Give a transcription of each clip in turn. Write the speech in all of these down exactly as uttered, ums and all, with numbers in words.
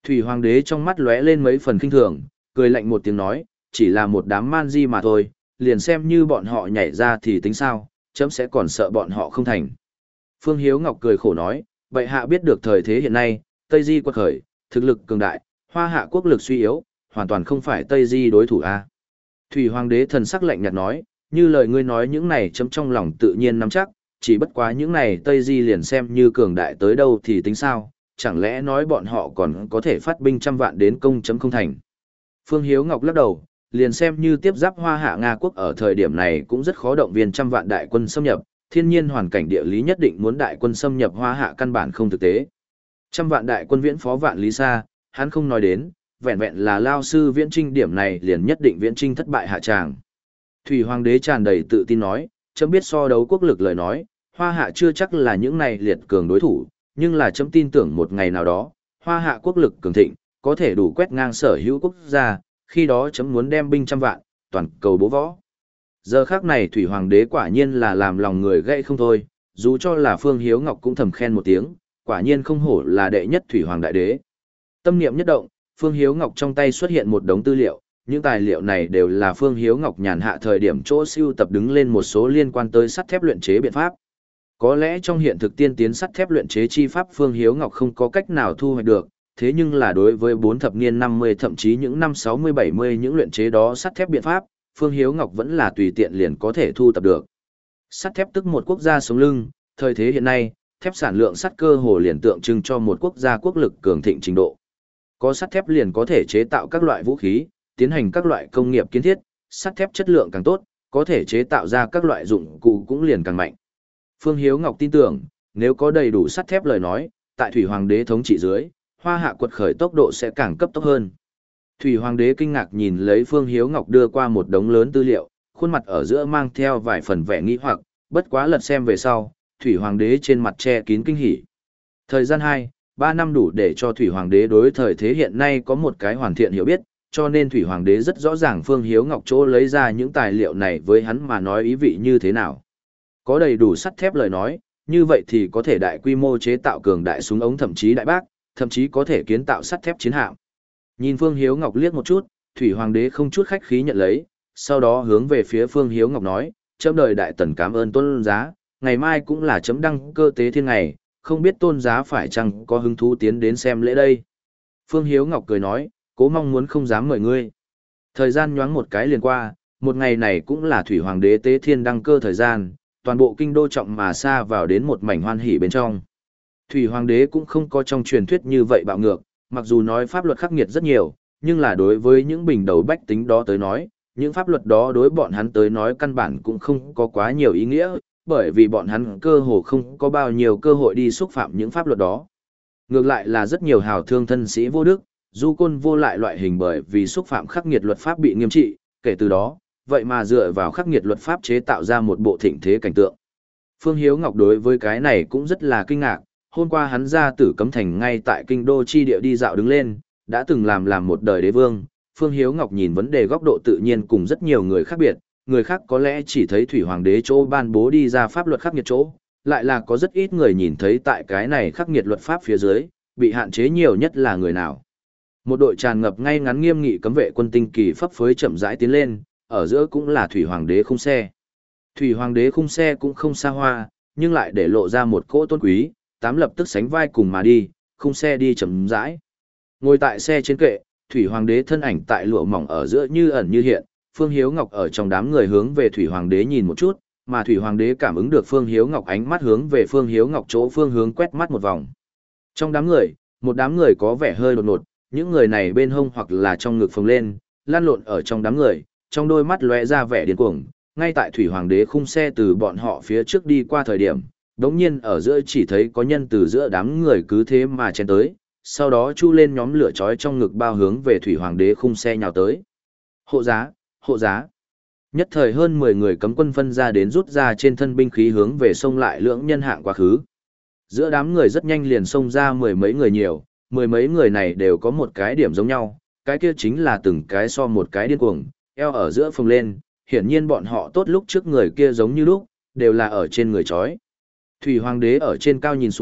Thủy Hoàng đế trong mắt lóe lên mấy phần kinh thường, cười lạnh một tiếng nói, chỉ là một đám man di mà thôi, liền xem như bọn họ nhảy ra thì tính sao, chấm sẽ còn sợ bọn họ không thành. Phương Hiếu Ngọc cười khổ nói, bệ hạ biết được thời thế hiện nay, Tây Di quật khởi, thực lực cường đại, Hoa Hạ quốc lực suy yếu, hoàn toàn không phải Tây Di đối thủ a. Thủy Hoàng đế thần sắc lạnh nhạt nói, như lời ngươi nói những này chấm trong lòng tự nhiên nắm chắc, chỉ bất quá những này Tây Di liền xem như cường đại tới đâu thì tính sao, chẳng lẽ nói bọn họ còn có thể phát binh trăm vạn đến công chấm không thành. Phương Hiếu Ngọc lắc đầu, liền xem như tiếp giáp Hoa Hạ Nga quốc ở thời điểm này cũng rất khó động viên trăm vạn đại quân xâm nhập, thiên nhiên hoàn cảnh địa lý nhất định muốn đại quân xâm nhập Hoa Hạ căn bản không thực tế. Trăm vạn đại quân viễn phó vạn lý xa, hắn không nói đến, vẹn vẹn là lao sư viễn trinh điểm này liền nhất định viễn trinh thất bại hạ tràng. Thủy Hoàng đế tràn đầy tự tin nói, chấm biết so đấu quốc lực lời nói, Hoa Hạ chưa chắc là những này liệt cường đối thủ, nhưng là chấm tin tưởng một ngày nào đó, Hoa Hạ quốc lực cường thịnh, có thể đủ quét ngang sở hữu quốc gia, khi đó chấm muốn đem binh trăm vạn, toàn cầu bố võ. Giờ khác này Thủy Hoàng đế quả nhiên là làm lòng người gãy không thôi, dù cho là Phương Hiếu Ngọc cũng thầm khen một tiếng, quả nhiên không hổ là đệ nhất Thủy Hoàng đại đế. Tâm niệm nhất động, Phương Hiếu Ngọc trong tay xuất hiện một đống tư liệu, những tài liệu này đều là Phương Hiếu Ngọc nhàn hạ thời điểm chỗ siêu tập đứng lên một số liên quan tới sắt thép luyện chế biện pháp. Có lẽ trong hiện thực tiên tiến sắt thép luyện chế chi pháp Phương Hiếu Ngọc không có cách nào thu hoạch được, thế nhưng là đối với bốn thập niên năm mươi thậm chí những năm sáu mươi bảy mươi những luyện chế đó sắt thép biện pháp, Phương Hiếu Ngọc vẫn là tùy tiện liền có thể thu tập được. Sắt thép tức một quốc gia sống lưng, thời thế hiện nay, thép sản lượng sắt cơ hồ liền tượng trưng cho một quốc gia quốc lực cường thịnh trình độ. Có sắt thép liền có thể chế tạo các loại vũ khí, tiến hành các loại công nghiệp kiến thiết, sắt thép chất lượng càng tốt, có thể chế tạo ra các loại dụng cụ cũng liền càng mạnh. Phương Hiếu Ngọc tin tưởng, nếu có đầy đủ sắt thép lời nói, tại Thủy Hoàng đế thống trị dưới, Hoa Hạ quật khởi tốc độ sẽ càng cấp tốc hơn. Thủy Hoàng đế kinh ngạc nhìn lấy Phương Hiếu Ngọc đưa qua một đống lớn tư liệu, khuôn mặt ở giữa mang theo vài phần vẻ nghi hoặc, bất quá lật xem về sau, Thủy Hoàng đế trên mặt che kín kinh hỉ. Thời gian hai, ba năm đủ để cho Thủy Hoàng đế đối thời thế hiện nay có một cái hoàn thiện hiểu biết, cho nên Thủy Hoàng đế rất rõ ràng Phương Hiếu Ngọc chỗ lấy ra những tài liệu này với hắn mà nói ý vị như thế nào. Có đầy đủ sắt thép lời nói, như vậy thì có thể đại quy mô chế tạo cường đại súng ống thậm chí đại bác, thậm chí có thể kiến tạo sắt thép chiến hạm. Nhìn Phương Hiếu Ngọc liếc một chút, Thủy Hoàng đế không chút khách khí nhận lấy, sau đó hướng về phía Phương Hiếu Ngọc nói, chấm đời đại tần cảm ơn tôn giá, ngày mai cũng là chấm đăng cơ tế thiên ngày, không biết tôn giá phải chăng có hứng thú tiến đến xem lễ đây. Phương Hiếu Ngọc cười nói, cố mong muốn không dám mời ngươi. Thời gian nhoáng một cái liền qua, một ngày này cũng là Thủy Hoàng đế tế thiên đăng cơ thời gian, toàn bộ kinh đô trọng mà xa vào đến một mảnh hoan hỉ bên trong. Thủy Hoàng đế cũng không có trong truyền thuyết như vậy bạo ngược, mặc dù nói pháp luật khắc nghiệt rất nhiều, nhưng là đối với những bình đầu bách tính đó tới nói, những pháp luật đó đối bọn hắn tới nói căn bản cũng không có quá nhiều ý nghĩa, bởi vì bọn hắn cơ hồ không có bao nhiêu cơ hội đi xúc phạm những pháp luật đó. Ngược lại là rất nhiều hào thương thân sĩ vô đức, du côn vô lại loại hình bởi vì xúc phạm khắc nghiệt luật pháp bị nghiêm trị, kể từ đó, vậy mà dựa vào khắc nghiệt luật pháp chế tạo ra một bộ thịnh thế cảnh tượng. Phương Hiếu Ngọc đối với cái này cũng rất là kinh ngạc, hôm qua hắn ra Tử Cấm Thành ngay tại kinh đô chi địa đi dạo đứng lên, đã từng làm làm một đời đế vương, Phương Hiếu Ngọc nhìn vấn đề góc độ tự nhiên cùng rất nhiều người khác biệt, người khác có lẽ chỉ thấy Thủy Hoàng đế chỗ ban bố đi ra pháp luật khắc nghiệt chỗ, lại là có rất ít người nhìn thấy tại cái này khắc nghiệt luật pháp phía dưới, bị hạn chế nhiều nhất là người nào. Một đội tràn ngập ngay ngắn nghiêm nghị cấm vệ quân tinh kỳ phấp phới chậm rãi tiến lên, ở giữa cũng là Thủy Hoàng đế khung xe. Thủy Hoàng đế khung xe cũng không xa hoa, nhưng lại để lộ ra một cỗ tôn quý, tám lập tức sánh vai cùng mà đi, khung xe đi chậm rãi. Ngồi tại xe trên kệ, Thủy Hoàng đế thân ảnh tại lụa mỏng ở giữa như ẩn như hiện, Phương Hiếu Ngọc ở trong đám người hướng về Thủy Hoàng đế nhìn một chút, mà Thủy Hoàng đế cảm ứng được Phương Hiếu Ngọc ánh mắt hướng về Phương Hiếu Ngọc chỗ phương hướng quét mắt một vòng. Trong đám người, một đám người có vẻ hơi đột ngột, những người này bên hông hoặc là trong ngực phồng lên, lan lộn ở trong đám người, trong đôi mắt lóe ra vẻ điên cuồng, ngay tại Thủy Hoàng đế khung xe từ bọn họ phía trước đi qua thời điểm, đống nhiên ở giữa chỉ thấy có nhân từ giữa đám người cứ thế mà chen tới, sau đó chu lên nhóm lửa chói trong ngực bao hướng về Thủy Hoàng đế khung xe nhào tới. Hộ giá, hộ giá. Nhất thời hơn mười người cấm quân phân ra đến rút ra trên thân binh khí hướng về sông lại lưỡng nhân hạng quá khứ. Giữa đám người rất nhanh liền xông ra mười mấy người nhiều, mười mấy người này đều có một cái điểm giống nhau, cái kia chính là từng cái so một cái điên cuồng, eo ở giữa phồng lên, hiển nhiên bọn họ tốt lúc trước người kia giống như lúc, đều là ở trên người chói. Thủy Hoàng đế ở trên cao nhìn xuống,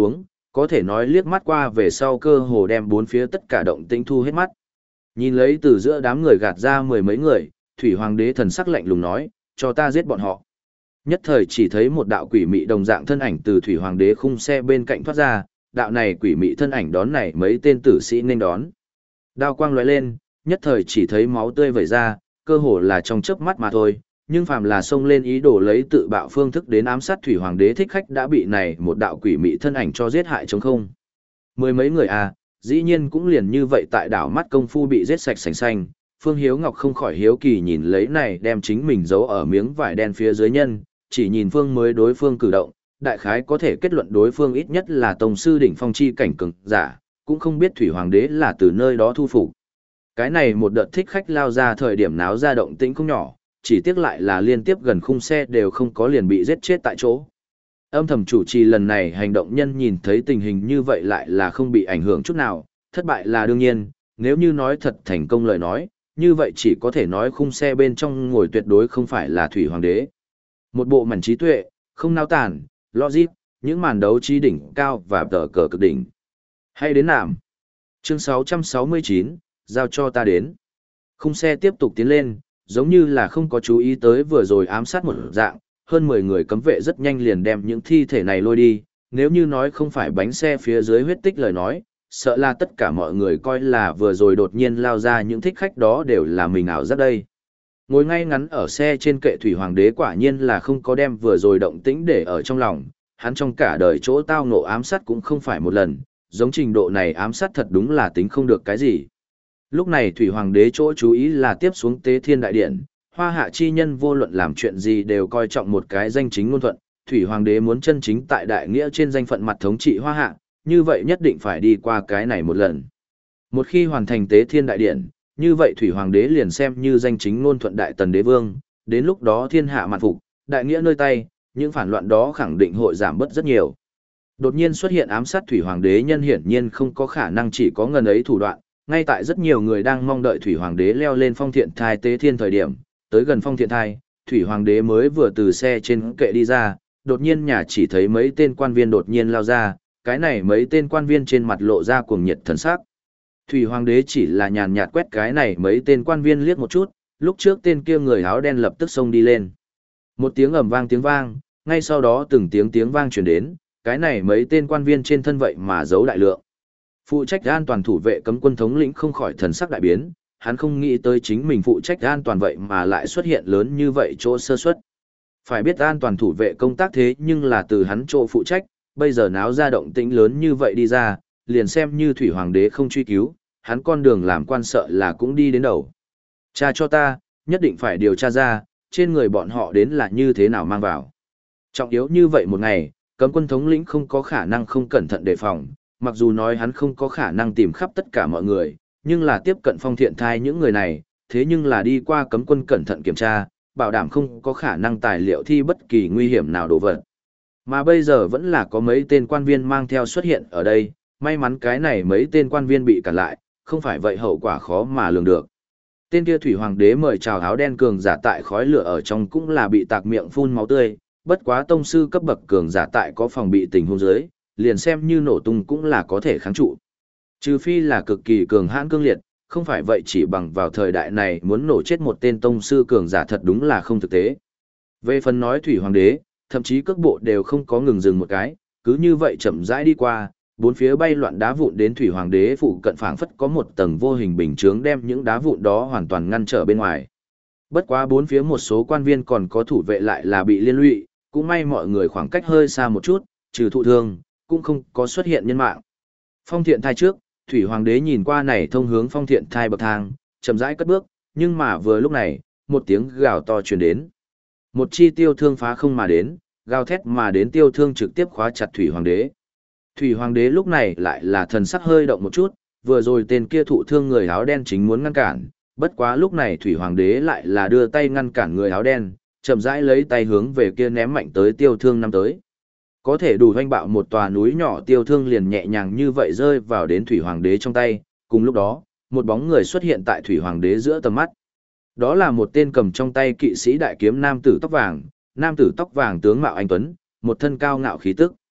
có thể nói liếc mắt qua về sau cơ hồ đem bốn phía tất cả động tĩnh thu hết mắt. Nhìn lấy từ giữa đám người gạt ra mười mấy người, Thủy Hoàng đế thần sắc lạnh lùng nói, cho ta giết bọn họ. Nhất thời chỉ thấy một đạo quỷ mị đồng dạng thân ảnh từ Thủy Hoàng đế khung xe bên cạnh thoát ra, đạo này quỷ mị thân ảnh đón này mấy tên tử sĩ nên đón. Đao quang lóe lên, nhất thời chỉ thấy máu tươi vẩy ra, cơ hồ là trong chớp mắt mà thôi, nhưng phàm là xông lên ý đồ lấy tự bạo phương thức đến ám sát Thủy Hoàng đế thích khách đã bị này một đạo quỷ mị thân ảnh cho giết hại trống không. Mười mấy người à, dĩ nhiên cũng liền như vậy tại đảo mắt công phu bị giết sạch sành xanh, Phương Hiếu Ngọc không khỏi hiếu kỳ nhìn lấy này đem chính mình giấu ở miếng vải đen phía dưới nhân, chỉ nhìn Phương mới đối phương cử động, đại khái có thể kết luận đối phương ít nhất là tông sư đỉnh phong chi cảnh cường giả, cũng không biết Thủy Hoàng đế là từ nơi đó thu phục. Cái này một đợt thích khách lao ra thời điểm náo ra động tĩnh không nhỏ, chỉ tiếc lại là liên tiếp gần khung xe đều không có liền bị giết chết tại chỗ. Âm thầm chủ trì lần này hành động nhân nhìn thấy tình hình như vậy lại là không bị ảnh hưởng chút nào, thất bại là đương nhiên, nếu như nói thật thành công lời nói, như vậy chỉ có thể nói khung xe bên trong ngồi tuyệt đối không phải là Thủy Hoàng đế. Một bộ mảnh trí tuệ, không nao tản, logic, những màn đấu trí đỉnh cao và tờ cờ cực đỉnh. Hay đến nạm. Chương sáu trăm sáu mươi chín, giao cho ta đến. Khung xe tiếp tục tiến lên, giống như là không có chú ý tới vừa rồi ám sát một dạng, hơn mười người cấm vệ rất nhanh liền đem những thi thể này lôi đi, nếu như nói không phải bánh xe phía dưới huyết tích lời nói, sợ là tất cả mọi người coi là vừa rồi đột nhiên lao ra những thích khách đó đều là mình ảo giác đây. Ngồi ngay ngắn ở xe trên kệ Thủy Hoàng đế quả nhiên là không có đem vừa rồi động tĩnh để ở trong lòng, hắn trong cả đời chỗ tao ngộ ám sát cũng không phải một lần, giống trình độ này ám sát thật đúng là tính không được cái gì. Lúc này Thủy Hoàng đế chỗ chú ý là tiếp xuống Tế Thiên Đại Điện, Hoa Hạ chi nhân vô luận làm chuyện gì đều coi trọng một cái danh chính ngôn thuận, Thủy Hoàng đế muốn chân chính tại đại nghĩa trên danh phận mặt thống trị Hoa Hạ, như vậy nhất định phải đi qua cái này một lần. Một khi hoàn thành Tế Thiên Đại Điện, như vậy Thủy Hoàng đế liền xem như danh chính ngôn thuận Đại Tần đế vương, đến lúc đó thiên hạ mạn phục, đại nghĩa nơi tay, những phản loạn đó khẳng định hội giảm bớt rất nhiều. Đột nhiên xuất hiện ám sát Thủy Hoàng đế nhân hiển nhiên không có khả năng chỉ có ngần ấy thủ đoạn, ngay tại rất nhiều người đang mong đợi Thủy Hoàng đế leo lên phong thiện thai Tế Thiên thời điểm, tới gần phong thiện thai, Thủy Hoàng đế mới vừa từ xe trên kệ đi ra, đột nhiên nhà chỉ thấy mấy tên quan viên đột nhiên lao ra, cái này mấy tên quan viên trên mặt lộ ra cuồng nhiệt thần sắc. Thủy Hoàng đế chỉ là nhàn nhạt quét cái này mấy tên quan viên liếc một chút, lúc trước tên kia người áo đen lập tức xông đi lên. Một tiếng ầm vang tiếng vang, ngay sau đó từng tiếng tiếng vang truyền đến, cái này mấy tên quan viên trên thân vậy mà giấu đại lượng. Phụ trách an toàn thủ vệ cấm quân thống lĩnh không khỏi thần sắc đại biến, hắn không nghĩ tới chính mình phụ trách an toàn vậy mà lại xuất hiện lớn như vậy chỗ sơ suất. Phải biết an toàn thủ vệ công tác thế nhưng là từ hắn chỗ phụ trách, bây giờ náo ra động tĩnh lớn như vậy đi ra, liền xem như Thủy Hoàng đế không truy cứu, hắn con đường làm quan sợ là cũng đi đến đầu. Cha cho ta, nhất định phải điều tra ra, trên người bọn họ đến là như thế nào mang vào. Trọng yếu như vậy một ngày, cấm quân thống lĩnh không có khả năng không cẩn thận đề phòng, mặc dù nói hắn không có khả năng tìm khắp tất cả mọi người, nhưng là tiếp cận phong thiện thai những người này, thế nhưng là đi qua cấm quân cẩn thận kiểm tra, bảo đảm không có khả năng tài liệu thi bất kỳ nguy hiểm nào đổ vật. Mà bây giờ vẫn là có mấy tên quan viên mang theo xuất hiện ở đây, may mắn cái này mấy tên quan viên bị cản lại, không phải vậy hậu quả khó mà lường được. Tên kia Thủy Hoàng đế mời chào áo đen cường giả tại khói lửa ở trong cũng là bị tạc miệng phun máu tươi, bất quá tông sư cấp bậc cường giả tại có phòng bị tình huống dưới, liền xem như nổ tung cũng là có thể kháng trụ. Trừ phi là cực kỳ cường hãn cương liệt, không phải vậy chỉ bằng vào thời đại này muốn nổ chết một tên tông sư cường giả thật đúng là không thực tế. Về phần nói Thủy Hoàng đế, thậm chí cước bộ đều không có ngừng dừng một cái, cứ như vậy chậm rãi đi qua, bốn phía bay loạn đá vụn đến Thủy Hoàng đế phụ cận phảng phất có một tầng vô hình bình chướng đem những đá vụn đó hoàn toàn ngăn trở bên ngoài. Bất quá bốn phía một số quan viên còn có thủ vệ lại là bị liên lụy, cũng may mọi người khoảng cách hơi xa một chút, trừ thụ thương, cũng không có xuất hiện nhân mạng. Phong thiện thai trước, Thủy Hoàng đế nhìn qua này thông hướng phong thiện thai bậc thang, chậm rãi cất bước, nhưng mà vừa lúc này, một tiếng gào to truyền đến. Một chi tiêu thương phá không mà đến, gào thét mà đến tiêu thương trực tiếp khóa chặt Thủy Hoàng đế. Thủy Hoàng đế lúc này lại là thần sắc hơi động một chút, vừa rồi tên kia thụ thương người áo đen chính muốn ngăn cản, bất quá lúc này Thủy Hoàng đế lại là đưa tay ngăn cản người áo đen, chậm rãi lấy tay hướng về kia ném mạnh tới tiêu thương năm tới. Có thể đủ hoanh bạo một tòa núi nhỏ tiêu thương liền nhẹ nhàng như vậy rơi vào đến Thủy Hoàng đế trong tay, cùng lúc đó, một bóng người xuất hiện tại Thủy Hoàng đế giữa tầm mắt. Đó là một tên cầm trong tay kỵ sĩ đại kiếm nam tử tóc vàng, nam tử tóc vàng tướng mạo anh tuấn, một thân cao ngạo khí tức.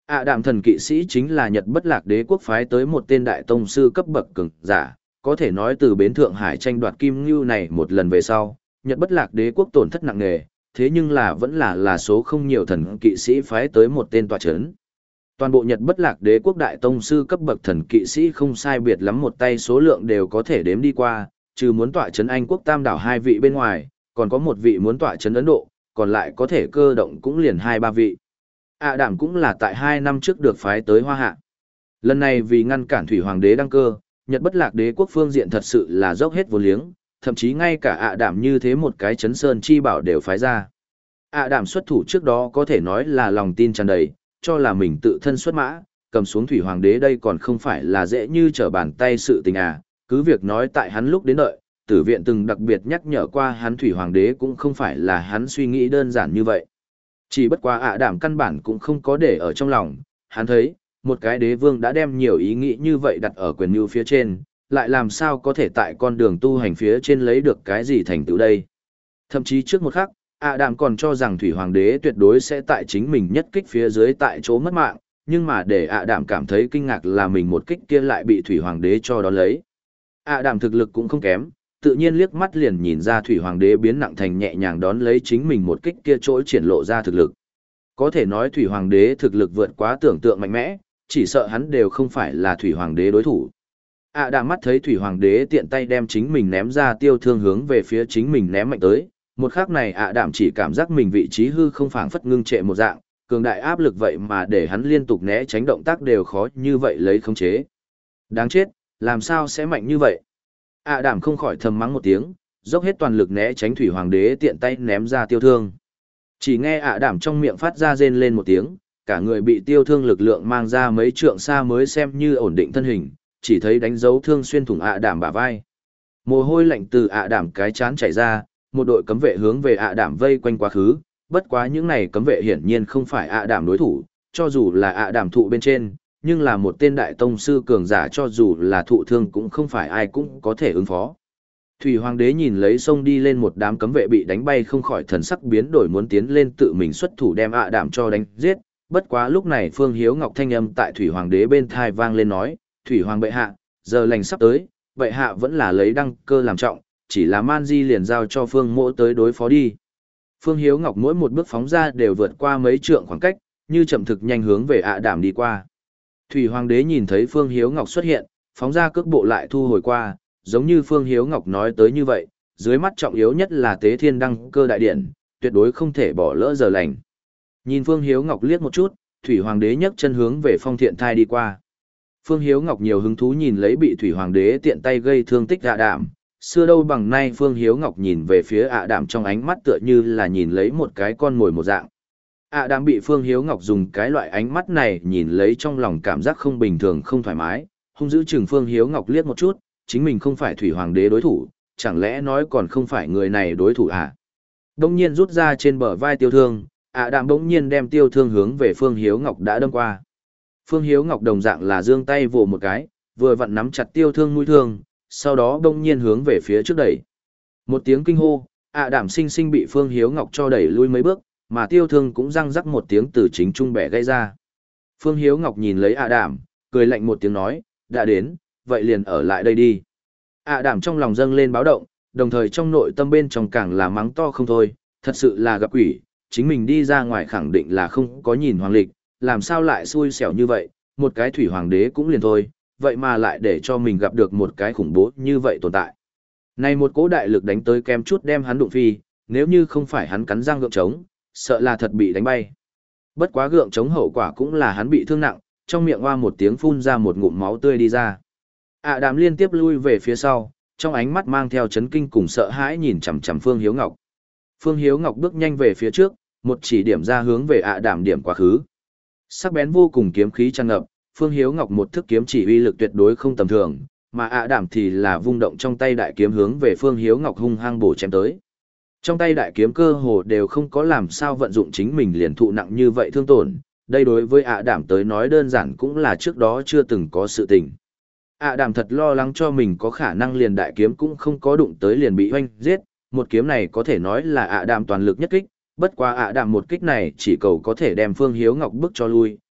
ạ đạm thần kỵ sĩ chính là Nhật Bất Lạc Đế quốc phái tới một tên đại tông sư cấp bậc cường giả, có thể nói từ bến Thượng Hải tranh đoạt Kim Ngưu này một lần về sau, Nhật Bất Lạc Đế quốc tổn thất nặng nề, thế nhưng là vẫn là là số không nhiều thần kỵ sĩ phái tới một tên tọa chấn. Toàn bộ Nhật Bất Lạc Đế quốc đại tông sư cấp bậc thần kỵ sĩ không sai biệt lắm một tay số lượng đều có thể đếm đi qua, trừ muốn tọa chấn Anh quốc tam đảo hai vị bên ngoài, còn có một vị muốn tọa chấn Ấn Độ, còn lại có thể cơ động cũng liền hai ba vị. ạ đảm cũng là tại hai năm trước được phái tới Hoa Hạ. Lần này vì ngăn cản Thủy Hoàng đế đăng cơ, Nhật Bất Lạc Đế quốc phương diện thật sự là dốc hết vốn liếng, thậm chí ngay cả ạ đảm như thế một cái chấn sơn chi bảo đều phái ra. ạ đảm xuất thủ trước đó có thể nói là lòng tin tràn đầy, cho là mình tự thân xuất mã, cầm xuống Thủy Hoàng đế đây còn không phải là dễ như trở bàn tay sự tình à, cứ việc nói tại hắn lúc đến đợi, tử viện từng đặc biệt nhắc nhở qua hắn Thủy Hoàng đế cũng không phải là hắn suy nghĩ đơn giản như vậy. Chỉ bất quá ạ đảm căn bản cũng không có để ở trong lòng, hắn thấy, một cái đế vương đã đem nhiều ý nghĩ như vậy đặt ở quyền mưu phía trên, lại làm sao có thể tại con đường tu hành phía trên lấy được cái gì thành tựu đây. Thậm chí trước một khắc, ạ đảm còn cho rằng Thủy Hoàng đế tuyệt đối sẽ tại chính mình nhất kích phía dưới tại chỗ mất mạng, nhưng mà để ạ đảm cảm thấy kinh ngạc là mình một kích kia lại bị Thủy Hoàng đế cho đón lấy. ạ đảm thực lực cũng không kém, tự nhiên liếc mắt liền nhìn ra Thủy Hoàng đế biến nặng thành nhẹ nhàng đón lấy chính mình một kích kia chỗ triển lộ ra thực lực. Có thể nói Thủy Hoàng đế thực lực vượt quá tưởng tượng mạnh mẽ, chỉ sợ hắn đều không phải là Thủy Hoàng đế đối thủ. ạ đảm mắt thấy Thủy Hoàng đế tiện tay đem chính mình ném ra tiêu thương hướng về phía chính mình ném mạnh tới, một khắc này ạ đảm chỉ cảm giác mình vị trí hư không phảng phất ngưng trệ một dạng, cường đại áp lực vậy mà để hắn liên tục né tránh động tác đều khó như vậy lấy khống chế. Đáng chết, làm sao sẽ mạnh như vậy? ạ đảm không khỏi thầm mắng một tiếng, dốc hết toàn lực né tránh Thủy Hoàng đế tiện tay ném ra tiêu thương. Chỉ nghe ạ đảm trong miệng phát ra rên lên một tiếng, cả người bị tiêu thương lực lượng mang ra mấy trượng xa mới xem như ổn định thân hình, chỉ thấy đánh dấu thương xuyên thủng ạ đảm bả vai. Mồ hôi lạnh từ ạ đảm cái chán chảy ra, một đội cấm vệ hướng về ạ đảm vây quanh quá khứ, bất quá những này cấm vệ hiển nhiên không phải ạ đảm đối thủ, cho dù là ạ đảm thụ bên trên, nhưng là một tên đại tông sư cường giả cho dù là thụ thương cũng không phải ai cũng có thể ứng phó. Thủy Hoàng đế nhìn lấy sông đi lên một đám cấm vệ bị đánh bay không khỏi thần sắc biến đổi muốn tiến lên tự mình xuất thủ đem ạ đảm cho đánh giết, bất quá lúc này Phương Hiếu Ngọc thanh âm tại Thủy Hoàng đế bên thai vang lên nói, Thủy Hoàng bệ hạ, giờ lành sắp tới, bệ hạ vẫn là lấy đăng cơ làm trọng, chỉ là man di liền giao cho Phương Mỗ tới đối phó đi. Phương Hiếu Ngọc mỗi một bước phóng ra đều vượt qua mấy trượng khoảng cách, như chậm thực nhanh hướng về ạ đảm đi qua. Thủy Hoàng đế nhìn thấy Phương Hiếu Ngọc xuất hiện, phóng ra cước bộ lại thu hồi qua, giống như Phương Hiếu Ngọc nói tới như vậy, dưới mắt trọng yếu nhất là tế thiên đăng cơ đại điện, tuyệt đối không thể bỏ lỡ giờ lành. Nhìn Phương Hiếu Ngọc liếc một chút, Thủy Hoàng đế nhấc chân hướng về Phong Thiện Thai đi qua. Phương Hiếu Ngọc nhiều hứng thú nhìn lấy bị Thủy Hoàng đế tiện tay gây thương tích ạ đảm, xưa đâu bằng nay Phương Hiếu Ngọc nhìn về phía ạ đảm trong ánh mắt tựa như là nhìn lấy một cái con mồi một dạng. ạ đảm bị Phương Hiếu Ngọc dùng cái loại ánh mắt này nhìn lấy trong lòng cảm giác không bình thường không thoải mái, hung dữ chừng Phương Hiếu Ngọc liếc một chút, chính mình không phải Thủy Hoàng đế đối thủ, chẳng lẽ nói còn không phải người này đối thủ à? Đông nhiên rút ra trên bờ vai tiêu thương, ạ đảm bỗng nhiên đem tiêu thương hướng về Phương Hiếu Ngọc đã đâm qua. Phương Hiếu Ngọc đồng dạng là giương tay vồ một cái, vừa vặn nắm chặt tiêu thương mũi thương, sau đó bỗng nhiên hướng về phía trước đẩy. Một tiếng kinh hô, ạ đảm sinh sinh bị Phương Hiếu Ngọc cho đẩy lui mấy bước, mà tiêu thương cũng răng rắc một tiếng từ chính trung bẻ gây ra. Phương Hiếu Ngọc nhìn lấy ạ đảm, cười lạnh một tiếng nói, đã đến, vậy liền ở lại đây đi. ạ đảm trong lòng dâng lên báo động, đồng thời trong nội tâm bên trong càng là mắng to không thôi, thật sự là gặp quỷ, chính mình đi ra ngoài khẳng định là không có nhìn hoàng lịch, làm sao lại xui xẻo như vậy, một cái Thủy Hoàng đế cũng liền thôi, vậy mà lại để cho mình gặp được một cái khủng bố như vậy tồn tại. Này một cỗ đại lực đánh tới kem chút đem hắn đụng phi, nếu như không phải hắn cắn răng gượng trống, sợ là thật bị đánh bay. Bất quá gượng trống hậu quả cũng là hắn bị thương nặng, trong miệng hoa một tiếng phun ra một ngụm máu tươi đi ra. ạ đảm liên tiếp lui về phía sau, trong ánh mắt mang theo chấn kinh cùng sợ hãi nhìn chằm chằm Phương Hiếu Ngọc. Phương Hiếu Ngọc bước nhanh về phía trước, một chỉ điểm ra hướng về ạ đảm điểm quá khứ. Sắc bén vô cùng kiếm khí tràn ngập, Phương Hiếu Ngọc một thức kiếm chỉ uy lực tuyệt đối không tầm thường, mà ạ đảm thì là vung động trong tay đại kiếm hướng về Phương Hiếu Ngọc hung hăng bổ chém tới. Trong tay đại kiếm cơ hồ đều không có làm sao vận dụng chính mình liền thụ nặng như vậy thương tổn, đây đối với ạ đảm tới nói đơn giản cũng là trước đó chưa từng có sự tình. ạ đảm thật lo lắng cho mình có khả năng liền đại kiếm cũng không có đụng tới liền bị hoanh giết, một kiếm này có thể nói là ạ đảm toàn lực nhất kích, bất quá ạ đảm một kích này chỉ cầu có thể đem Phương Hiếu Ngọc bức cho lui,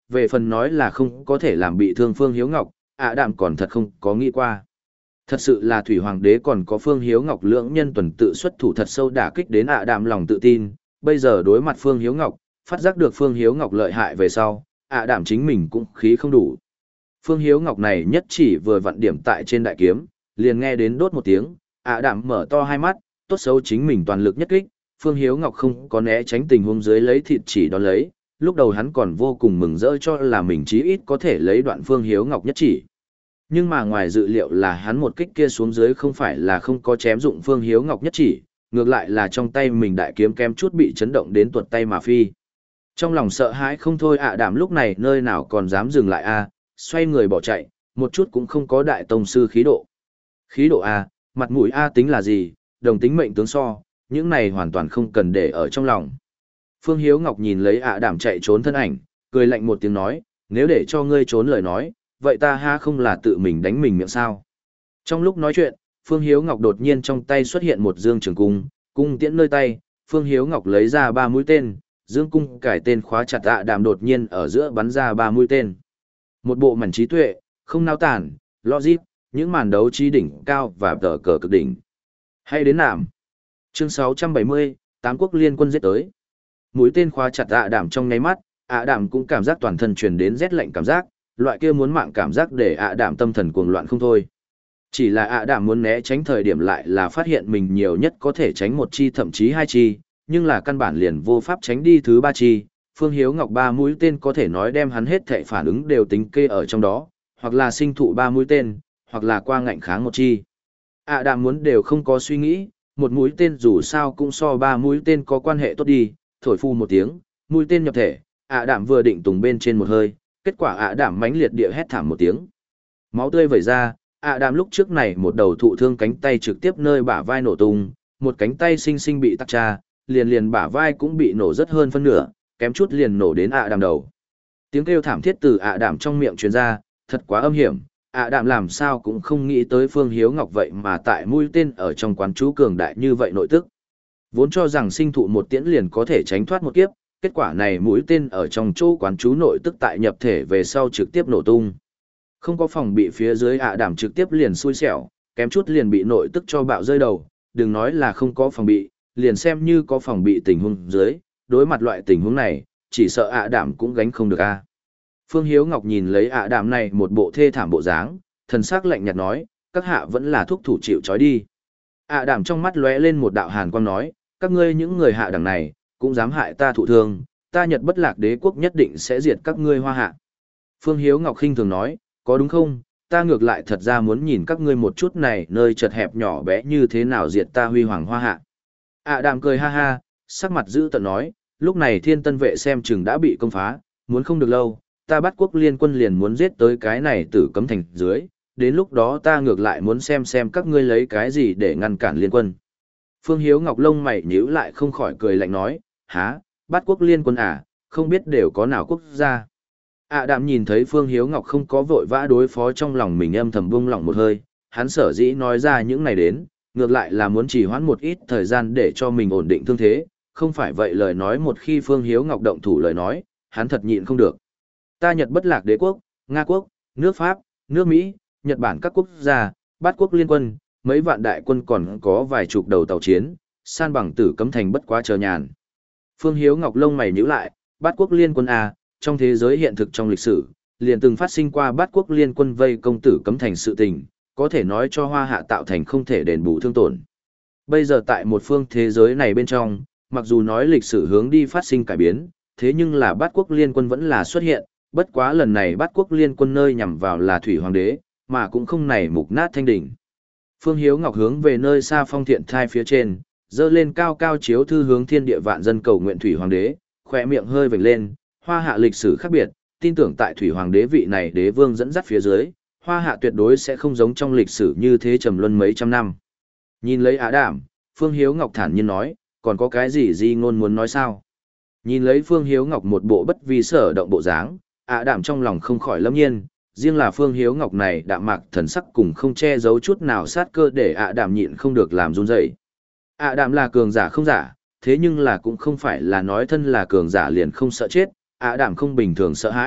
về phần nói là không có thể làm bị thương Phương Hiếu Ngọc, ạ đạm còn thật không có nghĩ qua. Thật sự là Thủy Hoàng đế còn có Phương Hiếu Ngọc lưỡng nhân tuần tự xuất thủ thật sâu đả kích đến ạ đạm lòng tự tin, bây giờ đối mặt Phương Hiếu Ngọc, phát giác được Phương Hiếu Ngọc lợi hại về sau, ạ đạm chính mình cũng khí không đủ. Phương Hiếu Ngọc này nhất chỉ vừa vặn điểm tại trên đại kiếm, liền nghe đến đốt một tiếng, ạ đạm mở to hai mắt, tốt xấu chính mình toàn lực nhất kích, Phương Hiếu Ngọc không có né tránh tình huống dưới lấy thịt chỉ đón lấy, lúc đầu hắn còn vô cùng mừng rỡ cho là mình chí ít có thể lấy đoạn Phương Hiếu Ngọc nhất chỉ. Nhưng mà ngoài dự liệu là hắn một kích kia xuống dưới không phải là không có chém dụng Phương Hiếu Ngọc nhất chỉ, ngược lại là trong tay mình đại kiếm kem chút bị chấn động đến tuột tay mà phi. Trong lòng sợ hãi không thôi ạ đạm lúc này nơi nào còn dám dừng lại a, xoay người bỏ chạy, một chút cũng không có đại tông sư khí độ. Khí độ a, mặt mũi a tính là gì, đồng tính mệnh tướng so, những này hoàn toàn không cần để ở trong lòng. Phương Hiếu Ngọc nhìn lấy ạ đạm chạy trốn thân ảnh, cười lạnh một tiếng nói, nếu để cho ngươi trốn lời nói, vậy ta ha không là tự mình đánh mình miệng sao. Trong lúc nói chuyện, Phương Hiếu Ngọc đột nhiên trong tay xuất hiện một dương trường cung, cung tiễn nơi tay, Phương Hiếu Ngọc lấy ra ba mũi tên, dương cung cải tên khóa chặt ạ đạm đột nhiên ở giữa bắn ra ba mũi tên. Một bộ mảnh trí tuệ, không nao tản, logic, những màn đấu trí đỉnh cao và tờ cờ cực đỉnh. Hay đến nạm. Chương sáu trăm bảy mươi, Tám quốc liên quân giết tới. Mũi tên khóa chặt ạ đạm trong nháy mắt, ạ đạm cũng cảm giác toàn thân truyền đến rét lạnh cảm giác, loại kia muốn mạng cảm giác để ạ đạm tâm thần cuồng loạn không thôi. Chỉ là ạ đạm muốn né tránh thời điểm lại là phát hiện mình nhiều nhất có thể tránh một chi thậm chí hai chi, nhưng là căn bản liền vô pháp tránh đi thứ ba chi. Phương Hiếu Ngọc ba mũi tên có thể nói đem hắn hết thảy phản ứng đều tính kê ở trong đó, hoặc là sinh thụ ba mũi tên, hoặc là qua ngạnh kháng một chi. ạ đạm muốn đều không có suy nghĩ, một mũi tên dù sao cũng so ba mũi tên có quan hệ tốt đi, thổi phu một tiếng, mũi tên nhập thể, ạ đạm vừa định tùng bên trên một hơi, kết quả ạ đạm mãnh liệt địa hét thảm một tiếng. Máu tươi vẩy ra, ạ đạm lúc trước này một đầu thụ thương cánh tay trực tiếp nơi bả vai nổ tung, một cánh tay xinh xinh bị tắc tra, liền liền bả vai cũng bị nổ rất hơn phân nửa, kém chút liền nổ đến ạ đạm đầu. Tiếng kêu thảm thiết từ ạ đạm trong miệng truyền ra, thật quá âm hiểm, ạ đạm làm sao cũng không nghĩ tới Phương Hiếu Ngọc vậy mà tại mũi tên ở trong quán chú cường đại như vậy nội tức. Vốn cho rằng sinh thụ một tiễn liền có thể tránh thoát một kiếp, kết quả này mũi tên ở trong chỗ quán chú nội tức tại nhập thể về sau trực tiếp nổ tung. Không có phòng bị phía dưới ạ đạm trực tiếp liền xui xẻo, kém chút liền bị nội tức cho bạo rơi đầu, đừng nói là không có phòng bị, liền xem như có phòng bị tình huống dưới, đối mặt loại tình huống này, chỉ sợ ạ đạm cũng gánh không được a. Phương Hiếu Ngọc nhìn lấy ạ đạm này một bộ thê thảm bộ dáng, thần sắc lạnh nhạt nói, các hạ vẫn là thúc thủ chịu trói đi. ạ đạm trong mắt lóe lên một đạo hàn quang nói, các ngươi những người hạ đẳng này, cũng dám hại ta thụ thương, ta Nhật Bất Lạc Đế quốc nhất định sẽ diệt các ngươi Hoa Hạ. Phương Hiếu Ngọc khinh thường nói, có đúng không, ta ngược lại thật ra muốn nhìn các ngươi một chút này nơi chật hẹp nhỏ bé như thế nào diệt ta huy hoàng Hoa Hạ. ạ đạm cười ha ha, sắc mặt dữ tợn nói, lúc này thiên tân vệ xem chừng đã bị công phá, muốn không được lâu, ta bắt quốc liên quân liền muốn giết tới cái này tử cấm thành dưới, đến lúc đó ta ngược lại muốn xem xem các ngươi lấy cái gì để ngăn cản liên quân. Phương Hiếu Ngọc lông mày nhíu lại không khỏi cười lạnh nói, há, bắt quốc liên quân à, không biết đều có nào quốc gia. ạ đạm nhìn thấy Phương Hiếu Ngọc không có vội vã đối phó trong lòng mình âm thầm buông lỏng một hơi, hắn sở dĩ nói ra những này đến, ngược lại là muốn trì hoãn một ít thời gian để cho mình ổn định thương thế, không phải vậy lời nói một khi Phương Hiếu Ngọc động thủ lời nói, hắn thật nhịn không được. Ta Nhật Bất Lạc Đế quốc, Nga quốc, nước Pháp, nước Mỹ, Nhật Bản các quốc gia, bát quốc liên quân, mấy vạn đại quân còn có vài chục đầu tàu chiến, san bằng tử cấm thành bất quá chờ nhàn. Phương Hiếu Ngọc lông mày nhíu lại, bát quốc liên quân A, trong thế giới hiện thực trong lịch sử, liền từng phát sinh qua bát quốc liên quân vây công tử cấm thành sự tình, có thể nói cho Hoa Hạ tạo thành không thể đền bù thương tổn. Bây giờ tại một phương thế giới này bên trong, mặc dù nói lịch sử hướng đi phát sinh cải biến, thế nhưng là bát quốc liên quân vẫn là xuất hiện, bất quá lần này bát quốc liên quân nơi nhằm vào là Thủy Hoàng đế, mà cũng không này mục nát thanh đỉnh. Phương Hiếu Ngọc hướng về nơi xa phong thiện thai phía trên, dơ lên cao cao chiếu thư hướng thiên địa vạn dân cầu nguyện Thủy Hoàng đế, khỏe miệng hơi vểnh lên, Hoa Hạ lịch sử khác biệt, tin tưởng tại Thủy Hoàng đế vị này đế vương dẫn dắt phía dưới, Hoa Hạ tuyệt đối sẽ không giống trong lịch sử như thế trầm luân mấy trăm năm. Nhìn lấy Á Đảm, Phương Hiếu Ngọc thản nhiên nói, còn có cái gì di ngôn muốn nói sao? Nhìn lấy Phương Hiếu Ngọc một bộ bất vi sở động bộ dáng, Á Đảm trong lòng không khỏi lâm nhiên, riêng là Phương Hiếu Ngọc này đạm mạc thần sắc cùng không che giấu chút nào sát cơ để Á Đảm nhịn không được làm run rẩy. Á Đảm là cường giả không giả, thế nhưng là cũng không phải là nói thân là cường giả liền không sợ chết, Á Đảm không bình thường sợ hãi,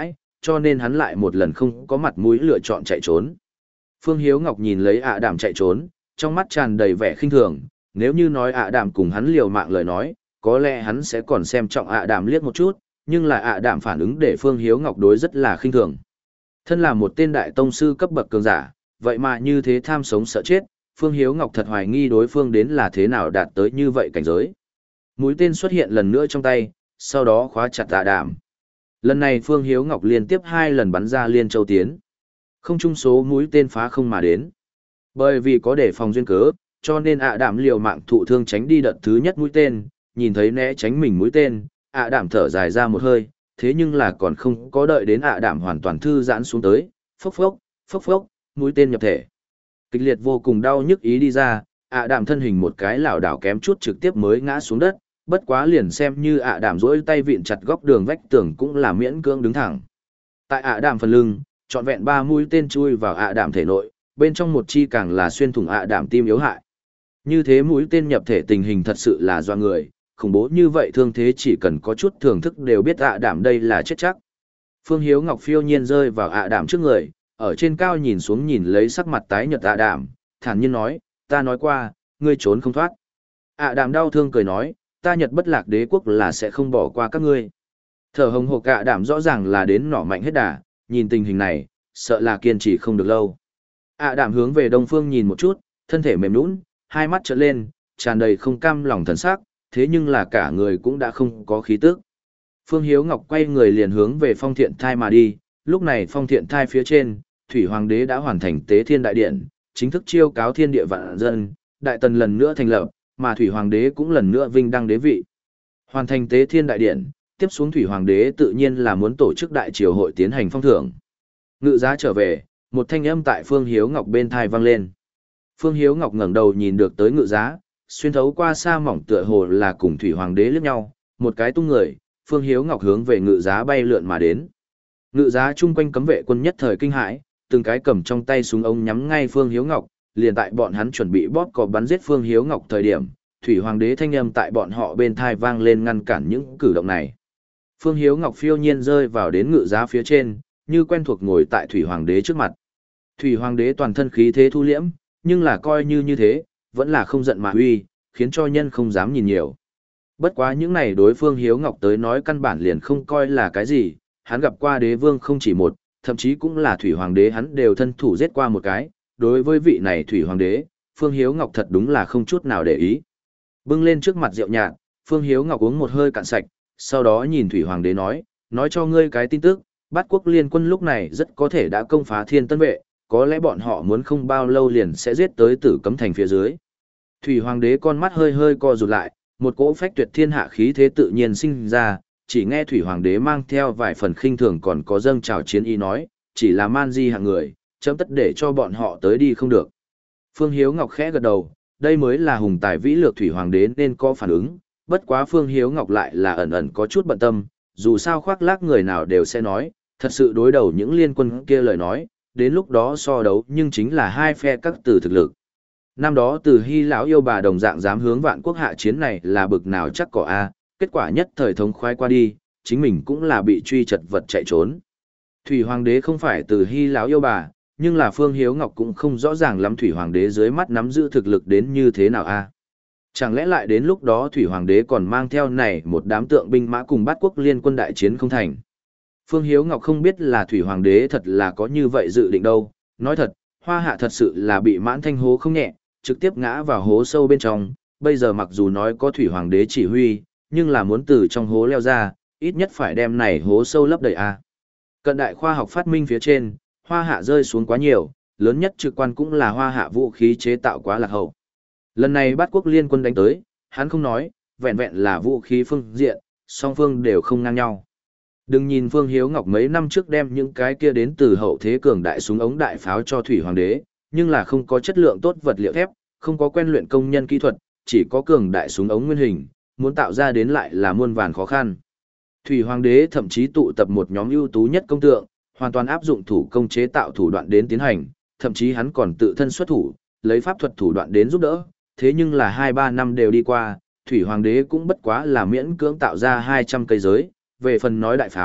cho nên hắn lại một lần không có mặt mũi lựa chọn chạy trốn. Phương Hiếu Ngọc nhìn lấy ạ đảm chạy trốn, trong mắt tràn đầy vẻ khinh thường, nếu như nói ạ đảm cùng hắn liều mạng lời nói, có lẽ hắn sẽ còn xem trọng ạ đảm liếc một chút, nhưng là ạ đảm phản ứng để Phương Hiếu Ngọc đối rất là khinh thường. Thân là một tên đại tông sư cấp bậc cường giả, vậy mà như thế tham sống sợ chết, Phương Hiếu Ngọc thật hoài nghi đối phương đến là thế nào đạt tới như vậy cảnh giới. Mũi tên xuất hiện lần nữa trong tay, sau đó khóa chặt ạ đảm. Lần này Phương Hiếu Ngọc liên tiếp hai lần bắn ra liên châu tiến. Không trung số mũi tên phá không mà đến. Bởi vì có đề phòng duyên cớ, cho nên ạ đảm liều mạng thụ thương tránh đi đợt thứ nhất mũi tên, nhìn thấy né tránh mình mũi tên, ạ đảm thở dài ra một hơi, thế nhưng là còn không có đợi đến ạ đảm hoàn toàn thư giãn xuống tới, phốc phốc, phốc phốc, mũi tên nhập thể. Kịch liệt vô cùng đau nhức ý đi ra, ạ đảm thân hình một cái lảo đảo kém chút trực tiếp mới ngã xuống đất, bất quá liền xem như ạ đảm duỗi tay vịn chặt góc đường vách tường cũng là miễn cưỡng đứng thẳng. Tại ạ đảm phần lưng, trọn vẹn ba mũi tên chui vào ạ đảm thể nội, bên trong một chi càng là xuyên thủng ạ đảm tim yếu hại. Như thế mũi tên nhập thể tình hình thật sự là do người, khủng bố như vậy thương thế chỉ cần có chút thưởng thức đều biết ạ đảm đây là chết chắc. Phương Hiếu Ngọc phiêu nhiên rơi vào ạ đảm trước người, ở trên cao nhìn xuống nhìn lấy sắc mặt tái nhợt ạ đảm, thản nhiên nói, ta nói qua, ngươi trốn không thoát. ạ đảm đau thương cười nói, ta Nhật Bất Lạc Đế quốc là sẽ không bỏ qua các ngươi. Thở hồng hộc ạ đảm rõ ràng là đến nỏ mạnh hết đà, nhìn tình hình này, sợ là kiên trì không được lâu. ạ đảm hướng về đông phương nhìn một chút, thân thể mềm nhũn, hai mắt trợn lên, tràn đầy không cam lòng thần sắc, thế nhưng là cả người cũng đã không có khí tức. Phương Hiếu Ngọc quay người liền hướng về Phong Thiện Thai mà đi, lúc này Phong Thiện Thai phía trên, Thủy Hoàng đế đã hoàn thành Tế Thiên Đại Điện, chính thức chiêu cáo thiên địa vạn dân, Đại Tần lần nữa thành lập, mà Thủy Hoàng đế cũng lần nữa vinh đăng đế vị. Hoàn thành Tế Thiên Đại Điện, tiếp xuống Thủy Hoàng đế tự nhiên là muốn tổ chức đại triều hội tiến hành phong thưởng. Ngự giá trở về, một thanh âm tại Phương Hiếu Ngọc bên thai vang lên. Phương Hiếu Ngọc ngẩng đầu nhìn được tới ngự giá, xuyên thấu qua sa mỏng tựa hồ là cùng Thủy Hoàng đế liếc nhau, một cái tung người, Phương Hiếu Ngọc hướng về ngự giá bay lượn mà đến. Ngự giá chung quanh cấm vệ quân nhất thời kinh hãi, từng cái cầm trong tay súng ống nhắm ngay Phương Hiếu Ngọc, liền tại bọn hắn chuẩn bị bóp cò bắn giết Phương Hiếu Ngọc thời điểm, Thủy Hoàng đế thanh âm tại bọn họ bên thai vang lên ngăn cản những cử động này. Phương Hiếu Ngọc phiêu nhiên rơi vào đến ngự giá phía trên, như quen thuộc ngồi tại Thủy Hoàng đế trước mặt. Thủy Hoàng đế toàn thân khí thế thu liễm, nhưng là coi như như thế, vẫn là không giận mà uy, khiến cho nhân không dám nhìn nhiều. Bất quá những này đối Phương Hiếu Ngọc tới nói căn bản liền không coi là cái gì, hắn gặp qua đế vương không chỉ một, thậm chí cũng là Thủy Hoàng đế hắn đều thân thủ giết qua một cái, đối với vị này Thủy Hoàng đế, Phương Hiếu Ngọc thật đúng là không chút nào để ý. Bưng lên trước mặt rượu nhạt, Phương Hiếu Ngọc uống một hơi cạn sạch, sau đó nhìn Thủy Hoàng đế nói, nói cho ngươi cái tin tức, Bát Quốc Liên quân lúc này rất có thể đã công phá Thiên Tân Vệ, có lẽ bọn họ muốn không bao lâu liền sẽ giết tới Tử Cấm Thành phía dưới. Thủy Hoàng đế con mắt hơi hơi co rụt lại, một cỗ phách tuyệt thiên hạ khí thế tự nhiên sinh ra, chỉ nghe Thủy Hoàng đế mang theo vài phần khinh thường còn có dâng trào chiến ý nói, chỉ là man di hạng người, chấm tất để cho bọn họ tới đi không được. Phương Hiếu Ngọc khẽ gật đầu, đây mới là hùng tài vĩ lược Thủy Hoàng đế nên có phản ứng, bất quá Phương Hiếu Ngọc lại là ẩn ẩn có chút bận tâm, dù sao khoác lác người nào đều sẽ nói, thật sự đối đầu những liên quân kia lời nói, đến lúc đó so đấu nhưng chính là hai phe các từ thực lực. Năm đó từ Hy lão yêu bà đồng dạng dám hướng vạn quốc hạ chiến này là bực nào chắc cỏ a, kết quả nhất thời thống khoái qua đi, chính mình cũng là bị truy chật vật chạy trốn. Thủy Hoàng đế không phải từ Hy lão yêu bà, nhưng là Phương Hiếu Ngọc cũng không rõ ràng lắm Thủy Hoàng đế dưới mắt nắm giữ thực lực đến như thế nào a. Chẳng lẽ lại đến lúc đó Thủy Hoàng đế còn mang theo này một đám tượng binh mã cùng Bát Quốc Liên quân đại chiến không thành. Phương Hiếu Ngọc không biết là Thủy Hoàng đế thật là có như vậy dự định đâu, nói thật, Hoa Hạ thật sự là bị Mãn Thanh hố không nhẹ, trực tiếp ngã vào hố sâu bên trong, bây giờ mặc dù nói có Thủy Hoàng đế chỉ huy, nhưng là muốn từ trong hố leo ra, ít nhất phải đem này hố sâu lấp đầy a. Cận đại khoa học phát minh phía trên, Hoa Hạ rơi xuống quá nhiều, lớn nhất trực quan cũng là Hoa Hạ vũ khí chế tạo quá lạc hậu. Lần này Bát Quốc Liên quân đánh tới, hắn không nói, vẹn vẹn là vũ khí phương diện, song phương đều không ngang nhau. Đừng nhìn Phương Hiếu Ngọc mấy năm trước đem những cái kia đến từ hậu thế cường đại súng ống đại pháo cho Thủy Hoàng đế, nhưng là không có chất lượng tốt vật liệu thép, không có quen luyện công nhân kỹ thuật, chỉ có cường đại súng ống nguyên hình, muốn tạo ra đến lại là muôn vàn khó khăn. Thủy Hoàng đế thậm chí tụ tập một nhóm ưu tú nhất công tượng, hoàn toàn áp dụng thủ công chế tạo thủ đoạn đến tiến hành, thậm chí hắn còn tự thân xuất thủ, lấy pháp thuật thủ đoạn đến giúp đỡ, thế nhưng là hai ba năm đều đi qua, Thủy Hoàng đế cũng bất quá là miễn cưỡng tạo ra hai trăm cây giới, về phần nói đại pháo,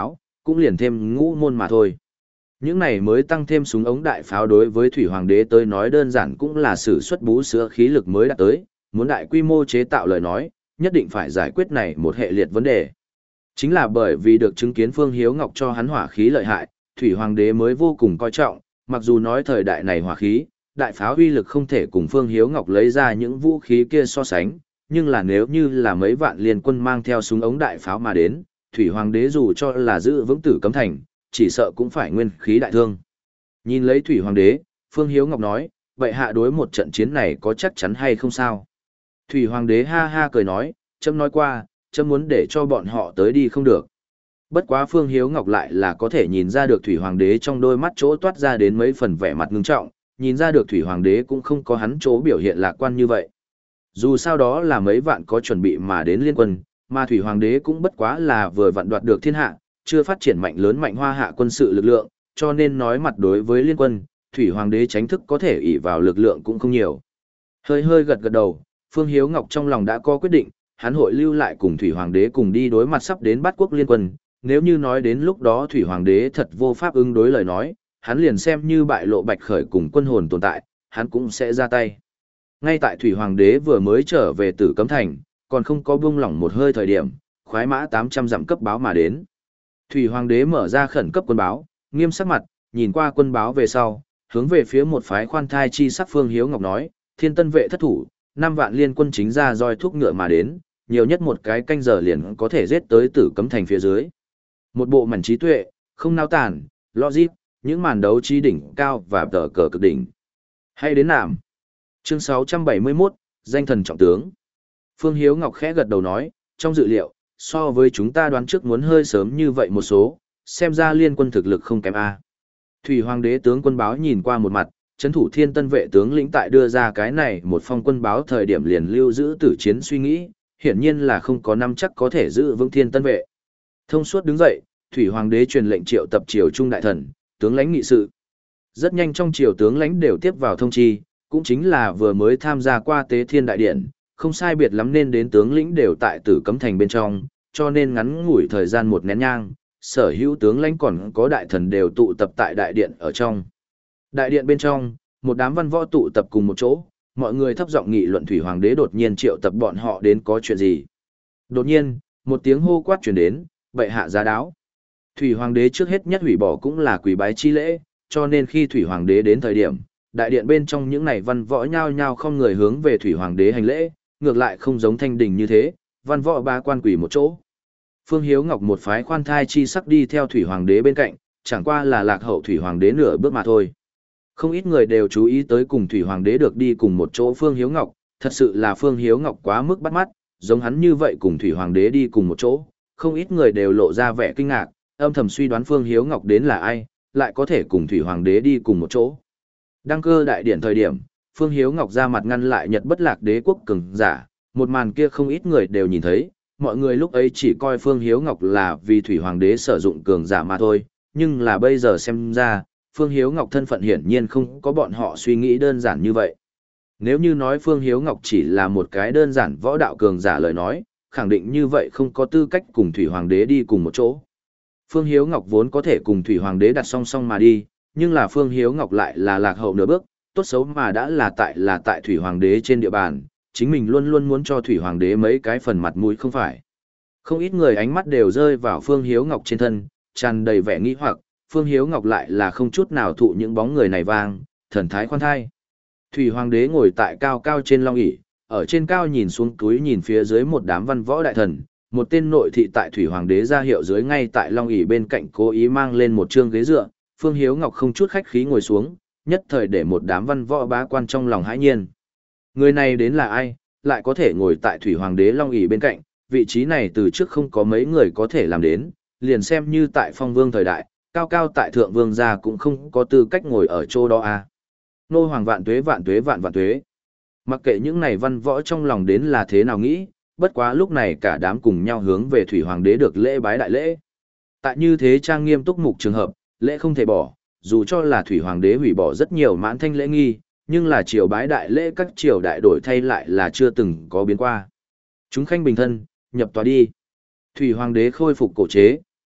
cũng liền thêm ngũ môn mà thôi. Những này mới tăng thêm súng ống đại pháo đối với thủy hoàng đế tới nói đơn giản cũng là sử xuất bú sữa khí lực mới đạt tới, muốn đại quy mô chế tạo lời nói, nhất định phải giải quyết này một hệ liệt vấn đề. Chính là bởi vì được chứng kiến Phương Hiếu Ngọc cho hắn hỏa khí lợi hại, thủy hoàng đế mới vô cùng coi trọng, mặc dù nói thời đại này hỏa khí, đại pháo uy lực không thể cùng Phương Hiếu Ngọc lấy ra những vũ khí kia so sánh, nhưng là nếu như là mấy vạn liên quân mang theo súng ống đại pháo mà đến, thủy hoàng đế dù cho là giữ vững Tử Cấm Thành, chỉ sợ cũng phải nguyên khí đại thương. Nhìn lấy thủy hoàng đế, Phương Hiếu Ngọc nói, vậy hạ đối một trận chiến này có chắc chắn hay không sao? Thủy hoàng đế ha ha cười nói, chấm nói qua, chấm muốn để cho bọn họ tới đi không được. Bất quá Phương Hiếu Ngọc lại là có thể nhìn ra được thủy hoàng đế trong đôi mắt chỗ toát ra đến mấy phần vẻ mặt ngưng trọng, nhìn ra được thủy hoàng đế cũng không có hắn chỗ biểu hiện lạc quan như vậy. Dù sao đó là mấy vạn có chuẩn bị mà đến liên quân, mà thủy hoàng đế cũng bất quá là vừa vặn đoạt được thiên hạ, chưa phát triển mạnh lớn mạnh hoa hạ quân sự lực lượng, cho nên nói mặt đối với liên quân, thủy hoàng đế tránh thức có thể ỷ vào lực lượng cũng không nhiều. Hơi hơi gật gật đầu, Phương Hiếu Ngọc trong lòng đã có quyết định, hắn hội lưu lại cùng thủy hoàng đế cùng đi đối mặt sắp đến Bát Quốc liên quân, nếu như nói đến lúc đó thủy hoàng đế thật vô pháp ứng đối lời nói, hắn liền xem như bại lộ Bạch Khởi cùng quân hồn tồn tại, hắn cũng sẽ ra tay. Ngay tại thủy hoàng đế vừa mới trở về Tử Cấm Thành, còn không có buông lỏng một hơi thời điểm, khoái mã tám trăm dặm cấp báo mà đến. Thủy hoàng đế mở ra khẩn cấp quân báo, nghiêm sắc mặt, nhìn qua quân báo về sau, hướng về phía một phái khoan thai chi sắc Phương Hiếu Ngọc nói, Thiên Tân vệ thất thủ, năm vạn liên quân chính ra roi thúc ngựa mà đến, nhiều nhất một cái canh giờ liền có thể giết tới Tử Cấm Thành phía dưới. Một bộ mảnh trí tuệ, không nao tản, logic, những màn đấu trí đỉnh cao và tờ cờ cực đỉnh. Hay đến nạm. Chương sáu trăm bảy mươi mốt, danh thần trọng tướng. Phương Hiếu Ngọc khẽ gật đầu nói, trong dự liệu, so với chúng ta đoán trước muốn hơi sớm như vậy một số, xem ra liên quân thực lực không kém a. Thủy hoàng đế tướng quân báo nhìn qua một mặt, trấn thủ Thiên Tân vệ tướng lĩnh tại đưa ra cái này một phong quân báo thời điểm liền lưu giữ tử chiến suy nghĩ, hiển nhiên là không có năm chắc có thể giữ vững Thiên Tân vệ. Thông suốt đứng dậy, Thủy hoàng đế truyền lệnh triệu tập triều trung đại thần, tướng lãnh nghị sự. Rất nhanh trong triều tướng lãnh đều tiếp vào thông chi, cũng chính là vừa mới tham gia qua Tế Thiên đại điện, không sai biệt lắm nên đến tướng lĩnh đều tại Tử Cấm Thành bên trong, cho nên ngắn ngủi thời gian một nén nhang, sở hữu tướng lãnh còn có đại thần đều tụ tập tại đại điện ở trong. Đại điện bên trong, một đám văn võ tụ tập cùng một chỗ, mọi người thấp giọng nghị luận thủy hoàng đế đột nhiên triệu tập bọn họ đến có chuyện gì. Đột nhiên, một tiếng hô quát truyền đến, bệ hạ giá đáo. Thủy hoàng đế trước hết nhất hủy bỏ cũng là quỳ bái chi lễ, cho nên khi thủy hoàng đế đến thời điểm, đại điện bên trong những này văn võ nhao nhao không người hướng về thủy hoàng đế hành lễ, ngược lại không giống thanh đình như thế, văn võ ba quan quỳ một chỗ. Phương Hiếu Ngọc một phái khoan thai chi sắc đi theo thủy hoàng đế bên cạnh, chẳng qua là lạc hậu thủy hoàng đế nửa bước mà thôi. Không ít người đều chú ý tới cùng thủy hoàng đế được đi cùng một chỗ Phương Hiếu Ngọc, thật sự là Phương Hiếu Ngọc quá mức bắt mắt, giống hắn như vậy cùng thủy hoàng đế đi cùng một chỗ, không ít người đều lộ ra vẻ kinh ngạc, âm thầm suy đoán Phương Hiếu Ngọc đến là ai, lại có thể cùng thủy hoàng đế đi cùng một chỗ. Đăng cơ đại điển thời điểm, Phương Hiếu Ngọc ra mặt ngăn lại Nhật Bất Lạc đế quốc cường giả, một màn kia không ít người đều nhìn thấy, mọi người lúc ấy chỉ coi Phương Hiếu Ngọc là vì thủy hoàng đế sử dụng cường giả mà thôi, nhưng là bây giờ xem ra, Phương Hiếu Ngọc thân phận hiển nhiên không có bọn họ suy nghĩ đơn giản như vậy. Nếu như nói Phương Hiếu Ngọc chỉ là một cái đơn giản võ đạo cường giả lời nói, khẳng định như vậy không có tư cách cùng thủy hoàng đế đi cùng một chỗ. Phương Hiếu Ngọc vốn có thể cùng thủy hoàng đế đặt song song mà đi, nhưng là Phương Hiếu Ngọc lại là lạc hậu nửa bước, tốt xấu mà đã là tại là tại thủy hoàng đế trên địa bàn, chính mình luôn luôn muốn cho thủy hoàng đế mấy cái phần mặt mũi không phải. Không ít người ánh mắt đều rơi vào Phương Hiếu Ngọc trên thân, tràn đầy vẻ nghi hoặc, Phương Hiếu Ngọc lại là không chút nào thụ những bóng người này vang, thần thái khoan thai. Thủy hoàng đế ngồi tại cao cao trên long ỷ, ở trên cao nhìn xuống túi nhìn phía dưới một đám văn võ đại thần, một tên nội thị tại thủy hoàng đế ra hiệu dưới ngay tại long ỷ bên cạnh cố ý mang lên một chương ghế dựa, Phương Hiếu Ngọc không chút khách khí ngồi xuống, nhất thời để một đám văn võ bá quan trong lòng hãi nhiên. Người này đến là ai, lại có thể ngồi tại thủy hoàng đế long ỷ bên cạnh, vị trí này từ trước không có mấy người có thể làm đến, liền xem như tại phong vương thời đại, cao cao tại thượng vương gia cũng không có tư cách ngồi ở chỗ đó à. Nô hoàng vạn tuế vạn tuế vạn vạn tuế. Mặc kệ những này văn võ trong lòng đến là thế nào nghĩ, bất quá lúc này cả đám cùng nhau hướng về thủy hoàng đế được lễ bái đại lễ. Tại như thế trang nghiêm túc mục trường hợp, lễ không thể bỏ, dù cho là thủy hoàng đế hủy bỏ rất nhiều mãn thanh lễ nghi, nhưng là triều bái đại lễ các triều đại đổi thay lại là chưa từng có biến qua. Chúng khanh bình thân, nhập tòa đi. Thủy hoàng đế khôi phục cổ chế,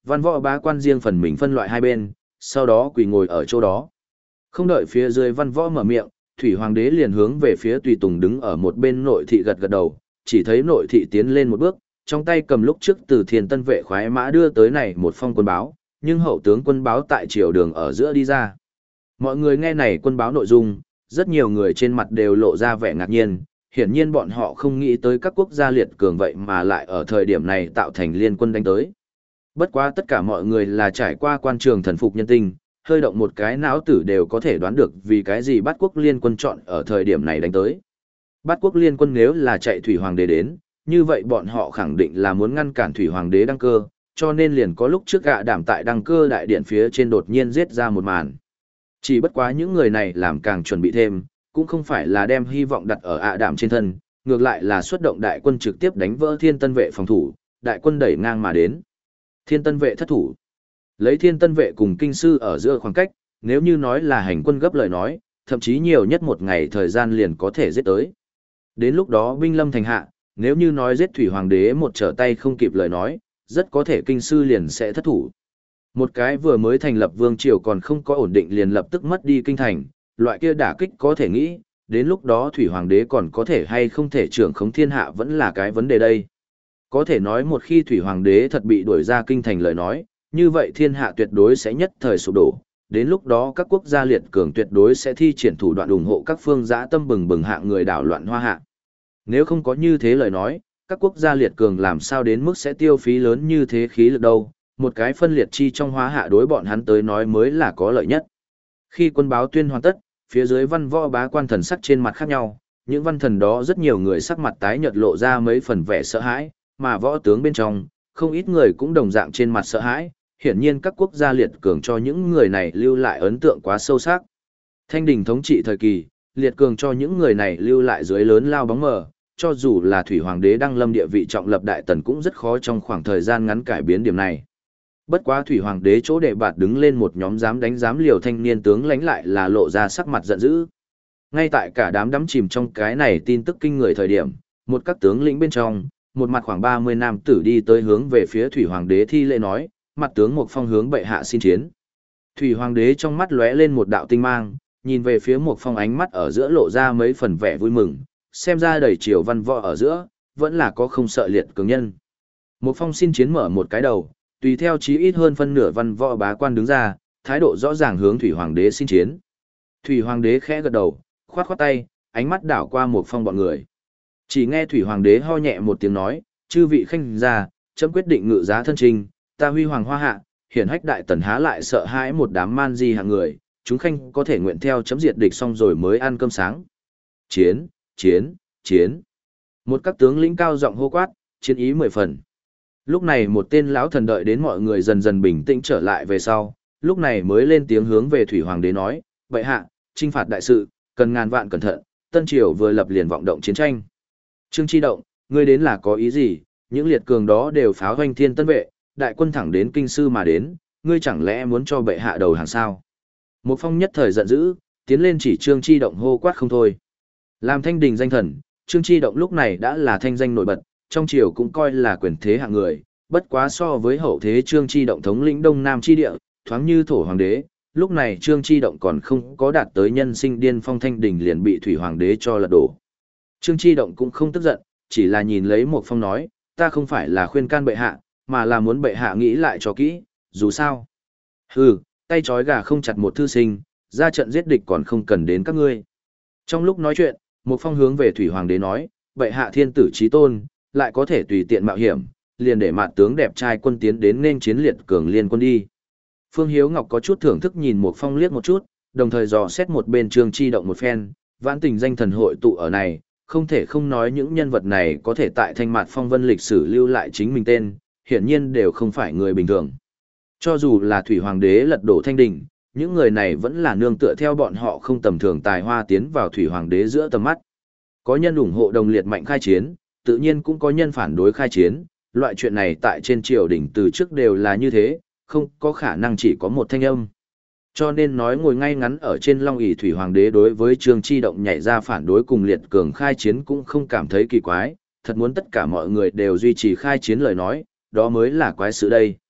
văn võ bá quan riêng phần mình phân loại hai bên, sau đó quỳ ngồi ở chỗ đó. Không đợi phía dưới văn võ mở miệng, Thủy Hoàng đế liền hướng về phía tùy tùng đứng ở một bên nội thị gật gật đầu, chỉ thấy nội thị tiến lên một bước, trong tay cầm lúc trước từ Thiên Tân vệ khoái mã đưa tới này một phong quân báo, nhưng hậu tướng quân báo tại triều đường ở giữa đi ra. Mọi người nghe này quân báo nội dung, rất nhiều người trên mặt đều lộ ra vẻ ngạc nhiên, hiển nhiên bọn họ không nghĩ tới các quốc gia liệt cường vậy mà lại ở thời điểm này tạo thành liên quân đánh tới. Bất quá tất cả mọi người là trải qua quan trường thần phục nhân tinh, hơi động một cái não tử đều có thể đoán được vì cái gì Bát quốc liên quân chọn ở thời điểm này đánh tới. Bát quốc liên quân nếu là chạy Thủy Hoàng đế đến, như vậy bọn họ khẳng định là muốn ngăn cản Thủy Hoàng đế đăng cơ, cho nên liền có lúc trước gạ đảm tại đăng cơ đại điện phía trên đột nhiên giết ra một màn. Chỉ bất quá những người này làm càng chuẩn bị thêm, cũng không phải là đem hy vọng đặt ở ạ đảm trên thân, ngược lại là xuất động đại quân trực tiếp đánh vỡ Thiên Tân vệ phòng thủ, đại quân đẩy ngang mà đến. Thiên Tân vệ thất thủ. Lấy Thiên Tân vệ cùng kinh sư ở giữa khoảng cách, nếu như nói là hành quân gấp lời nói, thậm chí nhiều nhất một ngày thời gian liền có thể giết tới. Đến lúc đó binh lâm thành hạ, nếu như nói giết Thủy Hoàng đế một trở tay không kịp lời nói, rất có thể kinh sư liền sẽ thất thủ. Một cái vừa mới thành lập vương triều còn không có ổn định liền lập tức mất đi kinh thành, loại kia đả kích có thể nghĩ, đến lúc đó Thủy Hoàng đế còn có thể hay không thể trưởng khống thiên hạ vẫn là cái vấn đề đây. Có thể nói một khi Thủy Hoàng đế thật bị đuổi ra kinh thành lời nói, như vậy thiên hạ tuyệt đối sẽ nhất thời sụp đổ, đến lúc đó các quốc gia liệt cường tuyệt đối sẽ thi triển thủ đoạn ủng hộ các phương dã tâm bừng bừng hạ người đảo loạn hoa hạ. Nếu không có như thế lời nói, các quốc gia liệt cường làm sao đến mức sẽ tiêu phí lớn như thế khí lực đâu, một cái phân liệt chi trong hóa hạ đối bọn hắn tới nói mới là có lợi nhất. Khi quân báo tuyên hoàn tất, phía dưới văn võ bá quan thần sắc trên mặt khác nhau, những văn thần đó rất nhiều người sắc mặt tái nhợt lộ ra mấy phần vẻ sợ hãi, mà võ tướng bên trong, không ít người cũng đồng dạng trên mặt sợ hãi, hiển nhiên các quốc gia liệt cường cho những người này lưu lại ấn tượng quá sâu sắc. Thanh đình thống trị thời kỳ, liệt cường cho những người này lưu lại dưới lớn lao bóng mờ, cho dù là Thủy Hoàng đế đăng lâm địa vị trọng lập đại tần cũng rất khó trong khoảng thời gian ngắn cải biến điểm này. Bất quá Thủy Hoàng đế chỗ đệ bạt đứng lên một nhóm dám đánh dám liều thanh niên tướng lãnh lại là lộ ra sắc mặt giận dữ. Ngay tại cả đám đắm chìm trong cái này tin tức kinh người thời điểm, một các tướng lĩnh bên trong, một mặt khoảng ba mươi nam tử đi tới hướng về phía Thủy Hoàng đế thi lễ nói, mặt tướng Mục Phong hướng bệ hạ xin chiến. Thủy Hoàng đế trong mắt lóe lên một đạo tinh mang, nhìn về phía Mục Phong ánh mắt ở giữa lộ ra mấy phần vẻ vui mừng, xem ra đầy triều văn võ ở giữa, vẫn là có không sợ liệt cường nhân. Mục Phong xin chiến mở một cái đầu, tùy theo chí ít hơn phân nửa văn võ bá quan đứng ra, thái độ rõ ràng hướng Thủy Hoàng đế xin chiến. Thủy Hoàng đế khẽ gật đầu, khoát khoát tay, ánh mắt đảo qua Mục Phong bọn người. Chỉ nghe Thủy Hoàng đế ho nhẹ một tiếng nói, chư vị khanh gia, chấm quyết định ngự giá thân trình, ta huy hoàng hoa hạ, hiển hách đại tần há lại sợ hãi một đám man di hạng người, chúng khanh có thể nguyện theo chấm diệt địch xong rồi mới ăn cơm sáng. Chiến, chiến, chiến. Một các tướng lĩnh cao giọng hô quát, chiến ý mười phần. Lúc này một tên lão thần đợi đến mọi người dần dần bình tĩnh trở lại về sau, lúc này mới lên tiếng hướng về Thủy Hoàng đế nói, bệ hạ, chinh phạt đại sự, cần ngàn vạn cẩn thận, Tân Triều vừa lập liền vọng động chiến tranh. Trương Chi Động, ngươi đến là có ý gì, những liệt cường đó đều pháo hoanh Thiên Tân vệ, đại quân thẳng đến kinh sư mà đến, ngươi chẳng lẽ muốn cho bệ hạ đầu hàng sao? Một Phong nhất thời giận dữ, tiến lên chỉ Trương Chi Động hô quát không thôi. Làm thanh đình danh thần, Trương Chi Động lúc này đã là thanh danh nổi bật, trong triều cũng coi là quyền thế hạng người, bất quá so với hậu thế Trương Chi Động thống lĩnh Đông Nam chi địa, thoáng như thổ hoàng đế, lúc này Trương Chi Động còn không có đạt tới nhân sinh điên phong thanh đình liền bị thủy hoàng đế cho lật đổ. Trương Chi Động cũng không tức giận, chỉ là nhìn lấy một phong nói, ta không phải là khuyên can bệ hạ, mà là muốn bệ hạ nghĩ lại cho kỹ, dù sao. Hừ, tay trói gà không chặt một thư sinh, ra trận giết địch còn không cần đến các ngươi. Trong lúc nói chuyện, một phong hướng về thủy hoàng đế nói, bệ hạ thiên tử chí tôn, lại có thể tùy tiện mạo hiểm, liền để mạn tướng đẹp trai quân tiến đến nên chiến liệt cường liên quân đi. Phương Hiếu Ngọc có chút thưởng thức nhìn một phong liếc một chút, đồng thời dò xét một bên Trương Chi Động một phen, vãn tình danh thần hội tụ ở này, không thể không nói những nhân vật này có thể tại thanh mạt phong vân lịch sử lưu lại chính mình tên, hiển nhiên đều không phải người bình thường. Cho dù là thủy hoàng đế lật đổ thanh đình, những người này vẫn là nương tựa theo bọn họ không tầm thường tài hoa tiến vào thủy hoàng đế giữa tầm mắt. Có nhân ủng hộ đồng liệt mạnh khai chiến, tự nhiên cũng có nhân phản đối khai chiến, loại chuyện này tại trên triều đình từ trước đều là như thế, không có khả năng chỉ có một thanh âm. Cho nên nói ngồi ngay ngắn ở trên long ỷ thủy hoàng đế đối với Trương Chi Động nhảy ra phản đối cùng liệt cường khai chiến cũng không cảm thấy kỳ quái, thật muốn tất cả mọi người đều duy trì khai chiến lời nói, đó mới là quái sự đây.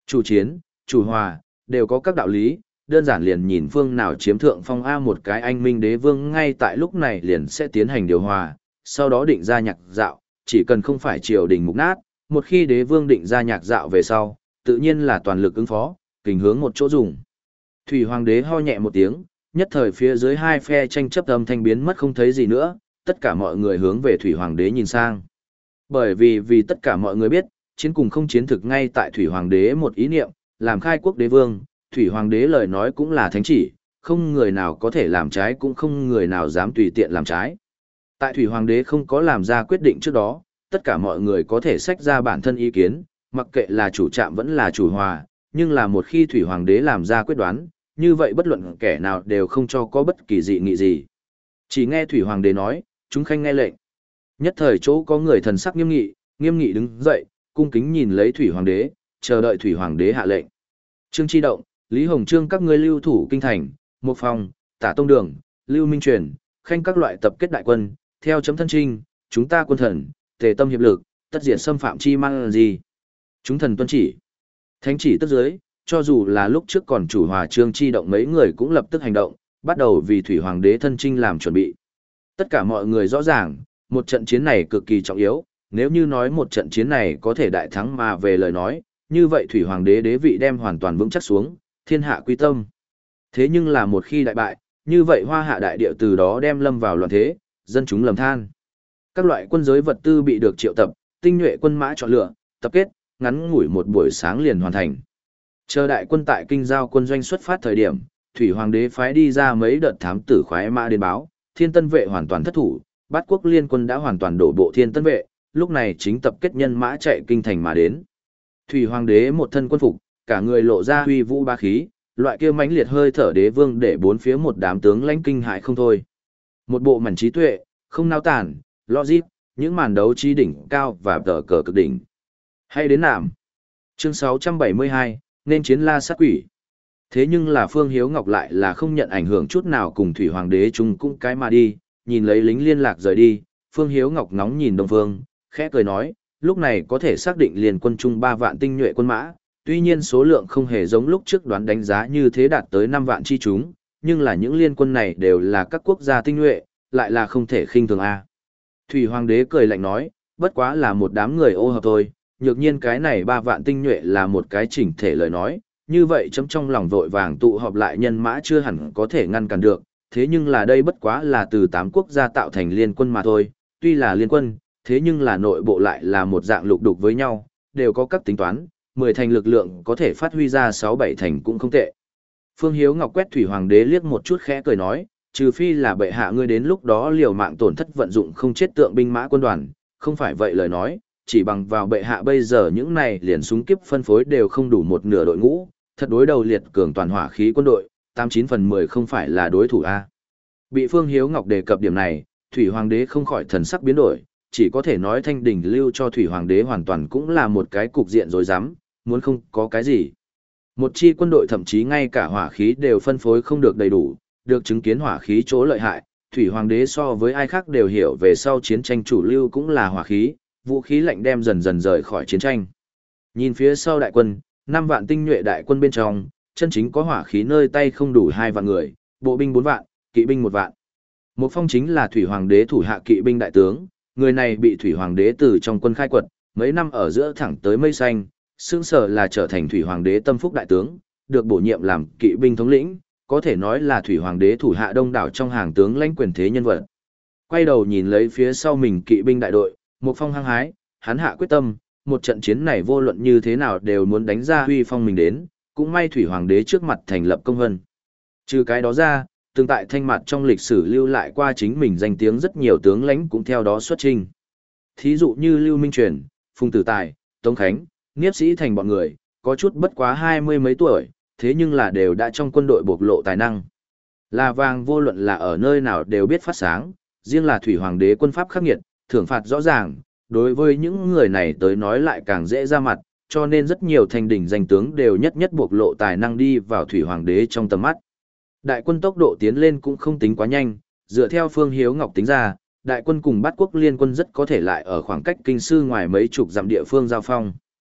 Chủ chiến, chủ hòa, đều có các đạo lý, đơn giản liền nhìn phương nào chiếm thượng phong A một cái anh minh đế vương ngay tại lúc này liền sẽ tiến hành điều hòa, sau đó định ra nhạc dạo, chỉ cần không phải triều đình mục nát, một khi đế vương định ra nhạc dạo về sau, tự nhiên là toàn lực ứng phó, kình hướng một chỗ dùng. Thủy hoàng đế ho nhẹ một tiếng, nhất thời phía dưới hai phe tranh chấp âm thanh biến mất không thấy gì nữa, tất cả mọi người hướng về thủy hoàng đế nhìn sang. Bởi vì vì tất cả mọi người biết, chiến cùng không chiến thực ngay tại thủy hoàng đế một ý niệm, làm khai quốc đế vương, thủy hoàng đế lời nói cũng là thánh chỉ, không người nào có thể làm trái cũng không người nào dám tùy tiện làm trái. Tại thủy hoàng đế không có làm ra quyết định trước đó, tất cả mọi người có thể xách ra bản thân ý kiến, mặc kệ là chủ trạm vẫn là chủ hòa, nhưng là một khi thủy hoàng đế làm ra quyết đoán, như vậy bất luận kẻ nào đều không cho có bất kỳ dị nghị gì. Chỉ nghe thủy hoàng đế nói, chúng khanh nghe lệnh. Nhất thời chỗ có người thần sắc nghiêm nghị, nghiêm nghị đứng dậy, cung kính nhìn lấy thủy hoàng đế, chờ đợi thủy hoàng đế hạ lệnh. Trương Chi Động, Lý Hồng Trương các ngươi lưu thủ kinh thành, Một Phòng, Tả Tông Đường, Lưu Minh Truyền, khanh các loại tập kết đại quân, theo chấm thân trinh, chúng ta quân thần, tề tâm hiệp lực, tất diệt xâm phạm chi mang gì. Chúng thần tuân chỉ. Thánh chỉ tức dưới, cho dù là lúc trước còn chủ hòa Trương Chi Động mấy người cũng lập tức hành động, bắt đầu vì thủy hoàng đế thân trinh làm chuẩn bị. Tất cả mọi người rõ ràng, một trận chiến này cực kỳ trọng yếu, nếu như nói một trận chiến này có thể đại thắng mà về lời nói, như vậy thủy hoàng đế đế vị đem hoàn toàn vững chắc xuống, thiên hạ quy tâm. Thế nhưng là một khi đại bại, như vậy hoa hạ đại địa từ đó đem lâm vào loạn thế, dân chúng lầm than. Các loại quân giới vật tư bị được triệu tập, tinh nhuệ quân mã chọn lựa, tập kết, ngắn ngủi một buổi sáng liền hoàn thành. Chờ đại quân tại kinh giao quân doanh xuất phát thời điểm, thủy hoàng đế phái đi ra mấy đợt thám tử khoái mã đến báo, thiên tân vệ hoàn toàn thất thủ, bát quốc liên quân đã hoàn toàn đổ bộ thiên tân vệ, lúc này chính tập kết nhân mã chạy kinh thành mà đến. Thủy hoàng đế một thân quân phục, cả người lộ ra uy vũ ba khí, loại kia mãnh liệt hơi thở đế vương để bốn phía một đám tướng lãnh kinh hại không thôi. Một bộ màn trí tuệ, không nao tản, logic, những màn đấu trí đỉnh cao và tờ cờ cực đỉnh. Hay đến nạm. Chương sáu trăm bảy mươi hai, nên chiến la sát quỷ. Thế nhưng là Phương Hiếu Ngọc lại là không nhận ảnh hưởng chút nào cùng Thủy Hoàng đế chung cũng cái mà đi, nhìn lấy lính liên lạc rời đi, Phương Hiếu Ngọc ngóng nhìn Đông Phương, khẽ cười nói, lúc này có thể xác định liền quân chung ba vạn tinh nhuệ quân mã, tuy nhiên số lượng không hề giống lúc trước đoán đánh giá như thế đạt tới năm vạn chi chúng, nhưng là những liên quân này đều là các quốc gia tinh nhuệ, lại là không thể khinh thường a. Thủy Hoàng đế cười lạnh nói, bất quá là một đám người ô hợp thôi, nhược nhiên cái này ba vạn tinh nhuệ là một cái chỉnh thể lời nói, như vậy chấm trong lòng vội vàng tụ họp lại nhân mã chưa hẳn có thể ngăn cản được, thế nhưng là đây bất quá là từ tám quốc gia tạo thành liên quân mà thôi, tuy là liên quân, thế nhưng là nội bộ lại là một dạng lục đục với nhau, đều có các tính toán, mười thành lực lượng có thể phát huy ra sáu bảy thành cũng không tệ. Phương Hiếu Ngọc quét Thủy Hoàng đế liếc một chút khẽ cười nói, trừ phi là bệ hạ ngươi đến lúc đó liều mạng tổn thất vận dụng không chết tượng binh mã quân đoàn, không phải vậy lời nói, chỉ bằng vào bệ hạ bây giờ những này liền súng kiếp phân phối đều không đủ một nửa đội ngũ, thật đối đầu liệt cường toàn hỏa khí quân đội, tám chín phần mười không phải là đối thủ a. Bị Phương Hiếu Ngọc đề cập điểm này, Thủy Hoàng đế không khỏi thần sắc biến đổi, chỉ có thể nói thanh đỉnh lưu cho Thủy Hoàng đế hoàn toàn cũng là một cái cục diện rối rắm, muốn không có cái gì. Một chi quân đội thậm chí ngay cả hỏa khí đều phân phối không được đầy đủ, được chứng kiến hỏa khí chỗ lợi hại, Thủy Hoàng đế so với ai khác đều hiểu về sau chiến tranh chủ lưu cũng là hỏa khí, vũ khí lạnh đem dần dần rời khỏi chiến tranh. Nhìn phía sau đại quân, năm vạn tinh nhuệ đại quân bên trong, chân chính có hỏa khí nơi tay không đủ hai vạn người, bộ binh bốn vạn, kỵ binh một vạn. Một phong chính là Thủy Hoàng đế thủ hạ kỵ binh đại tướng, người này bị Thủy Hoàng đế từ trong quân khai quật, mấy năm ở giữa thẳng tới mây xanh, xương sở là trở thành Thủy Hoàng đế tâm phúc đại tướng, được bổ nhiệm làm kỵ binh thống lĩnh, có thể nói là Thủy Hoàng đế thủ hạ đông đảo trong hàng tướng lãnh quyền thế nhân vật. Quay đầu nhìn lấy phía sau mình kỵ binh đại đội, một phong hăng hái, hắn hạ quyết tâm, một trận chiến này vô luận như thế nào đều muốn đánh ra huy phong mình đến, cũng may Thủy Hoàng đế trước mặt thành lập công vân. Trừ cái đó ra, tương tại thanh mặt trong lịch sử lưu lại qua chính mình danh tiếng rất nhiều tướng lãnh cũng theo đó xuất trình. Thí dụ như Lưu Minh Truyền, Phùng Tử Tài, Tống Khánh, Niếp Sĩ Thành bọn người, có chút bất quá hai mươi mấy tuổi, thế nhưng là đều đã trong quân đội bộc lộ tài năng. Là vàng vô luận là ở nơi nào đều biết phát sáng, riêng là Thủy Hoàng đế quân pháp khắc nghiệt, thưởng phạt rõ ràng, đối với những người này tới nói lại càng dễ ra mặt, cho nên rất nhiều thành đỉnh danh tướng đều nhất nhất bộc lộ tài năng đi vào Thủy Hoàng đế trong tầm mắt. Đại quân tốc độ tiến lên cũng không tính quá nhanh, dựa theo Phương Hiếu Ngọc tính ra, đại quân cùng Bát quốc liên quân rất có thể lại ở khoảng cách kinh sư ngoài mấy chục dặm địa phương giao phong.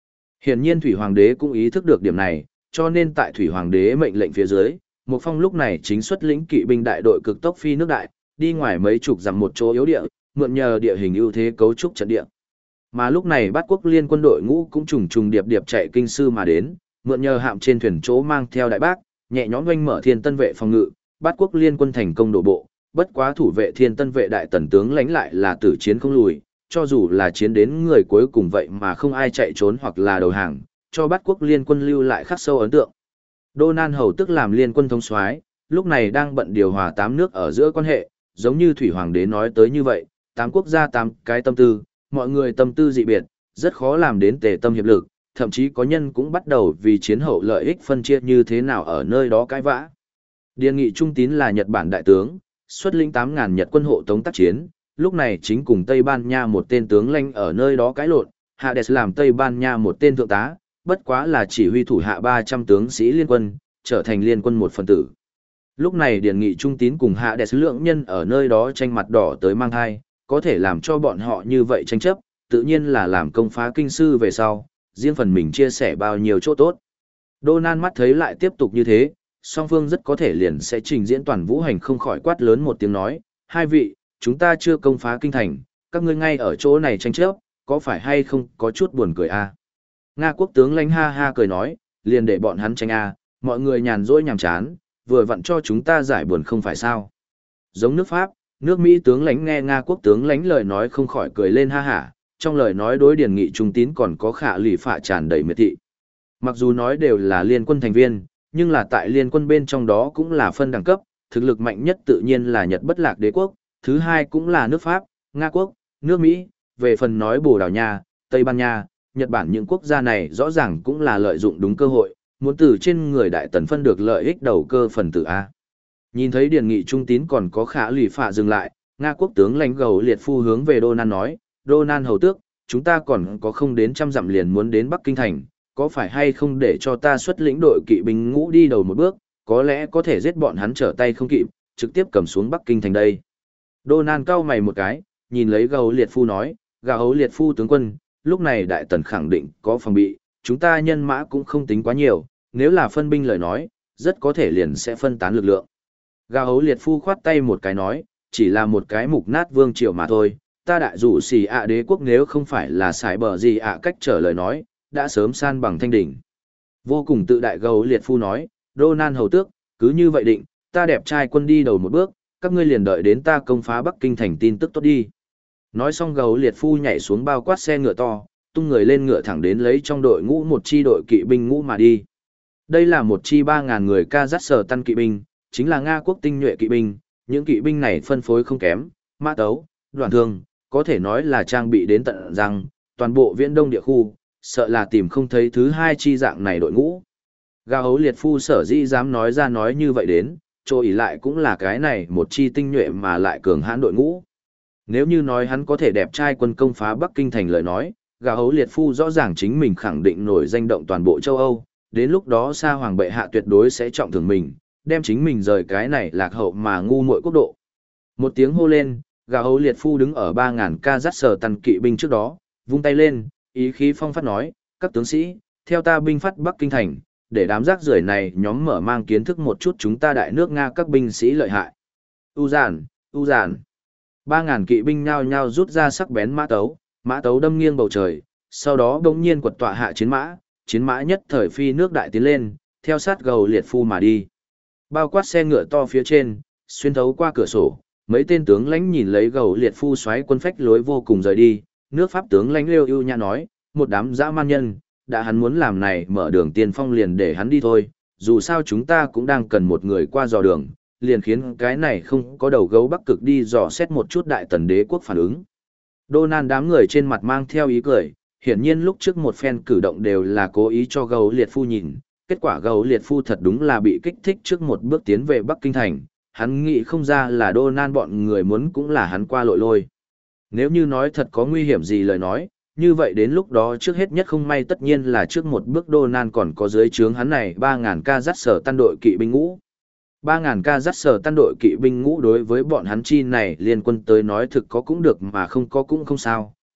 Hiển nhiên Thủy Hoàng đế cũng ý thức được điểm này, cho nên tại Thủy Hoàng đế mệnh lệnh phía dưới, Một Phong lúc này chính xuất lĩnh kỵ binh đại đội cực tốc phi nước đại, đi ngoài mấy chục dặm một chỗ yếu địa, mượn nhờ địa hình ưu thế cấu trúc trận địa. Mà lúc này Bát Quốc Liên quân đội ngũ cũng trùng trùng điệp điệp chạy kinh sư mà đến, mượn nhờ hạm trên thuyền chỗ mang theo đại bác, nhẹ nhõm oanh mở Thiên Tân vệ phòng ngự, Bát Quốc Liên quân thành công đổ bộ, bất quá thủ vệ Thiên Tân vệ đại tần tướng lãnh lại là tử chiến không lùi, cho dù là chiến đến người cuối cùng vậy mà không ai chạy trốn hoặc là đầu hàng, cho Bát Quốc Liên quân lưu lại khắc sâu ấn tượng. Đô Nan Hầu tức làm liên quân thống soái, lúc này đang bận điều hòa tám nước ở giữa quan hệ, giống như Thủy Hoàng đế nói tới như vậy, tám quốc gia tám cái tâm tư, mọi người tâm tư dị biệt, rất khó làm đến tề tâm hiệp lực, thậm chí có nhân cũng bắt đầu vì chiến hậu lợi ích phân chia như thế nào ở nơi đó cãi vã. Điền Nghị Trung Tín là Nhật Bản đại tướng, xuất lĩnh tám ngàn Nhật quân hộ tống tác chiến, lúc này chính cùng Tây Ban Nha một tên tướng lãnh ở nơi đó cãi lộn, Hades làm Tây Ban Nha một tên thượng tá, bất quá là chỉ huy thủ hạ ba trăm tướng sĩ liên quân, trở thành liên quân một phần tử. Lúc này Điền Nghị Trung Tín cùng Hades lượng nhân ở nơi đó tranh mặt đỏ tới mang hai, có thể làm cho bọn họ như vậy tranh chấp, tự nhiên là làm công phá kinh sư về sau, riêng phần mình chia sẻ bao nhiêu chỗ tốt. Đô Nan mắt thấy lại tiếp tục như thế, song phương rất có thể liền sẽ trình diễn toàn vũ hành, không khỏi quát lớn một tiếng nói, hai vị, chúng ta chưa công phá kinh thành, các ngươi ngay ở chỗ này tranh chấp, có phải hay không có chút buồn cười a? À? Nga quốc tướng lãnh ha ha cười nói, liền để bọn hắn tranh a, à, mọi người nhàn rỗi nhàm chán, vừa vặn cho chúng ta giải buồn không phải sao? Giống nước Pháp, nước Mỹ tướng lãnh nghe Nga quốc tướng lãnh lời nói không khỏi cười lên ha hả, trong lời nói đối Điền Nghị Trung Tín còn có khả lì phạ tràn đầy miệt thị. Mặc dù nói đều là liên quân thành viên, nhưng là tại liên quân bên trong đó cũng là phân đẳng cấp, thực lực mạnh nhất tự nhiên là Nhật Bất Lạc Đế quốc, thứ hai cũng là nước Pháp, Nga quốc, nước Mỹ, về phần nói Bồ Đào Nha, Tây Ban Nha, Nhật Bản, những quốc gia này rõ ràng cũng là lợi dụng đúng cơ hội, muốn từ trên người đại tần phân được lợi ích đầu cơ phần tử A. Nhìn thấy Điền Nghị Trung Tín còn có khả lì phạ dừng lại, Nga quốc tướng lãnh gầu liệt phu hướng về Đô Nan nói, Đô Nan hầu tước, chúng ta còn có không đến trăm dặm liền muốn đến Bắc Kinh thành, có phải hay không để cho ta xuất lĩnh đội kỵ binh ngũ đi đầu một bước, có lẽ có thể giết bọn hắn trở tay không kịp, trực tiếp cầm xuống Bắc Kinh thành đây. Đô Nan cau mày một cái, nhìn lấy gầu liệt phu nói, gầu liệt phu tướng quân, lúc này đại tần khẳng định có phòng bị, chúng ta nhân mã cũng không tính quá nhiều, nếu là phân binh lời nói, rất có thể liền sẽ phân tán lực lượng. Gầu liệt phu khoát tay một cái nói, chỉ là một cái mục nát vương triều mà thôi, ta đại dụ xì ạ đế quốc nếu không phải là sải bờ gì ạ cách trở lời nói, đã sớm san bằng thanh đỉnh. Vô cùng tự đại gầu liệt phu nói, Đô Nan hầu tước, cứ như vậy định, ta đẹp trai quân đi đầu một bước, các ngươi liền đợi đến ta công phá Bắc Kinh thành tin tức tốt đi. Nói xong gầu liệt phu nhảy xuống bao quát xe ngựa to, tung người lên ngựa thẳng đến lấy trong đội ngũ một chi đội kỵ binh ngũ mà đi. Đây là một chi ba ngàn người ca dắt sở tăng kỵ binh, chính là Nga quốc tinh nhuệ kỵ binh, những kỵ binh này phân phối không kém, mã tấu, đoàn thương, có thể nói là trang bị đến tận răng, toàn bộ viễn đông địa khu, sợ là tìm không thấy thứ hai chi dạng này đội ngũ. Gao hấu liệt phu sở dĩ dám nói ra nói như vậy đến, chỗ ỉ lại cũng là cái này một chi tinh nhuệ mà lại cường hãn đội ngũ. Nếu như nói hắn có thể đẹp trai quân công phá Bắc Kinh thành lời nói, Gao hấu liệt phu rõ ràng chính mình khẳng định nổi danh động toàn bộ châu Âu, đến lúc đó Sa Hoàng bệ hạ tuyệt đối sẽ trọng thưởng mình, đem chính mình rời cái này lạc hậu mà ngu muội quốc độ. Một tiếng hô lên, Gao hấu liệt phu đứng ở ba ngàn ca dắt sở tần kỵ binh trước đó, vung tay lên, ý khí phong phát nói, các tướng sĩ, theo ta binh phát Bắc Kinh thành, để đám rác rưởi này nhóm mở mang kiến thức một chút chúng ta đại nước Nga các binh sĩ lợi hại. U giản, u giản. Ba ngàn kỵ binh nhao nhao rút ra sắc bén mã tấu, mã tấu đâm nghiêng bầu trời, sau đó đống nhiên quật tọa hạ chiến mã, chiến mã nhất thời phi nước đại tiến lên, theo sát gầu liệt phu mà đi. Bao quát xe ngựa to phía trên, xuyên thấu qua cửa sổ, mấy tên tướng lãnh nhìn lấy gầu liệt phu xoáy quân phách lối vô cùng rời đi, nước Pháp tướng lãnh Liêu ưu nhã nói, một đám dã man nhân, đã hắn muốn làm này mở đường tiên phong liền để hắn đi thôi, dù sao chúng ta cũng đang cần một người qua dò đường, liền khiến cái này không có đầu gấu Bắc Cực đi dò xét một chút đại tần đế quốc phản ứng. Đô Nan đám người trên mặt mang theo ý cười, hiển nhiên lúc trước một phen cử động đều là cố ý cho gấu liệt phu nhìn, kết quả gấu liệt phu thật đúng là bị kích thích trước một bước tiến về Bắc Kinh thành, hắn nghĩ không ra là Đô Nan bọn người muốn cũng là hắn qua lội lôi. Nếu như nói thật có nguy hiểm gì lời nói, như vậy đến lúc đó trước hết nhất không may tất nhiên là trước một bước Đô Nan còn có dưới trướng hắn này ba ngàn ca dắt sở tan đội kỵ binh ngũ. ba ngàn ca dắt sở tan đội kỵ binh ngũ đối với bọn hắn chi này liên quân tới nói thực có cũng được mà không có cũng không sao,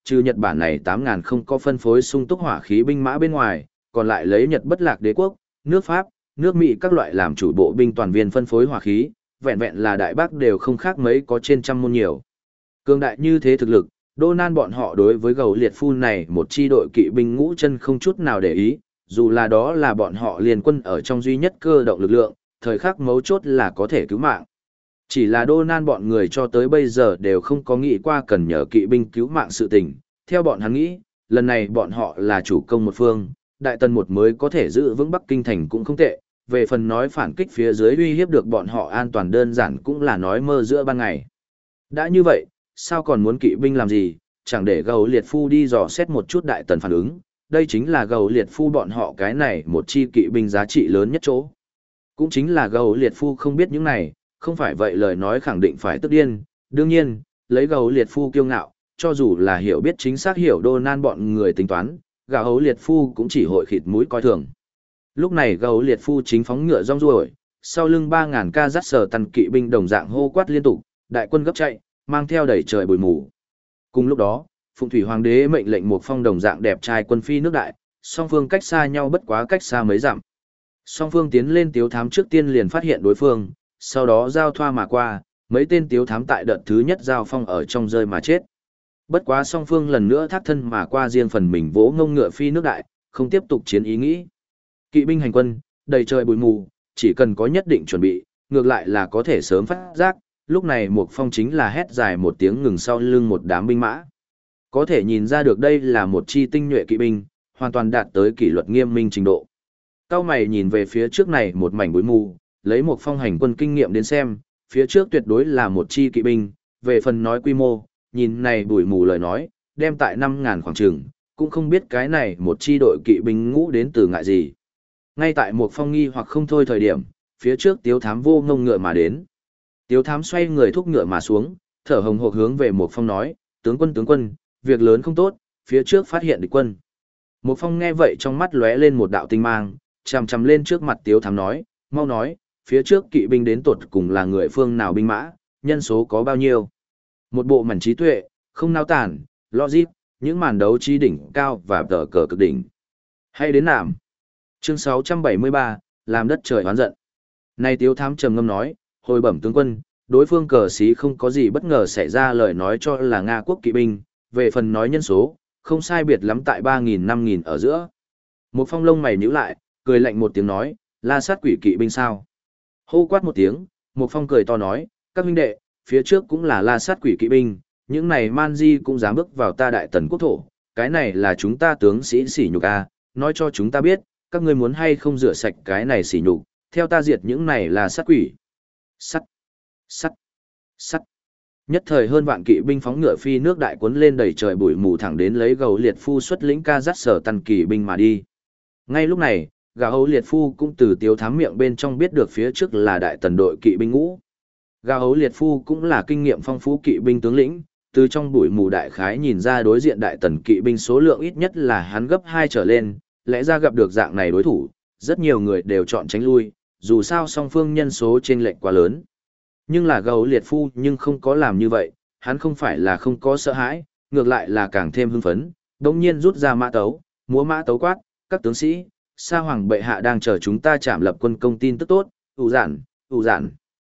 trừ Nhật Bản này tám nghìn không có phân phối sung túc hỏa khí binh mã bên ngoài, còn lại lấy Nhật bất lạc đế quốc, nước Pháp, nước Mỹ các loại làm chủ bộ binh toàn viên phân phối hỏa khí, vẹn vẹn là Đại Bác đều không khác mấy có trên trăm môn nhiều. Cường đại như thế thực lực, Donan bọn họ đối với gầu liệt phu này một chi đội kỵ binh ngũ chân không chút nào để ý, dù là đó là bọn họ liên quân ở trong duy nhất cơ động lực lượng, thời khắc mấu chốt là có thể cứu mạng. Chỉ là Donan bọn người cho tới bây giờ đều không có nghĩ qua cần nhờ kỵ binh cứu mạng sự tình, theo bọn hắn nghĩ, lần này bọn họ là chủ công một phương, Đại Tần một mới có thể giữ vững Bắc Kinh thành cũng không tệ, về phần nói phản kích phía dưới uy hiếp được bọn họ an toàn đơn giản cũng là nói mơ giữa ban ngày. Đã như vậy, sao còn muốn kỵ binh làm gì, chẳng để gầu liệt phu đi dò xét một chút Đại Tần phản ứng, đây chính là gầu liệt phu bọn họ cái này một chi kỵ binh giá trị lớn nhất chỗ. Cũng chính là gầu liệt phu không biết những này, không phải vậy lời nói khẳng định phải tức điên, đương nhiên, lấy gầu liệt phu kiêu ngạo, cho dù là hiểu biết chính xác hiểu Donan bọn người tính toán, gà hấu liệt phu cũng chỉ hội khịt mũi coi thường. Lúc này gầu liệt phu chính phóng ngựa rong ruổi, sau lưng ba ngàn ca dắt sờ tăn kỵ binh đồng dạng hô quát liên tục, đại quân gấp chạy, mang theo đầy trời bụi mù. Cùng lúc đó, Phụng Thủy Hoàng đế mệnh lệnh một phong đồng dạng đẹp trai quân phi nước đại, song phương cách xa nhau bất quá cách xa mấy dặm. Song phương tiến lên tiếu thám trước tiên liền phát hiện đối phương, sau đó giao thoa mà qua, mấy tên tiếu thám tại đợt thứ nhất giao phong ở trong rơi mà chết. Bất quá song phương lần nữa thác thân mà qua riêng phần mình vỗ ngông ngựa phi nước đại, không tiếp tục chiến ý nghĩ. Kỵ binh hành quân, đầy trời bụi mù, chỉ cần có nhất định chuẩn bị, ngược lại là có thể sớm phát giác, lúc này một phong chính là hét dài một tiếng ngừng sau lưng một đám binh mã. Có thể nhìn ra được đây là một chi tinh nhuệ kỵ binh, hoàn toàn đạt tới kỷ luật nghiêm minh trình độ. Cao mày nhìn về phía trước này một mảnh bụi mù, lấy một phong hành quân kinh nghiệm đến xem, phía trước tuyệt đối là một chi kỵ binh, về phần nói quy mô, nhìn này bụi mù lời nói, đem tại năm ngàn khoảng trường, cũng không biết cái này một chi đội kỵ binh ngũ đến từ ngại gì. Ngay tại một phong nghi hoặc không thôi thời điểm, phía trước tiếu thám vô ngông ngựa mà đến. Tiếu thám xoay người thúc ngựa mà xuống, thở hồng hộc hướng về một phong nói, tướng quân tướng quân, việc lớn không tốt, phía trước phát hiện địch quân. Một phong nghe vậy trong mắt lóe lên một đạo tinh mang, chằm chằm lên trước mặt tiếu thám nói, mau nói, phía trước kỵ binh đến tột cùng là người phương nào binh mã, nhân số có bao nhiêu. Một bộ mảnh trí tuệ, không nao tản, logic, những màn đấu trí đỉnh cao và tờ cờ cực đỉnh. Hay đến nàm. Chương sáu trăm bảy mươi ba, làm đất trời oán giận. Này tiếu thám trầm ngâm nói, hồi bẩm tướng quân, đối phương cờ sĩ không có gì bất ngờ xảy ra lời nói cho là Nga quốc kỵ binh, về phần nói nhân số, không sai biệt lắm tại ba nghìn năm nghìn ở giữa. Một phong lông mày nhíu lại, cười lạnh một tiếng nói, la sát quỷ kỵ binh sao? Hô quát một tiếng, một phong cười to nói, các huynh đệ, phía trước cũng là la sát quỷ kỵ binh, những này man di cũng dám bước vào ta Đại Tần quốc thổ, cái này là chúng ta tướng sĩ sỉ nhục a, nói cho chúng ta biết, các ngươi muốn hay không rửa sạch cái này sỉ nhục, theo ta diệt những này là sát quỷ. Sắt, sắt, sắt. Nhất thời hơn vạn kỵ binh phóng ngựa phi nước đại cuốn lên đầy trời bụi mù thẳng đến lấy gầu liệt phu xuất lĩnh ca dắt sở tần kỵ binh mà đi. Ngay lúc này, gà hấu liệt phu cũng từ tiếu thám miệng bên trong biết được phía trước là Đại Tần đội kỵ binh ngũ. Gà hấu liệt phu cũng là kinh nghiệm phong phú kỵ binh tướng lĩnh, từ trong bụi mù đại khái nhìn ra đối diện Đại Tần kỵ binh số lượng ít nhất là hắn gấp hai trở lên, lẽ ra gặp được dạng này đối thủ, rất nhiều người đều chọn tránh lui, dù sao song phương nhân số chênh lệch quá lớn. Nhưng là gầu liệt phu nhưng không có làm như vậy, hắn không phải là không có sợ hãi, ngược lại là càng thêm hưng phấn, đồng nhiên rút ra mã tấu, múa mã tấu quát, các tướng sĩ, Sa Hoàng bệ hạ đang chờ chúng ta chạm lập quân công tin tức tốt, ù giản, ù giản,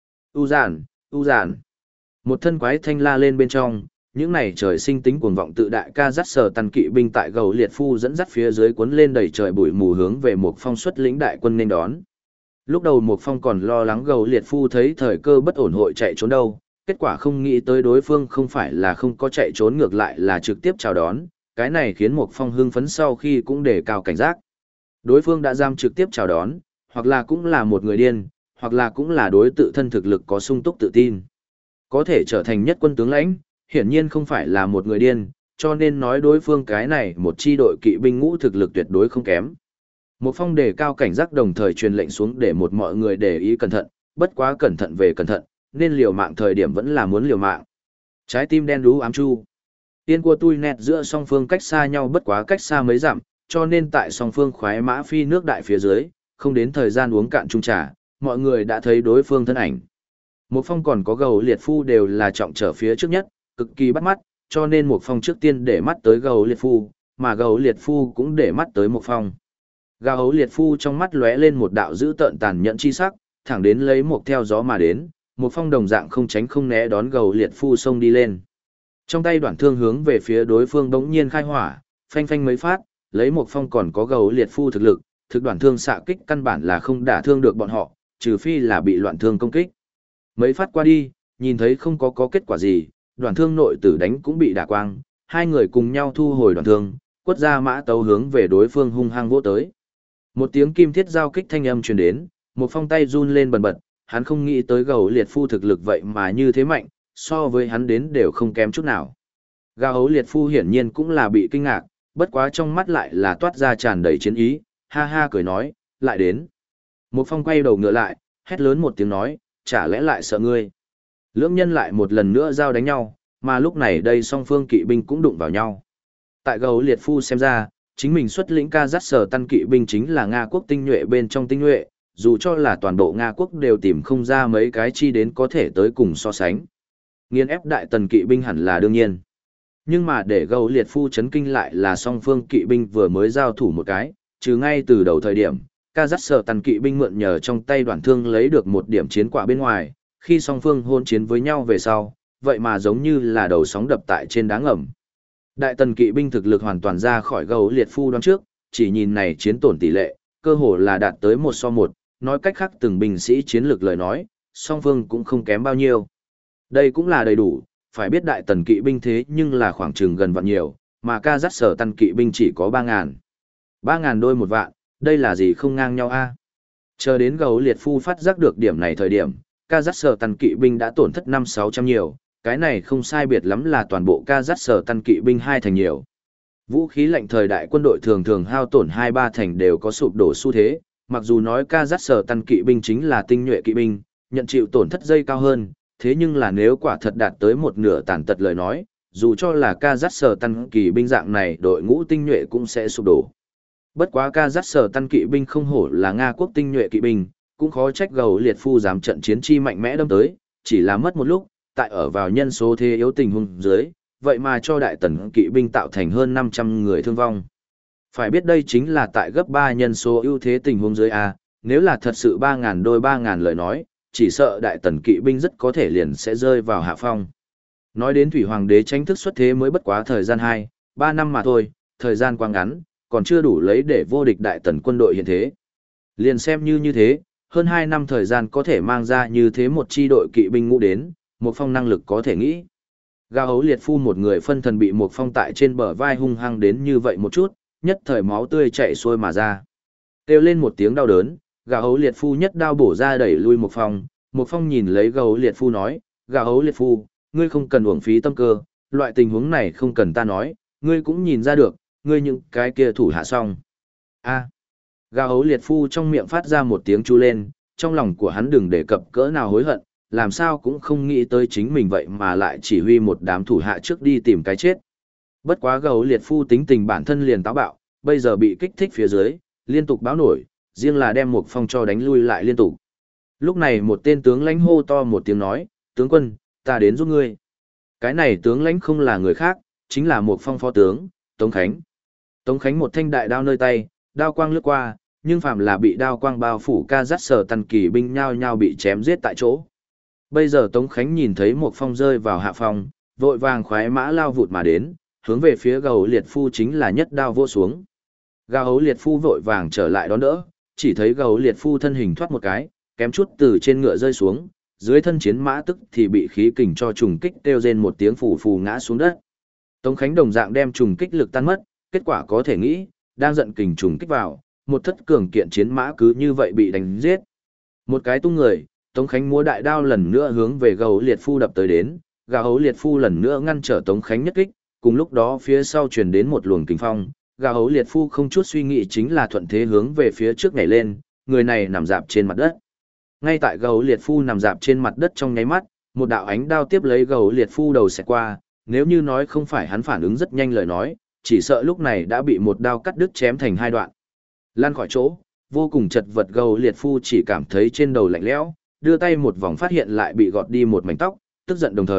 ù giản, ù giản. Một thân quái thanh la lên bên trong, những này trời sinh tính cuồng vọng tự đại ca dắt sở tần kỵ binh tại gầu liệt phu dẫn dắt phía dưới cuốn lên đầy trời bụi mù hướng về một phong xuất lĩnh đại quân nên đón. Lúc đầu một phong còn lo lắng gầu liệt phu thấy thời cơ bất ổn hội chạy trốn đâu, kết quả không nghĩ tới đối phương không phải là không có chạy trốn ngược lại là trực tiếp chào đón, cái này khiến một phong hưng phấn sau khi cũng đề cao cảnh giác. Đối phương đã giam trực tiếp chào đón, hoặc là cũng là một người điên, hoặc là cũng là đối tự thân thực lực có sung túc tự tin. Có thể trở thành nhất quân tướng lãnh, hiển nhiên không phải là một người điên, cho nên nói đối phương cái này một chi đội kỵ binh ngũ thực lực tuyệt đối không kém. Một phong đề cao cảnh giác đồng thời truyền lệnh xuống để một mọi người để ý cẩn thận, bất quá cẩn thận về cẩn thận, nên liều mạng thời điểm vẫn là muốn liều mạng. Trái tim đen đú ám chu. Tiên của tui nẹt giữa song phương cách xa nhau bất quá cách xa mấy dặm, cho nên tại song phương khoái mã phi nước đại phía dưới, không đến thời gian uống cạn chung trà, mọi người đã thấy đối phương thân ảnh. Một phong còn có gầu liệt phu đều là trọng trở phía trước nhất, cực kỳ bắt mắt, cho nên Mục Phong trước tiên để mắt tới Gấu Liệt Phu, mà Gấu Liệt Phu cũng để mắt tới Mục Phong. Gấu Liệt Phu trong mắt lóe lên một đạo dữ tợn tàn nhẫn chi sắc, thẳng đến lấy Mục theo gió mà đến, Mục Phong đồng dạng không tránh không né đón Gấu Liệt Phu xông đi lên. Trong tay đoạn thương hướng về phía đối phương bỗng nhiên khai hỏa, phanh phanh mấy phát, lấy Mục Phong còn có Gấu Liệt Phu thực lực, thực đoạn thương xạ kích căn bản là không đả thương được bọn họ, trừ phi là bị loạn thương công kích. Mấy phát qua đi, nhìn thấy không có có kết quả gì, đoạn thương nội tử đánh cũng bị đả quang, hai người cùng nhau thu hồi đoạn thương, quất ra mã tấu hướng về đối phương hung hăng vỗ tới. Một tiếng kim thiết giao kích thanh âm truyền đến, Mục Phong tay run lên bần bật, hắn không nghĩ tới Gấu Liệt Phu thực lực vậy mà như thế mạnh, so với hắn đến đều không kém chút nào. Gấu Liệt Phu hiển nhiên cũng là bị kinh ngạc, bất quá trong mắt lại là toát ra tràn đầy chiến ý, ha ha cười nói, lại đến. Mục Phong quay đầu ngựa lại, hét lớn một tiếng nói, chả lẽ lại sợ ngươi. Lưỡng nhân lại một lần nữa giao đánh nhau, mà lúc này đây song phương kỵ binh cũng đụng vào nhau. Tại Gấu Liệt Phu xem ra, chính mình xuất lĩnh ca dắt sở tăng kỵ binh chính là Nga quốc tinh nhuệ bên trong tinh nhuệ, dù cho là toàn bộ Nga quốc đều tìm không ra mấy cái chi đến có thể tới cùng so sánh. Nghiên ép đại tần kỵ binh hẳn là đương nhiên. Nhưng mà để Gấu Liệt Phu chấn kinh lại là song phương kỵ binh vừa mới giao thủ một cái, trừ ngay từ đầu thời điểm, ca dắt sở tần kỵ binh mượn nhờ trong tay đoạn thương lấy được một điểm chiến quả bên ngoài, khi song phương hôn chiến với nhau về sau, vậy mà giống như là đầu sóng đập tại trên đá ngầm. Đại tần kỵ binh thực lực hoàn toàn ra khỏi Gấu Liệt Phu đoán trước, chỉ nhìn này chiến tổn tỷ lệ, cơ hồ là đạt tới một so một, nói cách khác từng binh sĩ chiến lược lời nói, song phương cũng không kém bao nhiêu. Đây cũng là đầy đủ, phải biết đại tần kỵ binh thế nhưng là khoảng chừng gần vạn nhiều, mà ca dắt sở tần kỵ binh chỉ có ba ngàn. ba ngàn đôi một vạn, đây là gì không ngang nhau a? Chờ đến Gấu Liệt Phu phát giác được điểm này thời điểm, ca dắt sở tần kỵ binh đã tổn thất năm sáu trăm nhiều, cái này không sai biệt lắm là toàn bộ ca dắt sở tần kỵ binh hai thành nhiều. Vũ khí lạnh thời đại quân đội thường thường hao tổn hai ba thành đều có sụp đổ xu thế, mặc dù nói ca dắt sở tần kỵ binh chính là tinh nhuệ kỵ binh, nhận chịu tổn thất dây cao hơn, thế nhưng là nếu quả thật đạt tới một nửa tàn tật lời nói, dù cho là ca dắt sở tần kỵ binh dạng này đội ngũ tinh nhuệ cũng sẽ sụp đổ. Bất quá ca dắt sở tần kỵ binh không hổ là Nga quốc tinh nhuệ kỵ binh, cũng khó trách Gấu Liệt Phu dám trận chiến chi mạnh mẽ đâm tới, chỉ là mất một lúc, tại ở vào nhân số thế yếu tình huống dưới, vậy mà cho đại tần kỵ binh tạo thành hơn năm trăm người thương vong. Phải biết đây chính là tại gấp ba nhân số ưu thế tình huống dưới A, nếu là thật sự ba ngàn đôi ba ngàn lời nói, chỉ sợ đại tần kỵ binh rất có thể liền sẽ rơi vào hạ phong. Nói đến Thủy Hoàng đế tranh thức xuất thế mới bất quá thời gian hai, ba năm mà thôi, thời gian quá ngắn, còn chưa đủ lấy để vô địch đại tần quân đội hiện thế. Liền xem như như thế, hơn hai năm thời gian có thể mang ra như thế một chi đội kỵ binh ngũ đến, một phong năng lực có thể nghĩ. Gấu Liệt Phu một người phân thần bị một phong tại trên bờ vai hung hăng đến như vậy một chút, nhất thời máu tươi chảy xuôi mà ra. Kêu lên một tiếng đau đớn, Gấu Liệt Phu nhất đao bổ ra đẩy lui một phong, một phong nhìn lấy Gấu Liệt Phu nói, Gấu Liệt Phu, ngươi không cần uổng phí tâm cơ, loại tình huống này không cần ta nói, ngươi cũng nhìn ra được, ngươi những cái kia thủ hạ xong. A. Gấu Liệt Phu trong miệng phát ra một tiếng chu lên, trong lòng của hắn đừng đề cập cỡ nào hối hận, làm sao cũng không nghĩ tới chính mình vậy mà lại chỉ huy một đám thủ hạ trước đi tìm cái chết. Bất quá Gấu Liệt Phu tính tình bản thân liền táo bạo, bây giờ bị kích thích phía dưới, liên tục báo nổi, riêng là đem một phong cho đánh lui lại liên tục. Lúc này một tên tướng lãnh hô to một tiếng nói, tướng quân, ta đến giúp ngươi. Cái này tướng lãnh không là người khác, chính là một phong phó tướng, Tống Khánh. Tống Khánh một thanh đại đao nơi tay, đao quang lướt qua, nhưng phàm là bị đao quang bao phủ ca dắt sở tần kỳ binh nhao nhao bị chém giết tại chỗ. Bây giờ Tống Khánh nhìn thấy một phong rơi vào hạ phong, vội vàng khoái mã lao vụt mà đến, hướng về phía Gấu Liệt Phu chính là nhất đao vô xuống. Gấu Liệt Phu vội vàng trở lại đón đỡ, chỉ thấy Gấu Liệt Phu thân hình thoát một cái, kém chút từ trên ngựa rơi xuống, dưới thân chiến mã tức thì bị khí kình cho trùng kích kêu rên một tiếng phù phù ngã xuống đất. Tống Khánh đồng dạng đem trùng kích lực tan mất, kết quả có thể nghĩ, đang giận kình trùng kích vào, một thất cường kiện chiến mã cứ như vậy bị đánh giết. Một cái tung người, Tống Khánh múa đại đao lần nữa hướng về Gấu Liệt Phu đập tới đến, Gấu Liệt Phu lần nữa ngăn trở Tống Khánh nhất kích, cùng lúc đó phía sau truyền đến một luồng kình phong, Gấu Liệt Phu không chút suy nghĩ chính là thuận thế hướng về phía trước nhảy lên, người này nằm dạp trên mặt đất. Ngay tại Gấu Liệt Phu nằm dạp trên mặt đất trong nháy mắt, một đạo ánh đao tiếp lấy Gấu Liệt Phu đầu xẹt qua, nếu như nói không phải hắn phản ứng rất nhanh lời nói, chỉ sợ lúc này đã bị một đao cắt đứt chém thành hai đoạn. Lăn khỏi chỗ, vô cùng chật vật Gấu Liệt Phu chỉ cảm thấy trên đầu lạnh lẽo, đưa tay một vòng phát hiện lại bị gọt đi một mảnh tóc, tức giận đồng thời,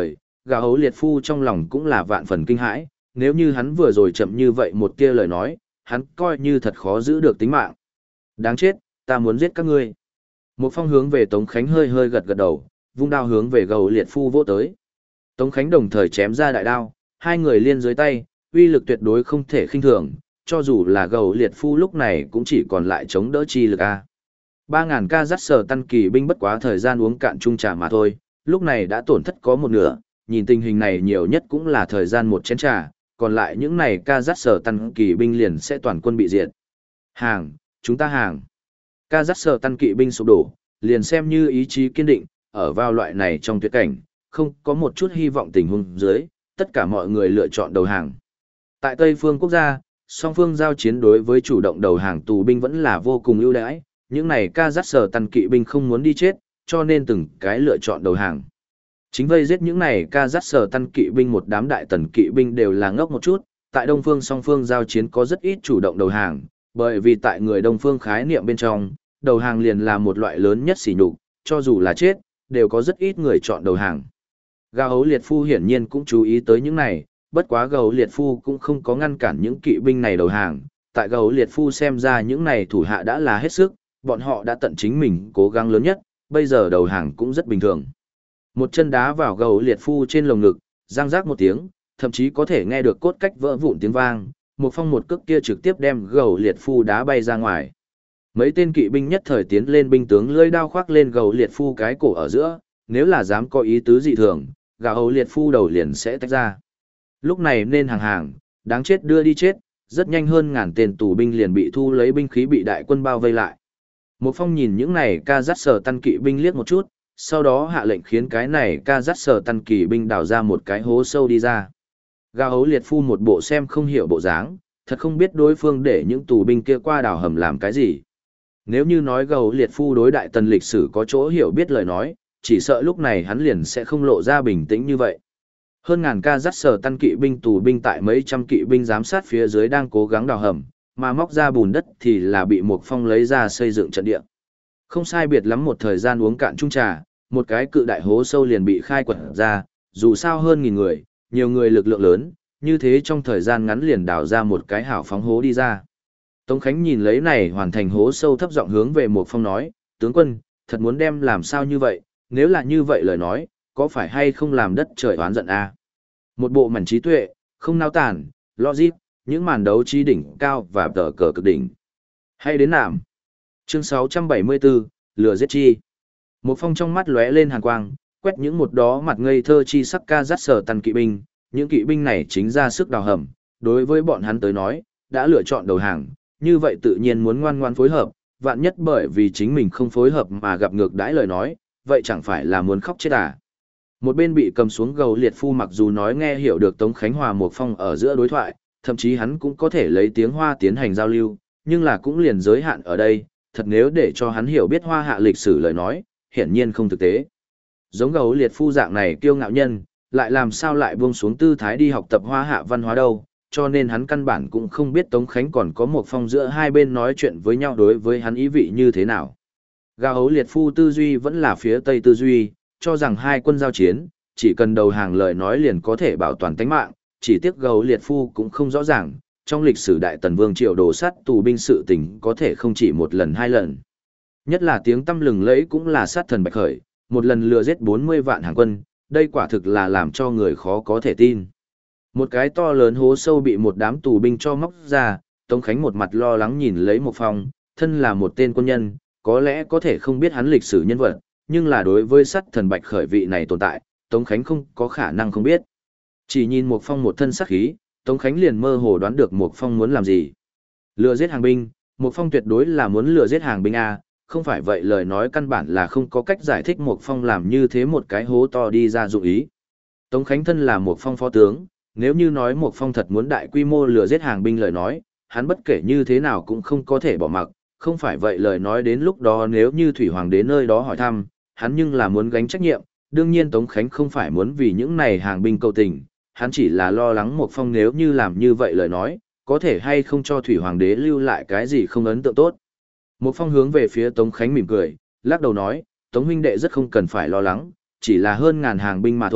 Gà hấu liệt phu trong lòng cũng là vạn phần kinh hãi, nếu như hắn vừa rồi chậm như vậy một kia lời nói, hắn coi như thật khó giữ được tính mạng. Đáng chết, ta muốn giết các ngươi. Một phong hướng về Tống Khánh hơi hơi gật gật đầu, vung đao hướng về gà hấu liệt phu vỗ tới. Tống Khánh đồng thời chém ra đại đao, hai người liên dưới tay, uy lực tuyệt đối không thể khinh thường, cho dù là gà hấu liệt phu lúc này cũng chỉ còn lại chống đỡ chi lực a. Ba ngàn ca dắt sở tăng kỳ binh bất quá thời gian uống cạn chung trà mà thôi, lúc này đã tổn thất có một nửa, nhìn tình hình này nhiều nhất cũng là thời gian một chén trà, còn lại những này ca dắt sở tăng kỳ binh liền sẽ toàn quân bị diệt. Hàng, chúng ta hàng. Ca dắt sở tăng kỵ binh sụp đổ, liền xem như ý chí kiên định, ở vào loại này trong tuyệt cảnh, không có một chút hy vọng tình huống dưới, tất cả mọi người lựa chọn đầu hàng. Tại Tây phương quốc gia, song phương giao chiến đối với chủ động đầu hàng tù binh vẫn là vô cùng ưu đãi, những này ca dắt sở tăng kỵ binh không muốn đi chết, cho nên từng cái lựa chọn đầu hàng. Chính vây giết những này ca dắt sở tăng kỵ binh một đám đại tần kỵ binh đều là ngốc một chút, tại Đông phương song phương giao chiến có rất ít chủ động đầu hàng, bởi vì tại người Đông phương khái niệm bên trong, đầu hàng liền là một loại lớn nhất sỉ nhục, cho dù là chết, đều có rất ít người chọn đầu hàng. Gà hấu liệt phu hiển nhiên cũng chú ý tới những này, bất quá gà hấu liệt phu cũng không có ngăn cản những kỵ binh này đầu hàng, tại gà hấu liệt phu xem ra những này thủ hạ đã là hết sức, bọn họ đã tận chính mình cố gắng lớn nhất, bây giờ đầu hàng cũng rất bình thường. Một chân đá vào gà hấu liệt phu trên lồng ngực, răng rác một tiếng, thậm chí có thể nghe được cốt cách vỡ vụn tiếng vang, một phong một cước kia trực tiếp đem gà hấu liệt phu đá bay ra ngoài. Mấy tên kỵ binh nhất thời tiến lên, binh tướng lưỡi đao khoác lên gà hấu liệt phu cái cổ ở giữa, nếu là dám có ý tứ dị thường, gà hấu liệt phu đầu liền sẽ tách ra. Lúc này nên hàng hàng, đáng chết đưa đi chết, rất nhanh hơn ngàn tên tù binh liền bị thu lấy binh khí bị đại quân bao vây lại. Một phong nhìn những này ca dắt sở tăng kỵ binh liếc một chút, sau đó hạ lệnh khiến cái này ca dắt sở tăng kỵ binh đào ra một cái hố sâu đi ra. Gà hấu liệt phu một bộ xem không hiểu bộ dáng, thật không biết đối phương để những tù binh kia qua đào hầm làm cái gì. Nếu như nói gà hấu liệt phu đối đại tần lịch sử có chỗ hiểu biết lời nói, chỉ sợ lúc này hắn liền sẽ không lộ ra bình tĩnh như vậy. Hơn ngàn ca dắt sở tăng kỵ binh tù binh tại mấy trăm kỵ binh giám sát phía dưới đang cố gắng đào hầm, mà móc ra bùn đất thì là bị Mục Phong lấy ra xây dựng trận địa. Không sai biệt lắm một thời gian uống cạn chung trà, một cái cự đại hố sâu liền bị khai quật ra, dù sao hơn nghìn người, nhiều người lực lượng lớn, như thế trong thời gian ngắn liền đào ra một cái hảo phóng hố đi ra. Tống Khánh nhìn lấy này hoàn thành hố sâu, thấp giọng hướng về Mục Phong nói, tướng quân, thật muốn đem làm sao như vậy, nếu là như vậy lời nói, có phải hay không làm đất trời oán giận a? Một bộ mảnh trí tuệ, không nao tản, logic, những màn đấu trí đỉnh cao và tờ cờ cực đỉnh. Hay đến nạm. Chương sáu trăm bảy mươi bốn, lừa giết chi. Một phong trong mắt lóe lên hàn quang, quét những một đó mặt ngây thơ chi sắc ca dắt sở tần kỵ binh, những kỵ binh này chính ra sức đào hầm, đối với bọn hắn tới nói, đã lựa chọn đầu hàng, như vậy tự nhiên muốn ngoan ngoan phối hợp, vạn nhất bởi vì chính mình không phối hợp mà gặp ngược đãi lời nói, vậy chẳng phải là muốn khóc chết à. Một bên bị cầm xuống gầu liệt phu mặc dù nói nghe hiểu được Tống Khánh Hòa Mục Phong ở giữa đối thoại, thậm chí hắn cũng có thể lấy tiếng Hoa tiến hành giao lưu, nhưng là cũng liền giới hạn ở đây, thật nếu để cho hắn hiểu biết Hoa hạ lịch sử lời nói, hiển nhiên không thực tế. Giống gầu liệt phu dạng này kiêu ngạo nhân, lại làm sao lại buông xuống tư thái đi học tập Hoa hạ văn hóa đâu, cho nên hắn căn bản cũng không biết Tống Khánh còn có Mục Phong giữa hai bên nói chuyện với nhau đối với hắn ý vị như thế nào. Gà hấu liệt phu tư duy vẫn là phía Tây tư duy, cho rằng hai quân giao chiến, chỉ cần đầu hàng lời nói liền có thể bảo toàn tính mạng, chỉ tiếc gầu liệt phu cũng không rõ ràng, trong lịch sử Đại Tần Vương triều đổ sát tù binh sự tình có thể không chỉ một lần hai lần. Nhất là tiếng tăm lừng lẫy cũng là sát thần Bạch Khởi, một lần lừa giết bốn mươi vạn hàng quân, đây quả thực là làm cho người khó có thể tin. Một cái to lớn hố sâu bị một đám tù binh cho móc ra, Tống Khánh một mặt lo lắng nhìn lấy Mục Phong, thân là một tên quân nhân, có lẽ có thể không biết hắn lịch sử nhân vật, nhưng là đối với sát thần Bạch Khởi vị này tồn tại, Tống Khánh không có khả năng không biết. Chỉ nhìn Mục Phong một thân sát khí, Tống Khánh liền mơ hồ đoán được Mục Phong muốn làm gì. Lừa giết hàng binh, Mục Phong tuyệt đối là muốn lừa giết hàng binh A, không phải vậy lời nói căn bản là không có cách giải thích Mục Phong làm như thế một cái hố to đi ra dụng ý. Tống Khánh thân là Mục Phong phó tướng, nếu như nói Mục Phong thật muốn đại quy mô lừa giết hàng binh lời nói, hắn bất kể như thế nào cũng không có thể bỏ mặc, không phải vậy lời nói đến lúc đó nếu như Thủy Hoàng đến nơi đó hỏi thăm, hắn nhưng là muốn gánh trách nhiệm, đương nhiên Tống Khánh không phải muốn vì những này hàng binh cầu tình, hắn chỉ là lo lắng Mục Phong nếu như làm như vậy lời nói, có thể hay không cho Thủy Hoàng đế lưu lại cái gì không ấn tượng tốt. Mục Phong hướng về phía Tống Khánh mỉm cười, lắc đầu nói, Tống huynh đệ rất không cần phải lo lắng, chỉ là hơn ngàn hàng binh mà thôi,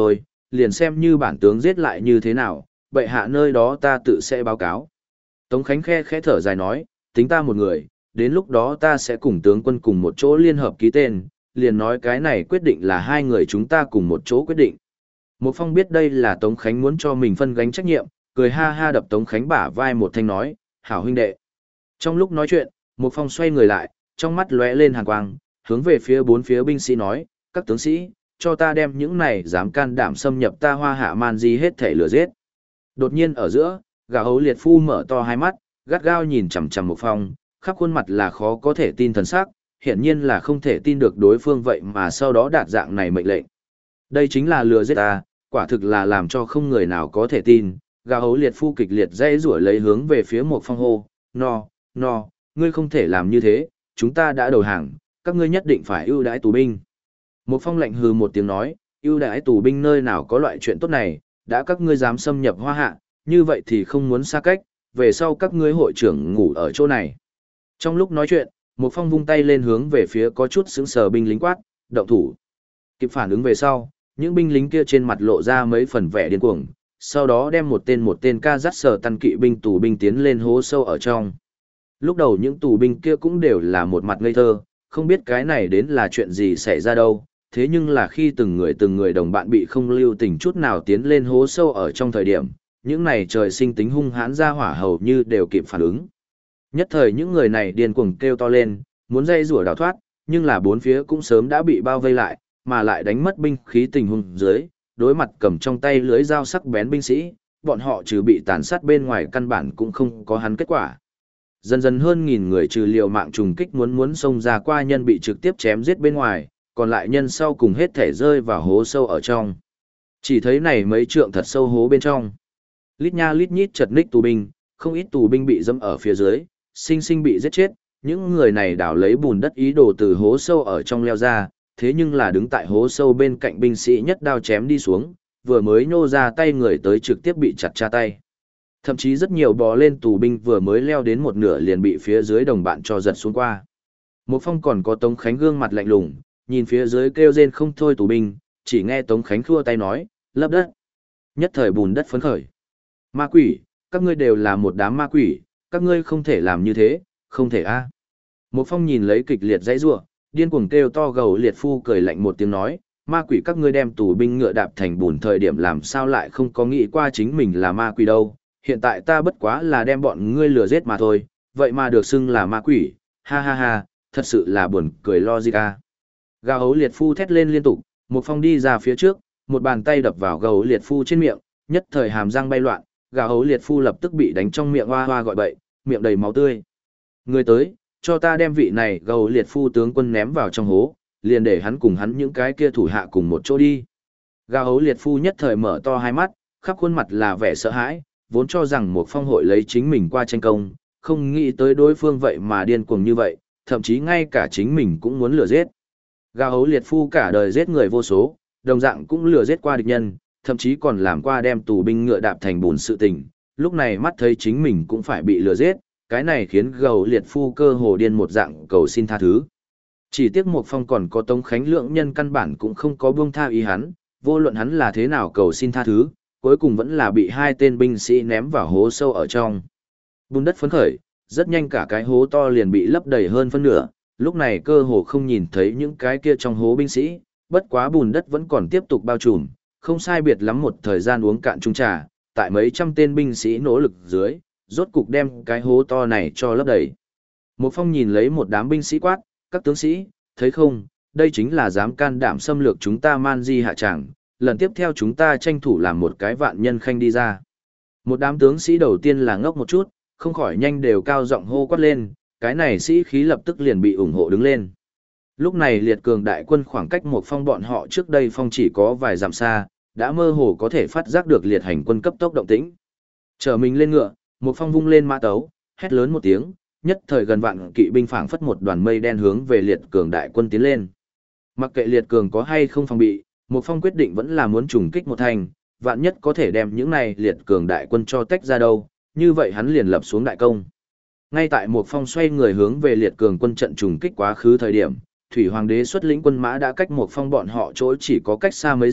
liền xem như bản tướng giết lại như thế nào, bệ hạ nơi đó ta tự sẽ báo cáo. Tống Khánh khe khẽ thở dài nói, tính ta một người, đến lúc đó ta sẽ cùng tướng quân cùng một chỗ liên hợp ký tên, liền nói cái này quyết định là hai người chúng ta cùng một chỗ quyết định. Một Phong biết đây là Tống Khánh muốn cho mình phân gánh trách nhiệm, cười ha ha đập Tống Khánh bả vai một thanh nói, hảo huynh đệ. Trong lúc nói chuyện, Một Phong xoay người lại, trong mắt lóe lên hàn quang, hướng về phía bốn phía binh sĩ nói, các tướng sĩ, cho ta đem những này dám can đảm xâm nhập ta Hoa Hạ Man Di hết thể lừa giết. Đột nhiên ở giữa, gã hấu liệt phu mở to hai mắt, gắt gao nhìn chằm chằm Một Phong, khắp khuôn mặt là khó có thể tin thần sắc, hiển nhiên là không thể tin được đối phương vậy mà sau đó đạt dạng này mệnh lệnh. Đây chính là lừa giết ta, quả thực là làm cho không người nào có thể tin. Gã hấu liệt phu kịch liệt dây rủa lấy hướng về phía Một Phong hô, no, no, ngươi không thể làm như thế, chúng ta đã đầu hàng, các ngươi nhất định phải ưu đãi tù binh. Một Phong lạnh hừ một tiếng nói, ưu đãi tù binh nơi nào có loại chuyện tốt này, đã các ngươi dám xâm nhập Hoa Hạ, như vậy thì không muốn xa cách, về sau các ngươi hội trưởng ngủ ở chỗ này. Trong lúc nói chuyện, Một Phong vung tay lên hướng về phía có chút sững sờ binh lính quát, động thủ. Kịp phản ứng về sau, những binh lính kia trên mặt lộ ra mấy phần vẻ điên cuồng, sau đó đem một tên một tên ca dắt sờ tăng kỵ binh tù binh tiến lên hố sâu ở trong. Lúc đầu những tù binh kia cũng đều là một mặt ngây thơ, không biết cái này đến là chuyện gì xảy ra đâu, thế nhưng là khi từng người từng người đồng bạn bị không lưu tình chút nào tiến lên hố sâu ở trong thời điểm, những này trời sinh tính hung hãn ra hỏa hầu như đều kịp phản ứng. Nhất thời những người này điên cuồng kêu to lên, muốn dây rủa đào thoát, nhưng là bốn phía cũng sớm đã bị bao vây lại, mà lại đánh mất binh khí tình huống dưới, đối mặt cầm trong tay lưới dao sắc bén binh sĩ, bọn họ trừ bị tàn sát bên ngoài căn bản cũng không có hắn kết quả. Dần dần hơn nghìn người trừ liều mạng trùng kích muốn muốn xông ra qua nhân bị trực tiếp chém giết bên ngoài, còn lại nhân sau cùng hết thể rơi vào hố sâu ở trong. Chỉ thấy này mấy trượng thật sâu hố bên trong. Lít nha lít nhít chật ních tù binh, không ít tù binh bị dẫm ở phía dưới, sinh sinh bị giết chết, những người này đào lấy bùn đất ý đồ từ hố sâu ở trong leo ra, thế nhưng là đứng tại hố sâu bên cạnh binh sĩ nhất đao chém đi xuống, vừa mới nhô ra tay người tới trực tiếp bị chặt cha tay. Thậm chí rất nhiều bò lên tù binh vừa mới leo đến một nửa liền bị phía dưới đồng bạn cho giật xuống qua. Một Phong còn có Tống Khánh gương mặt lạnh lùng, nhìn phía dưới kêu rên không thôi tù binh, chỉ nghe Tống Khánh khua tay nói, lấp đất. Nhất thời bùn đất phấn khởi. Ma quỷ, các ngươi đều là một đám ma quỷ, các ngươi không thể làm như thế, không thể a. Một Phong nhìn lấy kịch liệt dãy rủa, điên cuồng kêu to gầu liệt phu cười lạnh một tiếng nói, ma quỷ các ngươi đem tù binh ngựa đạp thành bùn thời điểm làm sao lại không có nghĩ qua chính mình là ma quỷ đâu, hiện tại ta bất quá là đem bọn ngươi lừa giết mà thôi, vậy mà được xưng là ma quỷ, ha ha ha, thật sự là buồn cười logic a. Gào hấu liệt phu thét lên liên tục, Một Phong đi ra phía trước, một bàn tay đập vào gầu liệt phu trên miệng, nhất thời hàm răng bay loạn, gào hấu liệt phu lập tức bị đánh trong miệng hoa hoa gọi bậy, miệng đầy máu tươi. Người tới, cho ta đem vị này gầu liệt phu tướng quân ném vào trong hố, liền để hắn cùng hắn những cái kia thủ hạ cùng một chỗ đi. Gào hấu liệt phu nhất thời mở to hai mắt, khắp khuôn mặt là vẻ sợ hãi, vốn cho rằng một phong hội lấy chính mình qua tranh công, không nghĩ tới đối phương vậy mà điên cuồng như vậy, thậm chí ngay cả chính mình cũng muốn lừa giết. Gào hấu liệt phu cả đời giết người vô số, đồng dạng cũng lừa giết qua địch nhân, thậm chí còn làm qua đem tù binh ngựa đạp thành bùn sự tình, lúc này mắt thấy chính mình cũng phải bị lừa giết, cái này khiến gầu liệt phu cơ hồ điên một dạng cầu xin tha thứ. Chỉ tiếc một phong còn có Tống Khánh lượng nhân căn bản cũng không có buông tha ý hắn, vô luận hắn là thế nào cầu xin tha thứ, cuối cùng vẫn là bị hai tên binh sĩ ném vào hố sâu ở trong. Bùn đất phấn khởi, rất nhanh cả cái hố to liền bị lấp đầy hơn phân nửa, lúc này cơ hồ không nhìn thấy những cái kia trong hố binh sĩ, bất quá bùn đất vẫn còn tiếp tục bao trùm, không sai biệt lắm một thời gian uống cạn chung trà, tại mấy trăm tên binh sĩ nỗ lực dưới, rốt cục đem cái hố to này cho lấp đầy. Một phong nhìn lấy một đám binh sĩ quát, các tướng sĩ, thấy không, đây chính là dám can đảm xâm lược chúng ta Man Di hạ tràng, lần tiếp theo chúng ta tranh thủ làm một cái vạn nhân khanh đi ra. Một đám tướng sĩ đầu tiên là ngốc một chút, không khỏi nhanh đều cao giọng hô quát lên, cái này sĩ khí lập tức liền bị ủng hộ đứng lên. Lúc này liệt cường đại quân khoảng cách một phong bọn họ trước đây phong chỉ có vài dặm xa, đã mơ hồ có thể phát giác được liệt hành quân cấp tốc động tĩnh. Trở mình lên ngựa, một phong vung lên mã tấu, hét lớn một tiếng, nhất thời gần vạn kỵ binh phảng phất một đoàn mây đen hướng về liệt cường đại quân tiến lên. Mặc kệ liệt cường có hay không phòng bị, một phong quyết định vẫn là muốn trùng kích một thành, vạn nhất có thể đem những này liệt cường đại quân cho tách ra đâu, như vậy hắn liền lập xuống đại công. Ngay tại một phong xoay người hướng về liệt cường quân trận trùng kích quá khứ thời điểm, Thủy Hoàng đế xuất lĩnh quân mã đã cách một phong bọn họ chỗ chỉ có cách xa mấy dặm,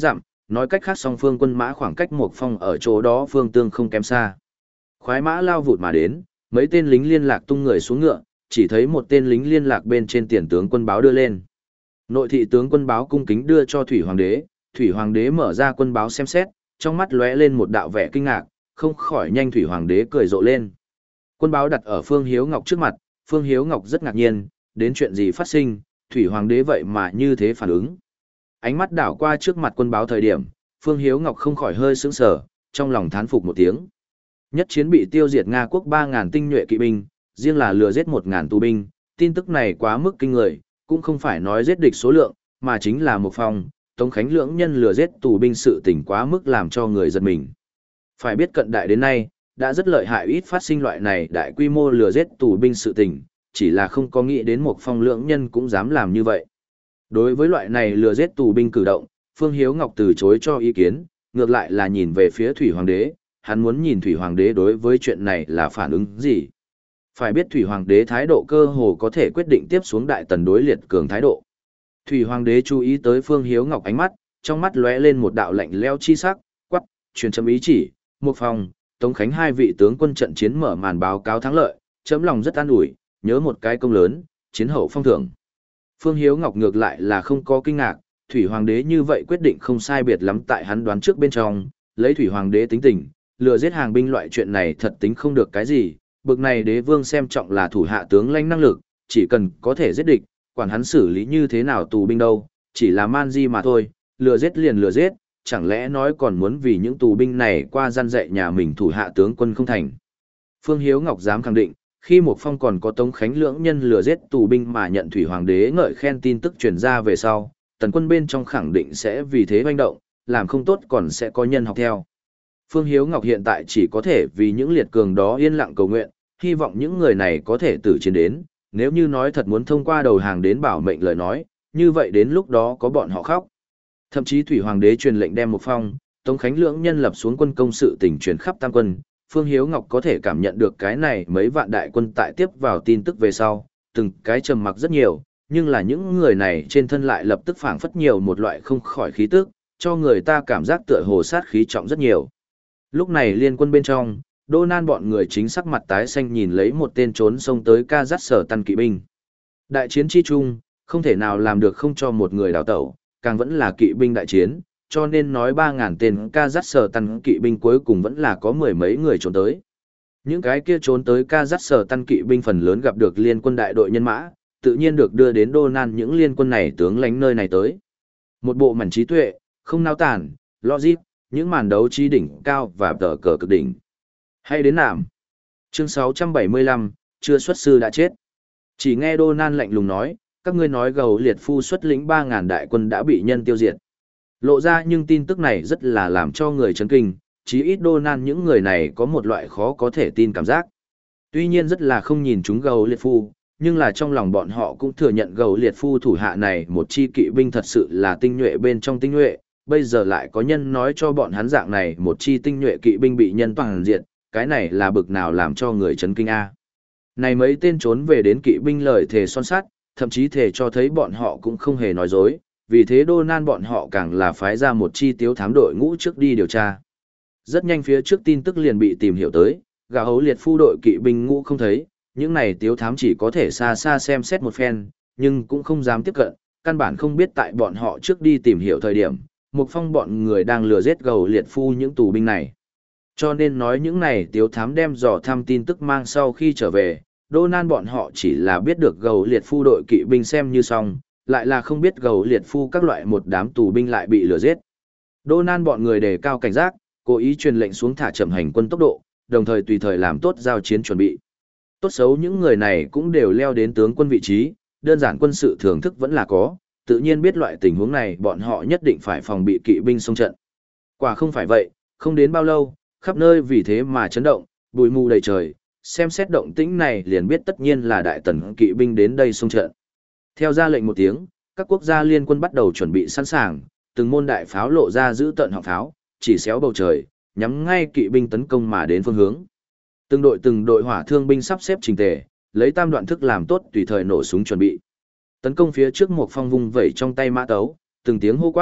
nói cách khác song phương quân mã khoảng cách một phong ở chỗ đó phương tương không kém xa. Khoái mã lao vụt mà đến, mấy tên lính liên lạc tung người xuống ngựa, chỉ thấy một tên lính liên lạc bên trên tiền tướng quân báo đưa lên. Nội thị tướng quân báo cung kính đưa cho Thủy Hoàng đế, Thủy Hoàng đế mở ra quân báo xem xét, trong mắt lóe lên một đạo vẻ kinh ngạc, không khỏi nhanh Thủy Hoàng đế cười rộ lên. Quân báo đặt ở Phương Hiếu Ngọc trước mặt, Phương Hiếu Ngọc rất ngạc nhiên, đến chuyện gì phát sinh, Thủy Hoàng đế vậy mà như thế phản ứng. Ánh mắt đảo qua trước mặt quân báo thời điểm, Phương Hiếu Ngọc không khỏi hơi sững sờ, trong lòng thán phục một tiếng. Nhất chiến bị tiêu diệt Nga quốc ba ngàn tinh nhuệ kỵ binh, riêng là lừa giết một ngàn tù binh, tin tức này quá mức kinh người, cũng không phải nói giết địch số lượng, mà chính là một phòng, Tống Khánh lưỡng nhân lừa giết tù binh sự tình quá mức làm cho người giật mình. Phải biết cận đại đến nay, đã rất lợi hại ít phát sinh loại này đại quy mô lừa giết tù binh sự tình, chỉ là không có nghĩ đến một phong lưỡng nhân cũng dám làm như vậy. Đối với loại này lừa giết tù binh cử động, Phương Hiếu Ngọc từ chối cho ý kiến, ngược lại là nhìn về phía Thủy Hoàng đế, hắn muốn nhìn Thủy Hoàng đế đối với chuyện này là phản ứng gì. Phải biết Thủy Hoàng đế thái độ cơ hồ có thể quyết định tiếp xuống đại tần đối liệt cường thái độ. Thủy Hoàng đế chú ý tới Phương Hiếu Ngọc ánh mắt, trong mắt lóe lên một đạo lạnh lẽo chi sắc, quắc, truyền chấm ý chỉ, một phòng, Tống Khánh hai vị tướng quân trận chiến mở màn báo cáo thắng lợi, chấm lòng rất an ủi, nhớ một cái công lớn, chiến hậu phong thưởng. Phương Hiếu Ngọc ngược lại là không có kinh ngạc, Thủy Hoàng đế như vậy quyết định không sai biệt lắm tại hắn đoán trước bên trong, lấy Thủy Hoàng đế tính tình, lừa giết hàng binh loại chuyện này thật tính không được cái gì, bực này đế vương xem trọng là thủ hạ tướng lãnh năng lực, chỉ cần có thể giết địch, quản hắn xử lý như thế nào tù binh đâu, chỉ là man di mà thôi, lừa giết liền lừa giết, chẳng lẽ nói còn muốn vì những tù binh này qua gian dạy nhà mình thủ hạ tướng quân không thành. Phương Hiếu Ngọc dám khẳng định, khi một phong còn có Tống Khánh lưỡng nhân lừa giết tù binh mà nhận Thủy Hoàng đế ngợi khen tin tức truyền ra về sau, tần quân bên trong khẳng định sẽ vì thế hoành động, làm không tốt còn sẽ có nhân học theo. Phương Hiếu Ngọc hiện tại chỉ có thể vì những liệt cường đó yên lặng cầu nguyện, hy vọng những người này có thể tử chiến đến, nếu như nói thật muốn thông qua đầu hàng đến bảo mệnh lời nói, như vậy đến lúc đó có bọn họ khóc. Thậm chí Thủy Hoàng đế truyền lệnh đem một phong, Tống Khánh lưỡng nhân lập xuống quân công sự tình truyền khắp tam quân, Phương Hiếu Ngọc có thể cảm nhận được cái này mấy vạn đại quân tại tiếp vào tin tức về sau, từng cái trầm mặc rất nhiều, nhưng là những người này trên thân lại lập tức phảng phất nhiều một loại không khỏi khí tức, cho người ta cảm giác tựa hồ sát khí trọng rất nhiều. Lúc này liên quân bên trong, Đô Nan bọn người chính sắc mặt tái xanh nhìn lấy một tên trốn xông tới ca dắt sở tăng kỵ binh. Đại chiến chi chung, không thể nào làm được không cho một người đào tẩu, càng vẫn là kỵ binh đại chiến, cho nên nói ba ngàn tên ca dắt sở tăng kỵ binh cuối cùng vẫn là có mười mấy người trốn tới. Những cái kia trốn tới ca dắt sở tăng kỵ binh phần lớn gặp được liên quân đại đội nhân mã, tự nhiên được đưa đến Đô Nan những liên quân này tướng lãnh nơi này tới. Một bộ mảnh trí tuệ, không nao tản, logic, những màn đấu trí đỉnh cao và tờ cờ cực đỉnh. Hay đến nạm. Chương sáu trăm bảy mươi lăm, chưa xuất sư đã chết. Chỉ nghe Đô Nan lạnh lùng nói, các ngươi nói gầu liệt phu xuất lĩnh ba ngàn đại quân đã bị nhân tiêu diệt. Lộ ra nhưng tin tức này rất là làm cho người chấn kinh, chí ít Đô Nan những người này có một loại khó có thể tin cảm giác. Tuy nhiên rất là không nhìn chúng gầu liệt phu, nhưng là trong lòng bọn họ cũng thừa nhận gầu liệt phu thủ hạ này một chi kỵ binh thật sự là tinh nhuệ bên trong tinh nhuệ, bây giờ lại có nhân nói cho bọn hắn dạng này một chi tinh nhuệ kỵ binh bị nhân toàn diệt, cái này là bực nào làm cho người chấn kinh a. Này mấy tên trốn về đến kỵ binh lời thề son sắt, thậm chí thể cho thấy bọn họ cũng không hề nói dối, vì thế Đô Nan bọn họ càng là phái ra một chi tiếu thám đội ngũ trước đi điều tra. Rất nhanh phía trước tin tức liền bị tìm hiểu tới, gà hấu liệt phu đội kỵ binh ngũ không thấy, những này tiếu thám chỉ có thể xa xa xem xét một phen, nhưng cũng không dám tiếp cận, căn bản không biết tại bọn họ trước đi tìm hiểu thời điểm, Mục Phong bọn người đang lừa giết gầu liệt phu những tù binh này. Cho nên nói những này tiếu thám đem dò thăm tin tức mang sau khi trở về, Đô Nan bọn họ chỉ là biết được gầu liệt phu đội kỵ binh xem như xong, lại là không biết gầu liệt phu các loại một đám tù binh lại bị lừa giết. Đô Nan bọn người đề cao cảnh giác, cố ý truyền lệnh xuống thả chậm hành quân tốc độ, đồng thời tùy thời làm tốt giao chiến chuẩn bị. Tốt xấu những người này cũng đều leo đến tướng quân vị trí, đơn giản quân sự thưởng thức vẫn là có, tự nhiên biết loại tình huống này bọn họ nhất định phải phòng bị kỵ binh xông trận. Quả không phải vậy, không đến bao lâu, khắp nơi vì thế mà chấn động, bụi mù đầy trời, xem xét động tĩnh này liền biết tất nhiên là đại tần kỵ binh đến đây xông trận. Theo ra lệnh một tiếng, các quốc gia liên quân bắt đầu chuẩn bị sẵn sàng, từng môn đại pháo lộ ra giữ tận họng pháo, chỉ xéo bầu trời, nhắm ngay kỵ binh tấn công mà đến phương hướng. Từng đội từng đội hỏa thương binh sắp xếp chỉnh tề, lấy tam đoạn thức làm tốt tùy thời nổ súng chuẩn bị. Tấn công phía trước một phong vung vẩy trong tay mã tấu, từng tiếng hô quát,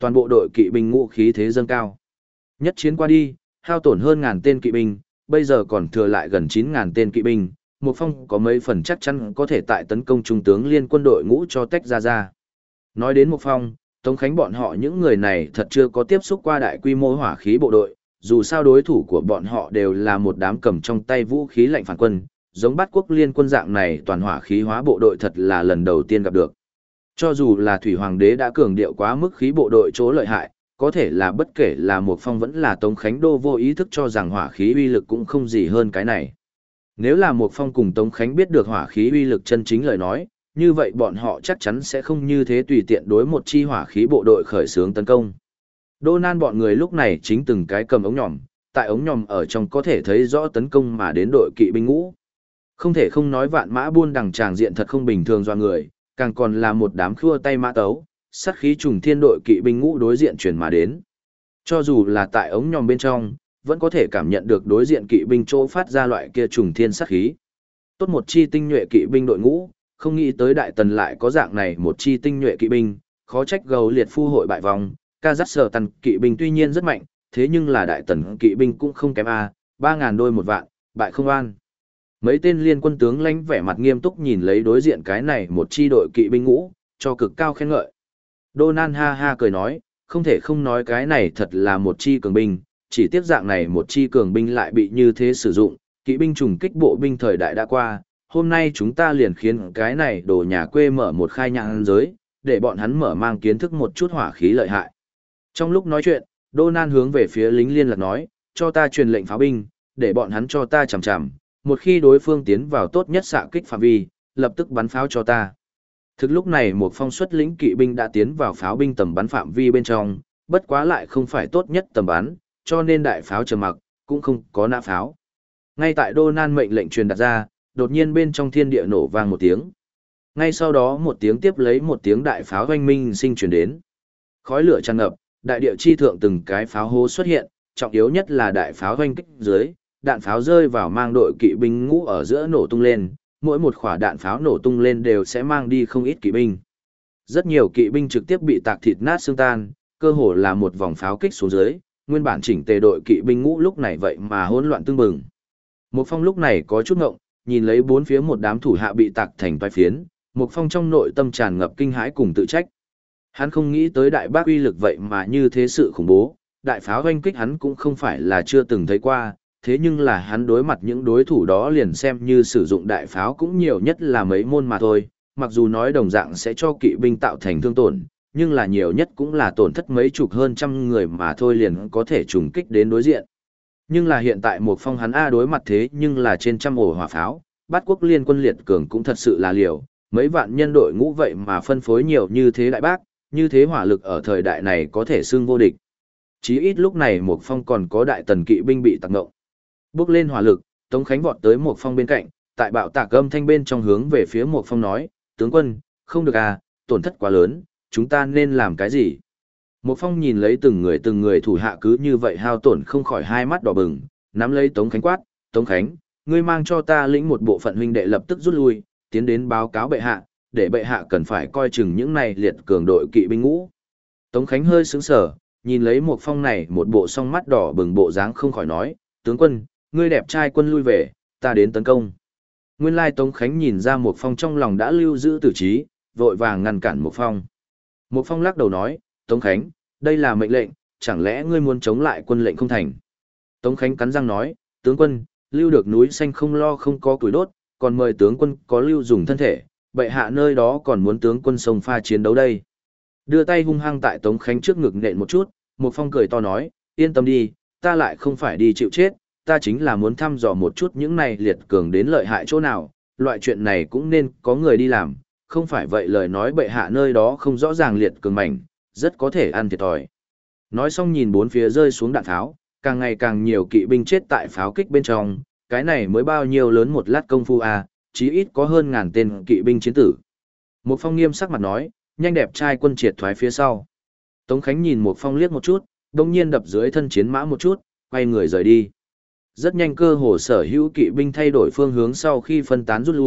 toàn bộ đội kỵ binh ngũ khí thế dâng cao. Nhất chiến qua đi, hao tổn hơn ngàn tên kỵ binh, bây giờ còn thừa lại gần chín ngàn tên kỵ binh, Mục Phong có mấy phần chắc chắn có thể tại tấn công trung tướng liên quân đội ngũ cho tách ra ra. Nói đến Mục Phong, Tống Khánh bọn họ những người này thật chưa có tiếp xúc qua đại quy mô hỏa khí bộ đội, dù sao đối thủ của bọn họ đều là một đám cầm trong tay vũ khí lạnh phản quân, giống Bát Quốc liên quân dạng này toàn hỏa khí hóa bộ đội thật là lần đầu tiên gặp được. Cho dù là Thủy Hoàng đế đã cường điệu quá mức khí bộ đội chỗ lợi hại, có thể là bất kể là Mục Phong vẫn là Tống Khánh đô vô ý thức cho rằng hỏa khí uy lực cũng không gì hơn cái này. Nếu là Mục Phong cùng Tống Khánh biết được hỏa khí uy lực chân chính lời nói, như vậy bọn họ chắc chắn sẽ không như thế tùy tiện đối một chi hỏa khí bộ đội khởi xướng tấn công. Đô Nan bọn người lúc này chính từng cái cầm ống nhòm, tại ống nhòm ở trong có thể thấy rõ tấn công mà đến đội kỵ binh ngũ. Không thể không nói vạn mã buôn đằng tràng diện thật không bình thường do người, càng còn là một đám khua tay mã tấu, sát khí trùng thiên đội kỵ binh ngũ đối diện chuyển mà đến. Cho dù là tại ống nhòm bên trong, vẫn có thể cảm nhận được đối diện kỵ binh chỗ phát ra loại kia trùng thiên sát khí. Tốt một chi tinh nhuệ kỵ binh đội ngũ, không nghĩ tới Đại Tần lại có dạng này một chi tinh nhuệ kỵ binh, khó trách gầu liệt phu hội bại vòng, Kazakhstan kỵ binh tuy nhiên rất mạnh, thế nhưng là Đại Tần kỵ binh cũng không kém a, ba ngàn đôi một vạn, bại không an. Mấy tên liên quân tướng lãnh vẻ mặt nghiêm túc nhìn lấy đối diện cái này một chi đội kỵ binh ngũ, cho cực cao khen ngợi. Đô Nan ha ha cười nói, không thể không nói cái này thật là một chi cường binh, chỉ tiếc dạng này một chi cường binh lại bị như thế sử dụng, kỵ binh trùng kích bộ binh thời đại đã qua, hôm nay chúng ta liền khiến cái này đồ nhà quê mở một khai nhãn giới, để bọn hắn mở mang kiến thức một chút hỏa khí lợi hại. Trong lúc nói chuyện, Đô Nan hướng về phía lính liên lạc nói, cho ta truyền lệnh pháo binh, để bọn hắn cho ta chằm chằm, một khi đối phương tiến vào tốt nhất xạ kích phạm vi, lập tức bắn pháo cho ta. Thực lúc này một phong xuất lĩnh kỵ binh đã tiến vào pháo binh tầm bắn phạm vi bên trong, bất quá lại không phải tốt nhất tầm bắn, cho nên đại pháo trầm mặc, cũng không có nã pháo. Ngay tại Đô Nan mệnh lệnh truyền đặt ra, đột nhiên bên trong thiên địa nổ vang một tiếng. Ngay sau đó một tiếng tiếp lấy một tiếng đại pháo oanh minh sinh truyền đến. Khói lửa tràn ngập, đại địa chi thượng từng cái pháo hố xuất hiện, trọng yếu nhất là đại pháo oanh kích dưới, đạn pháo rơi vào mang đội kỵ binh ngũ ở giữa nổ tung lên, mỗi một quả đạn pháo nổ tung lên đều sẽ mang đi không ít kỵ binh. Rất nhiều kỵ binh trực tiếp bị tạc thịt nát xương tan, cơ hồ là một vòng pháo kích xuống dưới, nguyên bản chỉnh tề đội kỵ binh ngũ lúc này vậy mà hỗn loạn tương bừng. Một phong lúc này có chút ngộng, nhìn lấy bốn phía một đám thủ hạ bị tạc thành toái phiến, Một phong trong nội tâm tràn ngập kinh hãi cùng tự trách. Hắn không nghĩ tới đại bác uy lực vậy mà như thế sự khủng bố, đại pháo oanh kích hắn cũng không phải là chưa từng thấy qua, thế nhưng là hắn đối mặt những đối thủ đó liền xem như sử dụng đại pháo cũng nhiều nhất là mấy môn mà thôi, mặc dù nói đồng dạng sẽ cho kỵ binh tạo thành thương tổn, nhưng là nhiều nhất cũng là tổn thất mấy chục hơn trăm người mà thôi liền có thể trùng kích đến đối diện. Nhưng là hiện tại một phong hắn A đối mặt thế nhưng là trên trăm ổ hỏa pháo, Bát Quốc liên quân liệt cường cũng thật sự là liều, mấy vạn nhân đội ngũ vậy mà phân phối nhiều như thế đại bác, như thế hỏa lực ở thời đại này có thể xưng vô địch. Chí ít lúc này một phong còn có đại tần kỵ binh bị tạc ngộng. Bước lên hỏa lực, Tống Khánh vọt tới một phong bên cạnh, tại bạo tạc âm thanh bên trong hướng về phía một phong nói, tướng quân, không được à, tổn thất quá lớn, chúng ta nên làm cái gì? Một phong nhìn lấy từng người từng người thủ hạ cứ như vậy hao tổn không khỏi hai mắt đỏ bừng, nắm lấy Tống Khánh quát, Tống Khánh, ngươi mang cho ta lĩnh một bộ phận huynh đệ lập tức rút lui, tiến đến báo cáo bệ hạ, để bệ hạ cần phải coi chừng những này liệt cường đội kỵ binh ngũ. Tống Khánh hơi sững sờ, nhìn lấy một phong này một bộ song mắt đỏ bừng bộ dáng không khỏi nói, tướng quân, ngươi đẹp trai quân lui về, ta đến tấn công. Nguyên lai Tống Khánh nhìn ra một phong trong lòng đã lưu giữ tử trí, vội vàng ngăn cản một phong. Một phong lắc đầu nói, Tống Khánh, đây là mệnh lệnh, chẳng lẽ ngươi muốn chống lại quân lệnh không thành. Tống Khánh cắn răng nói, tướng quân, lưu được núi xanh không lo không có củi đốt, còn mời tướng quân có lưu dùng thân thể, bệ hạ nơi đó còn muốn tướng quân sông pha chiến đấu đây. Đưa tay hung hăng tại Tống Khánh trước ngực nện một chút, một phong cười to nói, yên tâm đi, ta lại không phải đi chịu chết, ta chính là muốn thăm dò một chút những này liệt cường đến lợi hại chỗ nào, loại chuyện này cũng nên có người đi làm, không phải vậy lời nói bệ hạ nơi đó không rõ ràng liệt cường mảnh, rất có thể ăn thiệt thòi. Nói xong nhìn bốn phía rơi xuống đạn pháo, càng ngày càng nhiều kỵ binh chết tại pháo kích bên trong, cái này mới bao nhiêu lớn một lát công phu à, chí ít có hơn ngàn tên kỵ binh chiến tử. Một phong nghiêm sắc mặt nói, nhanh đẹp trai quân triệt thoái phía sau. Tống Khánh nhìn một phong liếc một chút, đồng nhiên đập dưới thân chiến mã một chút, quay người rời đi. Rất nhanh cơ hồ sở hữu kỵ binh thay đổi phương hướng sau khi phân tán rút lui,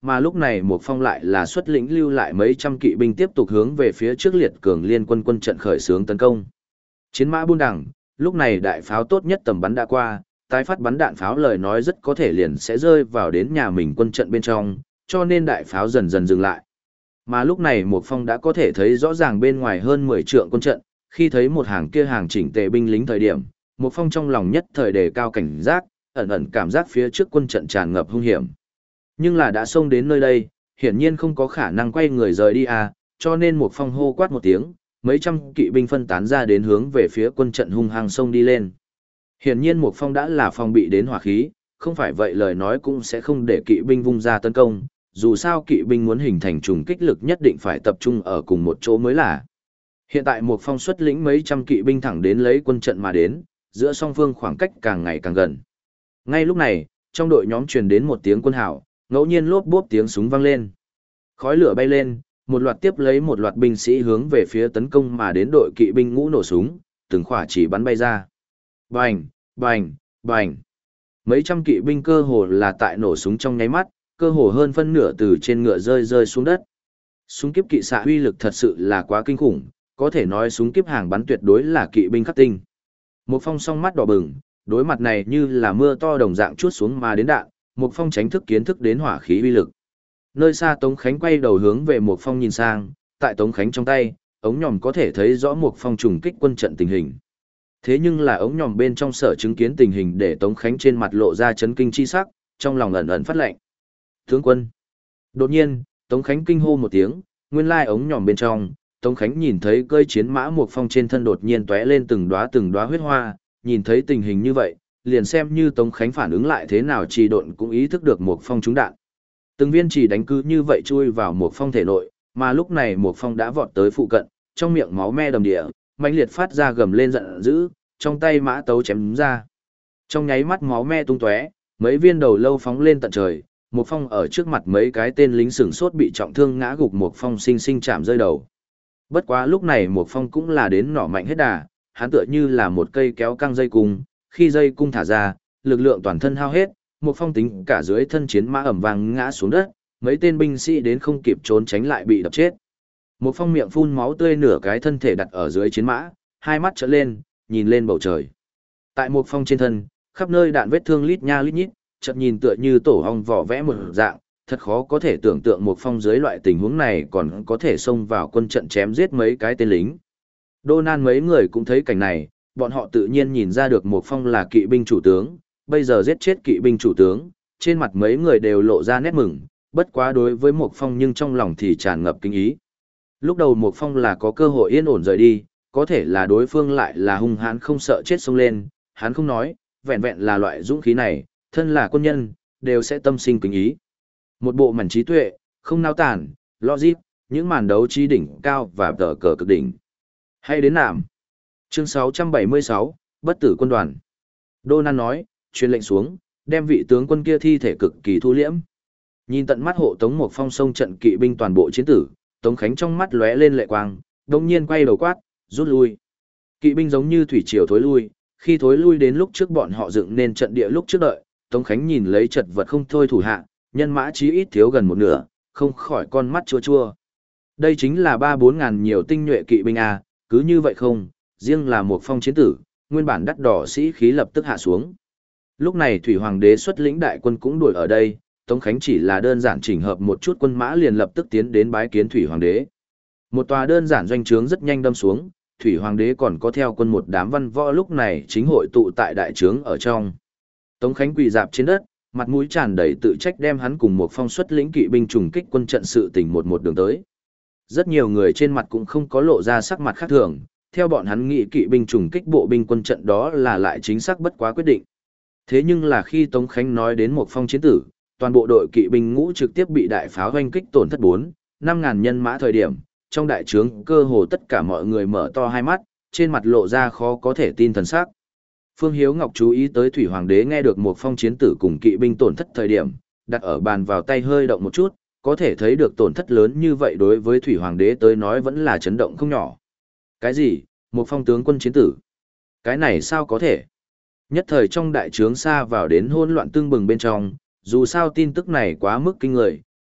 mà lúc này Một Phong lại là xuất lĩnh lưu lại mấy trăm kỵ binh tiếp tục hướng về phía trước liệt cường liên quân quân trận khởi xướng tấn công. Chiến mã buôn đẳng, lúc này đại pháo tốt nhất tầm bắn đã qua, tái phát bắn đạn pháo lời nói rất có thể liền sẽ rơi vào đến nhà mình quân trận bên trong, cho nên đại pháo dần dần dừng lại. Mà lúc này Một Phong đã có thể thấy rõ ràng bên ngoài hơn mười trượng quân trận, khi thấy một hàng kia hàng chỉnh tề binh lính thời điểm, Một Phong trong lòng nhất thời đề cao cảnh giác, ẩn ẩn cảm giác phía trước quân trận tràn ngập hung hiểm. Nhưng là đã xông đến nơi đây, hiển nhiên không có khả năng quay người rời đi à, cho nên Một Phong hô quát một tiếng, mấy trăm kỵ binh phân tán ra đến hướng về phía quân trận hung hăng xông đi lên. Hiển nhiên Một Phong đã là phòng bị đến hỏa khí, không phải vậy lời nói cũng sẽ không để kỵ binh vung ra tấn công, dù sao kỵ binh muốn hình thành trùng kích lực nhất định phải tập trung ở cùng một chỗ mới là. Hiện tại Một Phong xuất lĩnh mấy trăm kỵ binh thẳng đến lấy quân trận mà đến, giữa song phương khoảng cách càng ngày càng gần. Ngay lúc này, trong đội nhóm truyền đến một tiếng quân hào, ngẫu nhiên lốp bốp tiếng súng vang lên. Khói lửa bay lên, một loạt tiếp lấy một loạt binh sĩ hướng về phía tấn công mà đến đội kỵ binh ngũ nổ súng, từng khỏa chỉ bắn bay ra. Bành, bành, bành. Mấy trăm kỵ binh cơ hồ là tại nổ súng trong nháy mắt, cơ hồ hơn phân nửa từ trên ngựa rơi rơi xuống đất. Súng kiếp kỵ xạ uy lực thật sự là quá kinh khủng, có thể nói súng kiếp hàng bắn tuyệt đối là kỵ binh khắc tinh. Một Phong song mắt đỏ bừng, đối mặt này như là mưa to đồng dạng chuốt xuống mà đến đạn, Một Phong tránh thức kiến thức đến hỏa khí uy lực. Nơi xa Tống Khánh quay đầu hướng về Một Phong nhìn sang, tại Tống Khánh trong tay, ống nhòm có thể thấy rõ Một Phong trùng kích quân trận tình hình. Thế nhưng là ống nhòm bên trong sở chứng kiến tình hình để Tống Khánh trên mặt lộ ra chấn kinh chi sắc, trong lòng ẩn ẩn phát lệnh. Tướng quân. Đột nhiên, Tống Khánh kinh hô một tiếng, nguyên lai ống nhòm bên trong, Tống Khánh nhìn thấy cơi chiến mã Một Phong trên thân đột nhiên tóe lên từng đóa từng đóa huyết hoa, nhìn thấy tình hình như vậy, liền xem như Tống Khánh phản ứng lại thế nào trì độn cũng ý thức được Một Phong trúng đạn. Từng viên chỉ đánh cứ như vậy chui vào Một Phong thể nội, mà lúc này Một Phong đã vọt tới phụ cận, trong miệng máu me đầm địa, mãnh liệt phát ra gầm lên giận dữ, trong tay mã tấu chém ra. Trong nháy mắt máu me tung tóe, mấy viên đầu lâu phóng lên tận trời, Một Phong ở trước mặt mấy cái tên lính sửng sốt bị trọng thương ngã gục, Một Phong sinh sinh chạm rơi đầu. Bất quá lúc này Một Phong cũng là đến nỏ mạnh hết đà, hắn tựa như là một cây kéo căng dây cung, khi dây cung thả ra, lực lượng toàn thân hao hết, Một Phong tính cả dưới thân chiến mã ầm vang ngã xuống đất, mấy tên binh sĩ đến không kịp trốn tránh lại bị đập chết. Một Phong miệng phun máu tươi, nửa cái thân thể đặt ở dưới chiến mã, hai mắt trợn lên, nhìn lên bầu trời. Tại Một Phong trên thân, khắp nơi đạn vết thương lít nha lít nhít, chợt nhìn tựa như tổ ong vỏ vẽ một dạng, thật khó có thể tưởng tượng Một Phong dưới loại tình huống này còn có thể xông vào quân trận chém giết mấy cái tên lính. Đô Nan mấy người cũng thấy cảnh này, bọn họ tự nhiên nhìn ra được Một Phong là kỵ binh chủ tướng, bây giờ giết chết kỵ binh chủ tướng, trên mặt mấy người đều lộ ra nét mừng, bất quá đối với Một Phong nhưng trong lòng thì tràn ngập kinh ý. Lúc đầu Một Phong là có cơ hội yên ổn rời đi, có thể là đối phương lại là hung hãn không sợ chết xông lên, hắn không nói, vẹn vẹn là loại dũng khí này, thân là quân nhân, đều sẽ tâm sinh kính ý. Một bộ mảnh trí tuệ, không nao tản, logic, những màn đấu trí đỉnh cao và tờ cờ cực đỉnh. Hay đến nạm. Chương sáu trăm bảy mươi sáu, Bất tử quân đoàn. Đô Nan nói, truyền lệnh xuống, đem vị tướng quân kia thi thể cực kỳ thu liễm. Nhìn tận mắt hộ tống Một Phong sông trận kỵ binh toàn bộ chiến tử, Tống Khánh trong mắt lóe lên lệ quang, đồng nhiên quay đầu quát, rút lui. Kỵ binh giống như thủy triều thối lui, khi thối lui đến lúc trước bọn họ dựng nên trận địa lúc trước đợi, Tống Khánh nhìn lấy chật vật không thôi thủ hạ, nhân mã chí ít thiếu gần một nửa, không khỏi con mắt chua chua. Đây chính là ba bốn ngàn nhiều tinh nhuệ kỵ binh à, cứ như vậy không, riêng là Một Phong chiến tử, nguyên bản đắt đỏ sĩ khí lập tức hạ xuống. Lúc này Thủy Hoàng đế xuất lĩnh đại quân cũng đuổi ở đây, Tống Khánh chỉ là đơn giản chỉnh hợp một chút quân mã liền lập tức tiến đến bái kiến Thủy Hoàng đế. Một tòa đơn giản doanh trướng rất nhanh đâm xuống, Thủy Hoàng đế còn có theo quân một đám văn võ lúc này chính hội tụ tại đại trướng ở trong. Tống Khánh quỳ dạp trên đất, mặt mũi tràn đầy tự trách đem hắn cùng Một Phong xuất lĩnh kỵ binh trùng kích quân trận sự tình một một đường tới. Rất nhiều người trên mặt cũng không có lộ ra sắc mặt khác thường, theo bọn hắn nghĩ kỵ binh trùng kích bộ binh quân trận đó là lại chính xác bất quá quyết định. Thế nhưng là khi Tống Khánh nói đến Một Phong chiến tử, toàn bộ đội kỵ binh ngũ trực tiếp bị đại pháo hoanh kích tổn thất bốn, năm ngàn nhân mã thời điểm, trong đại trướng cơ hồ tất cả mọi người mở to hai mắt, trên mặt lộ ra khó có thể tin thần sắc. Phương Hiếu Ngọc chú ý tới Thủy Hoàng đế nghe được Một Phong chiến tử cùng kỵ binh tổn thất thời điểm, đặt ở bàn vào tay hơi động một chút, có thể thấy được tổn thất lớn như vậy đối với Thủy Hoàng đế tới nói vẫn là chấn động không nhỏ. Cái gì? Một Phong tướng quân chiến tử? Cái này sao có thể? Nhất thời trong đại trướng xa vào đến hỗn loạn tương bừng bên trong, dù sao tin tức này quá mức kinh người,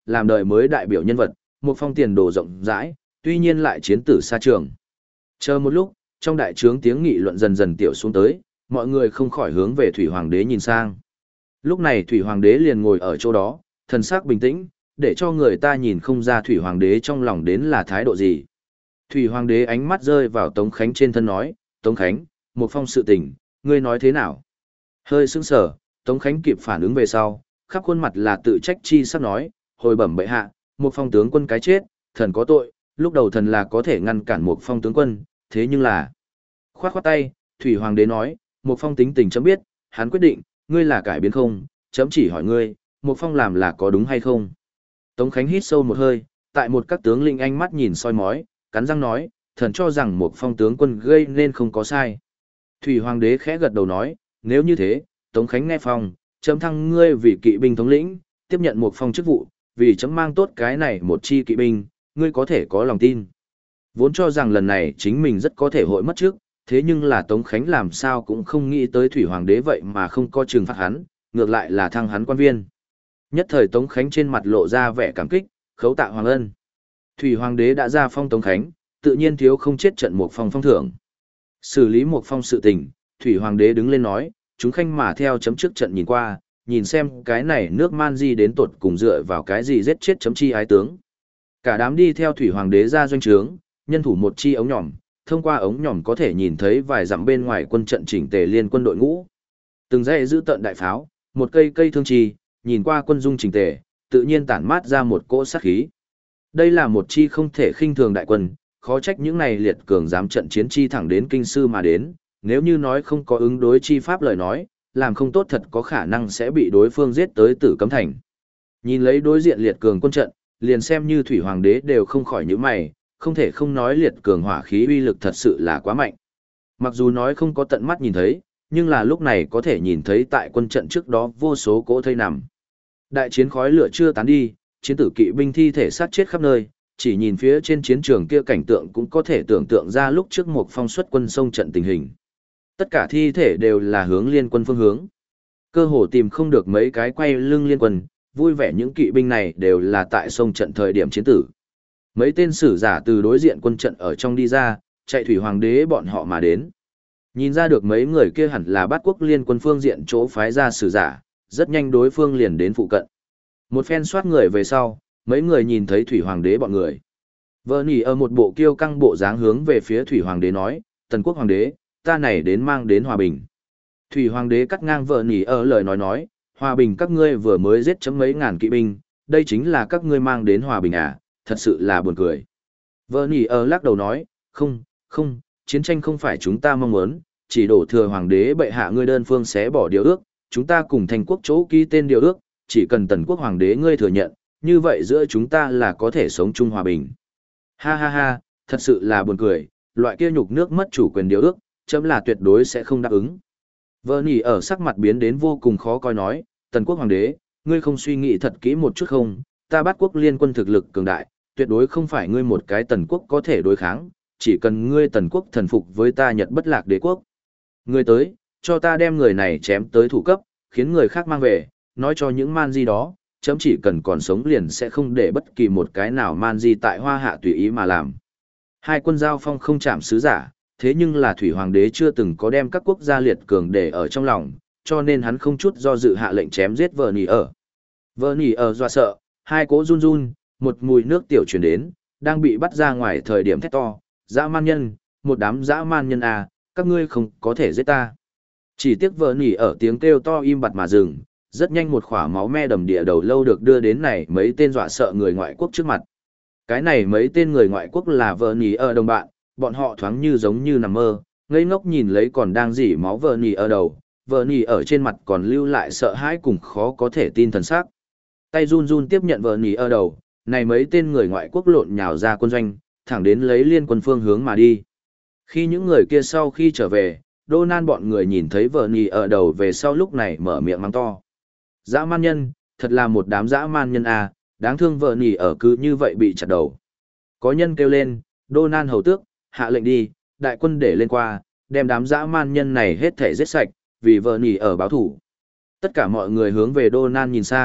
làm đời mới đại biểu nhân vật, một phong tiền đồ rộng rãi, tuy nhiên lại chiến tử xa trường. Chờ một lúc, trong đại trướng tiếng nghị luận dần dần tiểu xuống tới, mọi người không khỏi hướng về Thủy Hoàng đế nhìn sang. Lúc này Thủy Hoàng đế liền ngồi ở chỗ đó, thần sắc bình tĩnh, để cho người ta nhìn không ra Thủy Hoàng đế trong lòng đến là thái độ gì. Thủy Hoàng đế ánh mắt rơi vào Tống Khánh trên thân nói, Tống Khánh, một phong sự tình, ngươi nói thế nào? Hơi sững sờ, Tống Khánh kịp phản ứng về sau, khắp khuôn mặt là tự trách chi sắp nói, hồi bẩm bệ hạ, một phong tướng quân cái chết, thần có tội, lúc đầu thần là có thể ngăn cản một phong tướng quân, thế nhưng là... Khoát khoát tay, Thủy Hoàng đế nói, một phong tính tình chấm biết, hắn quyết định, ngươi là cải biến không, chấm chỉ hỏi ngươi, một phong làm là có đúng hay không? Tống Khánh hít sâu một hơi, tại một các tướng linh ánh mắt nhìn soi mói, cắn răng nói, thần cho rằng một phong tướng quân gây nên không có sai. Thủy Hoàng đế khẽ gật đầu nói, nếu như thế, Tống Khánh nghe phong, chấm thăng ngươi vì kỵ binh thống lĩnh, tiếp nhận một phong chức vụ, vì chấm mang tốt cái này một chi kỵ binh, ngươi có thể có lòng tin. Vốn cho rằng lần này chính mình rất có thể hội mất trước, thế nhưng là Tống Khánh làm sao cũng không nghĩ tới Thủy Hoàng đế vậy mà không có trừng phạt hắn, ngược lại là thăng hắn quan viên. Nhất thời Tống Khánh trên mặt lộ ra vẻ cảm kích, khấu tạ Hoàng ân. Thủy Hoàng đế đã ra phong Tống Khánh, tự nhiên thiếu không chết trận một phong phong thưởng. Xử lý một phong sự tình, Thủy Hoàng đế đứng lên nói, chúng khanh mà theo chấm trước trận nhìn qua, nhìn xem cái này nước man di đến tột cùng dựa vào cái gì giết chết chấm chi ái tướng. Cả đám đi theo Thủy Hoàng đế ra doanh trướng, nhân thủ một chi ống nhỏm, thông qua ống nhỏm có thể nhìn thấy vài dặm bên ngoài quân trận chỉnh tề liên quân đội ngũ. Từng dãy giữ tận đại pháo, một cây cây thương chi, nhìn qua quân dung chỉnh tề, tự nhiên tản mát ra một cỗ sát khí. Đây là một chi không thể khinh thường đại quân, khó trách những này liệt cường dám trận chiến chi thẳng đến kinh sư mà đến, nếu như nói không có ứng đối chi pháp lời nói, làm không tốt thật có khả năng sẽ bị đối phương giết tới Tử Cấm Thành. Nhìn lấy đối diện liệt cường quân trận, liền xem như Thủy Hoàng đế đều không khỏi nhíu mày, không thể không nói liệt cường hỏa khí uy lực thật sự là quá mạnh. Mặc dù nói không có tận mắt nhìn thấy, nhưng là lúc này có thể nhìn thấy tại quân trận trước đó vô số cỗ thây nằm. Đại chiến khói lửa chưa tán đi, chiến tử kỵ binh thi thể sát chết khắp nơi, chỉ nhìn phía trên chiến trường kia cảnh tượng cũng có thể tưởng tượng ra lúc trước một phong xuất quân sông trận tình hình. Tất cả thi thể đều là hướng liên quân phương hướng. Cơ hồ tìm không được mấy cái quay lưng liên quân, vui vẻ những kỵ binh này đều là tại sông trận thời điểm chiến tử. Mấy tên sử giả từ đối diện quân trận ở trong đi ra, chạy Thủy Hoàng đế bọn họ mà đến. Nhìn ra được mấy người kia hẳn là Bát Quốc liên quân phương diện chỗ phái ra sử giả, rất nhanh đối phương liền đến phụ cận. Một phen soát người về sau, mấy người nhìn thấy Thủy Hoàng đế bọn người. Vợ nỉ ở một bộ kiêu căng bộ dáng hướng về phía Thủy Hoàng đế nói, Tần Quốc Hoàng đế, ta này đến mang đến hòa bình. Thủy Hoàng đế cắt ngang vợ nỉ ở lời nói nói, hòa bình các ngươi vừa mới giết chấm mấy ngàn kỵ binh, đây chính là các ngươi mang đến hòa bình à, thật sự là buồn cười. Vợ nỉ ở lắc đầu nói, không, không, chiến tranh không phải chúng ta mong muốn, chỉ đổ thừa Hoàng đế bệ hạ ngươi đơn phương xé bỏ điều ước, chúng ta cùng thành quốc chỗ ký tên điều ước, chỉ cần Tần Quốc Hoàng đế ngươi thừa nhận, như vậy giữa chúng ta là có thể sống chung hòa bình. Ha ha ha, thật sự là buồn cười, loại kia nhục nước mất chủ quyền điều ước, chấm là tuyệt đối sẽ không đáp ứng. Vợ nỉ ở sắc mặt biến đến vô cùng khó coi nói, Tần Quốc Hoàng đế, ngươi không suy nghĩ thật kỹ một chút không, ta Bát Quốc liên quân thực lực cường đại, tuyệt đối không phải ngươi một cái Tần Quốc có thể đối kháng, chỉ cần ngươi Tần Quốc thần phục với ta Nhật Bất Lạc Đế Quốc. Ngươi tới, cho ta đem người này chém tới thủ cấp, khiến người khác mang về, nói cho những man di đó, chấm chỉ cần còn sống liền sẽ không để bất kỳ một cái nào man di tại Hoa Hạ tùy ý mà làm. Hai quân giao phong không chạm sứ giả, thế nhưng là Thủy Hoàng đế chưa từng có đem các quốc gia liệt cường để ở trong lòng, cho nên hắn không chút do dự hạ lệnh chém giết vợ nỉ ở. Vợ nỉ ở dọa sợ, hai cỗ run run, một mùi nước tiểu truyền đến, đang bị bắt ra ngoài thời điểm thét to, dã man nhân, một đám dã man nhân à, các ngươi không có thể giết ta. Chỉ tiếc vợ nỉ ở tiếng kêu to im bặt mà dừng, rất nhanh một khỏa máu me đầm địa đầu lâu được đưa đến này mấy tên dọa sợ người ngoại quốc trước mặt. Cái này mấy tên người ngoại quốc là vợ nỉ ở đồng bạn, bọn họ thoáng như giống như nằm mơ, ngây ngốc nhìn lấy còn đang rỉ máu vợ nỉ ở đầu, vợ nỉ ở trên mặt còn lưu lại sợ hãi cùng khó có thể tin thần sắc. Tay run run tiếp nhận vợ nỉ ở đầu, này mấy tên người ngoại quốc lộn nhào ra quân doanh, thẳng đến lấy liên quân phương hướng mà đi. Khi những người kia sau khi trở về, Donan bọn người nhìn thấy vợ nỉ ở đầu về sau lúc này mở miệng mắng to. Dã man nhân, thật là một đám dã man nhân à, đáng thương vợ nỉ ở cứ như vậy bị chặt đầu. Có nhân kêu lên, Donan hầu tước, hạ lệnh đi, đại quân để lên qua, đem đám dã man nhân này hết thể giết sạch, vì vợ nỉ ở báo thủ. Tất cả mọi người hướng về Donan nhìn sang,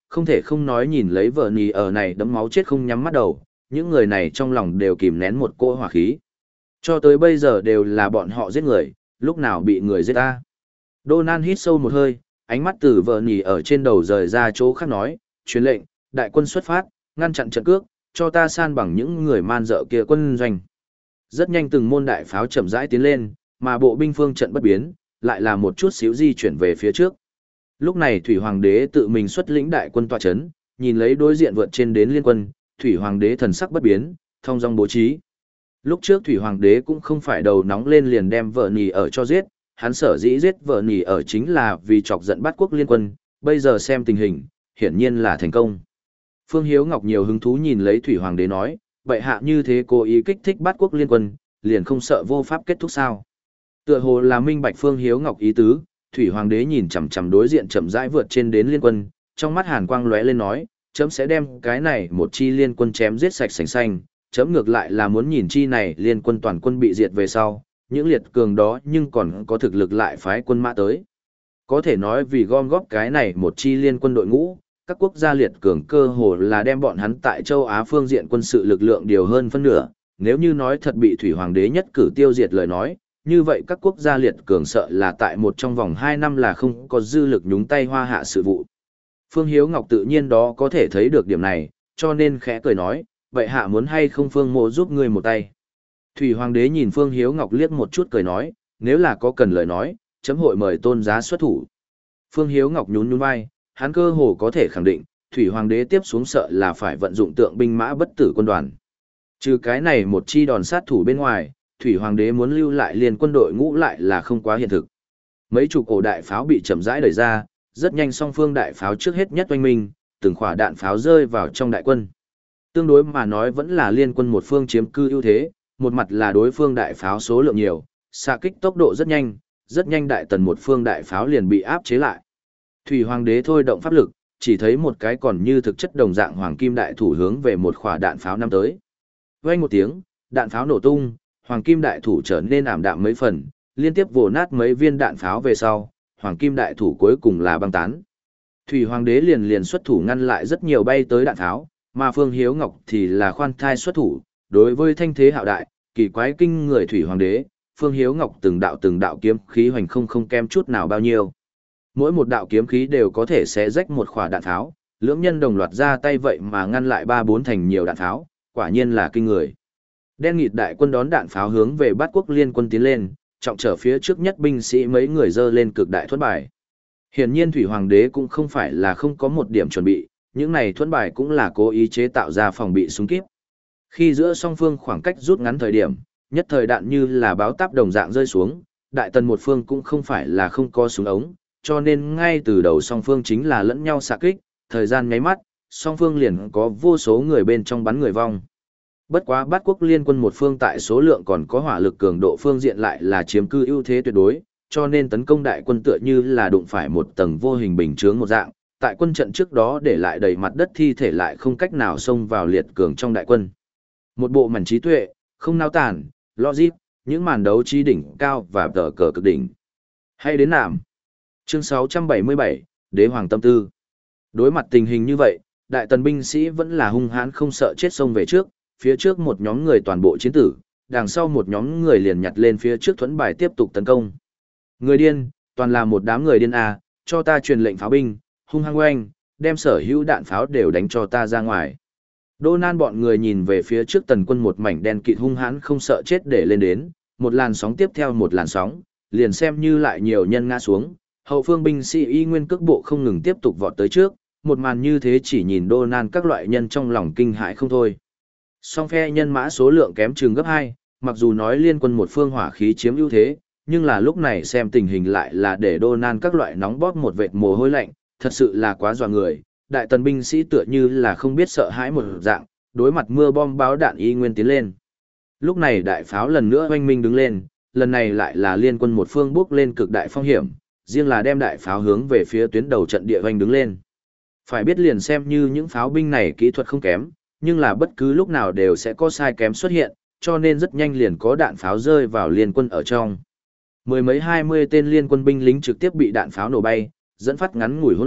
không thể không nói nhìn lấy vợ nì ở này đấm máu chết không nhắm mắt đầu, những người này trong lòng đều kìm nén một cỗ hỏa khí. Cho tới bây giờ đều là bọn họ giết người, lúc nào bị người giết ta. Donan hít sâu một hơi, ánh mắt từ vợ nì ở trên đầu rời ra chỗ khác nói, truyền lệnh, đại quân xuất phát, ngăn chặn trận cước, cho ta san bằng những người man dợ kia quân doanh. Rất nhanh từng môn đại pháo chậm rãi tiến lên, mà bộ binh phương trận bất biến, lại là một chút xíu di chuyển về phía trước. Lúc này Thủy Hoàng đế tự mình xuất lĩnh đại quân tọa chấn, nhìn lấy đối diện vượt trên đến liên quân, Thủy Hoàng đế thần sắc bất biến, thông dong bố trí. Lúc trước Thủy Hoàng đế cũng không phải đầu nóng lên liền đem vợ nì ở cho giết, hắn sở dĩ giết vợ nì ở chính là vì chọc giận Bát quốc liên quân, bây giờ xem tình hình, hiển nhiên là thành công. Phương Hiếu Ngọc nhiều hứng thú nhìn lấy Thủy Hoàng đế nói, vậy hạ như thế cố ý kích thích Bát quốc liên quân, liền không sợ vô pháp kết thúc sao? Tựa hồ là minh bạch Phương Hiếu Ngọc ý tứ, Thủy Hoàng đế nhìn chằm chằm đối diện chậm rãi vượt trên đến liên quân, trong mắt hàn quang lóe lên nói, chấm sẽ đem cái này một chi liên quân chém giết sạch sành xanh, chấm ngược lại là muốn nhìn chi này liên quân toàn quân bị diệt về sau, những liệt cường đó nhưng còn có thực lực lại phái quân mã tới. Có thể nói vì gom góp cái này một chi liên quân đội ngũ, các quốc gia liệt cường cơ hồ là đem bọn hắn tại châu Á phương diện quân sự lực lượng điều hơn phân nửa, nếu như nói thật bị Thủy Hoàng đế nhất cử tiêu diệt lời nói, như vậy các quốc gia liệt cường sợ là tại một trong vòng hai năm là không có dư lực nhúng tay hoa hạ sự vụ. Phương Hiếu Ngọc tự nhiên đó có thể thấy được điểm này, cho nên khẽ cười nói, vậy hạ muốn hay không Phương mộ giúp ngươi một tay. Thủy Hoàng đế nhìn Phương Hiếu Ngọc liếc một chút cười nói, nếu là có cần lời nói, chấm hội mời tôn giá xuất thủ. Phương Hiếu Ngọc nhún nhún vai, hắn cơ hồ có thể khẳng định, Thủy Hoàng đế tiếp xuống sợ là phải vận dụng tượng binh mã bất tử quân đoàn. Trừ cái này một chi đòn sát thủ bên ngoài, Thủy Hoàng đế muốn lưu lại liên quân đội ngũ lại là không quá hiện thực. Mấy chục ổ đại pháo bị chậm rãi đẩy ra, rất nhanh song phương đại pháo trước hết nhất oanh minh, từng khỏa đạn pháo rơi vào trong đại quân. Tương đối mà nói vẫn là liên quân một phương chiếm cư ưu thế, một mặt là đối phương đại pháo số lượng nhiều, xạ kích tốc độ rất nhanh, rất nhanh đại tần một phương đại pháo liền bị áp chế lại. Thủy Hoàng đế thôi động pháp lực, chỉ thấy một cái còn như thực chất đồng dạng hoàng kim đại thủ hướng về một khỏa đạn pháo năm tới. Vang một tiếng, đạn pháo nổ tung, hoàng kim đại thủ trở nên ảm đạm mấy phần, liên tiếp vồ nát mấy viên đạn pháo về sau, hoàng kim đại thủ cuối cùng là băng tán. Thủy Hoàng đế liền liền xuất thủ ngăn lại rất nhiều bay tới đạn pháo, mà Phương Hiếu Ngọc thì là khoan thai xuất thủ, đối với thanh thế hạo đại, kỳ quái kinh người Thủy Hoàng đế, Phương Hiếu Ngọc từng đạo từng đạo kiếm khí hoành không không kém chút nào bao nhiêu. Mỗi một đạo kiếm khí đều có thể xé rách một khỏa đạn tháo, lưỡng nhân đồng loạt ra tay vậy mà ngăn lại ba bốn thành nhiều đạn tháo, quả nhiên là kinh người. Đen nghịt đại quân đón đạn pháo hướng về Bát quốc liên quân tiến lên, trọng trở phía trước nhất binh sĩ mấy người dơ lên cực đại thuẫn bài. Hiển nhiên Thủy Hoàng đế cũng không phải là không có một điểm chuẩn bị, những này thuẫn bài cũng là cố ý chế tạo ra phòng bị súng kíp. Khi giữa song phương khoảng cách rút ngắn thời điểm, nhất thời đạn như là báo táp đồng dạng rơi xuống, đại tần một phương cũng không phải là không có súng ống, cho nên ngay từ đầu song phương chính là lẫn nhau xạ kích, thời gian nháy mắt, song phương liền có vô số người bên trong bắn người vong. Bất quá Bát quốc liên quân một phương tại số lượng còn có hỏa lực cường độ phương diện lại là chiếm cư ưu thế tuyệt đối, cho nên tấn công đại quân tựa như là đụng phải một tầng vô hình bình chướng một dạng, tại quân trận trước đó để lại đầy mặt đất thi thể lại không cách nào xông vào liệt cường trong đại quân. Một bộ màn trí tuệ, không nao tản, logic, những màn đấu trí đỉnh cao và tờ cờ cực đỉnh. Hay đến nạm. Chương sáu trăm bảy mươi bảy, Đế Hoàng Tâm Tư. Đối mặt tình hình như vậy, đại tần binh sĩ vẫn là hung hãn không sợ chết xông về trước, phía trước một nhóm người toàn bộ chiến tử, đằng sau một nhóm người liền nhặt lên phía trước thuẫn bài tiếp tục tấn công. Người điên, toàn là một đám người điên à, cho ta truyền lệnh pháo binh, hung hăng oanh, đem sở hữu đạn pháo đều đánh cho ta ra ngoài. Đô nan bọn người nhìn về phía trước tần quân một mảnh đen kịt hung hãn không sợ chết để lên đến, một làn sóng tiếp theo một làn sóng, liền xem như lại nhiều nhân ngã xuống, hậu phương binh sĩ y nguyên cước bộ không ngừng tiếp tục vọt tới trước, một màn như thế chỉ nhìn đô nan các loại nhân trong lòng kinh hãi không thôi. Song phe nhân mã số lượng kém chừng gấp hai, mặc dù nói liên quân một phương hỏa khí chiếm ưu thế, nhưng là lúc này xem tình hình lại là để đô nan các loại nóng bóp một vệt mồ hôi lạnh, thật sự là quá dọa người. Đại tần binh sĩ tựa như là không biết sợ hãi một dạng, đối mặt mưa bom báo đạn y nguyên tiến lên. Lúc này đại pháo lần nữa oanh minh đứng lên, lần này lại là liên quân một phương bước lên cực đại phong hiểm, riêng là đem đại pháo hướng về phía tuyến đầu trận địa oanh đứng lên. Phải biết liền xem như những pháo binh này kỹ thuật không kém, nhưng là bất cứ lúc nào đều sẽ có sai kém xuất hiện, cho nên rất nhanh liền có đạn pháo rơi vào liên quân ở trong. Mười mấy hai mươi tên liên quân binh lính trực tiếp bị đạn pháo nổ bay, dẫn phát ngắn ngủi hỗn loạn,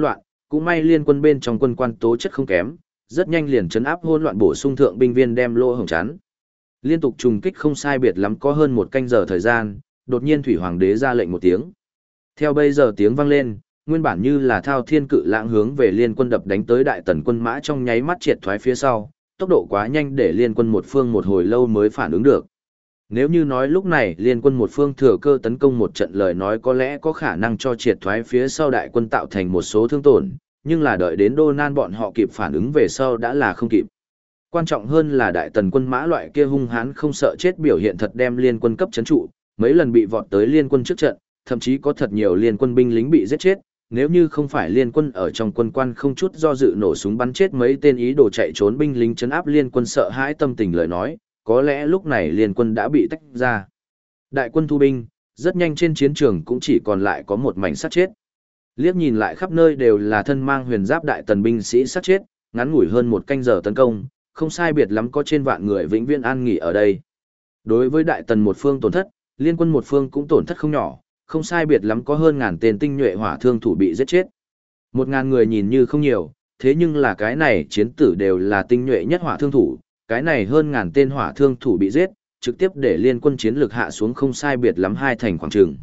Cũng may liên quân bên trong quân quan tố chất không kém, rất nhanh liền trấn áp hỗn loạn bổ sung thượng binh viên đem lỗ hổng chắn. Liên tục trùng kích không sai biệt lắm có hơn một canh giờ thời gian, đột nhiên Thủy Hoàng đế ra lệnh một tiếng. Theo bây giờ tiếng vang lên, nguyên bản như là thao thiên cự lãng hướng về liên quân đập đánh tới đại tần quân mã trong nháy mắt triệt thoái phía sau, tốc độ quá nhanh để liên quân một phương một hồi lâu mới phản ứng được. Nếu như nói lúc này liên quân một phương thừa cơ tấn công một trận lời nói có lẽ có khả năng cho triệt thoái phía sau đại quân tạo thành một số thương tổn, nhưng là đợi đến Đô Nan bọn họ kịp phản ứng về sau đã là không kịp. Quan trọng hơn là đại tần quân mã loại kia hung hãn không sợ chết biểu hiện thật đem liên quân cấp chấn trụ, mấy lần bị vọt tới liên quân trước trận, thậm chí có thật nhiều liên quân binh lính bị giết chết, nếu như không phải liên quân ở trong quân quan không chút do dự nổ súng bắn chết mấy tên ý đồ chạy trốn binh lính trấn áp liên quân sợ hãi tâm tình lời nói, có lẽ lúc này liên quân đã bị tách ra. Đại quân thu binh, rất nhanh trên chiến trường cũng chỉ còn lại có một mảnh sát chết. Liếc nhìn lại khắp nơi đều là thân mang huyền giáp đại tần binh sĩ sát chết, ngắn ngủi hơn một canh giờ tấn công, không sai biệt lắm có trên vạn người vĩnh viễn an nghỉ ở đây. Đối với đại tần một phương tổn thất, liên quân một phương cũng tổn thất không nhỏ, không sai biệt lắm có hơn ngàn tên tinh nhuệ hỏa thương thủ bị giết chết. Một ngàn người nhìn như không nhiều, thế nhưng là cái này chiến tử đều là tinh nhuệ nhất hỏa thương thủ, cái này hơn ngàn tên hỏa thương thủ bị giết, trực tiếp để liên quân chiến lược hạ xuống không sai biệt lắm hai thành khoảng trường.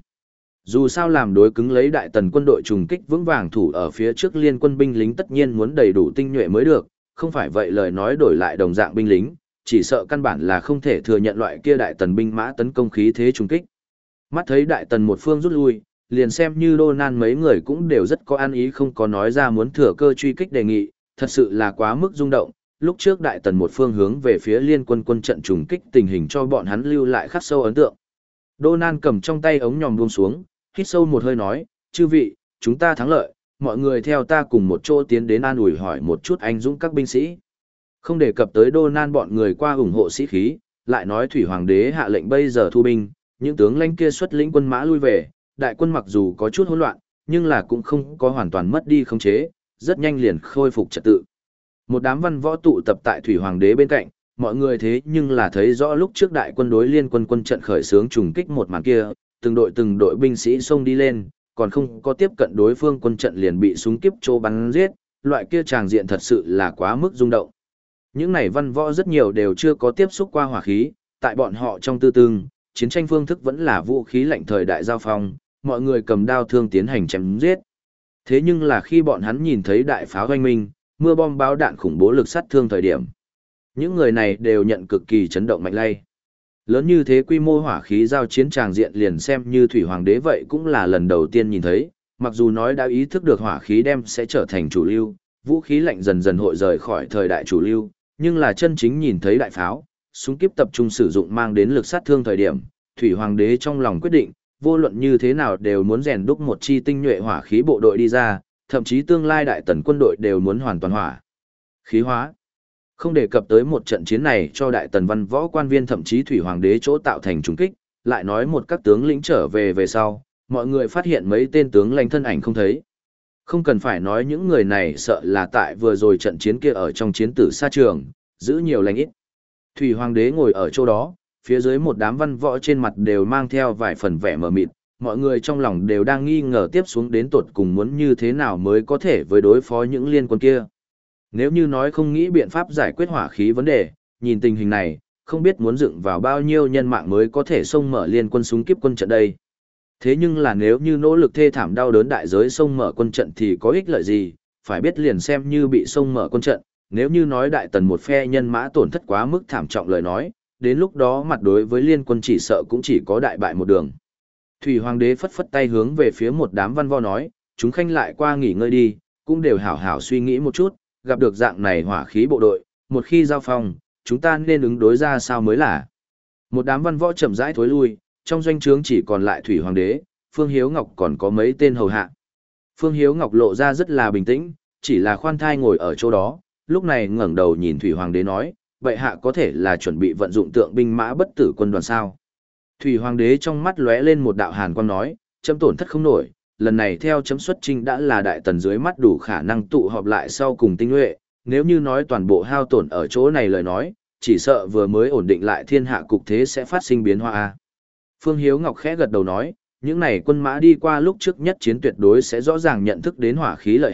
Dù sao làm đối cứng lấy đại tần quân đội trùng kích vững vàng thủ ở phía trước liên quân binh lính tất nhiên muốn đầy đủ tinh nhuệ mới được, không phải vậy lời nói đổi lại đồng dạng binh lính, chỉ sợ căn bản là không thể thừa nhận loại kia đại tần binh mã tấn công khí thế trùng kích. Mắt thấy đại tần một phương rút lui, liền xem như Đô Nan mấy người cũng đều rất có ăn ý không có nói ra muốn thừa cơ truy kích đề nghị, thật sự là quá mức rung động. Lúc trước đại tần một phương hướng về phía liên quân quân trận trùng kích tình hình cho bọn hắn lưu lại khắc sâu ấn tượng. Đô Nan cầm trong tay ống nhòm buông xuống, hít sâu một hơi nói, chư vị, chúng ta thắng lợi, mọi người theo ta cùng một chỗ tiến đến an ủi hỏi một chút anh dũng các binh sĩ. Không đề cập tới Đô Nan bọn người qua ủng hộ sĩ khí, lại nói Thủy Hoàng đế hạ lệnh bây giờ thu binh, những tướng lãnh kia xuất lĩnh quân mã lui về, đại quân mặc dù có chút hỗn loạn, nhưng là cũng không có hoàn toàn mất đi khống chế, rất nhanh liền khôi phục trật tự. Một đám văn võ tụ tập tại Thủy Hoàng đế bên cạnh, mọi người thế nhưng là thấy rõ lúc trước đại quân đối liên quân quân trận khởi xướng trùng kích một màn kia, từng đội từng đội binh sĩ xông đi lên, còn không có tiếp cận đối phương quân trận liền bị súng kiếp trô bắn giết, loại kia tràng diện thật sự là quá mức rung động. Những này văn võ rất nhiều đều chưa có tiếp xúc qua hỏa khí, tại bọn họ trong tư tương, chiến tranh phương thức vẫn là vũ khí lạnh thời đại giao phong, mọi người cầm đao thương tiến hành chém giết. Thế nhưng là khi bọn hắn nhìn thấy đại pháo hoanh minh, mưa bom báo đạn khủng bố lực sát thương thời điểm, những người này đều nhận cực kỳ chấn động mạnh lay. Lớn như thế quy mô hỏa khí giao chiến tràng diện liền xem như Thủy Hoàng đế vậy cũng là lần đầu tiên nhìn thấy, mặc dù nói đã ý thức được hỏa khí đem sẽ trở thành chủ lưu, vũ khí lạnh dần dần hội rời khỏi thời đại chủ lưu, nhưng là chân chính nhìn thấy đại pháo, súng kiếp tập trung sử dụng mang đến lực sát thương thời điểm, Thủy Hoàng đế trong lòng quyết định, vô luận như thế nào đều muốn rèn đúc một chi tinh nhuệ hỏa khí bộ đội đi ra, thậm chí tương lai đại tần quân đội đều muốn hoàn toàn hỏa khí hóa. Không đề cập tới một trận chiến này cho đại tần văn võ quan viên thậm chí Thủy Hoàng đế chỗ tạo thành trùng kích, lại nói một các tướng lĩnh trở về về sau, mọi người phát hiện mấy tên tướng lãnh thân ảnh không thấy. Không cần phải nói những người này sợ là tại vừa rồi trận chiến kia ở trong chiến tử xa trường, giữ nhiều lành ít. Thủy Hoàng đế ngồi ở chỗ đó, phía dưới một đám văn võ trên mặt đều mang theo vài phần vẻ mờ mịt, mọi người trong lòng đều đang nghi ngờ tiếp xuống đến tột cùng muốn như thế nào mới có thể với đối phó những liên quân kia. Nếu như nói không nghĩ biện pháp giải quyết hỏa khí vấn đề, nhìn tình hình này, không biết muốn dựng vào bao nhiêu nhân mạng mới có thể xông mở liên quân súng kiếp quân trận đây. Thế nhưng là nếu như nỗ lực thê thảm đau đớn đại giới xông mở quân trận thì có ích lợi gì, phải biết liền xem như bị xông mở quân trận, nếu như nói đại tần một phe nhân mã tổn thất quá mức thảm trọng lời nói, đến lúc đó mặt đối với liên quân chỉ sợ cũng chỉ có đại bại một đường. Thủy Hoàng đế phất phất tay hướng về phía một đám văn võ nói, chúng khanh lại qua nghỉ ngơi đi, cũng đều hảo hảo suy nghĩ một chút, gặp được dạng này hỏa khí bộ đội, một khi giao phong, chúng ta nên ứng đối ra sao mới là. Một đám văn võ chậm rãi thối lui, trong doanh trướng chỉ còn lại Thủy Hoàng đế, Phương Hiếu Ngọc còn có mấy tên hầu hạ. Phương Hiếu Ngọc lộ ra rất là bình tĩnh, chỉ là khoan thai ngồi ở chỗ đó, lúc này ngẩng đầu nhìn Thủy Hoàng đế nói, vậy hạ có thể là chuẩn bị vận dụng tượng binh mã bất tử quân đoàn sao. Thủy Hoàng đế trong mắt lóe lên một đạo hàn quang nói, chấm tổn thất không nổi, lần này theo chấm xuất trinh đã là đại tần dưới mắt đủ khả năng tụ họp lại sau cùng tinh nhuệ, nếu như nói toàn bộ hao tổn ở chỗ này lời nói, chỉ sợ vừa mới ổn định lại thiên hạ cục thế sẽ phát sinh biến hóa. Phương Hiếu Ngọc khẽ gật đầu nói, những này quân mã đi qua lúc trước nhất chiến tuyệt đối sẽ rõ ràng nhận thức đến hỏa khí lợi hại,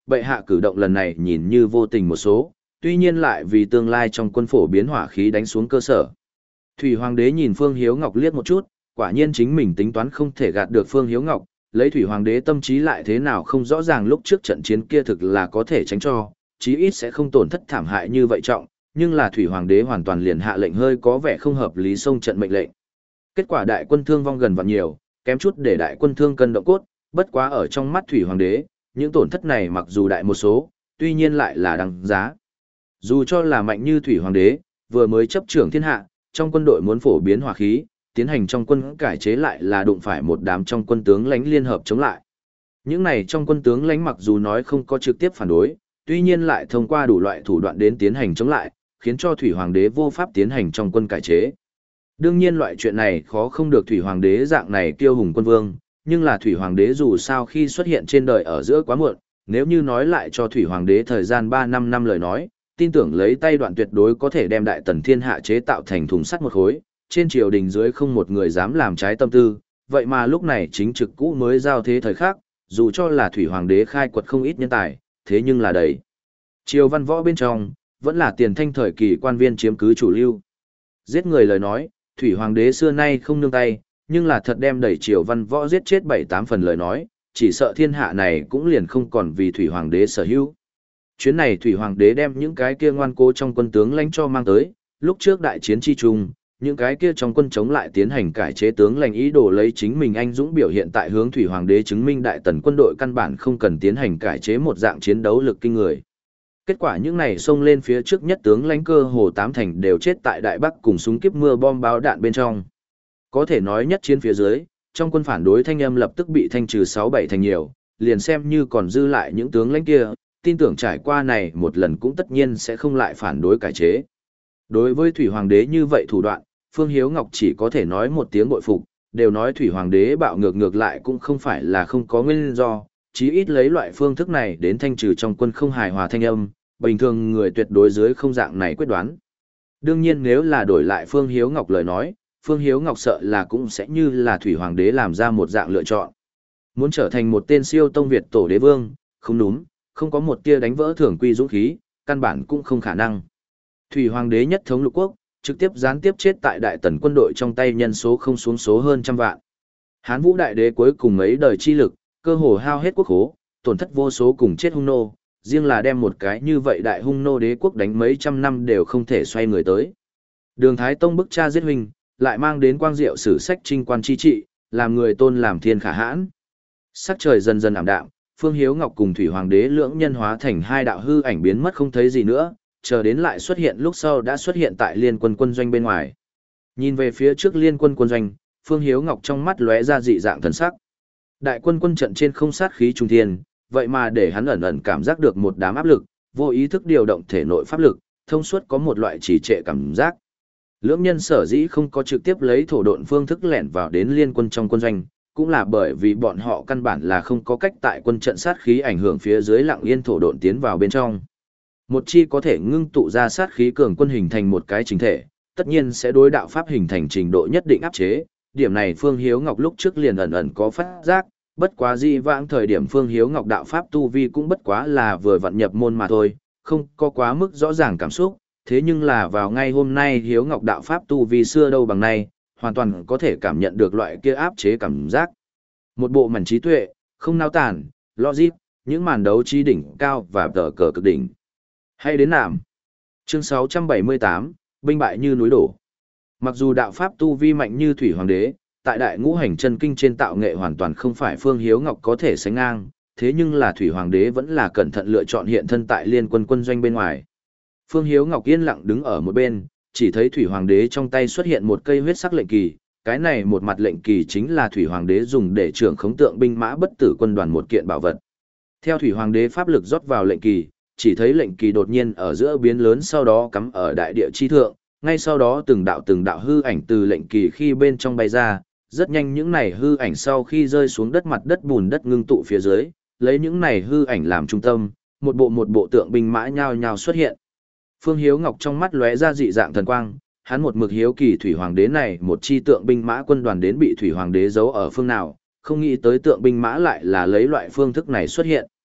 bệ hạ cử động lần này nhìn như vô tình một số, tuy nhiên lại vì tương lai trong quân phổ biến hỏa khí đánh xuống cơ sở. Thủy Hoàng đế nhìn Phương Hiếu Ngọc liếc một chút, quả nhiên chính mình tính toán không thể gạt được Phương Hiếu Ngọc, lấy Thủy Hoàng đế tâm trí lại thế nào không rõ ràng lúc trước trận chiến kia thực là có thể tránh cho, chí ít sẽ không tổn thất thảm hại như vậy trọng, nhưng là Thủy Hoàng đế hoàn toàn liền hạ lệnh hơi có vẻ không hợp lý xông trận mệnh lệnh. Kết quả đại quân thương vong gần vạn nhiều, kém chút để đại quân thương cân động cốt, bất quá ở trong mắt Thủy Hoàng đế, những tổn thất này mặc dù đại một số, tuy nhiên lại là đáng giá. Dù cho là mạnh như Thủy Hoàng đế, vừa mới chấp trưởng thiên hạ, trong quân đội muốn phổ biến hỏa khí, tiến hành trong quân cải chế lại là đụng phải một đám trong quân tướng lãnh liên hợp chống lại. Những này trong quân tướng lãnh mặc dù nói không có trực tiếp phản đối, tuy nhiên lại thông qua đủ loại thủ đoạn đến tiến hành chống lại, khiến cho Thủy Hoàng đế vô pháp tiến hành trong quân cải chế. Đương nhiên loại chuyện này khó không được Thủy Hoàng đế dạng này kiêu hùng quân vương, nhưng là Thủy Hoàng đế dù sao khi xuất hiện trên đời ở giữa quá muộn, nếu như nói lại cho Thủy Hoàng đế thời gian ba năm năm lời nói, tin tưởng lấy tay đoạn tuyệt đối có thể đem đại tần thiên hạ chế tạo thành thùng sắt một khối, trên triều đình dưới không một người dám làm trái tâm tư, vậy mà lúc này chính trực cũ mới giao thế thời khắc, dù cho là Thủy Hoàng đế khai quật không ít nhân tài, thế nhưng là đầy. Triều văn võ bên trong, vẫn là tiền thanh thời kỳ quan viên chiếm cứ chủ lưu. Giết người lời nói, Thủy Hoàng đế xưa nay không nương tay, nhưng là thật đem đẩy triều văn võ giết chết bảy tám phần lời nói, chỉ sợ thiên hạ này cũng liền không còn vì Thủy Hoàng đế sở hữu. Chuyến này Thủy Hoàng đế đem những cái kia ngoan cố trong quân tướng lãnh cho mang tới, lúc trước đại chiến chi trung, những cái kia trong quân chống lại tiến hành cải chế tướng lãnh ý đồ lấy chính mình anh dũng biểu hiện tại hướng Thủy Hoàng đế chứng minh đại tần quân đội căn bản không cần tiến hành cải chế một dạng chiến đấu lực kinh người. Kết quả những này xông lên phía trước nhất tướng lãnh cơ hồ tám thành đều chết tại Đại Bắc cùng súng kiếp mưa bom báo đạn bên trong. Có thể nói nhất chiến phía dưới, trong quân phản đối thanh âm lập tức bị thanh trừ sáu bảy thành nhiều, liền xem như còn dư lại những tướng lãnh kia, tin tưởng trải qua này một lần cũng tất nhiên sẽ không lại phản đối cải chế. Đối với Thủy Hoàng đế như vậy thủ đoạn, Phương Hiếu Ngọc chỉ có thể nói một tiếng bội phục, đều nói Thủy Hoàng đế bạo ngược ngược lại cũng không phải là không có nguyên do, chí ít lấy loại phương thức này đến thanh trừ trong quân không hài hòa thanh âm, bình thường người tuyệt đối dưới không dạng này quyết đoán. Đương nhiên nếu là đổi lại Phương Hiếu Ngọc lời nói, Phương Hiếu Ngọc sợ là cũng sẽ như là Thủy Hoàng đế làm ra một dạng lựa chọn. Muốn trở thành một tên siêu tông Việt tổ đế vương, không đúng, không có một tia đánh vỡ thường quy dũng khí, căn bản cũng không khả năng. Thủy Hoàng đế nhất thống lục quốc, trực tiếp gián tiếp chết tại đại tần quân đội trong tay nhân số không xuống số hơn trăm vạn. Hán Vũ đại đế cuối cùng mấy đời chi lực, cơ hồ hao hết quốc khố, tổn thất vô số cùng chết hung nô, riêng là đem một cái như vậy đại hung nô đế quốc đánh mấy trăm năm đều không thể xoay người tới. Đường Thái Tông bức cha giết huynh, lại mang đến quang diệu sử sách trinh quan chi trị, làm người tôn làm thiên khả hãn. Sắc trời dần dần ảm đạm, Phương Hiếu Ngọc cùng Thủy Hoàng đế lưỡng nhân hóa thành hai đạo hư ảnh biến mất không thấy gì nữa, chờ đến lại xuất hiện lúc sau đã xuất hiện tại liên quân quân doanh bên ngoài. Nhìn về phía trước liên quân quân doanh, Phương Hiếu Ngọc trong mắt lóe ra dị dạng thần sắc. Đại quân quân trận trên không sát khí trung thiên, vậy mà để hắn ẩn ẩn cảm giác được một đám áp lực, vô ý thức điều động thể nội pháp lực, thông suốt có một loại trì trệ cảm giác. Lưỡng nhân sở dĩ không có trực tiếp lấy thổ độn phương thức lẻn vào đến liên quân trong quân doanh, cũng là bởi vì bọn họ căn bản là không có cách tại quân trận sát khí ảnh hưởng phía dưới lặng yên thổ độn tiến vào bên trong. Một chi có thể ngưng tụ ra sát khí cường quân hình thành một cái chính thể, tất nhiên sẽ đối đạo pháp hình thành trình độ nhất định áp chế. Điểm này Phương Hiếu Ngọc lúc trước liền ẩn ẩn có phát giác, bất quá di vãng thời điểm Phương Hiếu Ngọc đạo pháp tu vi cũng bất quá là vừa vận nhập môn mà thôi, không có quá mức rõ ràng cảm xúc, thế nhưng là vào ngay hôm nay Hiếu Ngọc đạo pháp tu vi xưa đâu bằng nay, hoàn toàn có thể cảm nhận được loại kia áp chế cảm giác. Một bộ mảnh trí tuệ, không nao tản, logic, những màn đấu trí đỉnh cao và tờ cờ cực đỉnh. Hay đến nạm. Chương sáu trăm bảy mươi tám, binh bại như núi đổ. Mặc dù đạo pháp tu vi mạnh như Thủy Hoàng đế, tại đại ngũ hành chân kinh trên tạo nghệ hoàn toàn không phải Phương Hiếu Ngọc có thể sánh ngang, thế nhưng là Thủy Hoàng đế vẫn là cẩn thận lựa chọn hiện thân tại liên quân quân doanh bên ngoài. Phương Hiếu Ngọc yên lặng đứng ở một bên, chỉ thấy Thủy Hoàng đế trong tay xuất hiện một cây huyết sắc lệnh kỳ, cái này một mặt lệnh kỳ chính là Thủy Hoàng đế dùng để trưởng khống tượng binh mã bất tử quân đoàn một kiện bảo vật. Theo Thủy Hoàng đế pháp lực rót vào lệnh kỳ, chỉ thấy lệnh kỳ đột nhiên ở giữa biến lớn sau đó cắm ở đại địa chi thượng, ngay sau đó từng đạo từng đạo hư ảnh từ lệnh kỳ khi bên trong bay ra, rất nhanh những này hư ảnh sau khi rơi xuống đất mặt đất bùn đất ngưng tụ phía dưới, lấy những này hư ảnh làm trung tâm, một bộ một bộ tượng binh mã nhao nhao xuất hiện. Phương Hiếu Ngọc trong mắt lóe ra dị dạng thần quang, hắn một mực hiếu kỳ Thủy Hoàng đế này một chi tượng binh mã quân đoàn đến bị Thủy Hoàng đế giấu ở phương nào, không nghĩ tới tượng binh mã lại là lấy loại phương thức này xuất hiện.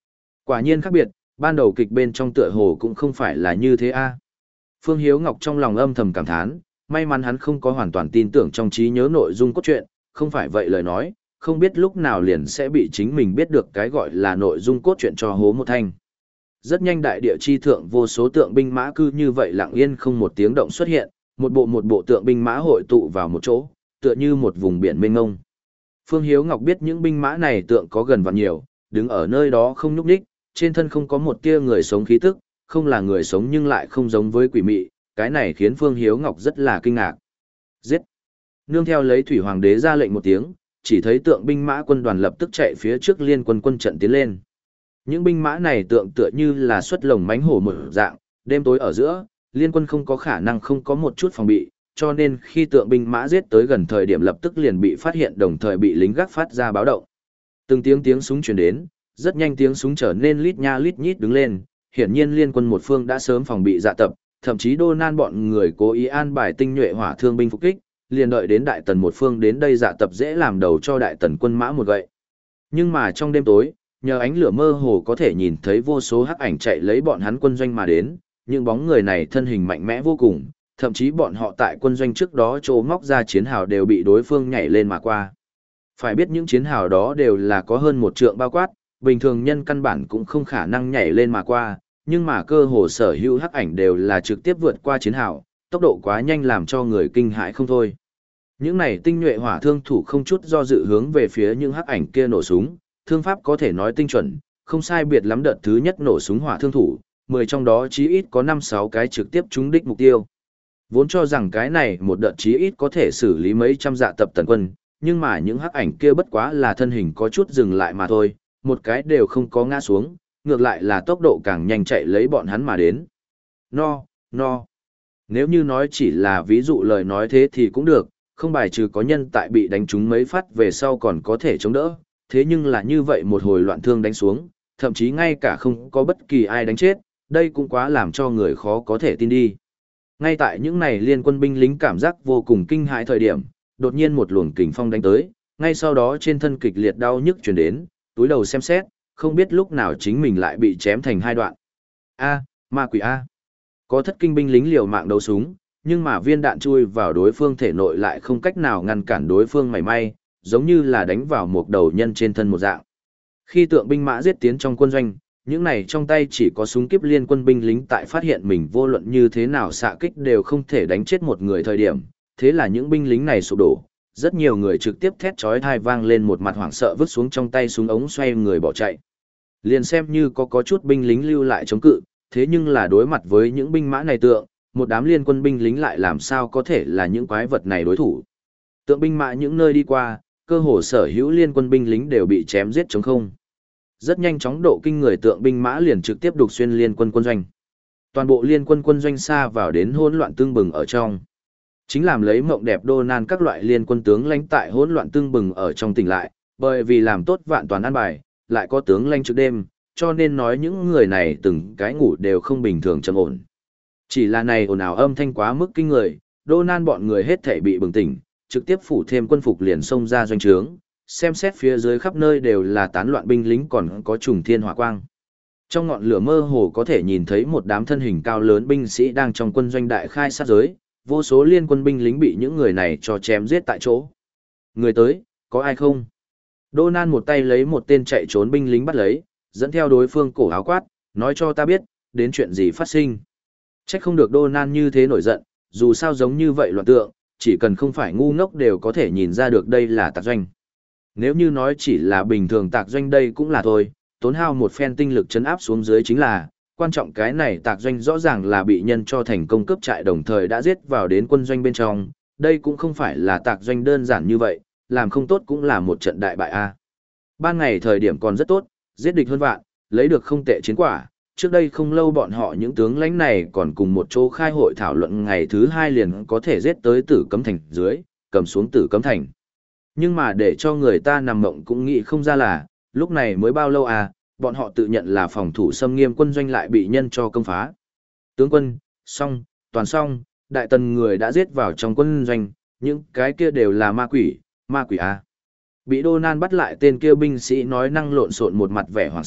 Quả nhiên khác biệt, ban đầu kịch bên trong tựa hồ cũng không phải là như thế a. Phương Hiếu Ngọc trong lòng âm thầm cảm thán, may mắn hắn không có hoàn toàn tin tưởng trong trí nhớ nội dung cốt truyện, không phải vậy lời nói, không biết lúc nào liền sẽ bị chính mình biết được cái gọi là nội dung cốt truyện cho hố một thanh. Rất nhanh đại địa chi thượng vô số tượng binh mã cư như vậy lặng yên không một tiếng động xuất hiện, một bộ một bộ tượng binh mã hội tụ vào một chỗ, tựa như một vùng biển mênh mông. Phương Hiếu Ngọc biết những binh mã này tượng có gần vạn nhiều, đứng ở nơi đó không nhúc nhích, trên thân không có một tia người sống khí tức, không là người sống nhưng lại không giống với quỷ mị, cái này khiến Phương Hiếu Ngọc rất là kinh ngạc. Giết! Nương theo lấy Thủy Hoàng đế ra lệnh một tiếng, chỉ thấy tượng binh mã quân đoàn lập tức chạy phía trước liên quân quân trận tiến lên. Những binh mã này tượng tựa như là xuất lồng mánh hổ mở dạng, đêm tối ở giữa, liên quân không có khả năng không có một chút phòng bị, cho nên khi tượng binh mã giết tới gần thời điểm lập tức liền bị phát hiện đồng thời bị lính gác phát ra báo động. Từng tiếng tiếng súng truyền đến, rất nhanh tiếng súng trở nên lít nha lít nhít đứng lên, hiển nhiên liên quân một phương đã sớm phòng bị dạ tập, thậm chí đô nan bọn người cố ý an bài tinh nhuệ hỏa thương binh phục kích, liền đợi đến đại tần một phương đến đây dạ tập dễ làm đầu cho đại tần quân mã một gậy. Nhưng mà trong đêm tối, nhờ ánh lửa mơ hồ có thể nhìn thấy vô số hắc ảnh chạy lấy bọn hắn quân doanh mà đến, những bóng người này thân hình mạnh mẽ vô cùng, thậm chí bọn họ tại quân doanh trước đó chỗ móc ra chiến hào đều bị đối phương nhảy lên mà qua. Phải biết những chiến hào đó đều là có hơn một trượng bao quát, bình thường nhân căn bản cũng không khả năng nhảy lên mà qua, nhưng mà cơ hồ sở hữu hắc ảnh đều là trực tiếp vượt qua chiến hào, tốc độ quá nhanh làm cho người kinh hãi không thôi. Những này tinh nhuệ hỏa thương thủ không chút do dự hướng về phía những hắc ảnh kia nổ súng, thương pháp có thể nói tinh chuẩn, không sai biệt lắm đợt thứ nhất nổ súng hỏa thương thủ, mười trong đó chí ít có năm sáu cái trực tiếp trúng đích mục tiêu. Vốn cho rằng cái này một đợt chí ít có thể xử lý mấy trăm dạ tập tần quân, nhưng mà những hắc ảnh kia bất quá là thân hình có chút dừng lại mà thôi, một cái đều không có ngã xuống, ngược lại là tốc độ càng nhanh chạy lấy bọn hắn mà đến. No, no. Nếu như nói chỉ là ví dụ lời nói thế thì cũng được, không bài trừ có nhân tại bị đánh trúng mấy phát về sau còn có thể chống đỡ, thế nhưng là như vậy một hồi loạn thương đánh xuống, thậm chí ngay cả không có bất kỳ ai đánh chết, đây cũng quá làm cho người khó có thể tin đi. Ngay tại những này liên quân binh lính cảm giác vô cùng kinh hãi thời điểm, đột nhiên một luồng kình phong đánh tới, ngay sau đó trên thân kịch liệt đau nhức truyền đến, túi đầu xem xét, không biết lúc nào chính mình lại bị chém thành hai đoạn. A, ma quỷ A. Có thất kinh binh lính liều mạng đấu súng, nhưng mà viên đạn chui vào đối phương thể nội lại không cách nào ngăn cản đối phương mảy may, giống như là đánh vào một đầu nhân trên thân một dạng. Khi tượng binh mã giết tiến trong quân doanh, những này trong tay chỉ có súng kíp liên quân binh lính tại phát hiện mình vô luận như thế nào xạ kích đều không thể đánh chết một người thời điểm, thế là những binh lính này sụp đổ, rất nhiều người trực tiếp thét chói tai vang lên một mặt hoảng sợ vứt xuống trong tay súng ống xoay người bỏ chạy. Liền xem như có có chút binh lính lưu lại chống cự, thế nhưng là đối mặt với những binh mã này tượng, một đám liên quân binh lính lại làm sao có thể là những quái vật này đối thủ. Tượng binh mã những nơi đi qua, cơ hồ sở hữu liên quân binh lính đều bị chém giết trống không. Rất nhanh chóng độ kinh người tượng binh mã liền trực tiếp đục xuyên liên quân quân doanh. Toàn bộ liên quân quân doanh xa vào đến hỗn loạn tương bừng ở trong. Chính làm lấy mộng đẹp đô nan các loại liên quân tướng lãnh tại hỗn loạn tương bừng ở trong tỉnh lại, bởi vì làm tốt vạn toàn an bài, lại có tướng lãnh trước đêm, cho nên nói những người này từng cái ngủ đều không bình thường trầm ổn. Chỉ là này ồn ào âm thanh quá mức kinh người, đô nan bọn người hết thể bị bừng tỉnh, trực tiếp phủ thêm quân phục liền xông ra doanh trướng, xem xét phía dưới khắp nơi đều là tán loạn binh lính còn có trùng thiên hỏa quang. Trong ngọn lửa mơ hồ có thể nhìn thấy một đám thân hình cao lớn binh sĩ đang trong quân doanh đại khai sát giới, vô số liên quân binh lính bị những người này cho chém giết tại chỗ. Người tới, có ai không? Đô nan một tay lấy một tên chạy trốn binh lính bắt lấy, dẫn theo đối phương cổ áo quát, nói cho ta biết, đến chuyện gì phát sinh. Trách không được Đô nan như thế nổi giận, dù sao giống như vậy loạn tượng, chỉ cần không phải ngu ngốc đều có thể nhìn ra được đây là tạc doanh. Nếu như nói chỉ là bình thường tạc doanh đây cũng là thôi, tốn hao một phen tinh lực chấn áp xuống dưới chính là, quan trọng cái này tạc doanh rõ ràng là bị nhân cho thành công cướp trại đồng thời đã giết vào đến quân doanh bên trong, đây cũng không phải là tạc doanh đơn giản như vậy, làm không tốt cũng là một trận đại bại a. Ban ngày thời điểm còn rất tốt, giết địch hơn vạn, lấy được không tệ chiến quả, trước đây không lâu bọn họ những tướng lãnh này còn cùng một chỗ khai hội thảo luận ngày thứ hai liền có thể giết tới Tử Cấm Thành dưới, cầm xuống Tử Cấm Thành. Nhưng mà để cho người ta nằm mộng cũng nghĩ không ra là, lúc này mới bao lâu à, bọn họ tự nhận là phòng thủ xâm nghiêm quân doanh lại bị nhân cho công phá. Tướng quân, xong, toàn xong, đại tần người đã giết vào trong quân doanh, những cái kia đều là ma quỷ, ma quỷ à. Bị Đô Nan bắt lại tên kia binh sĩ nói năng lộn xộn một mặt vẻ hoảng sợ,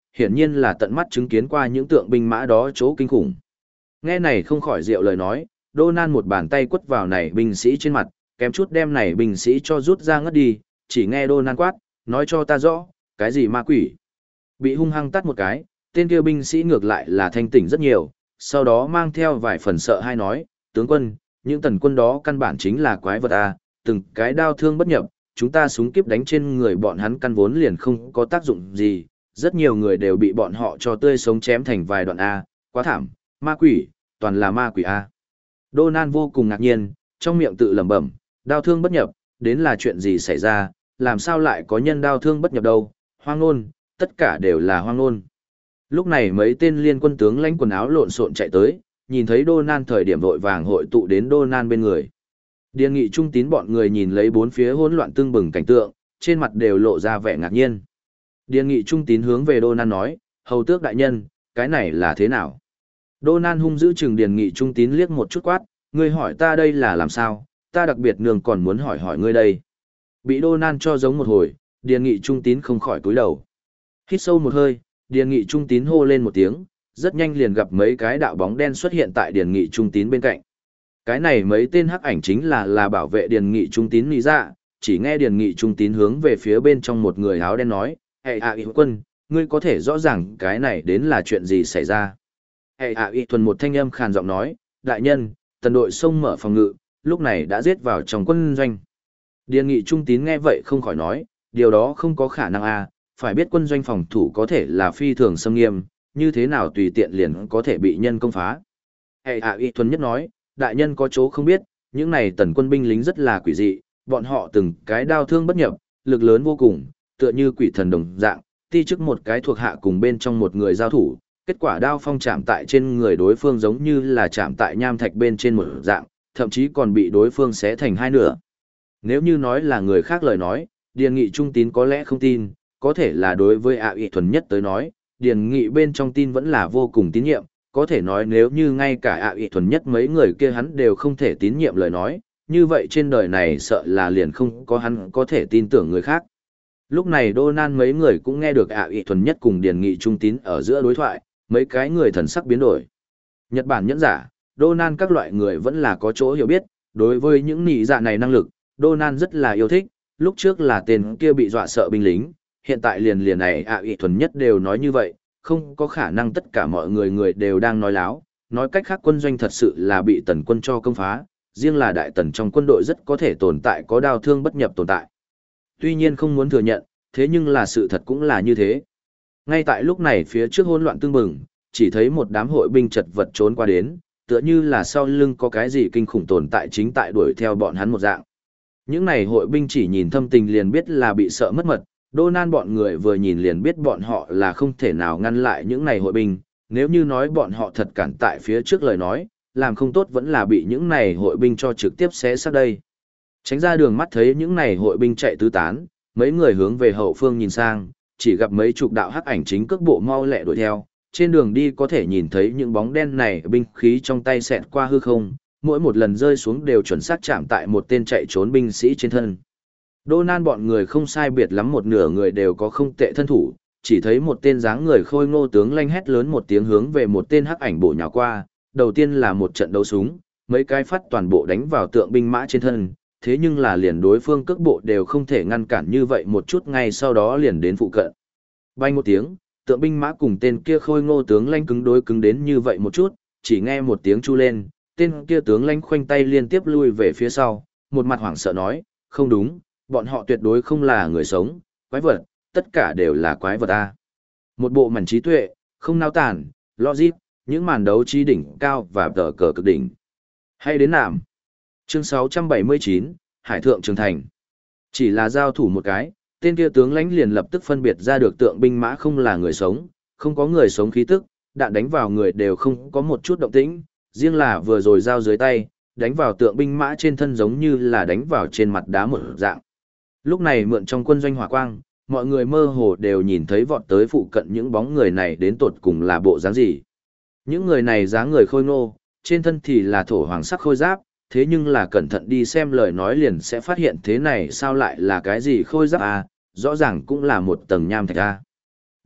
hiển nhiên là tận mắt chứng kiến qua những tượng binh mã đó chỗ kinh khủng. Nghe này không khỏi rượu lời nói, Donan một bàn tay quất vào này binh sĩ trên mặt, kém chút đem này binh sĩ cho rút ra ngất đi, chỉ nghe Donan quát, nói cho ta rõ, cái gì ma quỷ. Bị hung hăng tắt một cái, tên kia binh sĩ ngược lại là thanh tỉnh rất nhiều, sau đó mang theo vài phần sợ hay nói, tướng quân, những tần quân đó căn bản chính là quái vật à, từng cái đao thương bất nhập, chúng ta súng kiếp đánh trên người bọn hắn căn vốn liền không có tác dụng gì, rất nhiều người đều bị bọn họ cho tươi sống chém thành vài đoạn A, quá thảm, ma quỷ, toàn là ma quỷ A. Donan vô cùng ngạc nhiên, trong miệng tự lẩm bẩm, đao thương bất nhập, đến là chuyện gì xảy ra, làm sao lại có nhân đao thương bất nhập đâu, hoang ngôn, tất cả đều là hoang ngôn. Lúc này mấy tên liên quân tướng lãnh quần áo lộn xộn chạy tới, nhìn thấy Donan thời điểm vội vàng hội tụ đến Donan bên người. Điền nghị trung tín bọn người nhìn lấy bốn phía hỗn loạn tương bừng cảnh tượng, trên mặt đều lộ ra vẻ ngạc nhiên. Điền nghị trung tín hướng về Donan nói, hầu tước đại nhân, cái này là thế nào? Donan hung dữ chừng Điền nghị trung tín liếc một chút quát, ngươi hỏi ta đây là làm sao, ta đặc biệt nương còn muốn hỏi hỏi ngươi đây. Bị Donan cho giống một hồi, Điền nghị trung tín không khỏi cúi đầu. Hít sâu một hơi, Điền nghị trung tín hô lên một tiếng, rất nhanh liền gặp mấy cái đạo bóng đen xuất hiện tại Điền nghị trung tín bên cạnh. Cái này mấy tên hắc ảnh chính là là bảo vệ Điền nghị trung tín lý dạ, chỉ nghe Điền nghị trung tín hướng về phía bên trong một người áo đen nói, hệ hạ y quân, ngươi có thể rõ ràng cái này đến là chuyện gì xảy ra. Hệ hạ y thuần một thanh âm khàn giọng nói, đại nhân, tần đội xông mở phòng ngự, lúc này đã giết vào trong quân doanh. Điền nghị trung tín nghe vậy không khỏi nói, điều đó không có khả năng à, phải biết quân doanh phòng thủ có thể là phi thường xâm nghiêm, như thế nào tùy tiện liền có thể bị nhân công phá. Hệ hạ y thuần nhất nói, đại nhân có chỗ không biết, những này tần quân binh lính rất là quỷ dị, bọn họ từng cái đao thương bất nhập, lực lớn vô cùng, tựa như quỷ thần đồng dạng, ti chức một cái thuộc hạ cùng bên trong một người giao thủ, kết quả đao phong chạm tại trên người đối phương giống như là chạm tại nham thạch bên trên một dạng, thậm chí còn bị đối phương xé thành hai nửa. Nếu như nói là người khác lời nói, Điền nghị trung tín có lẽ không tin, có thể là đối với ạ y thuần nhất tới nói, Điền nghị bên trong tin vẫn là vô cùng tín nhiệm, có thể nói nếu như ngay cả ạ y thuần nhất mấy người kia hắn đều không thể tín nhiệm lời nói, như vậy trên đời này sợ là liền không có hắn có thể tin tưởng người khác. Lúc này Donan mấy người cũng nghe được ạ y thuần nhất cùng Điền nghị trung tín ở giữa đối thoại, mấy cái người thần sắc biến đổi. Nhật Bản nhẫn giả, Donan các loại người vẫn là có chỗ hiểu biết, đối với những nị dạ này năng lực, Donan rất là yêu thích, lúc trước là tên kia bị dọa sợ binh lính, hiện tại liền liền này ạ y thuần nhất đều nói như vậy, không có khả năng tất cả mọi người người đều đang nói láo, nói cách khác quân doanh thật sự là bị tần quân cho công phá, riêng là đại tần trong quân đội rất có thể tồn tại có đao thương bất nhập tồn tại. Tuy nhiên không muốn thừa nhận, thế nhưng là sự thật cũng là như thế. Ngay tại lúc này phía trước hỗn loạn tương bừng, chỉ thấy một đám hội binh chật vật trốn qua đến, tựa như là sau lưng có cái gì kinh khủng tồn tại chính tại đuổi theo bọn hắn một dạng. Những này hội binh chỉ nhìn thâm tình liền biết là bị sợ mất mật, Donan bọn người vừa nhìn liền biết bọn họ là không thể nào ngăn lại những này hội binh, nếu như nói bọn họ thật cản tại phía trước lời nói, làm không tốt vẫn là bị những này hội binh cho trực tiếp xé xác đây. Tránh ra đường mắt thấy những này hội binh chạy tứ tán, mấy người hướng về hậu phương nhìn sang, chỉ gặp mấy chục đạo hắc ảnh chính cước bộ mau lẹ đuổi theo, trên đường đi có thể nhìn thấy những bóng đen này binh khí trong tay xẹt qua hư không, mỗi một lần rơi xuống đều chuẩn xác chạm tại một tên chạy trốn binh sĩ trên thân. Donan bọn người không sai biệt lắm một nửa người đều có không tệ thân thủ, chỉ thấy một tên dáng người khôi ngô tướng lanh hét lớn một tiếng hướng về một tên hắc ảnh bổ nhào qua, đầu tiên là một trận đấu súng, mấy cái phát toàn bộ đánh vào tượng binh mã trên thân, thế nhưng là liền đối phương cước bộ đều không thể ngăn cản như vậy một chút ngay sau đó liền đến phụ cận. Bay một tiếng, tượng binh mã cùng tên kia khôi ngô tướng lanh cứng đối cứng đến như vậy một chút, chỉ nghe một tiếng chu lên, tên kia tướng lanh khoanh tay liên tiếp lui về phía sau, một mặt hoảng sợ nói, không đúng, bọn họ tuyệt đối không là người sống, quái vật, tất cả đều là quái vật a. Một bộ mảnh trí tuệ, không nao tản, logic, những màn đấu trí đỉnh cao và tờ cờ cực đỉnh. Hay đến nạm. Chương sáu trăm bảy mươi chín, Hải Thượng Trường Thành. Chỉ là giao thủ một cái, tên kia tướng lãnh liền lập tức phân biệt ra được tượng binh mã không là người sống, không có người sống khí tức, đạn đánh vào người đều không có một chút động tĩnh, riêng là vừa rồi giao dưới tay, đánh vào tượng binh mã trên thân giống như là đánh vào trên mặt đá một dạng. Lúc này mượn trong quân doanh hỏa quang, mọi người mơ hồ đều nhìn thấy vọt tới phụ cận những bóng người này đến tột cùng là bộ dáng gì. Những người này dáng người khôi ngô, trên thân thì là thổ hoàng sắc khôi giáp, thế nhưng là cẩn thận đi xem lời nói liền sẽ phát hiện thế này sao lại là cái gì khôi giáp à, rõ ràng cũng là một tầng nham thạch à.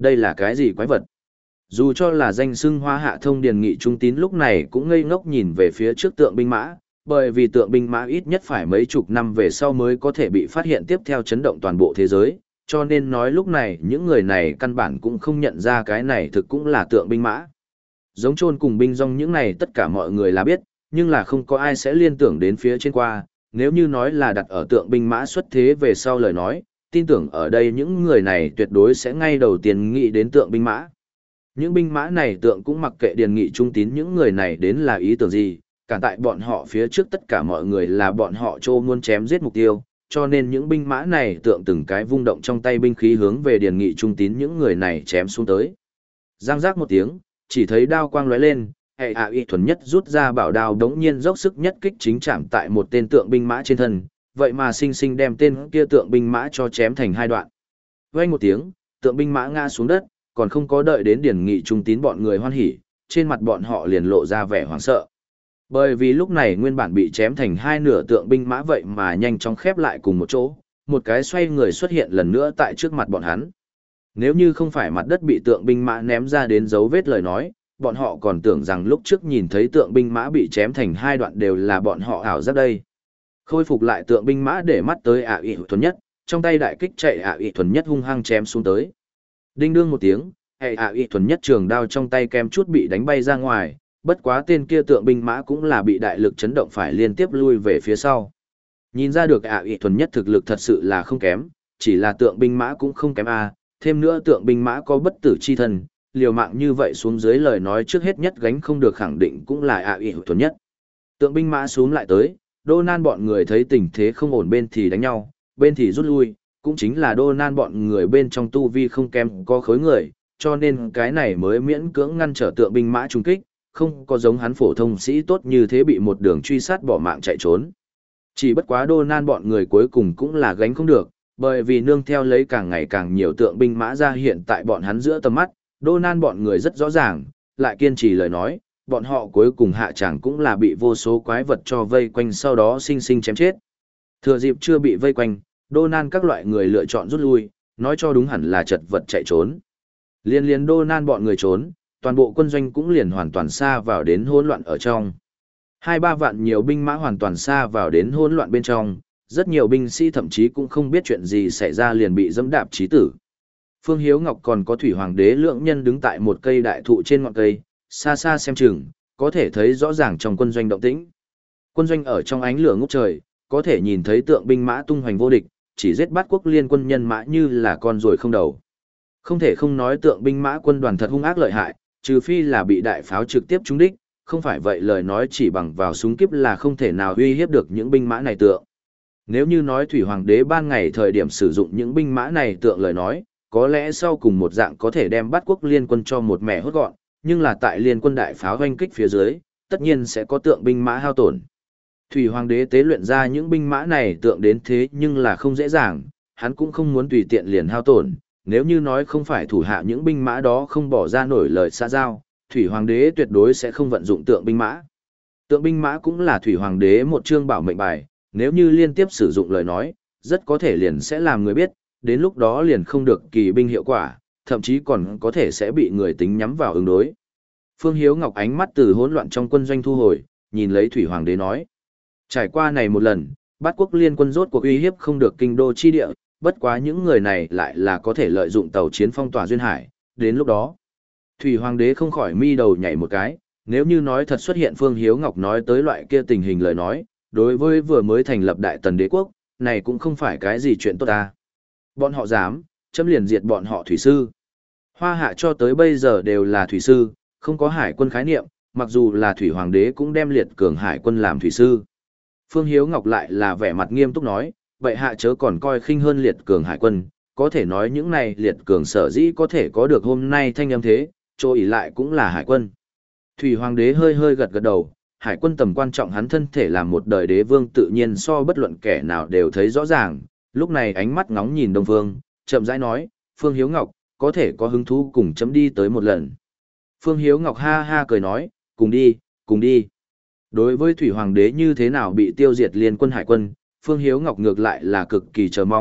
đây là cái gì quái vật? Dù cho là danh xưng Hoa Hạ Thông Điền Nghị Trung Tín lúc này cũng ngây ngốc nhìn về phía trước tượng binh mã, bởi vì tượng binh mã ít nhất phải mấy chục năm về sau mới có thể bị phát hiện tiếp theo chấn động toàn bộ thế giới, cho nên nói lúc này những người này căn bản cũng không nhận ra cái này thực cũng là tượng binh mã. Giống chôn cùng binh rong những này tất cả mọi người là biết, nhưng là không có ai sẽ liên tưởng đến phía trên qua, nếu như nói là đặt ở tượng binh mã xuất thế về sau lời nói, tin tưởng ở đây những người này tuyệt đối sẽ ngay đầu tiên nghĩ đến tượng binh mã. Những binh mã này tượng cũng mặc kệ Điền Nghị Trung Tín những người này đến là ý tưởng gì, cả tại bọn họ phía trước tất cả mọi người là bọn họ trô muốn chém giết mục tiêu, cho nên những binh mã này tượng từng cái vung động trong tay binh khí hướng về Điền Nghị Trung Tín những người này chém xuống tới. Giang giác một tiếng, chỉ thấy đao quang lóe lên, hệ hạ y thuần nhất rút ra bảo đao đống nhiên dốc sức nhất kích chính chạm tại một tên tượng binh mã trên thân, vậy mà sinh sinh đem tên kia tượng binh mã cho chém thành hai đoạn. Vang một tiếng, tượng binh mã ngã xuống đất, còn không có đợi đến Điền Nghị Trung Tín bọn người hoan hỉ, trên mặt bọn họ liền lộ ra vẻ hoảng sợ. Bởi vì lúc này nguyên bản bị chém thành hai nửa tượng binh mã vậy mà nhanh chóng khép lại cùng một chỗ, một cái xoay người xuất hiện lần nữa tại trước mặt bọn hắn. Nếu như không phải mặt đất bị tượng binh mã ném ra đến dấu vết lời nói, bọn họ còn tưởng rằng lúc trước nhìn thấy tượng binh mã bị chém thành hai đoạn đều là bọn họ ảo giác đây. Khôi phục lại tượng binh mã để mắt tới ạ ị thuần nhất, trong tay đại kích chạy ạ ị thuần nhất hung hăng chém xuống tới. Đinh đương một tiếng, hệ ạ ị thuần nhất trường đao trong tay kem chút bị đánh bay ra ngoài, bất quá tên kia tượng binh mã cũng là bị đại lực chấn động phải liên tiếp lui về phía sau. Nhìn ra được ạ ị thuần nhất thực lực thật sự là không kém, chỉ là tượng binh mã cũng không kém a, thêm nữa tượng binh mã có bất tử chi thân, liều mạng như vậy xuống dưới lời nói trước hết nhất gánh không được khẳng định cũng là ạ ị thuần nhất. Tượng binh mã xuống lại tới, Đô Nan bọn người thấy tình thế không ổn bên thì đánh nhau, bên thì rút lui, cũng chính là Đô Nan bọn người bên trong tu vi không kém có khối người, cho nên cái này mới miễn cưỡng ngăn trở tượng binh mã trung kích, không có giống hắn phổ thông sĩ tốt như thế bị một đường truy sát bỏ mạng chạy trốn. Chỉ bất quá Đô Nan bọn người cuối cùng cũng là gánh không được, bởi vì nương theo lấy càng ngày càng nhiều tượng binh mã ra hiện tại bọn hắn giữa tầm mắt, Đô Nan bọn người rất rõ ràng, lại kiên trì lời nói, bọn họ cuối cùng hạ tràng cũng là bị vô số quái vật cho vây quanh sau đó sinh sinh chém chết. Thừa dịp chưa bị vây quanh, Đô Nan các loại người lựa chọn rút lui, nói cho đúng hẳn là chật vật chạy trốn. Liên liên Đô Nan bọn người trốn, toàn bộ quân doanh cũng liền hoàn toàn xa vào đến hỗn loạn ở trong. Hai ba vạn nhiều binh mã hoàn toàn xa vào đến hỗn loạn bên trong, rất nhiều binh sĩ thậm chí cũng không biết chuyện gì xảy ra liền bị dẫm đạp chí tử. Phương Hiếu Ngọc còn có Thủy Hoàng đế lượng nhân đứng tại một cây đại thụ trên ngọn cây, xa xa xem chừng, có thể thấy rõ ràng trong quân doanh động tĩnh. Quân doanh ở trong ánh lửa ngút trời, có thể nhìn thấy tượng binh mã tung hoành vô địch, chỉ giết bát quốc liên quân nhân mã như là con ruồi không đầu. Không thể không nói tượng binh mã quân đoàn thật hung ác lợi hại, trừ phi là bị đại pháo trực tiếp trúng đích, không phải vậy lời nói chỉ bằng vào súng kíp là không thể nào uy hiếp được những binh mã này tượng. Nếu như nói Thủy Hoàng đế ban ngày thời điểm sử dụng những binh mã này tượng lời nói, có lẽ sau cùng một dạng có thể đem bát quốc liên quân cho một mẻ hốt gọn, nhưng là tại liên quân đại pháo hoanh kích phía dưới, tất nhiên sẽ có tượng binh mã hao tổn. Thủy Hoàng đế tế luyện ra những binh mã này tượng đến thế nhưng là không dễ dàng, hắn cũng không muốn tùy tiện liền hao tổn, nếu như nói không phải thủ hạ những binh mã đó không bỏ ra nổi lời xã giao, Thủy Hoàng đế tuyệt đối sẽ không vận dụng tượng binh mã. Tượng binh mã cũng là Thủy Hoàng đế một chương bảo mệnh bài, nếu như liên tiếp sử dụng lời nói, rất có thể liền sẽ làm người biết, đến lúc đó liền không được kỳ binh hiệu quả, thậm chí còn có thể sẽ bị người tính nhắm vào ứng đối. Phương Hiếu Ngọc ánh mắt từ hỗn loạn trong quân doanh thu hồi, nhìn lấy Thủy Hoàng đế nói. Trải qua này một lần, bát quốc liên quân rốt cuộc uy hiếp không được kinh đô chi địa, bất quá những người này lại là có thể lợi dụng tàu chiến phong tỏa duyên hải, đến lúc đó. Thủy Hoàng đế không khỏi mi đầu nhảy một cái, nếu như nói thật xuất hiện Phương Hiếu Ngọc nói tới loại kia tình hình lời nói, đối với vừa mới thành lập Đại Tần đế quốc, này cũng không phải cái gì chuyện tốt ta. Bọn họ dám, chấm liền diệt bọn họ thủy sư. Hoa Hạ cho tới bây giờ đều là thủy sư, không có hải quân khái niệm, mặc dù là Thủy Hoàng đế cũng đem liệt cường hải quân làm thủy sư. Phương Hiếu Ngọc lại là vẻ mặt nghiêm túc nói, vậy hạ chớ còn coi khinh hơn liệt cường hải quân, có thể nói những này liệt cường sở dĩ có thể có được hôm nay thanh âm thế, chỗ ỷ lại cũng là hải quân. Thủy Hoàng đế hơi hơi gật gật đầu, hải quân tầm quan trọng hắn thân thể làm một đời đế vương tự nhiên so bất luận kẻ nào đều thấy rõ ràng, lúc này ánh mắt ngóng nhìn Đông Phương, chậm rãi nói, Phương Hiếu Ngọc, có thể có hứng thú cùng chấm đi tới một lần. Phương Hiếu Ngọc ha ha cười nói, cùng đi, cùng đi. Đối với Thủy Hoàng đế như thế nào bị tiêu diệt liên quân hải quân, Phương Hiếu Ngọc ngược lại là cực kỳ chờ mong,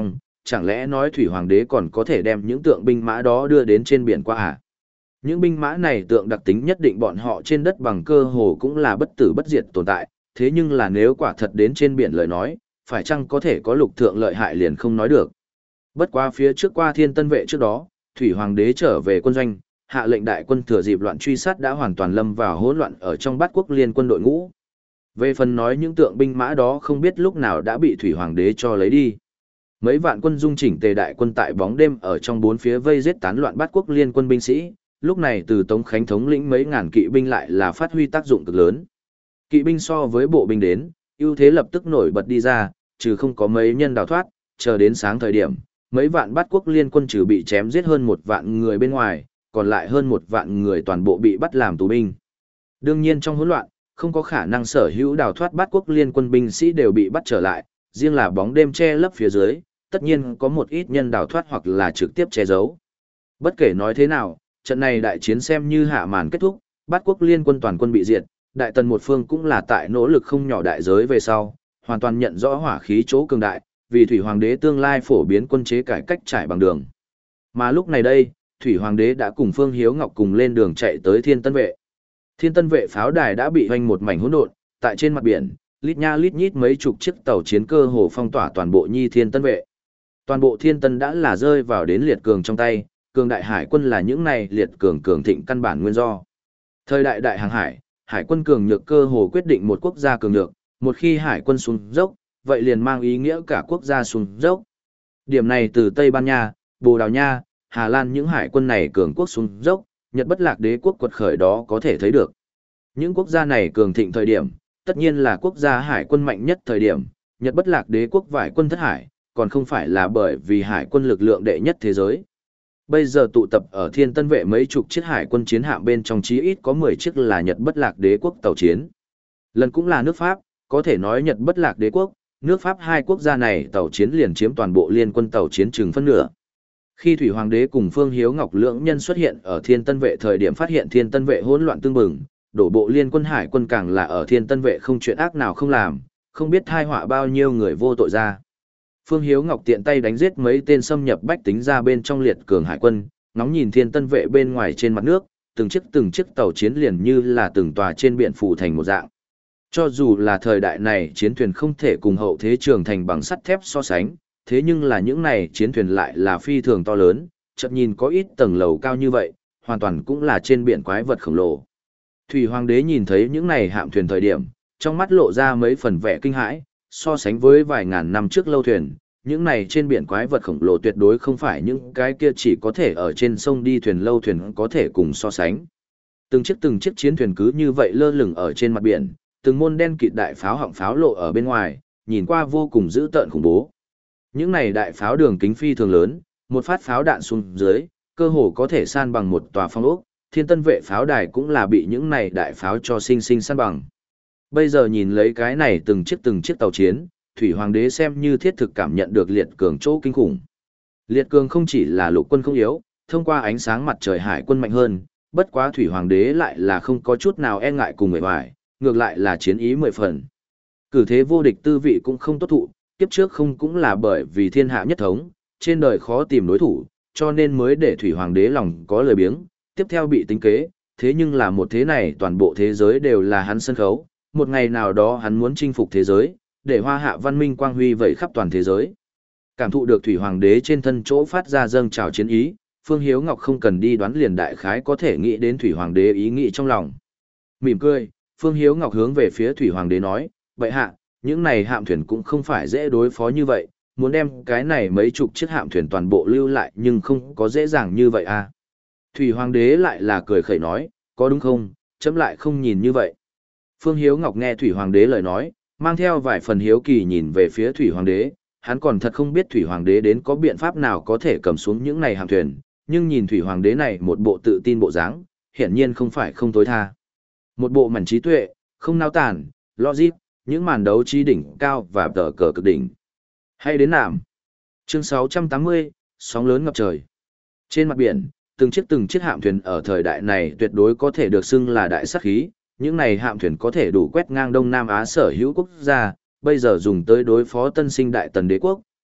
chẳng lẽ nói thủy hoàng đế còn có thể đem những tượng binh mã đó đưa đến trên biển qua à? Những binh mã này tượng đặc tính nhất định bọn họ trên đất bằng cơ hồ cũng là bất tử bất diệt tồn tại, thế nhưng là nếu quả thật đến trên biển lời nói, phải chăng có thể có lục thượng lợi hại liền không nói được. Bất quá phía trước qua thiên tân vệ trước đó, thủy hoàng đế trở về quân doanh, hạ lệnh đại quân thừa dịp loạn truy sát đã hoàn toàn lâm vào hỗn loạn ở trong bát quốc liên quân đội ngũ. Về phần nói những tượng binh mã đó không biết lúc nào đã bị thủy hoàng đế cho lấy đi. Mấy vạn quân dung chỉnh tề đại quân tại bóng đêm ở trong bốn phía vây giết tán loạn bát quốc liên quân binh sĩ, lúc này từ Tống Khánh thống lĩnh mấy ngàn kỵ binh lại là phát huy tác dụng cực lớn. Kỵ binh so với bộ binh đến, ưu thế lập tức nổi bật đi ra, trừ không có mấy nhân đào thoát, chờ đến sáng thời điểm, mấy vạn bát quốc liên quân trừ bị chém giết hơn một vạn người bên ngoài, còn lại hơn một vạn người toàn bộ bị bắt làm tù binh. Đương nhiên trong hỗn loạn, không có khả năng sở hữu đào thoát bát quốc liên quân binh sĩ đều bị bắt trở lại, riêng là bóng đêm che lấp phía dưới, tất nhiên có một ít nhân đào thoát hoặc là trực tiếp che giấu. Bất kể nói thế nào, trận này đại chiến xem như hạ màn kết thúc, bát quốc liên quân toàn quân bị diệt, đại tần một phương cũng là tại nỗ lực không nhỏ đại giới về sau, hoàn toàn nhận rõ hỏa khí chỗ cường đại, vì thủy hoàng đế tương lai phổ biến quân chế cải cách trải bằng đường. Mà lúc này đây, thủy hoàng đế đã cùng Phương Hiếu Ngọc cùng lên đường chạy tới Thiên Tân Vệ. Thiên Tân Vệ pháo đài đã bị hoành một mảnh hỗn độn, tại trên mặt biển, lít nha lít nhít mấy chục chiếc tàu chiến cơ hồ phong tỏa toàn bộ Nhi Thiên Tân Vệ. Toàn bộ Thiên Tân đã là rơi vào đến liệt cường trong tay, cường đại hải quân là những này liệt cường cường thịnh căn bản nguyên do. Thời đại đại hàng hải, hải quân cường nhược cơ hồ quyết định một quốc gia cường nhược, một khi hải quân xuống dốc, vậy liền mang ý nghĩa cả quốc gia xuống dốc. Điểm này từ Tây Ban Nha, Bồ Đào Nha, Hà Lan những hải quân này cường quốc xuống dốc, Nhật Bất Lạc Đế quốc quật khởi đó có thể thấy được. Những quốc gia này cường thịnh thời điểm, tất nhiên là quốc gia hải quân mạnh nhất thời điểm, Nhật Bất Lạc Đế quốc vải quân thất hải, còn không phải là bởi vì hải quân lực lượng đệ nhất thế giới. Bây giờ tụ tập ở Thiên Tân Vệ mấy chục chiếc hải quân chiến hạm bên trong chí ít có mười chiếc là Nhật Bất Lạc Đế quốc tàu chiến. Lần cũng là nước Pháp, có thể nói Nhật Bất Lạc Đế quốc, nước Pháp hai quốc gia này tàu chiến liền chiếm toàn bộ liên quân tàu chiến chừng phân nửa. Khi Thủy Hoàng đế cùng Phương Hiếu Ngọc lưỡng nhân xuất hiện ở Thiên Tân Vệ thời điểm phát hiện Thiên Tân Vệ hỗn loạn tương bừng, đổ bộ liên quân hải quân càng là ở Thiên Tân Vệ không chuyện ác nào không làm, không biết thai họa bao nhiêu người vô tội ra. Phương Hiếu Ngọc tiện tay đánh giết mấy tên xâm nhập bách tính ra bên trong liệt cường hải quân, ngóng nhìn Thiên Tân Vệ bên ngoài trên mặt nước, từng chiếc từng chiếc tàu chiến liền như là từng tòa trên biển phủ thành một dạng. Cho dù là thời đại này chiến thuyền không thể cùng hậu thế trường thành bằng sắt thép so sánh, thế nhưng là những này chiến thuyền lại là phi thường to lớn, chợt nhìn có ít tầng lầu cao như vậy, hoàn toàn cũng là trên biển quái vật khổng lồ. Thủy Hoàng đế nhìn thấy những này hạm thuyền thời điểm, trong mắt lộ ra mấy phần vẻ kinh hãi, so sánh với vài ngàn năm trước lâu thuyền, những này trên biển quái vật khổng lồ tuyệt đối không phải những cái kia chỉ có thể ở trên sông đi thuyền lâu thuyền có thể cùng so sánh. Từng chiếc từng chiếc chiến thuyền cứ như vậy lơ lửng ở trên mặt biển, từng môn đen kịt đại pháo họng pháo lộ ở bên ngoài, nhìn qua vô cùng dữ tợn khủng bố. Những này đại pháo đường kính phi thường lớn, một phát pháo đạn xuống dưới, cơ hồ có thể san bằng một tòa phong ốc, Thiên Tân Vệ pháo đài cũng là bị những này đại pháo cho sinh sinh san bằng. Bây giờ nhìn lấy cái này từng chiếc từng chiếc tàu chiến, Thủy Hoàng đế xem như thiết thực cảm nhận được liệt cường chỗ kinh khủng. Liệt cường không chỉ là lục quân không yếu, thông qua ánh sáng mặt trời hải quân mạnh hơn, bất quá Thủy Hoàng đế lại là không có chút nào e ngại cùng người ngoài, ngược lại là chiến ý mười phần. Cử thế vô địch tư vị cũng không tốt thụ, kiếp trước không cũng là bởi vì thiên hạ nhất thống, trên đời khó tìm đối thủ, cho nên mới để Thủy Hoàng đế lòng có lời biếng, tiếp theo bị tính kế, thế nhưng là một thế này toàn bộ thế giới đều là hắn sân khấu, một ngày nào đó hắn muốn chinh phục thế giới, để hoa hạ văn minh quang huy vẩy khắp toàn thế giới. Cảm thụ được Thủy Hoàng đế trên thân chỗ phát ra dâng trào chiến ý, Phương Hiếu Ngọc không cần đi đoán liền đại khái có thể nghĩ đến Thủy Hoàng đế ý nghĩ trong lòng. Mỉm cười, Phương Hiếu Ngọc hướng về phía Thủy Hoàng đế nói, vậy hạ, những này hạm thuyền cũng không phải dễ đối phó như vậy, muốn đem cái này mấy chục chiếc hạm thuyền toàn bộ lưu lại nhưng không có dễ dàng như vậy à. Thủy Hoàng đế lại là cười khẩy nói, có đúng không, chấm lại không nhìn như vậy. Phương Hiếu Ngọc nghe Thủy Hoàng đế lời nói, mang theo vài phần hiếu kỳ nhìn về phía Thủy Hoàng đế, hắn còn thật không biết Thủy Hoàng đế đến có biện pháp nào có thể cầm xuống những này hạm thuyền, nhưng nhìn Thủy Hoàng đế này một bộ tự tin bộ dáng, hiển nhiên không phải không tối tha. Một bộ mảnh trí tuệ, không nao tản, logic, những màn đấu trí đỉnh cao và tờ cờ cực đỉnh. Hay đến nạm. Chương sáu trăm tám mươi, sóng lớn ngập trời. Trên mặt biển, từng chiếc từng chiếc hạm thuyền ở thời đại này tuyệt đối có thể được xưng là đại sát khí, những này hạm thuyền có thể đủ quét ngang Đông Nam Á sở hữu quốc gia, bây giờ dùng tới đối phó tân sinh đại tần đế quốc,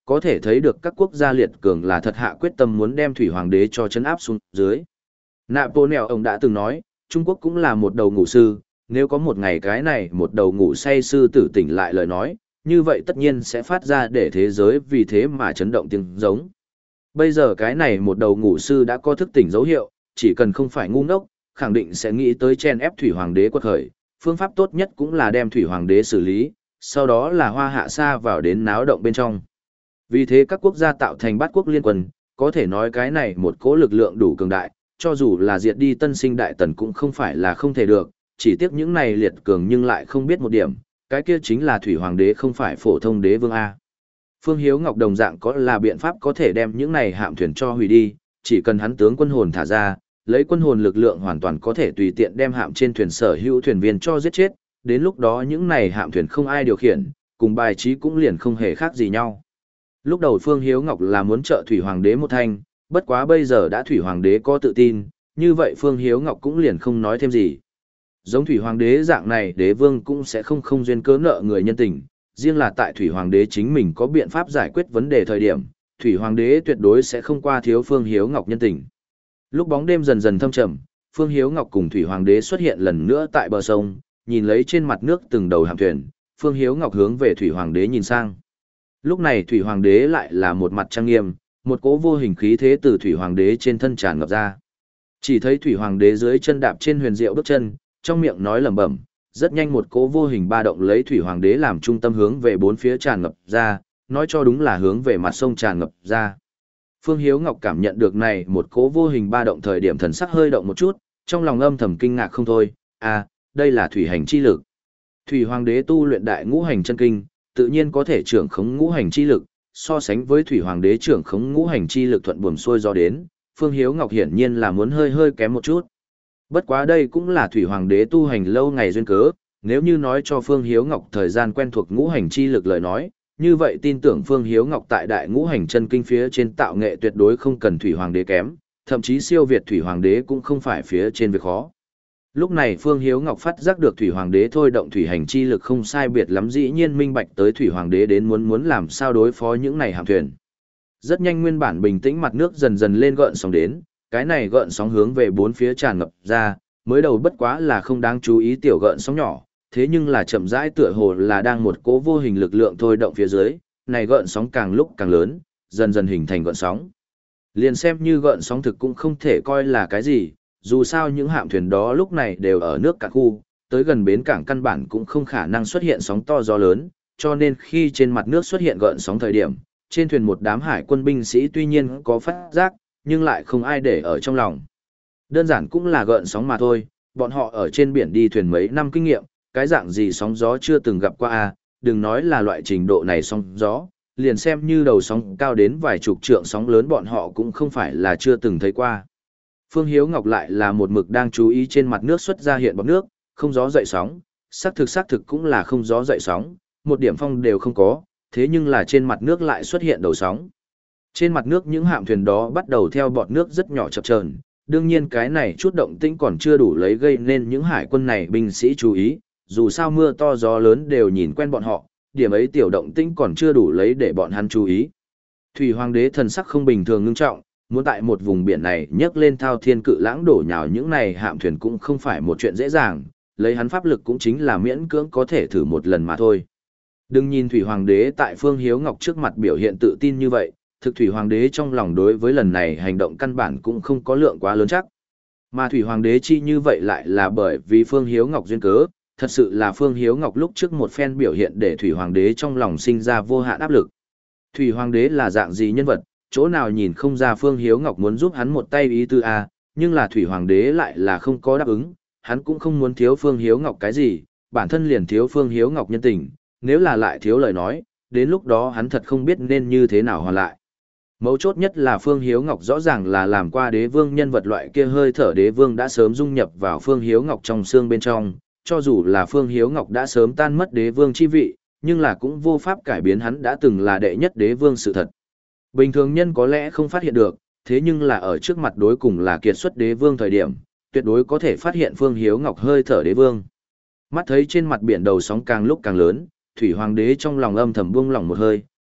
có thể thấy được các quốc gia liệt cường là thật hạ quyết tâm muốn đem thủy hoàng đế cho chấn áp xuống dưới. Napoleon ông đã từng nói, Trung Quốc cũng là một đầu ngủ sư, nếu có một ngày cái này một đầu ngủ say sư tử tỉnh lại lời nói, như vậy tất nhiên sẽ phát ra để thế giới vì thế mà chấn động tiếng giống. Bây giờ cái này một đầu ngủ sư đã có thức tỉnh dấu hiệu, chỉ cần không phải ngu ngốc, khẳng định sẽ nghĩ tới chen ép thủy hoàng đế quật khởi, phương pháp tốt nhất cũng là đem thủy hoàng đế xử lý, sau đó là hoa hạ xa vào đến náo động bên trong. Vì thế các quốc gia tạo thành bát quốc liên quân, có thể nói cái này một cỗ lực lượng đủ cường đại, cho dù là diệt đi tân sinh đại tần cũng không phải là không thể được, chỉ tiếc những này liệt cường nhưng lại không biết một điểm, cái kia chính là thủy hoàng đế không phải phổ thông đế vương A. Phương Hiếu Ngọc đồng dạng có là biện pháp có thể đem những này hạm thuyền cho hủy đi, chỉ cần hắn tướng quân hồn thả ra, lấy quân hồn lực lượng hoàn toàn có thể tùy tiện đem hạm trên thuyền sở hữu thuyền viên cho giết chết, đến lúc đó những này hạm thuyền không ai điều khiển, cùng bài trí cũng liền không hề khác gì nhau. Lúc đầu Phương Hiếu Ngọc là muốn trợ thủy hoàng đế một thanh, bất quá bây giờ đã thủy hoàng đế có tự tin, như vậy Phương Hiếu Ngọc cũng liền không nói thêm gì. Giống thủy hoàng đế dạng này đế vương cũng sẽ không không duyên cớ nợ người nhân tình, riêng là tại thủy hoàng đế chính mình có biện pháp giải quyết vấn đề thời điểm, thủy hoàng đế tuyệt đối sẽ không qua thiếu Phương Hiếu Ngọc nhân tình. Lúc bóng đêm dần dần thâm trầm, Phương Hiếu Ngọc cùng thủy hoàng đế xuất hiện lần nữa tại bờ sông, nhìn lấy trên mặt nước từng đầu hạm thuyền, Phương Hiếu Ngọc hướng về thủy hoàng đế nhìn sang. Lúc này thủy hoàng đế lại là một mặt trang nghiêm, một cỗ vô hình khí thế từ thủy hoàng đế trên thân tràn ngập ra. Chỉ thấy thủy hoàng đế dưới chân đạp trên huyền diệu bước chân, trong miệng nói lẩm bẩm, rất nhanh một cỗ vô hình ba động lấy thủy hoàng đế làm trung tâm hướng về bốn phía tràn ngập ra, nói cho đúng là hướng về mặt sông tràn ngập ra. Phương Hiếu Ngọc cảm nhận được này một cỗ vô hình ba động thời điểm thần sắc hơi động một chút, trong lòng âm thầm kinh ngạc không thôi, à, đây là thủy hành chi lực. Thủy hoàng đế tu luyện đại ngũ hành chân kinh, tự nhiên có thể trưởng khống ngũ hành chi lực, so sánh với thủy hoàng đế trưởng khống ngũ hành chi lực thuận buồm xuôi do đến, Phương Hiếu Ngọc hiển nhiên là muốn hơi hơi kém một chút. Bất quá đây cũng là thủy hoàng đế tu hành lâu ngày duyên cớ, nếu như nói cho Phương Hiếu Ngọc thời gian quen thuộc ngũ hành chi lực lời nói, như vậy tin tưởng Phương Hiếu Ngọc tại đại ngũ hành chân kinh phía trên tạo nghệ tuyệt đối không cần thủy hoàng đế kém, thậm chí siêu việt thủy hoàng đế cũng không phải phía trên việc khó. Lúc này Phương Hiếu Ngọc phát giác được thủy hoàng đế thôi động thủy hành chi lực không sai biệt lắm, dĩ nhiên minh bạch tới thủy hoàng đế đến muốn muốn làm sao đối phó những này hạm thuyền. Rất nhanh nguyên bản bình tĩnh mặt nước dần dần lên gợn sóng đến, cái này gợn sóng hướng về bốn phía tràn ngập ra, mới đầu bất quá là không đáng chú ý tiểu gợn sóng nhỏ, thế nhưng là chậm rãi tựa hồ là đang một cố vô hình lực lượng thôi động phía dưới, này gợn sóng càng lúc càng lớn, dần dần hình thành gợn sóng. Liền xem như gợn sóng thực cũng không thể coi là cái gì, dù sao những hạm thuyền đó lúc này đều ở nước cạn khu, tới gần bến cảng căn bản cũng không khả năng xuất hiện sóng to gió lớn, cho nên khi trên mặt nước xuất hiện gợn sóng thời điểm, trên thuyền một đám hải quân binh sĩ tuy nhiên có phát giác, nhưng lại không ai để ở trong lòng. Đơn giản cũng là gợn sóng mà thôi, bọn họ ở trên biển đi thuyền mấy năm kinh nghiệm, cái dạng gì sóng gió chưa từng gặp qua à, đừng nói là loại trình độ này sóng gió, liền xem như đầu sóng cao đến vài chục trượng sóng lớn bọn họ cũng không phải là chưa từng thấy qua. Phương Hiếu Ngọc lại là một mực đang chú ý trên mặt nước xuất ra hiện bọt nước, không gió dậy sóng, xác thực xác thực cũng là không gió dậy sóng, một điểm phong đều không có, thế nhưng là trên mặt nước lại xuất hiện đầu sóng. Trên mặt nước những hạm thuyền đó bắt đầu theo bọt nước rất nhỏ chập chờn, đương nhiên cái này chút động tĩnh còn chưa đủ lấy gây nên những hải quân này binh sĩ chú ý, dù sao mưa to gió lớn đều nhìn quen bọn họ, điểm ấy tiểu động tĩnh còn chưa đủ lấy để bọn hắn chú ý. Thủy Hoàng đế thần sắc không bình thường ngưng trọng, muốn tại một vùng biển này nhấc lên thao thiên cự lãng đổ nhào những này hạm thuyền cũng không phải một chuyện dễ dàng, lấy hắn pháp lực cũng chính là miễn cưỡng có thể thử một lần mà thôi. Đừng nhìn Thủy Hoàng đế tại Phương Hiếu Ngọc trước mặt biểu hiện tự tin như vậy, thực Thủy Hoàng đế trong lòng đối với lần này hành động căn bản cũng không có lượng quá lớn chắc. Mà Thủy Hoàng đế chi như vậy lại là bởi vì Phương Hiếu Ngọc duyên cớ, thật sự là Phương Hiếu Ngọc lúc trước một phen biểu hiện để Thủy Hoàng đế trong lòng sinh ra vô hạn áp lực. Thủy Hoàng đế là dạng gì nhân vật, chỗ nào nhìn không ra Phương Hiếu Ngọc muốn giúp hắn một tay ý tư a, nhưng là Thủy Hoàng đế lại là không có đáp ứng, hắn cũng không muốn thiếu Phương Hiếu Ngọc cái gì, bản thân liền thiếu Phương Hiếu Ngọc nhân tình, nếu là lại thiếu lời nói, đến lúc đó hắn thật không biết nên như thế nào hoàn lại. Mấu chốt nhất là Phương Hiếu Ngọc rõ ràng là làm qua đế vương nhân vật loại kia hơi thở đế vương đã sớm dung nhập vào Phương Hiếu Ngọc trong xương bên trong, cho dù là Phương Hiếu Ngọc đã sớm tan mất đế vương chi vị, nhưng là cũng vô pháp cải biến hắn đã từng là đệ nhất đế vương sự thật. Bình thường nhân có lẽ không phát hiện được, thế nhưng là ở trước mặt đối cùng là kiệt xuất đế vương thời điểm, tuyệt đối có thể phát hiện Phương Hiếu Ngọc hơi thở đế vương. Mắt thấy trên mặt biển đầu sóng càng lúc càng lớn, Thủy Hoàng đế trong lòng âm thầm buông lỏng một hơi,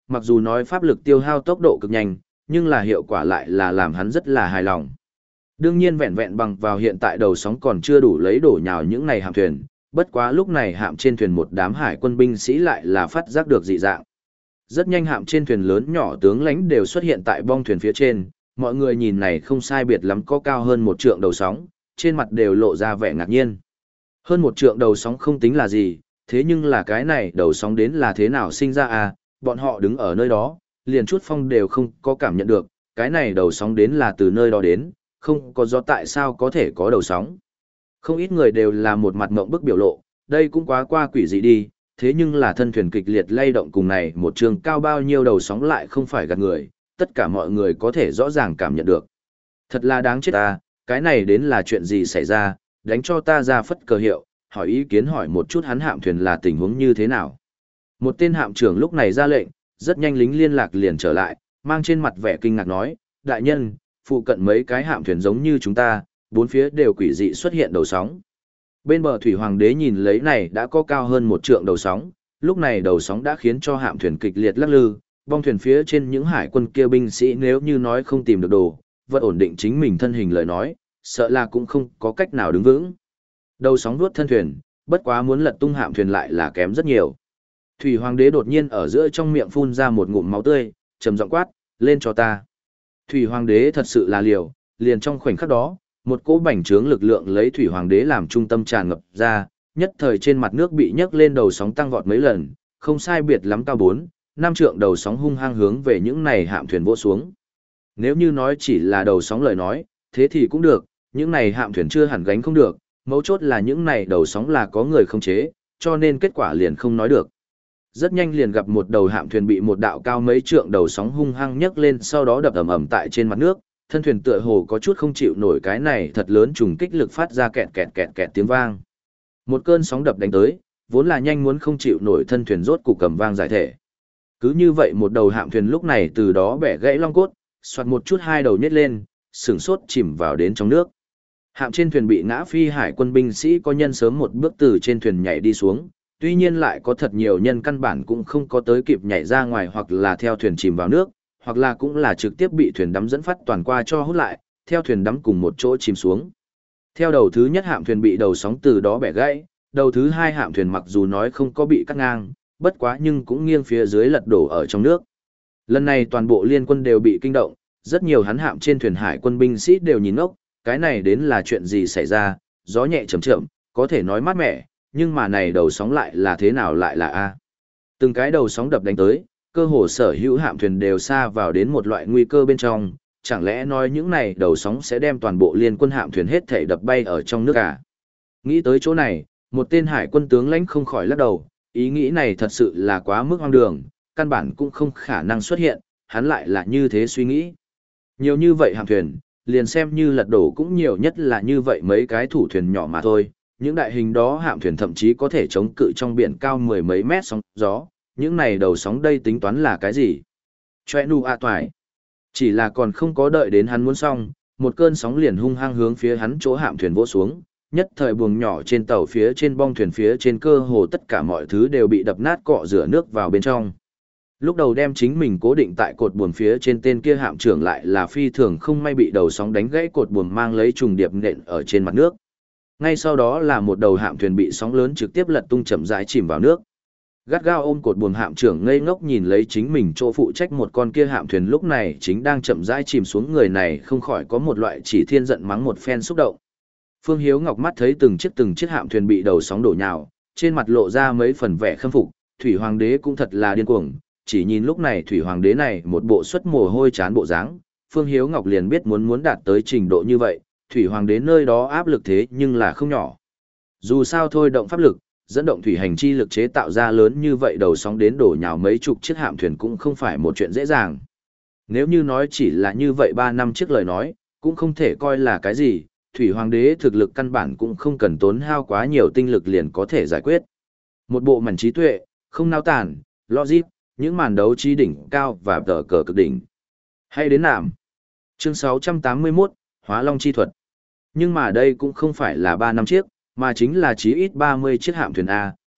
mặc dù nói pháp lực tiêu hao tốc độ cực nhanh, nhưng là hiệu quả lại là làm hắn rất là hài lòng. Đương nhiên vẹn vẹn bằng vào hiện tại đầu sóng còn chưa đủ lấy đổ nhào những này hạm thuyền, bất quá lúc này hạm trên thuyền một đám hải quân binh sĩ lại là phát giác được dị dạng. Rất nhanh hạm trên thuyền lớn nhỏ tướng lãnh đều xuất hiện tại bong thuyền phía trên, mọi người nhìn này không sai biệt lắm có cao hơn một trượng đầu sóng, trên mặt đều lộ ra vẻ ngạc nhiên. Hơn một trượng đầu sóng không tính là gì, thế nhưng là cái này đầu sóng đến là thế nào sinh ra à, bọn họ đứng ở nơi đó, liền chút phong đều không có cảm nhận được, cái này đầu sóng đến là từ nơi đó đến, không có gió tại sao có thể có đầu sóng. Không ít người đều là một mặt mộng bức biểu lộ, đây cũng quá qua quỷ dị đi, thế nhưng là thân thuyền kịch liệt lay động cùng này một trường cao bao nhiêu đầu sóng lại không phải gạt người, tất cả mọi người có thể rõ ràng cảm nhận được. Thật là đáng chết ta, cái này đến là chuyện gì xảy ra, đánh cho ta ra phất cờ hiệu, hỏi ý kiến hỏi một chút hắn hạm thuyền là tình huống như thế nào. Một tên hạm trưởng lúc này ra lệnh, rất nhanh lính liên lạc liền trở lại, mang trên mặt vẻ kinh ngạc nói, đại nhân, phụ cận mấy cái hạm thuyền giống như chúng ta, bốn phía đều quỷ dị xuất hiện đầu sóng. Bên bờ thủy hoàng đế nhìn lấy này đã có cao hơn một trượng đầu sóng, lúc này đầu sóng đã khiến cho hạm thuyền kịch liệt lắc lư, bong thuyền phía trên những hải quân kia binh sĩ nếu như nói không tìm được đồ, vật ổn định chính mình thân hình lời nói, sợ là cũng không có cách nào đứng vững. Đầu sóng vuốt thân thuyền, bất quá muốn lật tung hạm thuyền lại là kém rất nhiều. Thủy hoàng đế đột nhiên ở giữa trong miệng phun ra một ngụm máu tươi, trầm giọng quát, lên cho ta. Thủy hoàng đế thật sự là liều, liền trong khoảnh khắc đó, một cỗ bành trướng lực lượng lấy thủy hoàng đế làm trung tâm tràn ngập ra, nhất thời trên mặt nước bị nhấc lên đầu sóng tăng vọt mấy lần, không sai biệt lắm cao bốn, năm trượng đầu sóng hung hăng hướng về những này hạm thuyền vỗ xuống. Nếu như nói chỉ là đầu sóng lời nói, thế thì cũng được, những này hạm thuyền chưa hẳn gánh không được, mấu chốt là những này đầu sóng là có người không chế, cho nên kết quả liền không nói được. Rất nhanh liền gặp một đầu hạm thuyền bị một đạo cao mấy trượng đầu sóng hung hăng nhấc lên, sau đó đập ầm ầm tại trên mặt nước, thân thuyền tựa hồ có chút không chịu nổi cái này thật lớn trùng kích lực phát ra kẹt kẹt kẹt kẹt tiếng vang. Một cơn sóng đập đánh tới, vốn là nhanh muốn không chịu nổi thân thuyền rốt cục cầm vang giải thể. Cứ như vậy một đầu hạm thuyền lúc này từ đó bẻ gãy long cốt, xoạt một chút hai đầu nhét lên, sừng sốt chìm vào đến trong nước. Hạm trên thuyền bị ngã phi hải quân binh sĩ có nhân sớm một bước từ trên thuyền nhảy đi xuống, tuy nhiên lại có thật nhiều nhân căn bản cũng không có tới kịp nhảy ra ngoài hoặc là theo thuyền chìm vào nước, hoặc là cũng là trực tiếp bị thuyền đắm dẫn phát toàn qua cho hút lại, theo thuyền đắm cùng một chỗ chìm xuống. Theo đầu thứ nhất hạm thuyền bị đầu sóng từ đó bẻ gãy, đầu thứ hai hạm thuyền mặc dù nói không có bị cắt ngang, bất quá nhưng cũng nghiêng phía dưới lật đổ ở trong nước. Lần này toàn bộ liên quân đều bị kinh động, rất nhiều hắn hạm trên thuyền hải quân binh sĩ đều nhìn ngốc, cái này đến là chuyện gì xảy ra, gió nhẹ chậm chậm, có thể nói mát mẻ, nhưng mà này đầu sóng lại là thế nào lại là A. Từng cái đầu sóng đập đánh tới, cơ hồ sở hữu hạm thuyền đều xa vào đến một loại nguy cơ bên trong, chẳng lẽ nói những này đầu sóng sẽ đem toàn bộ liên quân hạm thuyền hết thảy đập bay ở trong nước à? Nghĩ tới chỗ này, một tên hải quân tướng lãnh không khỏi lắc đầu, ý nghĩ này thật sự là quá mức hoang đường, căn bản cũng không khả năng xuất hiện, hắn lại là như thế suy nghĩ. Nhiều như vậy hạm thuyền, liền xem như lật đổ cũng nhiều nhất là như vậy mấy cái thủ thuyền nhỏ mà thôi, những đại hình đó hạm thuyền thậm chí có thể chống cự trong biển cao mười mấy mét sóng gió, những này đầu sóng đây tính toán là cái gì? Chòe nu a toài. Chỉ là còn không có đợi đến hắn muốn xong, một cơn sóng liền hung hăng hướng phía hắn chỗ hạm thuyền vỗ xuống, nhất thời buồng nhỏ trên tàu phía trên bong thuyền phía trên cơ hồ tất cả mọi thứ đều bị đập nát cọ rửa nước vào bên trong. Lúc đầu đem chính mình cố định tại cột buồm phía trên tên kia hạm trưởng lại là phi thường không may bị đầu sóng đánh gãy cột buồm mang lấy trùng điệp nện ở trên mặt nước. Ngay sau đó là một đầu hạm thuyền bị sóng lớn trực tiếp lật tung chậm rãi chìm vào nước. Gắt gao ôm cột buồm hạm trưởng ngây ngốc nhìn lấy chính mình chỗ phụ trách một con kia hạm thuyền lúc này chính đang chậm rãi chìm xuống, người này không khỏi có một loại chỉ thiên giận mắng một phen xúc động. Phương Hiếu Ngọc mắt thấy từng chiếc từng chiếc hạm thuyền bị đầu sóng đổ nhào, trên mặt lộ ra mấy phần vẻ khâm phục, Thủy Hoàng đế cũng thật là điên cuồng, chỉ nhìn lúc này Thủy Hoàng đế này một bộ xuất mồ hôi chán bộ dáng, Phương Hiếu Ngọc liền biết muốn muốn đạt tới trình độ như vậy, Thủy Hoàng đế nơi đó áp lực thế nhưng là không nhỏ. Dù sao thôi động pháp lực, dẫn động thủy hành chi lực chế tạo ra lớn như vậy đầu sóng đến đổ nhào mấy chục chiếc hạm thuyền cũng không phải một chuyện dễ dàng. Nếu như nói chỉ là như vậy ba năm chiếc lời nói, cũng không thể coi là cái gì, Thủy Hoàng đế thực lực căn bản cũng không cần tốn hao quá nhiều tinh lực liền có thể giải quyết. Một bộ mảnh trí tuệ, không nao tản, logic, những màn đấu trí đỉnh cao và tờ cờ cực đỉnh. Hay đến nạm. Chương sáu trăm tám mươi mốt, Hóa Long chi thuật. Nhưng mà đây cũng không phải là ba năm chiếc, mà chính là chí ít ba mươi chiếc hạm thuyền A,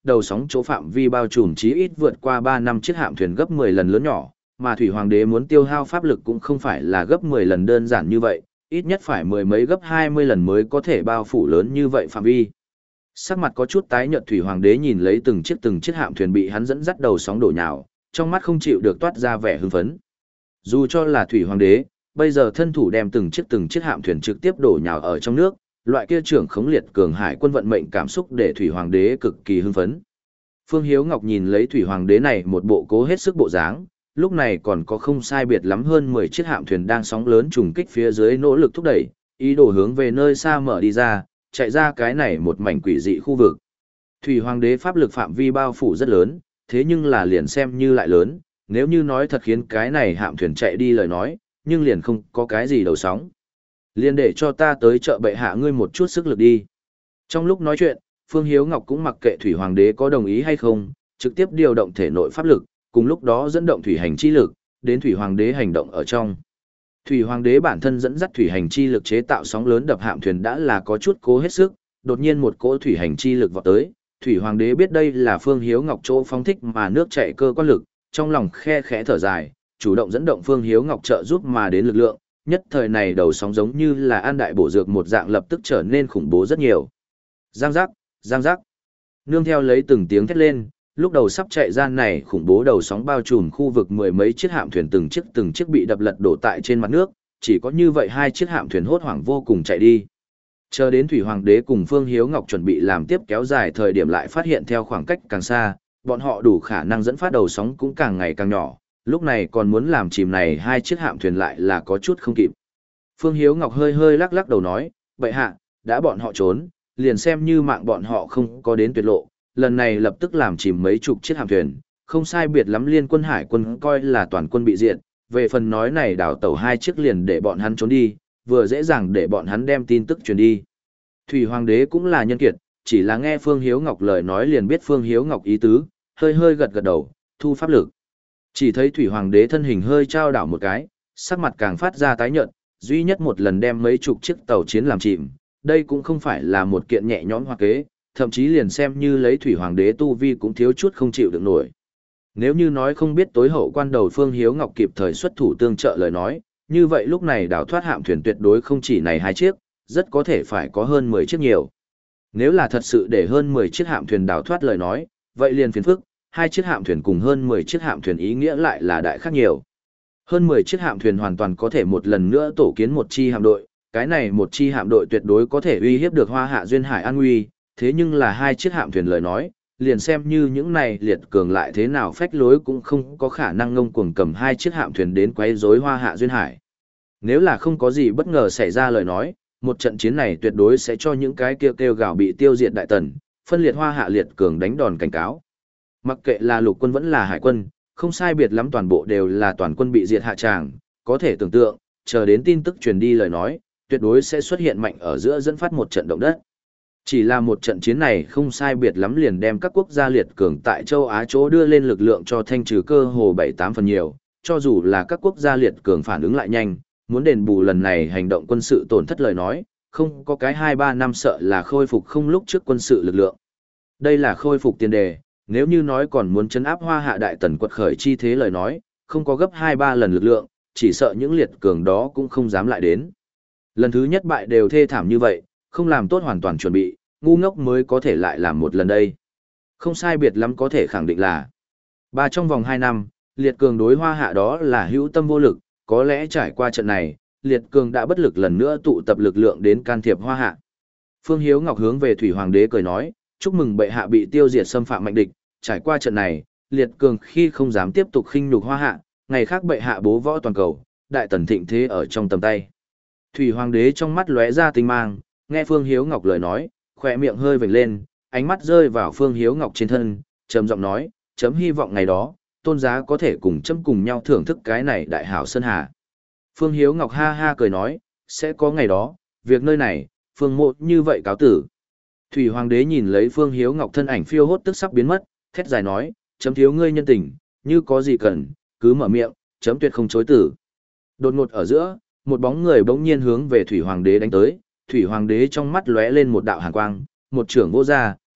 đầu sóng chỗ phạm vi bao trùm chí ít vượt qua ba năm chiếc hạm thuyền gấp mười lần lớn nhỏ, mà thủy hoàng đế muốn tiêu hao pháp lực cũng không phải là gấp mười lần đơn giản như vậy, ít nhất phải mười mấy gấp hai mươi lần mới có thể bao phủ lớn như vậy phạm vi. Sắc mặt có chút tái nhợt thủy hoàng đế nhìn lấy từng chiếc từng chiếc hạm thuyền bị hắn dẫn dắt đầu sóng đổ nhào, trong mắt không chịu được toát ra vẻ hưng phấn. Dù cho là thủy hoàng đế, bây giờ thân thủ đem từng chiếc từng chiếc hạm thuyền trực tiếp đổ nhào ở trong nước, loại kia trưởng khống liệt cường hải quân vận mệnh cảm xúc để thủy hoàng đế cực kỳ hưng phấn. Phương Hiếu Ngọc nhìn lấy thủy hoàng đế này một bộ cố hết sức bộ dáng, lúc này còn có không sai biệt lắm hơn mười chiếc hạm thuyền đang sóng lớn trùng kích phía dưới nỗ lực thúc đẩy, ý đồ hướng về nơi xa mở đi ra, chạy ra cái này một mảnh quỷ dị khu vực. Thủy hoàng đế pháp lực phạm vi bao phủ rất lớn, thế nhưng là liền xem như lại lớn, nếu như nói thật khiến cái này hạm thuyền chạy đi lời nói, nhưng liền không có cái gì đầu sóng. Liền để cho ta tới chợ bệ hạ ngươi một chút sức lực đi. Trong lúc nói chuyện, Phương Hiếu Ngọc cũng mặc kệ thủy hoàng đế có đồng ý hay không, trực tiếp điều động thể nội pháp lực, cùng lúc đó dẫn động thủy hành chi lực, đến thủy hoàng đế hành động ở trong. Thủy hoàng đế bản thân dẫn dắt thủy hành chi lực chế tạo sóng lớn đập hạm thuyền đã là có chút cố hết sức, đột nhiên một cỗ thủy hành chi lực vọt tới, thủy hoàng đế biết đây là Phương Hiếu Ngọc chỗ phóng thích mà nước chảy cơ quan lực, trong lòng khe khẽ thở dài, chủ động dẫn động Phương Hiếu Ngọc trợ giúp mà đến lực lượng, nhất thời này đầu sóng giống như là an đại bổ dược một dạng lập tức trở nên khủng bố rất nhiều. Giang giác, giang giác. Nương theo lấy từng tiếng thét lên, lúc đầu sắp chạy ra này khủng bố đầu sóng bao trùm khu vực mười mấy chiếc hạm thuyền từng chiếc từng chiếc bị đập lật đổ tại trên mặt nước, chỉ có như vậy hai chiếc hạm thuyền hốt hoảng vô cùng chạy đi. Chờ đến thủy hoàng đế cùng Phương Hiếu Ngọc chuẩn bị làm tiếp kéo dài thời điểm lại phát hiện theo khoảng cách càng xa, bọn họ đủ khả năng dẫn phát đầu sóng cũng càng ngày càng nhỏ, lúc này còn muốn làm chìm này hai chiếc hạm thuyền lại là có chút không kịp. Phương Hiếu Ngọc hơi hơi lắc lắc đầu nói, bệ hạ, đã bọn họ trốn, liền xem như mạng bọn họ không có đến tuyệt lộ, lần này lập tức làm chìm mấy chục chiếc hạm thuyền, không sai biệt lắm liên quân hải quân coi là toàn quân bị diệt, về phần nói này đảo tàu hai chiếc liền để bọn hắn trốn đi, vừa dễ dàng để bọn hắn đem tin tức truyền đi. Thủy Hoàng đế cũng là nhân kiệt, chỉ là nghe Phương Hiếu Ngọc lời nói liền biết Phương Hiếu Ngọc ý tứ, hơi hơi gật gật đầu, thu pháp lực. Chỉ thấy Thủy Hoàng đế thân hình hơi trao đảo một cái, sắc mặt càng phát ra tái nhợt, duy nhất một lần đem mấy chục chiếc tàu chiến làm chìm, đây cũng không phải là một kiện nhẹ nhõm hoa kế, thậm chí liền xem như lấy Thủy Hoàng đế tu vi cũng thiếu chút không chịu được nổi. Nếu như nói không biết tối hậu quan đầu Phương Hiếu Ngọc kịp thời xuất thủ tương trợ lời nói, như vậy lúc này đào thoát hạm thuyền tuyệt đối không chỉ này hai chiếc, rất có thể phải có hơn mười chiếc nhiều. Nếu là thật sự để hơn mười chiếc hạm thuyền đào thoát lời nói, vậy liền phiền phức, hai chiếc hạm thuyền cùng hơn mười chiếc hạm thuyền ý nghĩa lại là đại khác nhiều. Hơn mười chiếc hạm thuyền hoàn toàn có thể một lần nữa tổ kiến một chi hạm đội, cái này một chi hạm đội tuyệt đối có thể uy hiếp được Hoa Hạ duyên hải an nguy, thế nhưng là hai chiếc hạm thuyền lời nói, liền xem như những này liệt cường lại thế nào phách lối cũng không có khả năng ngông cuồng cầm hai chiếc hạm thuyền đến quấy rối Hoa Hạ duyên hải. Nếu là không có gì bất ngờ xảy ra lời nói, một trận chiến này tuyệt đối sẽ cho những cái kêu kêu gào bị tiêu diệt đại tần, phân liệt Hoa Hạ liệt cường đánh đòn cảnh cáo. Mặc kệ là lục quân vẫn là hải quân, không sai biệt lắm toàn bộ đều là toàn quân bị diệt hạ tràng, có thể tưởng tượng, chờ đến tin tức truyền đi lời nói, tuyệt đối sẽ xuất hiện mạnh ở giữa dẫn phát một trận động đất. Chỉ là một trận chiến này không sai biệt lắm liền đem các quốc gia liệt cường tại châu Á chỗ đưa lên lực lượng cho thanh trừ cơ hồ bảy tám phần nhiều, cho dù là các quốc gia liệt cường phản ứng lại nhanh, muốn đền bù lần này hành động quân sự tổn thất lời nói, không có cái hai ba năm sợ là khôi phục không lúc trước quân sự lực lượng. Đây là khôi phục tiền đề, nếu như nói còn muốn chấn áp Hoa Hạ đại tần quật khởi chi thế lời nói, không có gấp hai ba lần lực lượng, chỉ sợ những liệt cường đó cũng không dám lại đến. Lần thứ nhất bại đều thê thảm như vậy, không làm tốt hoàn toàn chuẩn bị, ngu ngốc mới có thể lại làm một lần đây. Không sai biệt lắm có thể khẳng định là ba trong vòng hai năm, liệt cường đối Hoa Hạ đó là hữu tâm vô lực, có lẽ trải qua trận này, liệt cường đã bất lực lần nữa tụ tập lực lượng đến can thiệp Hoa Hạ. Phương Hiếu Ngọc hướng về Thủy Hoàng đế cười nói, chúc mừng bệ hạ bị tiêu diệt xâm phạm mạnh địch, trải qua trận này, liệt cường khi không dám tiếp tục khinh nhục Hoa Hạ, ngày khác bệ hạ bố võ toàn cầu, đại tần thịnh thế ở trong tầm tay. Thủy Hoàng đế trong mắt lóe ra tinh mang, nghe Phương Hiếu Ngọc lời nói, khỏe miệng hơi vểnh lên, ánh mắt rơi vào Phương Hiếu Ngọc trên thân, trầm giọng nói, chấm hy vọng ngày đó, tôn giá có thể cùng chấm cùng nhau thưởng thức cái này đại hảo sơn hà. Phương Hiếu Ngọc ha ha cười nói, sẽ có ngày đó, việc nơi này, Phương mộ như vậy cáo tử. Thủy Hoàng đế nhìn lấy Phương Hiếu Ngọc thân ảnh phiêu hốt tức sắp biến mất, thét dài nói, chấm thiếu ngươi nhân tình, như có gì cần, cứ mở miệng, chấm tuyệt không chối tử. Đột ngột ở giữa, một bóng người bỗng nhiên hướng về Thủy Hoàng đế đánh tới, Thủy Hoàng đế trong mắt lóe lên một đạo hàn quang, một trưởng vô ra,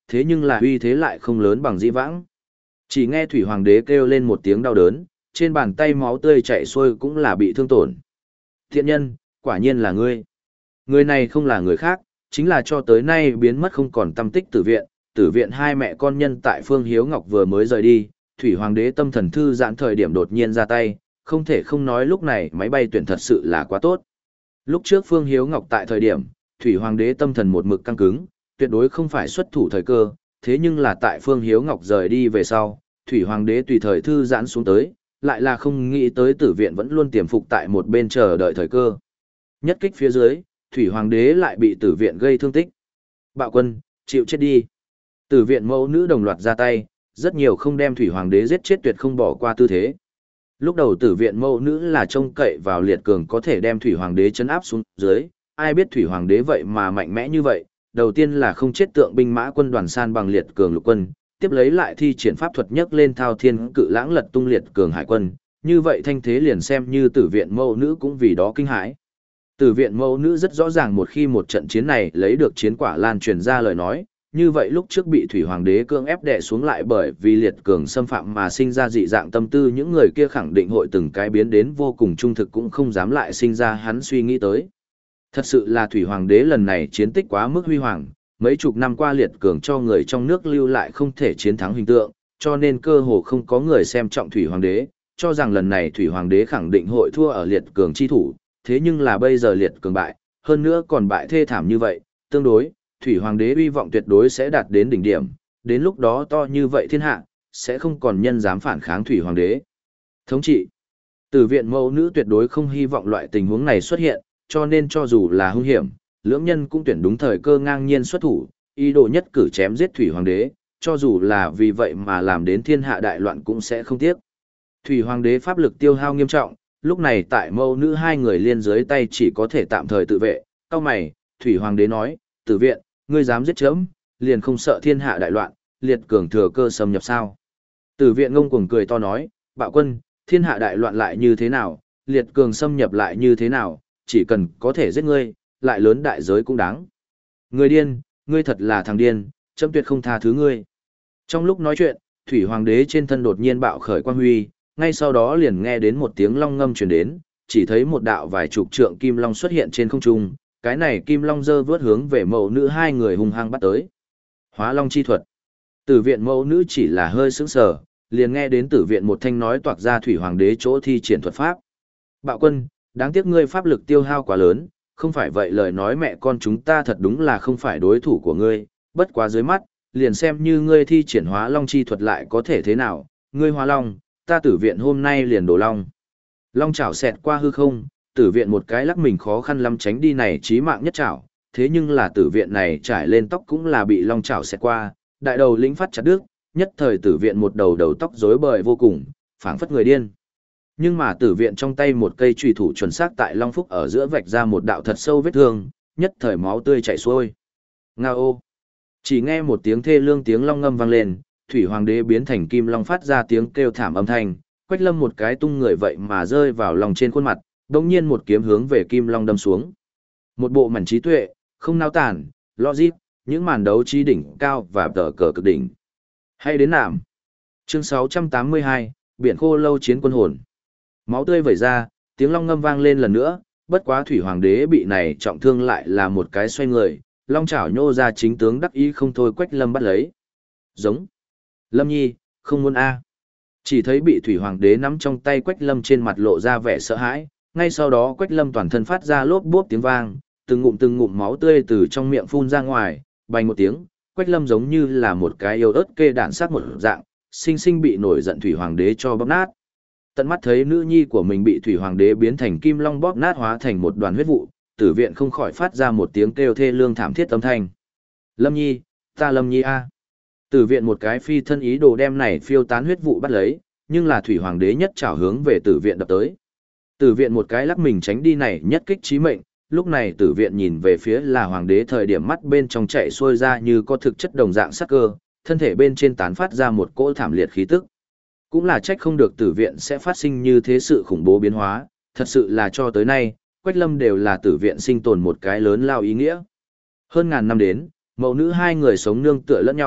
thế nhưng là uy thế lại không lớn bằng dĩ vãng. Chỉ nghe thủy hoàng đế kêu lên một tiếng đau đớn, trên bàn tay máu tươi chảy xuôi cũng là bị thương tổn. Thiện nhân, quả nhiên là ngươi. Người này không là người khác, chính là cho tới nay biến mất không còn tâm tích tử viện. Tử viện hai mẹ con nhân tại Phương Hiếu Ngọc vừa mới rời đi, thủy hoàng đế tâm thần thư giãn thời điểm đột nhiên ra tay, không thể không nói lúc này máy bay tuyển thật sự là quá tốt. Lúc trước Phương Hiếu Ngọc tại thời điểm, thủy hoàng đế tâm thần một mực căng cứng, tuyệt đối không phải xuất thủ thời cơ, thế nhưng là tại Phương Hiếu Ngọc rời đi về sau, thủy hoàng đế tùy thời thư giãn xuống tới, lại là không nghĩ tới tử viện vẫn luôn tiềm phục tại một bên chờ đợi thời cơ. Nhất kích phía dưới, thủy hoàng đế lại bị tử viện gây thương tích. Bạo quân, chịu chết đi. Tử viện mẫu nữ đồng loạt ra tay, rất nhiều không đem thủy hoàng đế giết chết tuyệt không bỏ qua tư thế. Lúc đầu tử viện mẫu nữ là trông cậy vào liệt cường có thể đem thủy hoàng đế chấn áp xuống dưới, ai biết thủy hoàng đế vậy mà mạnh mẽ như vậy, đầu tiên là không chết tượng binh mã quân đoàn san bằng liệt cường lục quân, tiếp lấy lại thi triển pháp thuật nhất lên thao thiên cự lãng lật tung liệt cường hải quân, như vậy thanh thế liền xem như tử viện mẫu nữ cũng vì đó kinh hãi. Tử viện mẫu nữ rất rõ ràng một khi một trận chiến này lấy được chiến quả lan truyền ra lời nói, như vậy lúc trước bị thủy hoàng đế cưỡng ép đè xuống lại bởi vì liệt cường xâm phạm mà sinh ra dị dạng tâm tư, những người kia khẳng định hội từng cái biến đến vô cùng trung thực cũng không dám lại sinh ra hắn suy nghĩ tới. Thật sự là thủy hoàng đế lần này chiến tích quá mức huy hoàng, mấy chục năm qua liệt cường cho người trong nước lưu lại không thể chiến thắng hình tượng, cho nên cơ hồ không có người xem trọng thủy hoàng đế, cho rằng lần này thủy hoàng đế khẳng định hội thua ở liệt cường chi thủ, thế nhưng là bây giờ liệt cường bại, hơn nữa còn bại thê thảm như vậy, tương đối, thủy hoàng đế uy vọng tuyệt đối sẽ đạt đến đỉnh điểm, đến lúc đó to như vậy thiên hạ, sẽ không còn nhân dám phản kháng thủy hoàng đế. Thống trị, tử viện mẫu nữ tuyệt đối không hy vọng loại tình huống này xuất hiện, cho nên cho dù là hung hiểm, lưỡng nhân cũng tuyển đúng thời cơ ngang nhiên xuất thủ, ý đồ nhất cử chém giết thủy hoàng đế, cho dù là vì vậy mà làm đến thiên hạ đại loạn cũng sẽ không tiếc. Thủy hoàng đế pháp lực tiêu hao nghiêm trọng, lúc này tại mẫu nữ hai người liên dưới tay chỉ có thể tạm thời tự vệ. Cao mày, thủy hoàng đế nói, tử viện, ngươi dám giết chấm, liền không sợ thiên hạ đại loạn, liệt cường thừa cơ xâm nhập sao? Tử viện ngông cuồng cười to nói, bạo quân, thiên hạ đại loạn lại như thế nào, liệt cường xâm nhập lại như thế nào, chỉ cần có thể giết ngươi, lại lớn đại giới cũng đáng. Ngươi điên, ngươi thật là thằng điên, chấm tuyệt không tha thứ ngươi. Trong lúc nói chuyện, thủy hoàng đế trên thân đột nhiên bạo khởi quang huy, ngay sau đó liền nghe đến một tiếng long ngâm truyền đến, chỉ thấy một đạo vài chục trượng kim long xuất hiện trên không trung, cái này kim long dơ vớt hướng về mẫu nữ hai người hung hăng bắt tới. Hóa long chi thuật. Tử viện mẫu nữ chỉ là hơi sững sờ, liền nghe đến tử viện một thanh nói toạc ra thủy hoàng đế chỗ thi triển thuật pháp. Bạo quân, đáng tiếc ngươi pháp lực tiêu hao quá lớn, không phải vậy lời nói mẹ con chúng ta thật đúng là không phải đối thủ của ngươi, bất quá dưới mắt, liền xem như ngươi thi triển hóa long chi thuật lại có thể thế nào, ngươi hóa long, ta tử viện hôm nay liền đổ long. Long chảo xẹt qua hư không, tử viện một cái lắc mình khó khăn lắm tránh đi này chí mạng nhất chảo, thế nhưng là tử viện này trải lên tóc cũng là bị long chảo xẹt qua, đại đầu lĩnh phát chặt đứt, nhất thời tử viện một đầu đầu tóc rối bời vô cùng, phảng phất người điên. Nhưng mà tử viện trong tay một cây chùy thủ chuẩn xác tại long phúc ở giữa vạch ra một đạo thật sâu vết thương, nhất thời máu tươi chảy xuôi. Ngao ô! Chỉ nghe một tiếng thê lương tiếng long ngâm vang lên, thủy hoàng đế biến thành kim long phát ra tiếng kêu thảm âm thanh, Quách Lâm một cái tung người vậy mà rơi vào lòng trên khuôn mặt, đồng nhiên một kiếm hướng về kim long đâm xuống. Một bộ mảnh trí tuệ, không nao tản, logic, những màn đấu trí đỉnh cao và tờ cờ cực đỉnh. Hay đến nạm. Chương sáu trăm tám mươi hai, Biển khô lâu chiến quân hồn. Máu tươi vẩy ra, tiếng long ngâm vang lên lần nữa, bất quá thủy hoàng đế bị này trọng thương lại là một cái xoay người, long chảo nhô ra chính tướng đắc ý không thôi Quách Lâm bắt lấy. Giống. Lâm Nhi, không muốn a. Chỉ thấy bị thủy hoàng đế nắm trong tay Quách Lâm trên mặt lộ ra vẻ sợ hãi, ngay sau đó Quách Lâm toàn thân phát ra lốp bốp tiếng vang, từng ngụm từng ngụm máu tươi từ trong miệng phun ra ngoài, bành một tiếng, Quách Lâm giống như là một cái yêu ớt kê đạn sát một dạng, sinh sinh bị nổi giận thủy hoàng đế cho bóp nát. Tận mắt thấy nữ nhi của mình bị thủy hoàng đế biến thành kim long bóp nát hóa thành một đoàn huyết vụ, tử viện không khỏi phát ra một tiếng kêu thê lương thảm thiết âm thanh. Lâm Nhi, ta Lâm Nhi a. Tử viện một cái phi thân ý đồ đem này phiêu tán huyết vụ bắt lấy, nhưng là thủy hoàng đế nhất trảo hướng về tử viện đập tới. Tử viện một cái lắc mình tránh đi này nhất kích chí mệnh, lúc này tử viện nhìn về phía là hoàng đế thời điểm mắt bên trong chạy xuôi ra như có thực chất đồng dạng sắc cơ, thân thể bên trên tán phát ra một cỗ thảm liệt khí tức. Cũng là trách không được tử viện sẽ phát sinh như thế sự khủng bố biến hóa, thật sự là cho tới nay, Quách Lâm đều là tử viện sinh tồn một cái lớn lao ý nghĩa. Hơn ngàn năm đến, mẫu nữ hai người sống nương tựa lẫn nhau,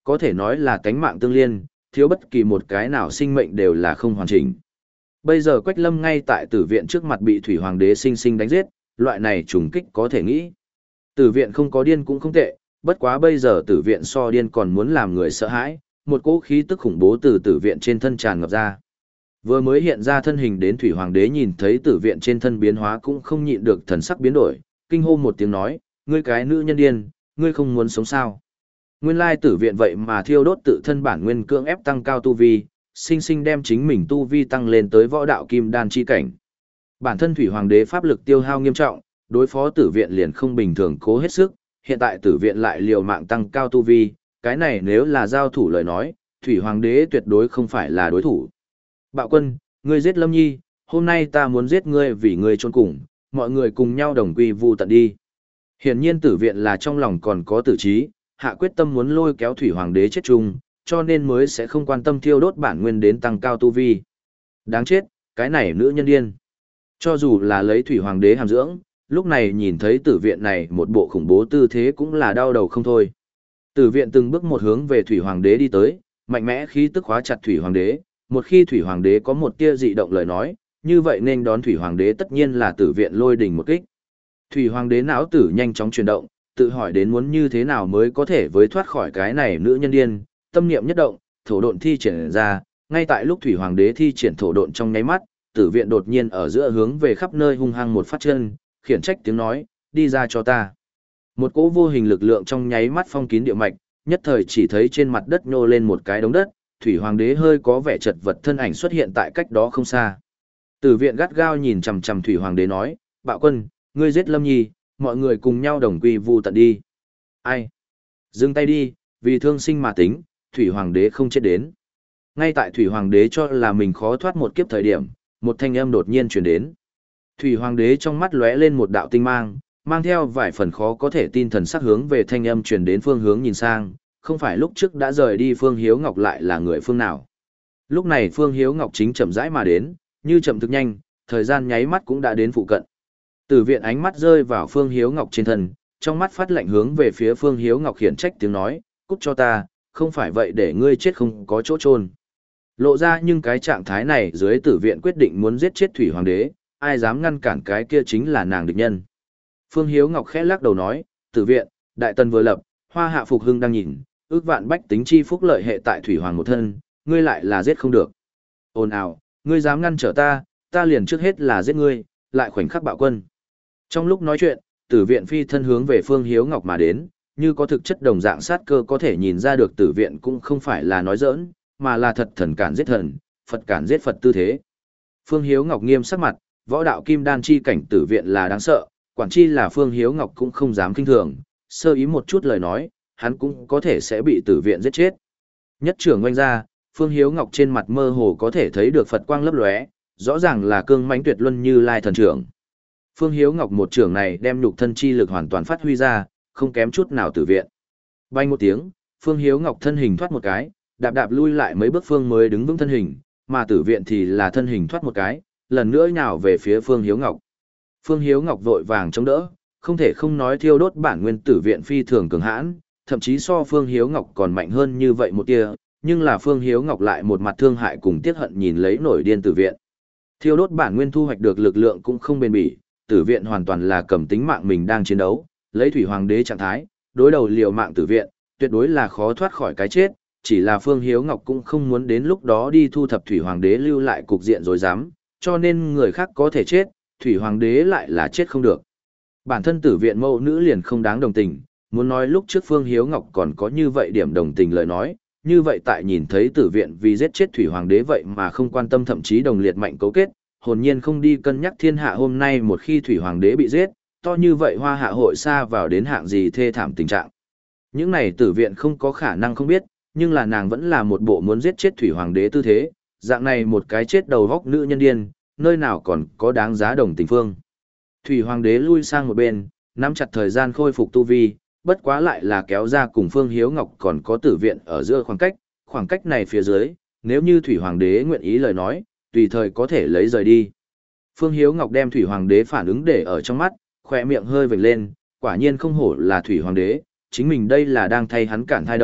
Có thể nói là tánh mạng tương liên, thiếu bất kỳ một cái nào sinh mệnh đều là không hoàn chỉnh. Bây giờ Quách Lâm ngay tại tử viện trước mặt bị Thủy Hoàng đế sinh sinh đánh giết, loại này trùng kích có thể nghĩ. Tử viện không có điên cũng không tệ, bất quá bây giờ tử viện so điên còn muốn làm người sợ hãi, một cỗ khí tức khủng bố từ tử viện trên thân tràn ngập ra. Vừa mới hiện ra thân hình đến Thủy Hoàng đế nhìn thấy tử viện trên thân biến hóa cũng không nhịn được thần sắc biến đổi, kinh hô một tiếng nói, ngươi cái nữ nhân điên, ngươi không muốn sống sao? Nguyên lai tử viện vậy mà thiêu đốt tự thân bản nguyên cưỡng ép tăng cao tu vi, sinh sinh đem chính mình tu vi tăng lên tới võ đạo kim đan chi cảnh. Bản thân Thủy Hoàng đế pháp lực tiêu hao nghiêm trọng, đối phó tử viện liền không bình thường cố hết sức, hiện tại tử viện lại liều mạng tăng cao tu vi, cái này nếu là giao thủ lời nói, Thủy Hoàng đế tuyệt đối không phải là đối thủ. Bạo quân, ngươi giết Lâm Nhi, hôm nay ta muốn giết ngươi vì ngươi trốn cùng, mọi người cùng nhau đồng quy vu tận đi. Hiển nhiên tử viện là trong lòng còn có tử trí, hạ quyết tâm muốn lôi kéo Thủy Hoàng đế chết chung, cho nên mới sẽ không quan tâm thiêu đốt bản nguyên đến tăng cao tu vi. Đáng chết, cái này nữ nhân điên. Cho dù là lấy Thủy Hoàng đế hàm dưỡng, lúc này nhìn thấy tử viện này một bộ khủng bố tư thế cũng là đau đầu không thôi. Tử viện từng bước một hướng về Thủy Hoàng đế đi tới, mạnh mẽ khí tức khóa chặt Thủy Hoàng đế, một khi Thủy Hoàng đế có một tia dị động lời nói, như vậy nên đón Thủy Hoàng đế tất nhiên là tử viện lôi đình một kích. Thủy Hoàng đế não tử nhanh chóng chuyển động, tự hỏi đến muốn như thế nào mới có thể với thoát khỏi cái này nữ nhân điên, tâm niệm nhất động, thổ độn thi triển ra, ngay tại lúc Thủy Hoàng đế thi triển thổ độn trong nháy mắt, tử viện đột nhiên ở giữa hướng về khắp nơi hung hăng một phát chân, khiển trách tiếng nói, đi ra cho ta. Một cỗ vô hình lực lượng trong nháy mắt phong kín địa mạch, nhất thời chỉ thấy trên mặt đất nhô lên một cái đống đất, Thủy Hoàng đế hơi có vẻ chật vật thân ảnh xuất hiện tại cách đó không xa. Tử viện gắt gao nhìn chằm chằm Thủy Hoàng đế nói, bạo quân, ngươi giết Lâm Nhi, mọi người cùng nhau đồng quy vu tận đi. Ai? Dừng tay đi, vì thương sinh mà tính, Thủy Hoàng đế không chết đến. Ngay tại Thủy Hoàng đế cho là mình khó thoát một kiếp thời điểm, một thanh âm đột nhiên truyền đến. Thủy Hoàng đế trong mắt lóe lên một đạo tinh mang, mang theo vài phần khó có thể tin thần sắc hướng về thanh âm truyền đến phương hướng nhìn sang, không phải lúc trước đã rời đi Phương Hiếu Ngọc lại là người phương nào. Lúc này Phương Hiếu Ngọc chính chậm rãi mà đến, như chậm thực nhanh, thời gian nháy mắt cũng đã đến phụ cận. Tử viện ánh mắt rơi vào Phương Hiếu Ngọc trên thân, trong mắt phát lạnh hướng về phía Phương Hiếu Ngọc khiển trách tiếng nói, cút cho ta, không phải vậy để ngươi chết không có chỗ chôn. Lộ ra nhưng cái trạng thái này dưới tử viện quyết định muốn giết chết Thủy Hoàng đế, ai dám ngăn cản cái kia chính là nàng địch nhân. Phương Hiếu Ngọc khẽ lắc đầu nói, tử viện, đại tần vừa lập, hoa hạ phục hưng đang nhìn, ước vạn bách tính chi phúc lợi hệ tại Thủy Hoàng một thân, ngươi lại là giết không được. Ồn ào, ngươi dám ngăn trở ta, ta liền trước hết là giết ngươi, lại khoảnh khắc bạo quân. Trong lúc nói chuyện, tử viện phi thân hướng về Phương Hiếu Ngọc mà đến, như có thực chất đồng dạng sát cơ có thể nhìn ra được tử viện cũng không phải là nói giỡn, mà là thật thần cản giết thần, Phật cản giết Phật tư thế. Phương Hiếu Ngọc nghiêm sắc mặt, võ đạo kim đan chi cảnh tử viện là đáng sợ, quản chi là Phương Hiếu Ngọc cũng không dám kinh thường, sơ ý một chút lời nói, hắn cũng có thể sẽ bị tử viện giết chết. Nhất trưởng oanh ra, Phương Hiếu Ngọc trên mặt mơ hồ có thể thấy được Phật quang lấp lóe, rõ ràng là cương mãnh tuyệt luân như lai thần trưởng. Phương Hiếu Ngọc một trưởng này đem nhục thân chi lực hoàn toàn phát huy ra, không kém chút nào tử viện. Bay một tiếng, Phương Hiếu Ngọc thân hình thoát một cái, đạp đạp lui lại mấy bước phương mới đứng vững thân hình, mà tử viện thì là thân hình thoát một cái, lần nữa nhào về phía Phương Hiếu Ngọc. Phương Hiếu Ngọc vội vàng chống đỡ, không thể không nói thiêu đốt bản nguyên tử viện phi thường cường hãn, thậm chí so Phương Hiếu Ngọc còn mạnh hơn như vậy một tia, nhưng là Phương Hiếu Ngọc lại một mặt thương hại cùng tiếc hận nhìn lấy nổi điên tử viện. Thiêu đốt bản nguyên thu hoạch được lực lượng cũng không bền bỉ, tử viện hoàn toàn là cầm tính mạng mình đang chiến đấu, lấy Thủy Hoàng đế trạng thái, đối đầu liều mạng tử viện, tuyệt đối là khó thoát khỏi cái chết, chỉ là Phương Hiếu Ngọc cũng không muốn đến lúc đó đi thu thập Thủy Hoàng đế lưu lại cục diện rồi dám, cho nên người khác có thể chết, Thủy Hoàng đế lại là chết không được. Bản thân tử viện mẫu nữ liền không đáng đồng tình, muốn nói lúc trước Phương Hiếu Ngọc còn có như vậy điểm đồng tình lời nói, như vậy tại nhìn thấy tử viện vì giết chết Thủy Hoàng đế vậy mà không quan tâm thậm chí đồng liệt mạnh cấu kết, hồn nhiên không đi cân nhắc thiên hạ hôm nay một khi Thủy Hoàng đế bị giết, to như vậy hoa hạ hội xa vào đến hạng gì thê thảm tình trạng. Những này tử viện không có khả năng không biết, nhưng là nàng vẫn là một bộ muốn giết chết Thủy Hoàng đế tư thế, dạng này một cái chết đầu góc nữ nhân điên, nơi nào còn có đáng giá đồng tình phương. Thủy Hoàng đế lui sang một bên, nắm chặt thời gian khôi phục tu vi, bất quá lại là kéo ra cùng Phương Hiếu Ngọc còn có tử viện ở giữa khoảng cách, khoảng cách này phía dưới, nếu như Thủy Hoàng đế nguyện ý lời nói, tùy thời có thể lấy rời đi. Phương Hiếu Ngọc đem Thủy Hoàng đế phản ứng để ở trong mắt, khỏe miệng hơi vểnh lên, quả nhiên không hổ là Thủy Hoàng đế, chính mình đây là đang thay hắn cản thai đâu,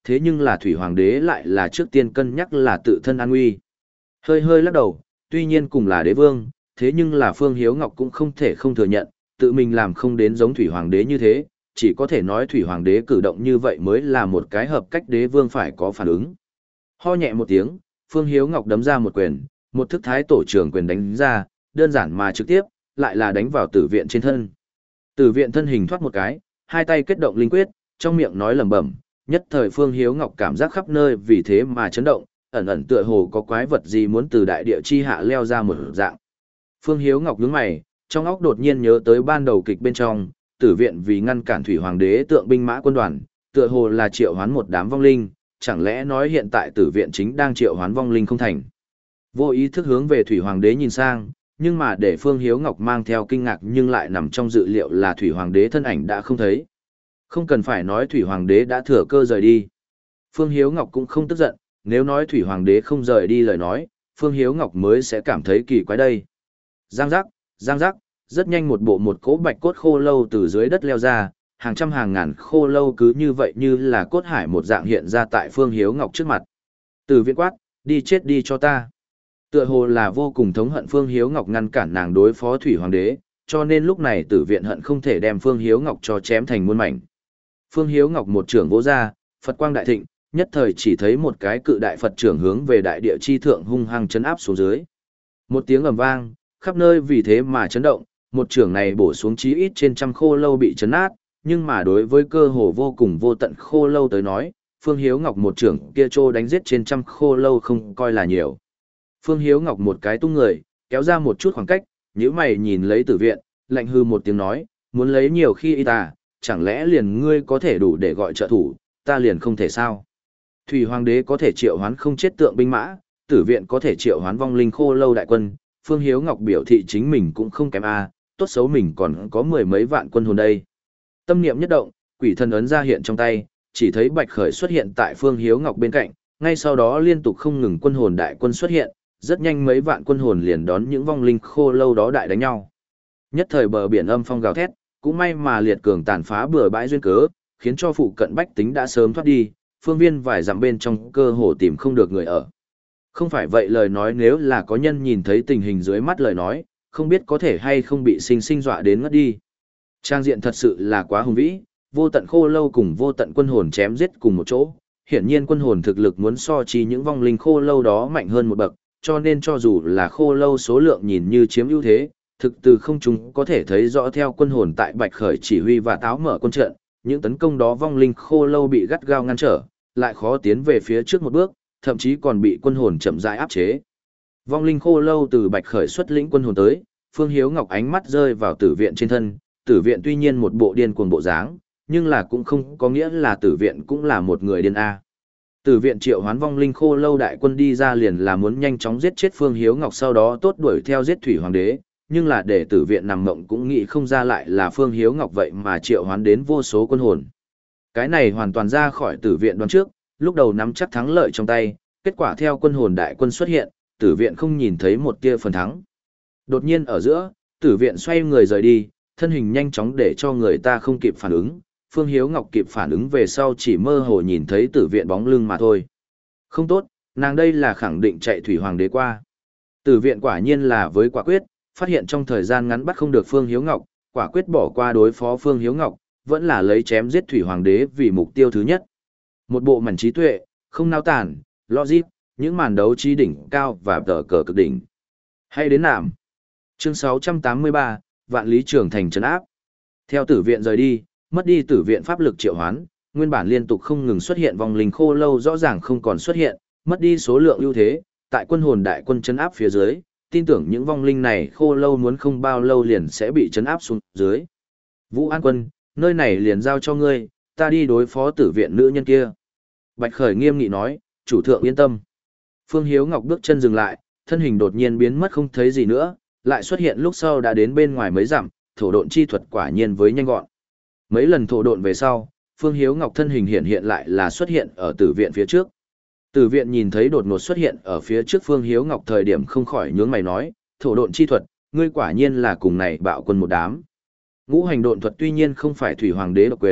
thế nhưng là Thủy Hoàng đế lại là trước tiên cân nhắc là tự thân an nguy. Hơi hơi lắc đầu, tuy nhiên cùng là đế vương, thế nhưng là Phương Hiếu Ngọc cũng không thể không thừa nhận, tự mình làm không đến giống Thủy Hoàng đế như thế, chỉ có thể nói Thủy Hoàng đế cử động như vậy mới là một cái hợp cách đế vương phải có phản ứng. Ho nhẹ một tiếng, Phương Hiếu Ngọc đấm ra một quyền, một thức thái tổ trưởng quyền đánh ra, đơn giản mà trực tiếp, lại là đánh vào tử viện trên thân. Tử viện thân hình thoát một cái, hai tay kết động linh quyết, trong miệng nói lẩm bẩm, nhất thời Phương Hiếu Ngọc cảm giác khắp nơi vì thế mà chấn động, ẩn ẩn tựa hồ có quái vật gì muốn từ đại địa chi hạ leo ra một dạng. Phương Hiếu Ngọc nhướng mày, trong óc đột nhiên nhớ tới ban đầu kịch bên trong, tử viện vì ngăn cản Thủy Hoàng đế tượng binh mã quân đoàn, tựa hồ là triệu hoán một đám vong linh, chẳng lẽ nói hiện tại tử viện chính đang triệu hoán vong linh không thành. Vô ý thức hướng về Thủy Hoàng đế nhìn sang, nhưng mà để Phương Hiếu Ngọc mang theo kinh ngạc nhưng lại nằm trong dự liệu là Thủy Hoàng đế thân ảnh đã không thấy. Không cần phải nói Thủy Hoàng đế đã thừa cơ rời đi. Phương Hiếu Ngọc cũng không tức giận, nếu nói Thủy Hoàng đế không rời đi lời nói, Phương Hiếu Ngọc mới sẽ cảm thấy kỳ quái đây. Giang giác, giang giác, rất nhanh một bộ một cỗ bạch cốt khô lâu từ dưới đất leo ra, hàng trăm hàng ngàn khô lâu cứ như vậy như là cốt hải một dạng hiện ra tại Phương Hiếu Ngọc trước mặt. Từ viện quát, đi chết đi cho ta. Tựa hồ là vô cùng thống hận Phương Hiếu Ngọc ngăn cản nàng đối phó Thủy Hoàng đế, cho nên lúc này tử viện hận không thể đem Phương Hiếu Ngọc cho chém thành muôn mảnh. Phương Hiếu Ngọc một trưởng vỗ ra, Phật quang đại thịnh, nhất thời chỉ thấy một cái cự đại Phật trưởng hướng về đại địa chi thượng hung hăng chấn áp xuống dưới. Một tiếng ầm vang, khắp nơi vì thế mà chấn động, một trưởng này bổ xuống chí ít trên trăm khô lâu bị chấn nát, nhưng mà đối với cơ hồ vô cùng vô tận khô lâu tới nói, Phương Hiếu Ngọc một trưởng kia trô đánh giết trên trăm khô lâu không coi là nhiều. Phương Hiếu Ngọc một cái tung người, kéo ra một chút khoảng cách, nhíu mày nhìn lấy tử viện, lạnh hư một tiếng nói, muốn lấy nhiều khi y ta, chẳng lẽ liền ngươi có thể đủ để gọi trợ thủ, ta liền không thể sao. Thủy Hoàng đế có thể triệu hoán không chết tượng binh mã, tử viện có thể triệu hoán vong linh khô lâu đại quân, Phương Hiếu Ngọc biểu thị chính mình cũng không kém a, tốt xấu mình còn có mười mấy vạn quân hồn đây. Tâm niệm nhất động, quỷ thần ấn ra hiện trong tay, chỉ thấy Bạch Khởi xuất hiện tại Phương Hiếu Ngọc bên cạnh, ngay sau đó liên tục không ngừng quân hồn đại quân xuất hiện, rất nhanh mấy vạn quân hồn liền đón những vong linh khô lâu đó đại đánh nhau. Nhất thời bờ biển âm phong gào thét, cũng may mà liệt cường tàn phá bừa bãi duyên cớ, khiến cho phụ cận bách tính đã sớm thoát đi, phương viên vài dặm bên trong cơ hồ tìm không được người ở. Không phải vậy lời nói nếu là có nhân nhìn thấy tình hình dưới mắt lời nói, không biết có thể hay không bị sinh sinh dọa đến ngất đi. Trang diện thật sự là quá hùng vĩ, vô tận khô lâu cùng vô tận quân hồn chém giết cùng một chỗ. Hiển nhiên quân hồn thực lực muốn so chi những vong linh khô lâu đó mạnh hơn một bậc, cho nên cho dù là khô lâu số lượng nhìn như chiếm ưu thế, thực từ không chúng có thể thấy rõ theo quân hồn tại Bạch Khởi chỉ huy và táo mở quân trận, những tấn công đó vong linh khô lâu bị gắt gao ngăn trở, lại khó tiến về phía trước một bước, thậm chí còn bị quân hồn chậm rãi áp chế. Vong linh khô lâu từ Bạch Khởi xuất lĩnh quân hồn tới, Phương Hiếu Ngọc ánh mắt rơi vào tử viện trên thân, tử viện tuy nhiên một bộ điên cuồng bộ dáng, nhưng là cũng không có nghĩa là tử viện cũng là một người điên a. Tử viện triệu hoán vong linh khô lâu đại quân đi ra liền là muốn nhanh chóng giết chết Phương Hiếu Ngọc sau đó tốt đuổi theo giết Thủy Hoàng đế, nhưng là để tử viện nằm mộng cũng nghĩ không ra lại là Phương Hiếu Ngọc vậy mà triệu hoán đến vô số quân hồn. Cái này hoàn toàn ra khỏi tử viện đoán trước, lúc đầu nắm chắc thắng lợi trong tay, kết quả theo quân hồn đại quân xuất hiện, tử viện không nhìn thấy một tia phần thắng. Đột nhiên ở giữa, tử viện xoay người rời đi, thân hình nhanh chóng để cho người ta không kịp phản ứng, Phương Hiếu Ngọc kịp phản ứng về sau chỉ mơ hồ nhìn thấy tử viện bóng lưng mà thôi. Không tốt, nàng đây là khẳng định chạy Thủy Hoàng đế qua. Tử viện quả nhiên là với quả quyết, phát hiện trong thời gian ngắn bắt không được Phương Hiếu Ngọc, quả quyết bỏ qua đối phó Phương Hiếu Ngọc, vẫn là lấy chém giết Thủy Hoàng đế vì mục tiêu thứ nhất. Một bộ mảnh trí tuệ, không nao tản, logic, những màn đấu trí đỉnh cao và tờ cờ cực đỉnh. Hay đến nạm. Chương sáu trăm tám mươi ba, Vạn Lý Trường Thành trấn áp. Theo tử viện rời đi, mất đi tử viện pháp lực triệu hoán, nguyên bản liên tục không ngừng xuất hiện vong linh khô lâu rõ ràng không còn xuất hiện, mất đi số lượng ưu thế, tại quân hồn đại quân trấn áp phía dưới, tin tưởng những vong linh này khô lâu muốn không bao lâu liền sẽ bị trấn áp xuống dưới. Vũ An Quân, nơi này liền giao cho ngươi, ta đi đối phó tử viện nữ nhân kia. Bạch Khởi nghiêm nghị nói, chủ thượng yên tâm. Phương Hiếu Ngọc bước chân dừng lại, thân hình đột nhiên biến mất không thấy gì nữa, lại xuất hiện lúc sau đã đến bên ngoài mấy dặm, thổ độn chi thuật quả nhiên với nhanh gọn. Mấy lần thổ độn về sau, Phương Hiếu Ngọc thân hình hiện hiện lại là xuất hiện ở tử viện phía trước. Tử viện nhìn thấy đột ngột xuất hiện ở phía trước Phương Hiếu Ngọc thời điểm không khỏi nhướng mày nói, thổ độn chi thuật, ngươi quả nhiên là cùng này bạo quân một đám. Ngũ hành độn thuật tuy nhiên không phải Thủy Hoàng đế độc quyền,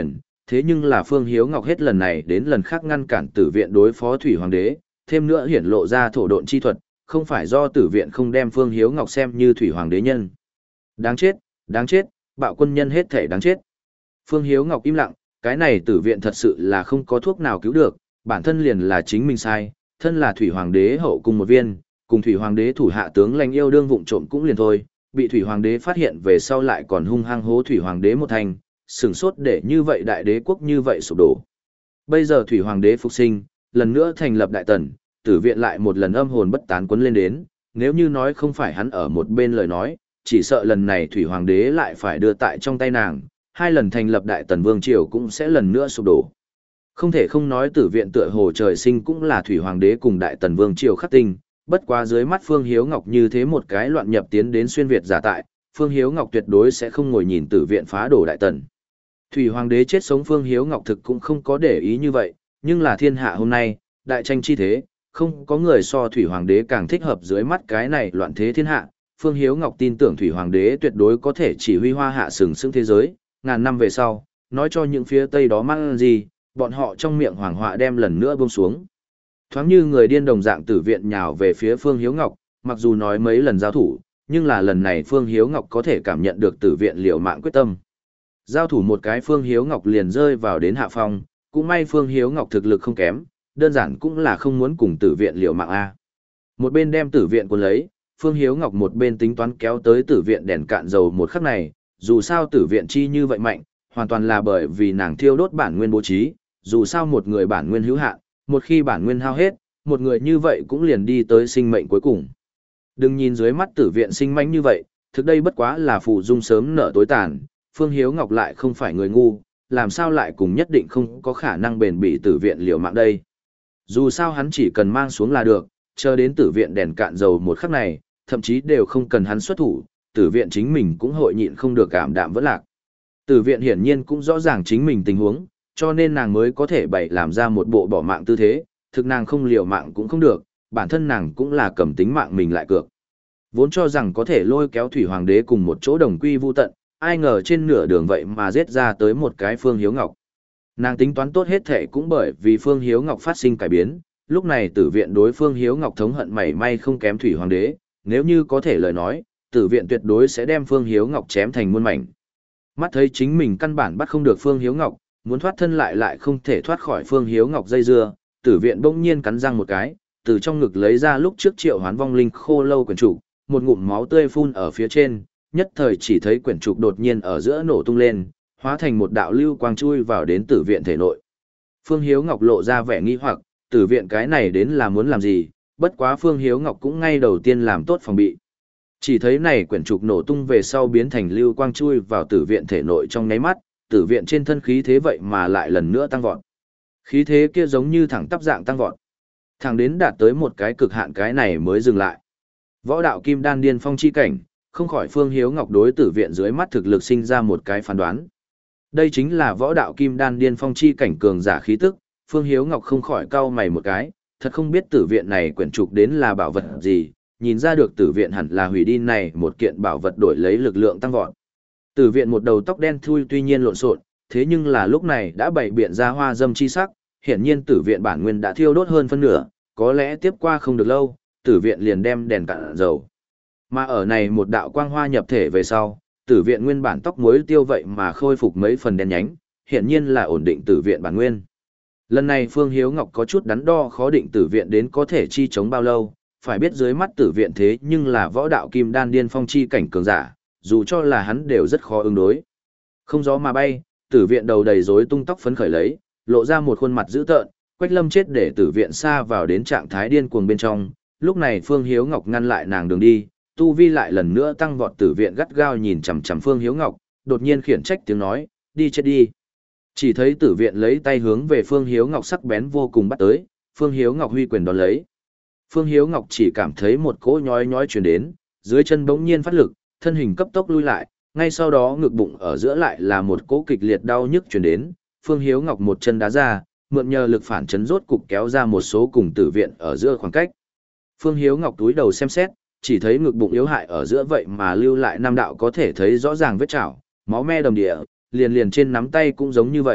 thế nhưng là Phương Hiếu Ngọc hết lần này đến lần khác ngăn cản tử viện đối phó Thủy Hoàng đế, thêm nữa hiển lộ ra thổ độn chi thuật, không phải do tử viện không đem Phương Hiếu Ngọc xem như Thủy Hoàng đế nhân. Đáng chết, đáng chết, bạo quân nhân hết thể đáng chết. Phương Hiếu Ngọc im lặng, cái này tử viện thật sự là không có thuốc nào cứu được, bản thân liền là chính mình sai, thân là Thủy Hoàng đế hậu cùng một viên, cùng Thủy Hoàng đế thủ hạ tướng lãnh yêu đương vụng trộm cũng liền thôi, bị Thủy Hoàng đế phát hiện về sau lại còn hung hăng hố Thủy Hoàng đế một thành, sừng sốt để như vậy đại đế quốc như vậy sụp đổ. Bây giờ Thủy Hoàng đế phục sinh, lần nữa thành lập đại tần, tử viện lại một lần âm hồn bất tán quấn lên đến, nếu như nói không phải hắn ở một bên lời nói, chỉ sợ lần này Thủy Hoàng đế lại phải đưa tại trong tay nàng, hai lần thành lập đại tần vương triều cũng sẽ lần nữa sụp đổ. Không thể không nói tử viện tựa hồ trời sinh cũng là Thủy Hoàng đế cùng đại tần vương triều khắc tinh, bất quá dưới mắt Phương Hiếu Ngọc như thế một cái loạn nhập tiến đến xuyên Việt giả tại, Phương Hiếu Ngọc tuyệt đối sẽ không ngồi nhìn tử viện phá đổ đại tần. Thủy Hoàng đế chết sống Phương Hiếu Ngọc thực cũng không có để ý như vậy, nhưng là thiên hạ hôm nay, đại tranh chi thế, không có người so Thủy Hoàng đế càng thích hợp dưới mắt cái này loạn thế thiên hạ. Phương Hiếu Ngọc tin tưởng Thủy Hoàng đế tuyệt đối có thể chỉ huy hoa hạ sừng sững thế giới, ngàn năm về sau, nói cho những phía Tây đó mang gì, bọn họ trong miệng hoàng họa đem lần nữa buông xuống. Thoáng như người điên đồng dạng tử viện nhào về phía Phương Hiếu Ngọc, mặc dù nói mấy lần giao thủ, nhưng là lần này Phương Hiếu Ngọc có thể cảm nhận được tử viện liều mạng quyết tâm. Giao thủ một cái Phương Hiếu Ngọc liền rơi vào đến hạ phong, cũng may Phương Hiếu Ngọc thực lực không kém, đơn giản cũng là không muốn cùng tử viện liều mạng A. Một bên đem tử viện cuốn lấy, Phương Hiếu Ngọc một bên tính toán kéo tới tử viện đèn cạn dầu một khắc này, dù sao tử viện chi như vậy mạnh, hoàn toàn là bởi vì nàng thiêu đốt bản nguyên bố trí, dù sao một người bản nguyên hữu hạn, một khi bản nguyên hao hết, một người như vậy cũng liền đi tới sinh mệnh cuối cùng. Đừng nhìn dưới mắt tử viện sinh manh như vậy, thực đây bất quá là phù dung sớm nở tối tàn, Phương Hiếu Ngọc lại không phải người ngu, làm sao lại cùng nhất định không có khả năng bền bỉ tử viện liều mạng đây. Dù sao hắn chỉ cần mang xuống là được, chờ đến tử viện đèn cạn dầu một khắc này, thậm chí đều không cần hắn xuất thủ, tử viện chính mình cũng hội nhịn không được cảm đạm vẫn lạc. Tử viện hiển nhiên cũng rõ ràng chính mình tình huống, cho nên nàng mới có thể bày làm ra một bộ bỏ mạng tư thế, thực nàng không liều mạng cũng không được, bản thân nàng cũng là cầm tính mạng mình lại cược. Vốn cho rằng có thể lôi kéo Thủy Hoàng đế cùng một chỗ đồng quy vu tận, ai ngờ trên nửa đường vậy mà giết ra tới một cái Phương Hiếu Ngọc. Nàng tính toán tốt hết thể cũng bởi vì Phương Hiếu Ngọc phát sinh cải biến, lúc này tử viện đối Phương Hiếu Ngọc thống hận mảy may không kém Thủy Hoàng đế, nếu như có thể lời nói, tử viện tuyệt đối sẽ đem Phương Hiếu Ngọc chém thành muôn mảnh. Mắt thấy chính mình căn bản bắt không được Phương Hiếu Ngọc, muốn thoát thân lại lại không thể thoát khỏi Phương Hiếu Ngọc dây dưa, tử viện bỗng nhiên cắn răng một cái, từ trong ngực lấy ra lúc trước triệu hoán vong linh khô lâu quyển trục, một ngụm máu tươi phun ở phía trên, nhất thời chỉ thấy quyển trục đột nhiên ở giữa nổ tung lên, hóa thành một đạo lưu quang chui vào đến tử viện thể nội. Phương Hiếu Ngọc lộ ra vẻ nghi hoặc, tử viện cái này đến là muốn làm gì, bất quá Phương Hiếu Ngọc cũng ngay đầu tiên làm tốt phòng bị. Chỉ thấy này quyển trục nổ tung về sau biến thành lưu quang chui vào tử viện thể nội trong nháy mắt, tử viện trên thân khí thế vậy mà lại lần nữa tăng vọt. Khí thế kia giống như thẳng tắp dạng tăng vọt. Thẳng đến đạt tới một cái cực hạn cái này mới dừng lại. Võ đạo kim đan điên phong chi cảnh, không khỏi Phương Hiếu Ngọc đối tử viện dưới mắt thực lực sinh ra một cái phán đoán. Đây chính là võ đạo kim đan điên phong chi cảnh cường giả khí tức, Phương Hiếu Ngọc không khỏi cau mày một cái, thật không biết tử viện này quyển trục đến là bảo vật gì, nhìn ra được tử viện hẳn là hủy đi này một kiện bảo vật đổi lấy lực lượng tăng vọt. Tử viện một đầu tóc đen thui tuy nhiên lộn xộn, thế nhưng là lúc này đã bày biện ra hoa dâm chi sắc, hiển nhiên tử viện bản nguyên đã thiêu đốt hơn phân nửa, có lẽ tiếp qua không được lâu, tử viện liền đem đèn cạn dầu. Mà ở này một đạo quang hoa nhập thể về sau, tử viện nguyên bản tóc muối tiêu vậy mà khôi phục mấy phần đen nhánh, hiển nhiên là ổn định tử viện bản nguyên. Lần này Phương Hiếu Ngọc có chút đắn đo khó định tử viện đến có thể chi chống bao lâu, phải biết dưới mắt tử viện thế nhưng là võ đạo kim đan điên phong chi cảnh cường giả, dù cho là hắn đều rất khó ứng đối. Không gió mà bay, tử viện đầu đầy rối tung tóc phấn khởi lấy, lộ ra một khuôn mặt dữ tợn, Quách Lâm chết để tử viện xa vào đến trạng thái điên cuồng bên trong, lúc này Phương Hiếu Ngọc ngăn lại nàng đường đi, tu vi lại lần nữa tăng vọt tử viện gắt gao nhìn chằm chằm Phương Hiếu Ngọc, đột nhiên khiển trách tiếng nói, đi chết đi. Chỉ thấy tử viện lấy tay hướng về Phương Hiếu Ngọc sắc bén vô cùng bắt tới, Phương Hiếu Ngọc huy quyền đón lấy. Phương Hiếu Ngọc chỉ cảm thấy một cỗ nhói nhói truyền đến, dưới chân bỗng nhiên phát lực, thân hình cấp tốc lui lại, ngay sau đó ngực bụng ở giữa lại là một cỗ kịch liệt đau nhức truyền đến, Phương Hiếu Ngọc một chân đá ra, mượn nhờ lực phản chấn rốt cục kéo ra một số cùng tử viện ở giữa khoảng cách. Phương Hiếu Ngọc túi đầu xem xét, chỉ thấy ngực bụng yếu hại ở giữa vậy mà lưu lại năm đạo có thể thấy rõ ràng vết chảo, máu me đầm địa, liền liền trên nắm tay cũng giống như vậy,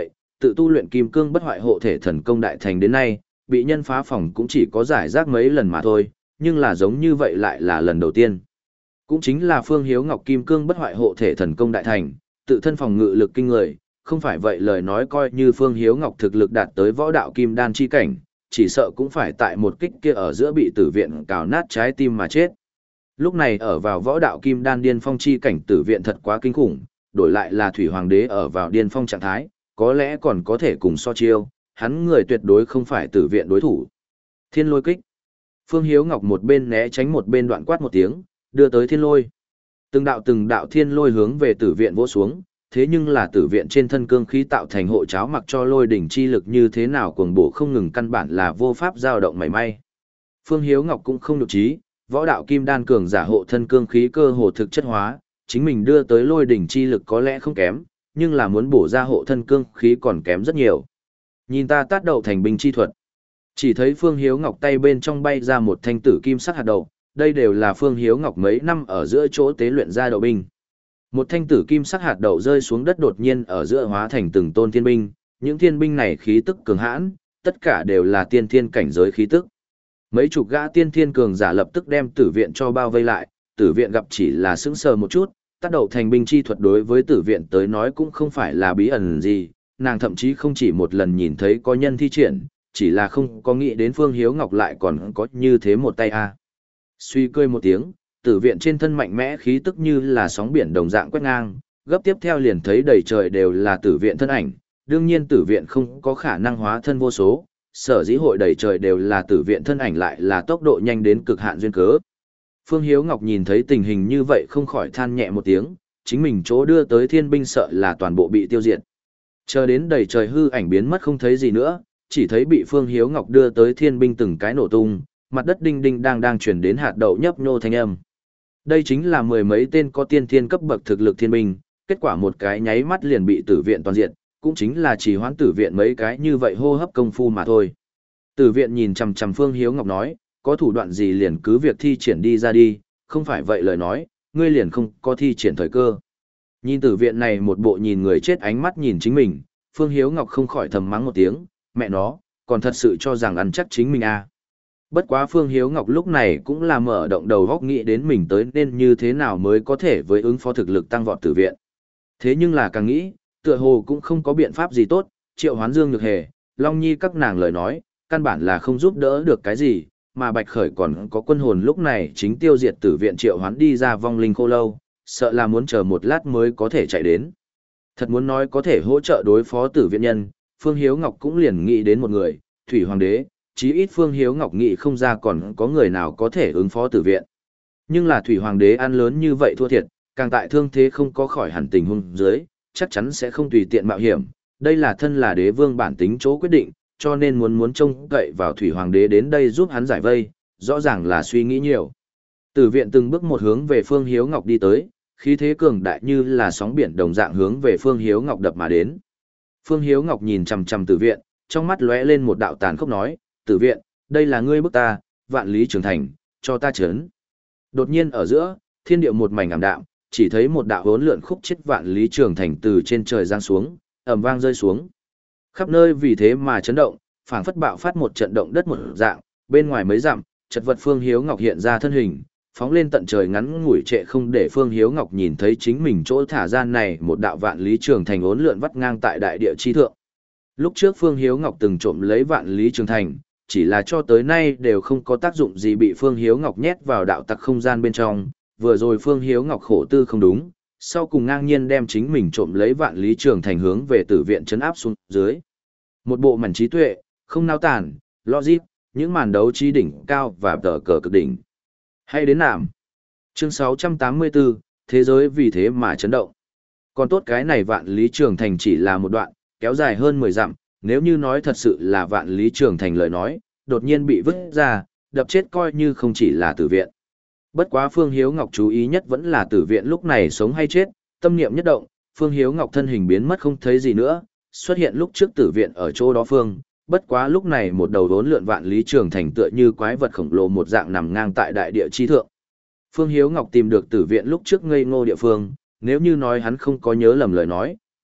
tự tu luyện kim cương bất hoại hộ thể thần công đại thành đến nay, bị nhân phá phòng cũng chỉ có giải rác mấy lần mà thôi, nhưng là giống như vậy lại là lần đầu tiên. Cũng chính là Phương Hiếu Ngọc kim cương bất hoại hộ thể thần công đại thành, tự thân phòng ngự lực kinh người, không phải vậy lời nói coi như Phương Hiếu Ngọc thực lực đạt tới võ đạo kim đan chi cảnh, chỉ sợ cũng phải tại một kích kia ở giữa bị tử viện cào nát trái tim mà chết. Lúc này ở vào võ đạo kim đan điên phong chi cảnh tử viện thật quá kinh khủng, đổi lại là Thủy Hoàng đế ở vào điên phong trạng thái, có lẽ còn có thể cùng so chiêu, hắn người tuyệt đối không phải tử viện đối thủ. Thiên lôi kích. Phương Hiếu Ngọc một bên né tránh một bên đoạn quát một tiếng, đưa tới thiên lôi. Từng đạo từng đạo thiên lôi hướng về tử viện vỗ xuống, thế nhưng là tử viện trên thân cương khí tạo thành hộ cháo mặc cho lôi đỉnh chi lực như thế nào cuồng bổ không ngừng, căn bản là vô pháp dao động mảy may. Phương Hiếu Ngọc cũng không nhục trí, võ đạo kim đan cường giả hộ thân cương khí cơ hồ thực chất hóa, chính mình đưa tới lôi đỉnh chi lực có lẽ không kém, nhưng là muốn bổ ra hộ thân cương khí còn kém rất nhiều. Nhìn ta tát đậu thành binh chi thuật. Chỉ thấy Phương Hiếu Ngọc tay bên trong bay ra một thanh tử kim sắc hạt đậu, đây đều là Phương Hiếu Ngọc mấy năm ở giữa chỗ tế luyện ra đậu binh. Một thanh tử kim sắc hạt đậu rơi xuống đất đột nhiên ở giữa hóa thành từng tôn thiên binh, những thiên binh này khí tức cường hãn, tất cả đều là tiên thiên cảnh giới khí tức. Mấy chục gã tiên thiên cường giả lập tức đem tử viện cho bao vây lại, tử viện gặp chỉ là sững sờ một chút, tác đậu thành binh chi thuật đối với tử viện tới nói cũng không phải là bí ẩn gì, nàng thậm chí không chỉ một lần nhìn thấy có nhân thi triển, chỉ là không có nghĩ đến Phương Hiếu Ngọc lại còn có như thế một tay a. Suy cười một tiếng, tử viện trên thân mạnh mẽ khí tức như là sóng biển đồng dạng quét ngang, gấp tiếp theo liền thấy đầy trời đều là tử viện thân ảnh, đương nhiên tử viện không có khả năng hóa thân vô số, sở dĩ hội đầy trời đều là tử viện thân ảnh lại là tốc độ nhanh đến cực hạn duyên cớ. Phương Hiếu Ngọc nhìn thấy tình hình như vậy không khỏi than nhẹ một tiếng, chính mình chỗ đưa tới thiên binh sợ là toàn bộ bị tiêu diệt. Chờ đến đầy trời hư ảnh biến mất không thấy gì nữa, chỉ thấy bị Phương Hiếu Ngọc đưa tới thiên binh từng cái nổ tung, mặt đất đinh đinh đang đang chuyển đến hạt đậu nhấp nhô thanh âm. Đây chính là mười mấy tên có tiên thiên cấp bậc thực lực thiên binh, kết quả một cái nháy mắt liền bị tử viện toàn diện, cũng chính là chỉ hoãn tử viện mấy cái như vậy hô hấp công phu mà thôi. Tử viện nhìn chằm chằm Phương Hiếu Ngọc nói, có thủ đoạn gì liền cứ việc thi triển đi ra đi, không phải vậy lời nói, ngươi liền không có thi triển thời cơ. Nhìn tử viện này một bộ nhìn người chết ánh mắt nhìn chính mình, Phương Hiếu Ngọc không khỏi thầm mắng một tiếng, mẹ nó, còn thật sự cho rằng ăn chắc chính mình à. Bất quá Phương Hiếu Ngọc lúc này cũng là mở động đầu góc nghĩ đến mình tới nên như thế nào mới có thể với ứng phó thực lực tăng vọt tử viện. Thế nhưng là càng nghĩ, tựa hồ cũng không có biện pháp gì tốt, Triệu Hoán Dương Nhược Hề, Long Nhi các nàng lời nói, căn bản là không giúp đỡ được cái gì, mà Bạch Khởi còn có quân hồn lúc này chính tiêu diệt tử viện Triệu Hoán đi ra vong linh khô lâu, sợ là muốn chờ một lát mới có thể chạy đến. Thật muốn nói có thể hỗ trợ đối phó tử viện nhân, Phương Hiếu Ngọc cũng liền nghĩ đến một người, Thủy Hoàng đế, chí ít Phương Hiếu Ngọc nghĩ không ra còn có người nào có thể ứng phó tử viện. Nhưng là Thủy Hoàng đế ăn lớn như vậy thua thiệt, càng tại thương thế không có khỏi hẳn tình huống dưới, chắc chắn sẽ không tùy tiện mạo hiểm, đây là thân là đế vương bản tính chỗ quyết định, cho nên muốn muốn trông cậy vào Thủy Hoàng đế đến đây giúp hắn giải vây, rõ ràng là suy nghĩ nhiều. Tử viện từng bước một hướng về Phương Hiếu Ngọc đi tới, khí thế cường đại như là sóng biển đồng dạng hướng về Phương Hiếu Ngọc đập mà đến. Phương Hiếu Ngọc nhìn chằm chằm Tử viện, trong mắt lóe lên một đạo tàn khốc nói, Tử viện, đây là ngươi bức ta, vạn lý trường thành, cho ta chấn. Đột nhiên ở giữa, thiên địa một mảnh ảm đạm, chỉ thấy một đạo hỗn lượn khúc chết vạn lý trường thành từ trên trời giáng xuống, ầm vang rơi xuống. Khắp nơi vì thế mà chấn động, phảng phất bạo phát một trận động đất một dạng, bên ngoài mấy dặm, chật vật Phương Hiếu Ngọc hiện ra thân hình, phóng lên tận trời ngắn ngủi trệ không để Phương Hiếu Ngọc nhìn thấy chính mình chỗ thả gian này một đạo vạn lý trường thành hỗn lượn vắt ngang tại đại địa chi thượng. Lúc trước Phương Hiếu Ngọc từng trộm lấy vạn lý trường thành, chỉ là cho tới nay đều không có tác dụng gì bị Phương Hiếu Ngọc nhét vào đạo tặc không gian bên trong, vừa rồi Phương Hiếu Ngọc khổ tư không đúng, sau cùng ngang nhiên đem chính mình trộm lấy vạn lý trường thành hướng về tử viện trấn áp xuống dưới. Một bộ mảnh trí tuệ, không nao tản, logic, những màn đấu trí đỉnh cao và tờ cờ cực đỉnh. Hay đến nạm. Chương sáu trăm tám mươi tư, thế giới vì thế mà chấn động. Còn tốt cái này vạn lý trường thành chỉ là một đoạn, kéo dài hơn mười dặm, nếu như nói thật sự là vạn lý trường thành lời nói, đột nhiên bị vứt ra, đập chết coi như không chỉ là tử viện. Bất quá Phương Hiếu Ngọc chú ý nhất vẫn là tử viện lúc này sống hay chết, tâm niệm nhất động, Phương Hiếu Ngọc thân hình biến mất không thấy gì nữa, xuất hiện lúc trước tử viện ở chỗ đó phương, bất quá lúc này một đầu đốn lượn vạn lý trường thành tựa như quái vật khổng lồ một dạng nằm ngang tại đại địa chi thượng. Phương Hiếu Ngọc tìm được tử viện lúc trước ngây ngô địa phương, nếu như nói hắn không có nhớ lầm lời nói,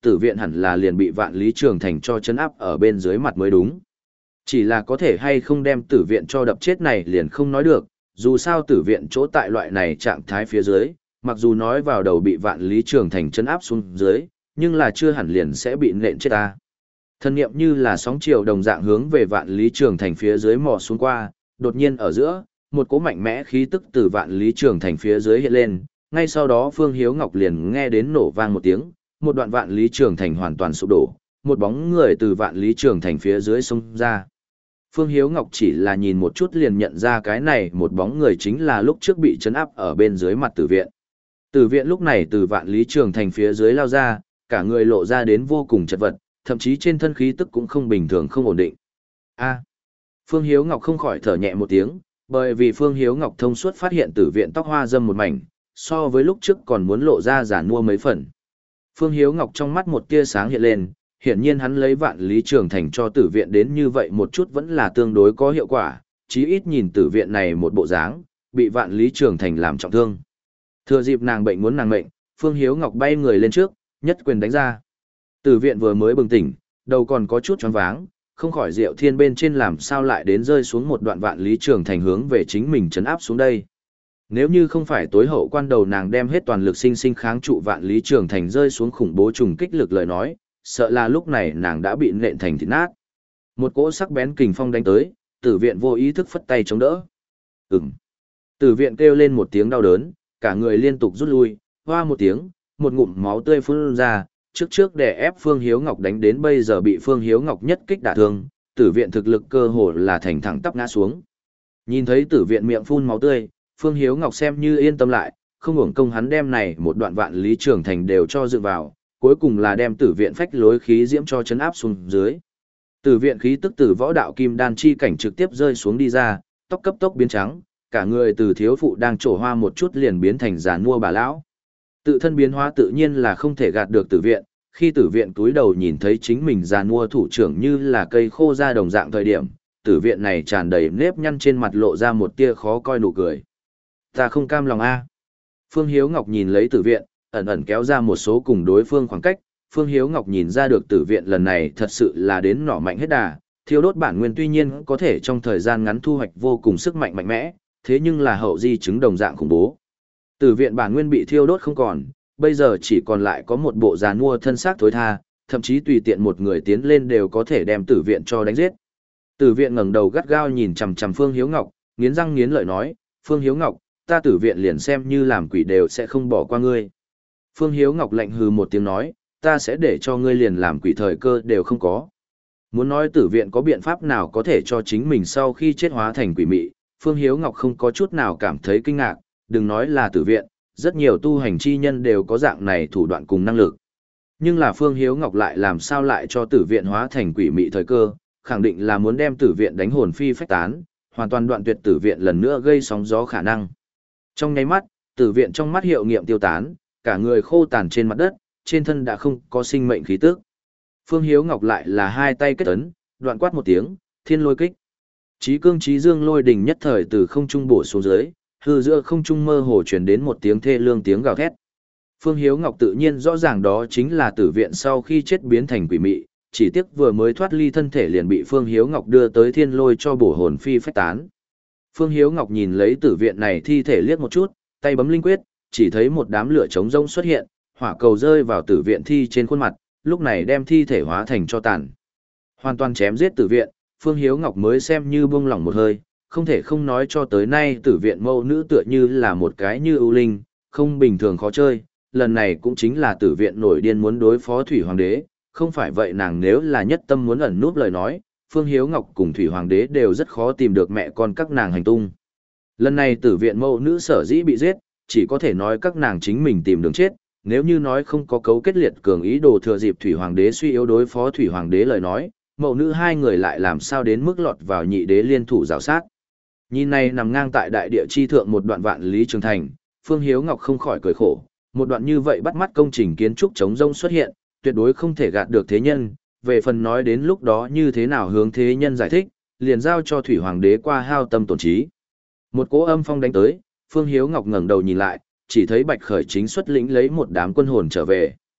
tử viện hẳn là liền bị vạn lý trường thành cho chấn áp ở bên dưới mặt mới đúng. Chỉ là có thể hay không đem tử viện cho đập chết này liền không nói được, dù sao tử viện chỗ tại loại này trạng thái phía dưới, mặc dù nói vào đầu bị vạn lý trường thành chấn áp xuống dưới, nhưng là chưa hẳn liền sẽ bị nện chết ta. Thân niệm như là sóng chiều đồng dạng hướng về vạn lý trường thành phía dưới mò xuống qua, đột nhiên ở giữa, một cỗ mạnh mẽ khí tức từ vạn lý trường thành phía dưới hiện lên, ngay sau đó Phương Hiếu Ngọc liền nghe đến nổ vang một tiếng, một đoạn vạn lý trường thành hoàn toàn sụp đổ, một bóng người từ vạn lý trường thành phía dưới xông ra. Phương Hiếu Ngọc chỉ là nhìn một chút liền nhận ra cái này một bóng người chính là lúc trước bị trấn áp ở bên dưới mặt tử viện. Tử viện lúc này từ vạn lý trường thành phía dưới lao ra, cả người lộ ra đến vô cùng chật vật, thậm chí trên thân khí tức cũng không bình thường không ổn định. A. Phương Hiếu Ngọc không khỏi thở nhẹ một tiếng, bởi vì Phương Hiếu Ngọc thông suốt phát hiện tử viện tóc hoa râm một mảnh, so với lúc trước còn muốn lộ ra giả mua mấy phần. Phương Hiếu Ngọc trong mắt một tia sáng hiện lên, hiển nhiên hắn lấy vạn lý trường thành cho tử viện đến như vậy một chút vẫn là tương đối có hiệu quả, chí ít nhìn tử viện này một bộ dáng, bị vạn lý trường thành làm trọng thương. Thừa dịp nàng bệnh muốn nàng mệnh, Phương Hiếu Ngọc bay người lên trước, nhất quyền đánh ra. Tử viện vừa mới bừng tỉnh, đầu còn có chút choáng váng, không khỏi Diệu Thiên bên trên làm sao lại đến rơi xuống một đoạn vạn lý trường thành hướng về chính mình trấn áp xuống đây. Nếu như không phải tối hậu quan đầu nàng đem hết toàn lực sinh sinh kháng trụ vạn lý trường thành rơi xuống khủng bố trùng kích lực lời nói, sợ là lúc này nàng đã bị nện thành thịt nát. Một cỗ sắc bén kình phong đánh tới, tử viện vô ý thức phất tay chống đỡ. Ừm. Tử viện kêu lên một tiếng đau đớn, cả người liên tục rút lui, hoa một tiếng, một ngụm máu tươi phun ra, trước trước để ép Phương Hiếu Ngọc đánh đến bây giờ bị Phương Hiếu Ngọc nhất kích đả thương, tử viện thực lực cơ hồ là thành thẳng tắp ngã xuống. Nhìn thấy tử viện miệng phun máu tươi, Phương Hiếu Ngọc xem như yên tâm lại, không hưởng công hắn đem này một đoạn vạn lý trường thành đều cho dựng vào, cuối cùng là đem tử viện phách lối khí diễm cho chấn áp xuống dưới. Tử viện khí tức từ võ đạo kim đan chi cảnh trực tiếp rơi xuống đi ra, tóc cấp tốc biến trắng, cả người từ thiếu phụ đang trổ hoa một chút liền biến thành già nua bà lão. Tự thân biến hóa tự nhiên là không thể gạt được tử viện, khi tử viện túi đầu nhìn thấy chính mình già nua thủ trưởng như là cây khô ra đồng dạng thời điểm, tử viện này tràn đầy nếp nhăn trên mặt lộ ra một tia khó coi nụ cười. Ta không cam lòng a. Phương Hiếu Ngọc nhìn lấy tử viện, ẩn ẩn kéo ra một số cùng đối phương khoảng cách, Phương Hiếu Ngọc nhìn ra được tử viện lần này thật sự là đến nỏ mạnh hết đà, thiêu đốt bản nguyên tuy nhiên có thể trong thời gian ngắn thu hoạch vô cùng sức mạnh mạnh mẽ, thế nhưng là hậu di chứng đồng dạng khủng bố. Tử viện bản nguyên bị thiêu đốt không còn, bây giờ chỉ còn lại có một bộ giàn mua thân xác thối tha, thậm chí tùy tiện một người tiến lên đều có thể đem tử viện cho đánh giết. Tử viện ngẩng đầu gắt gao nhìn chằm chằm Phương Hiếu Ngọc, nghiến răng nghiến lợi nói, Phương Hiếu Ngọc, ta tử viện liền xem như làm quỷ đều sẽ không bỏ qua ngươi. Phương Hiếu Ngọc lạnh hừ một tiếng nói, ta sẽ để cho ngươi liền làm quỷ thời cơ đều không có. Muốn nói tử viện có biện pháp nào có thể cho chính mình sau khi chết hóa thành quỷ mị, Phương Hiếu Ngọc không có chút nào cảm thấy kinh ngạc, đừng nói là tử viện, rất nhiều tu hành chi nhân đều có dạng này thủ đoạn cùng năng lực. Nhưng là Phương Hiếu Ngọc lại làm sao lại cho tử viện hóa thành quỷ mị thời cơ, khẳng định là muốn đem tử viện đánh hồn phi phách tán, hoàn toàn đoạn tuyệt tử viện lần nữa gây sóng gió khả năng. Trong nháy mắt, tử viện trong mắt hiệu nghiệm tiêu tán, cả người khô tàn trên mặt đất, trên thân đã không có sinh mệnh khí tức. Phương Hiếu Ngọc lại là hai tay kết ấn, đoạn quát một tiếng, thiên lôi kích. Chí cương chí dương lôi đỉnh nhất thời từ không trung bổ xuống dưới, hư giữa không trung mơ hồ truyền đến một tiếng thê lương tiếng gào thét. Phương Hiếu Ngọc tự nhiên rõ ràng đó chính là tử viện sau khi chết biến thành quỷ mị, chỉ tiếc vừa mới thoát ly thân thể liền bị Phương Hiếu Ngọc đưa tới thiên lôi cho bổ hồn phi phách tán. Phương Hiếu Ngọc nhìn lấy tử viện này thi thể liếc một chút, tay bấm linh quyết, chỉ thấy một đám lửa trống rông xuất hiện, hỏa cầu rơi vào tử viện thi trên khuôn mặt, lúc này đem thi thể hóa thành cho tàn. Hoàn toàn chém giết tử viện, Phương Hiếu Ngọc mới xem như buông lỏng một hơi, không thể không nói cho tới nay tử viện mâu nữ tựa như là một cái như ưu linh, không bình thường khó chơi, lần này cũng chính là tử viện nổi điên muốn đối phó Thủy Hoàng đế, không phải vậy nàng nếu là nhất tâm muốn ẩn núp lời nói, Phương Hiếu Ngọc cùng Thủy Hoàng đế đều rất khó tìm được mẹ con các nàng hành tung. Lần này tử viện mâu nữ sở dĩ bị giết, chỉ có thể nói các nàng chính mình tìm đường chết, nếu như nói không có cấu kết liệt cường ý đồ thừa dịp Thủy Hoàng đế suy yếu đối phó Thủy Hoàng đế lời nói, mẫu nữ hai người lại làm sao đến mức lọt vào nhị đế liên thủ rào sát. Nhìn này nằm ngang tại đại địa chi thượng một đoạn vạn lý trường thành, Phương Hiếu Ngọc không khỏi cười khổ, một đoạn như vậy bắt mắt công trình kiến trúc chống rông xuất hiện, tuyệt đối không thể gạt được thế nhân, về phần nói đến lúc đó như thế nào hướng thế nhân giải thích, liền giao cho Thủy Hoàng đế qua hao tâm tổn trí. Một cỗ âm phong đánh tới, Phương Hiếu Ngọc ngẩng đầu nhìn lại, chỉ thấy Bạch Khởi chính xuất lĩnh lấy một đám quân hồn trở về.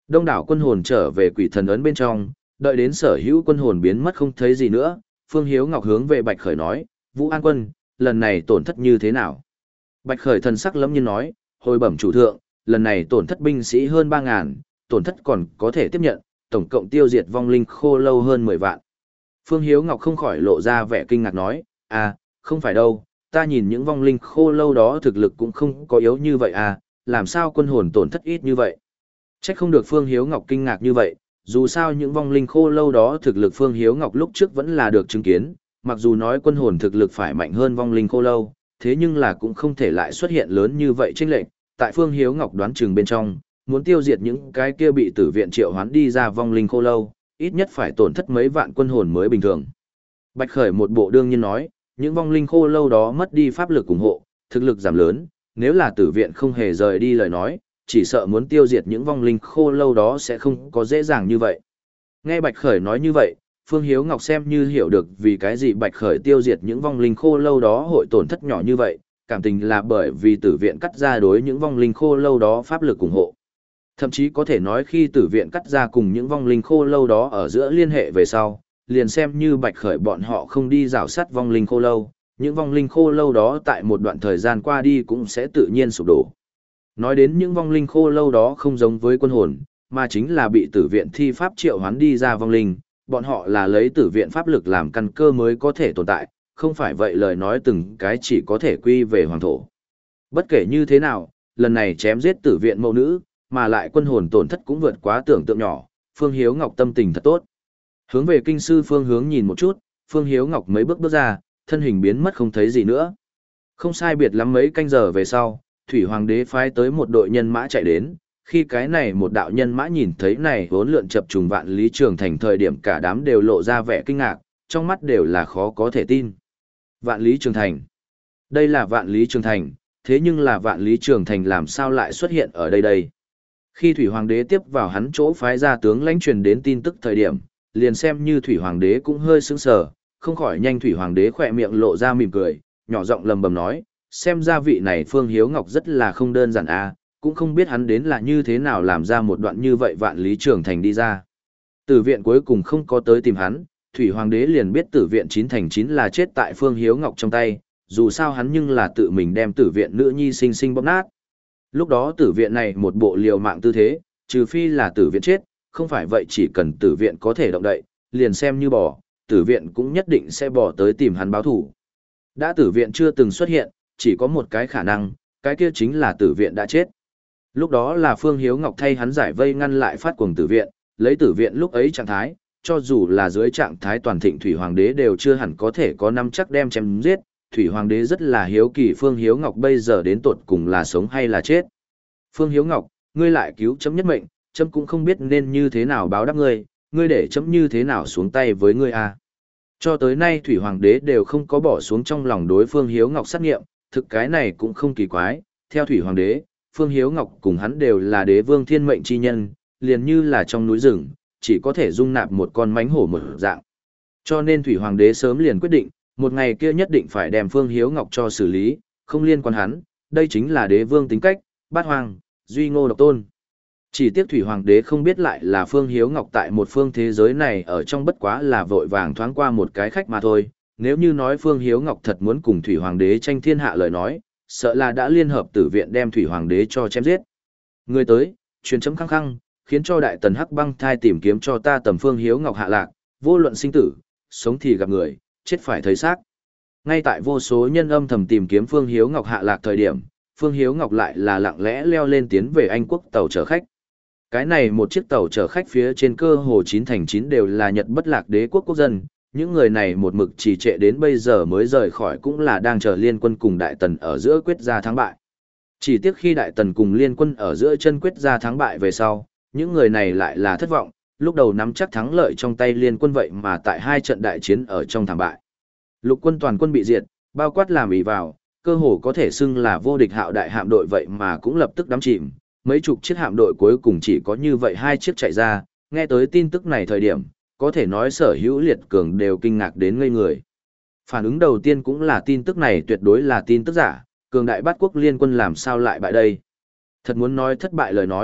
Đông đảo quân hồn trở về quỷ thần ấn bên trong, đợi đến sở hữu quân hồn biến mất không thấy gì nữa, Phương Hiếu Ngọc hướng về Bạch Khởi nói, Vũ An Quân, lần này tổn thất như thế nào? Bạch Khởi thần sắc lẫm nhiên nói, hồi bẩm chủ thượng, lần này tổn thất binh sĩ hơn ba ngàn, tổn thất còn có thể tiếp nhận, tổng cộng tiêu diệt vong linh khô lâu hơn mười vạn. Phương Hiếu Ngọc không khỏi lộ ra vẻ kinh ngạc nói, à, không phải đâu, ta nhìn những vong linh khô lâu đó thực lực cũng không có yếu như vậy à, làm sao quân hồn tổn thất ít như vậy? Chắc không được Phương Hiếu Ngọc kinh ngạc như vậy, dù sao những vong linh khô lâu đó thực lực Phương Hiếu Ngọc lúc trước vẫn là được chứng kiến, mặc dù nói quân hồn thực lực phải mạnh hơn vong linh khô lâu, thế nhưng là cũng không thể lại xuất hiện lớn như vậy chênh lệch. Tại Phương Hiếu Ngọc đoán chừng bên trong, muốn tiêu diệt những cái kia bị tử viện triệu hoán đi ra vong linh khô lâu, ít nhất phải tổn thất mấy vạn quân hồn mới bình thường. Bạch Khởi một bộ đương nhiên nói, những vong linh khô lâu đó mất đi pháp lực ủng hộ, thực lực giảm lớn, nếu là tử viện không hề rời đi lời nói, chỉ sợ muốn tiêu diệt những vong linh khô lâu đó sẽ không có dễ dàng như vậy. Nghe Bạch Khởi nói như vậy, Phương Hiếu Ngọc xem như hiểu được vì cái gì Bạch Khởi tiêu diệt những vong linh khô lâu đó hội tổn thất nhỏ như vậy, cảm tình là bởi vì tử viện cắt ra đối những vong linh khô lâu đó pháp lực ủng hộ. Thậm chí có thể nói khi tử viện cắt ra cùng những vong linh khô lâu đó ở giữa liên hệ về sau, liền xem như Bạch Khởi bọn họ không đi rào sát vong linh khô lâu, những vong linh khô lâu đó tại một đoạn thời gian qua đi cũng sẽ tự nhiên sụp đổ. Nói đến những vong linh khô lâu đó không giống với quân hồn, mà chính là bị tử viện thi pháp triệu hoán đi ra vong linh, bọn họ là lấy tử viện pháp lực làm căn cơ mới có thể tồn tại, không phải vậy lời nói từng cái chỉ có thể quy về hoàng thổ. Bất kể như thế nào, lần này chém giết tử viện mẫu nữ, mà lại quân hồn tổn thất cũng vượt quá tưởng tượng nhỏ, Phương Hiếu Ngọc tâm tình thật tốt. Hướng về kinh sư phương hướng nhìn một chút, Phương Hiếu Ngọc mấy bước bước ra, thân hình biến mất không thấy gì nữa. Không sai biệt lắm mấy canh giờ về sau, Thủy Hoàng đế phái tới một đội nhân mã chạy đến, khi cái này một đạo nhân mã nhìn thấy này vốn lượn chập trùng vạn lý trường thành thời điểm cả đám đều lộ ra vẻ kinh ngạc, trong mắt đều là khó có thể tin. Vạn lý trường thành. Đây là vạn lý trường thành, thế nhưng là vạn lý trường thành làm sao lại xuất hiện ở đây đây? Khi Thủy Hoàng đế tiếp vào hắn chỗ phái ra tướng lãnh truyền đến tin tức thời điểm, liền xem như Thủy Hoàng đế cũng hơi sững sờ, không khỏi nhanh Thủy Hoàng đế khỏe miệng lộ ra mỉm cười, nhỏ giọng lầm bầm nói, xem ra vị này Phương Hiếu Ngọc rất là không đơn giản a, cũng không biết hắn đến là như thế nào làm ra một đoạn như vậy vạn lý trường thành đi ra. Tử viện cuối cùng không có tới tìm hắn, Thủy Hoàng đế liền biết tử viện chín thành chín là chết tại Phương Hiếu Ngọc trong tay, dù sao hắn nhưng là tự mình đem tử viện nữ nhi sinh sinh bóp nát. Lúc đó tử viện này một bộ liều mạng tư thế, trừ phi là tử viện chết, không phải vậy chỉ cần tử viện có thể động đậy, liền xem như bỏ, tử viện cũng nhất định sẽ bỏ tới tìm hắn báo thủ. Đã tử viện chưa từng xuất hiện, chỉ có một cái khả năng, cái kia chính là tử viện đã chết. Lúc đó là Phương Hiếu Ngọc thay hắn giải vây ngăn lại phát cuồng tử viện, lấy tử viện lúc ấy trạng thái, cho dù là dưới trạng thái toàn thịnh Thủy Hoàng đế đều chưa hẳn có thể có năm chắc đem chém giết. Thủy Hoàng đế rất là hiếu kỳ Phương Hiếu Ngọc bây giờ đến tột cùng là sống hay là chết. Phương Hiếu Ngọc, ngươi lại cứu chấm nhất mệnh, chấm cũng không biết nên như thế nào báo đáp ngươi, ngươi để chấm như thế nào xuống tay với ngươi à. Cho tới nay Thủy Hoàng đế đều không có bỏ xuống trong lòng đối Phương Hiếu Ngọc sát nghiệm, thực cái này cũng không kỳ quái, theo Thủy Hoàng đế, Phương Hiếu Ngọc cùng hắn đều là đế vương thiên mệnh chi nhân, liền như là trong núi rừng, chỉ có thể dung nạp một con mánh hổ một dạng. Cho nên Thủy Hoàng đế sớm liền quyết định, một ngày kia nhất định phải đem Phương Hiếu Ngọc cho xử lý, không liên quan hắn, đây chính là đế vương tính cách, bát hoang, duy ngô độc tôn. Chỉ tiếc Thủy Hoàng đế không biết lại là Phương Hiếu Ngọc tại một phương thế giới này ở trong bất quá là vội vàng thoáng qua một cái khách mà thôi, nếu như nói Phương Hiếu Ngọc thật muốn cùng Thủy Hoàng đế tranh thiên hạ lời nói, sợ là đã liên hợp tử viện đem Thủy Hoàng đế cho chém giết. Người tới, truyền chấm khăng khăng, khiến cho đại tần Hắc Băng Thai tìm kiếm cho ta tầm Phương Hiếu Ngọc hạ lạc, vô luận sinh tử, sống thì gặp người, chết phải thấy xác. Ngay tại vô số nhân âm thầm tìm kiếm Phương Hiếu Ngọc hạ lạc thời điểm, Phương Hiếu Ngọc lại là lặng lẽ leo lên tiến về Anh quốc tàu chở khách. Cái này một chiếc tàu chở khách phía trên cơ hồ chín thành chín đều là Nhật bất lạc đế quốc quốc dân, những người này một mực trì trệ đến bây giờ mới rời khỏi cũng là đang chờ liên quân cùng đại tần ở giữa quyết ra thắng bại. Chỉ tiếc khi đại tần cùng liên quân ở giữa chân quyết ra thắng bại về sau, những người này lại là thất vọng, lúc đầu nắm chắc thắng lợi trong tay liên quân vậy mà tại hai trận đại chiến ở trong thảm bại. Lục quân toàn quân bị diệt, bao quát làm ý vào, cơ hồ có thể xưng là vô địch hạo đại hạm đội vậy mà cũng lập tức đắm chìm, mấy chục chiếc hạm đội cuối cùng chỉ có như vậy hai chiếc chạy ra, nghe tới tin tức này thời điểm, có thể nói sở hữu liệt cường đều kinh ngạc đến ngây người. Phản ứng đầu tiên cũng là tin tức này tuyệt đối là tin tức giả, cường đại bát quốc liên quân làm sao lại bại đây. Thật muốn nói thất bại lời nói,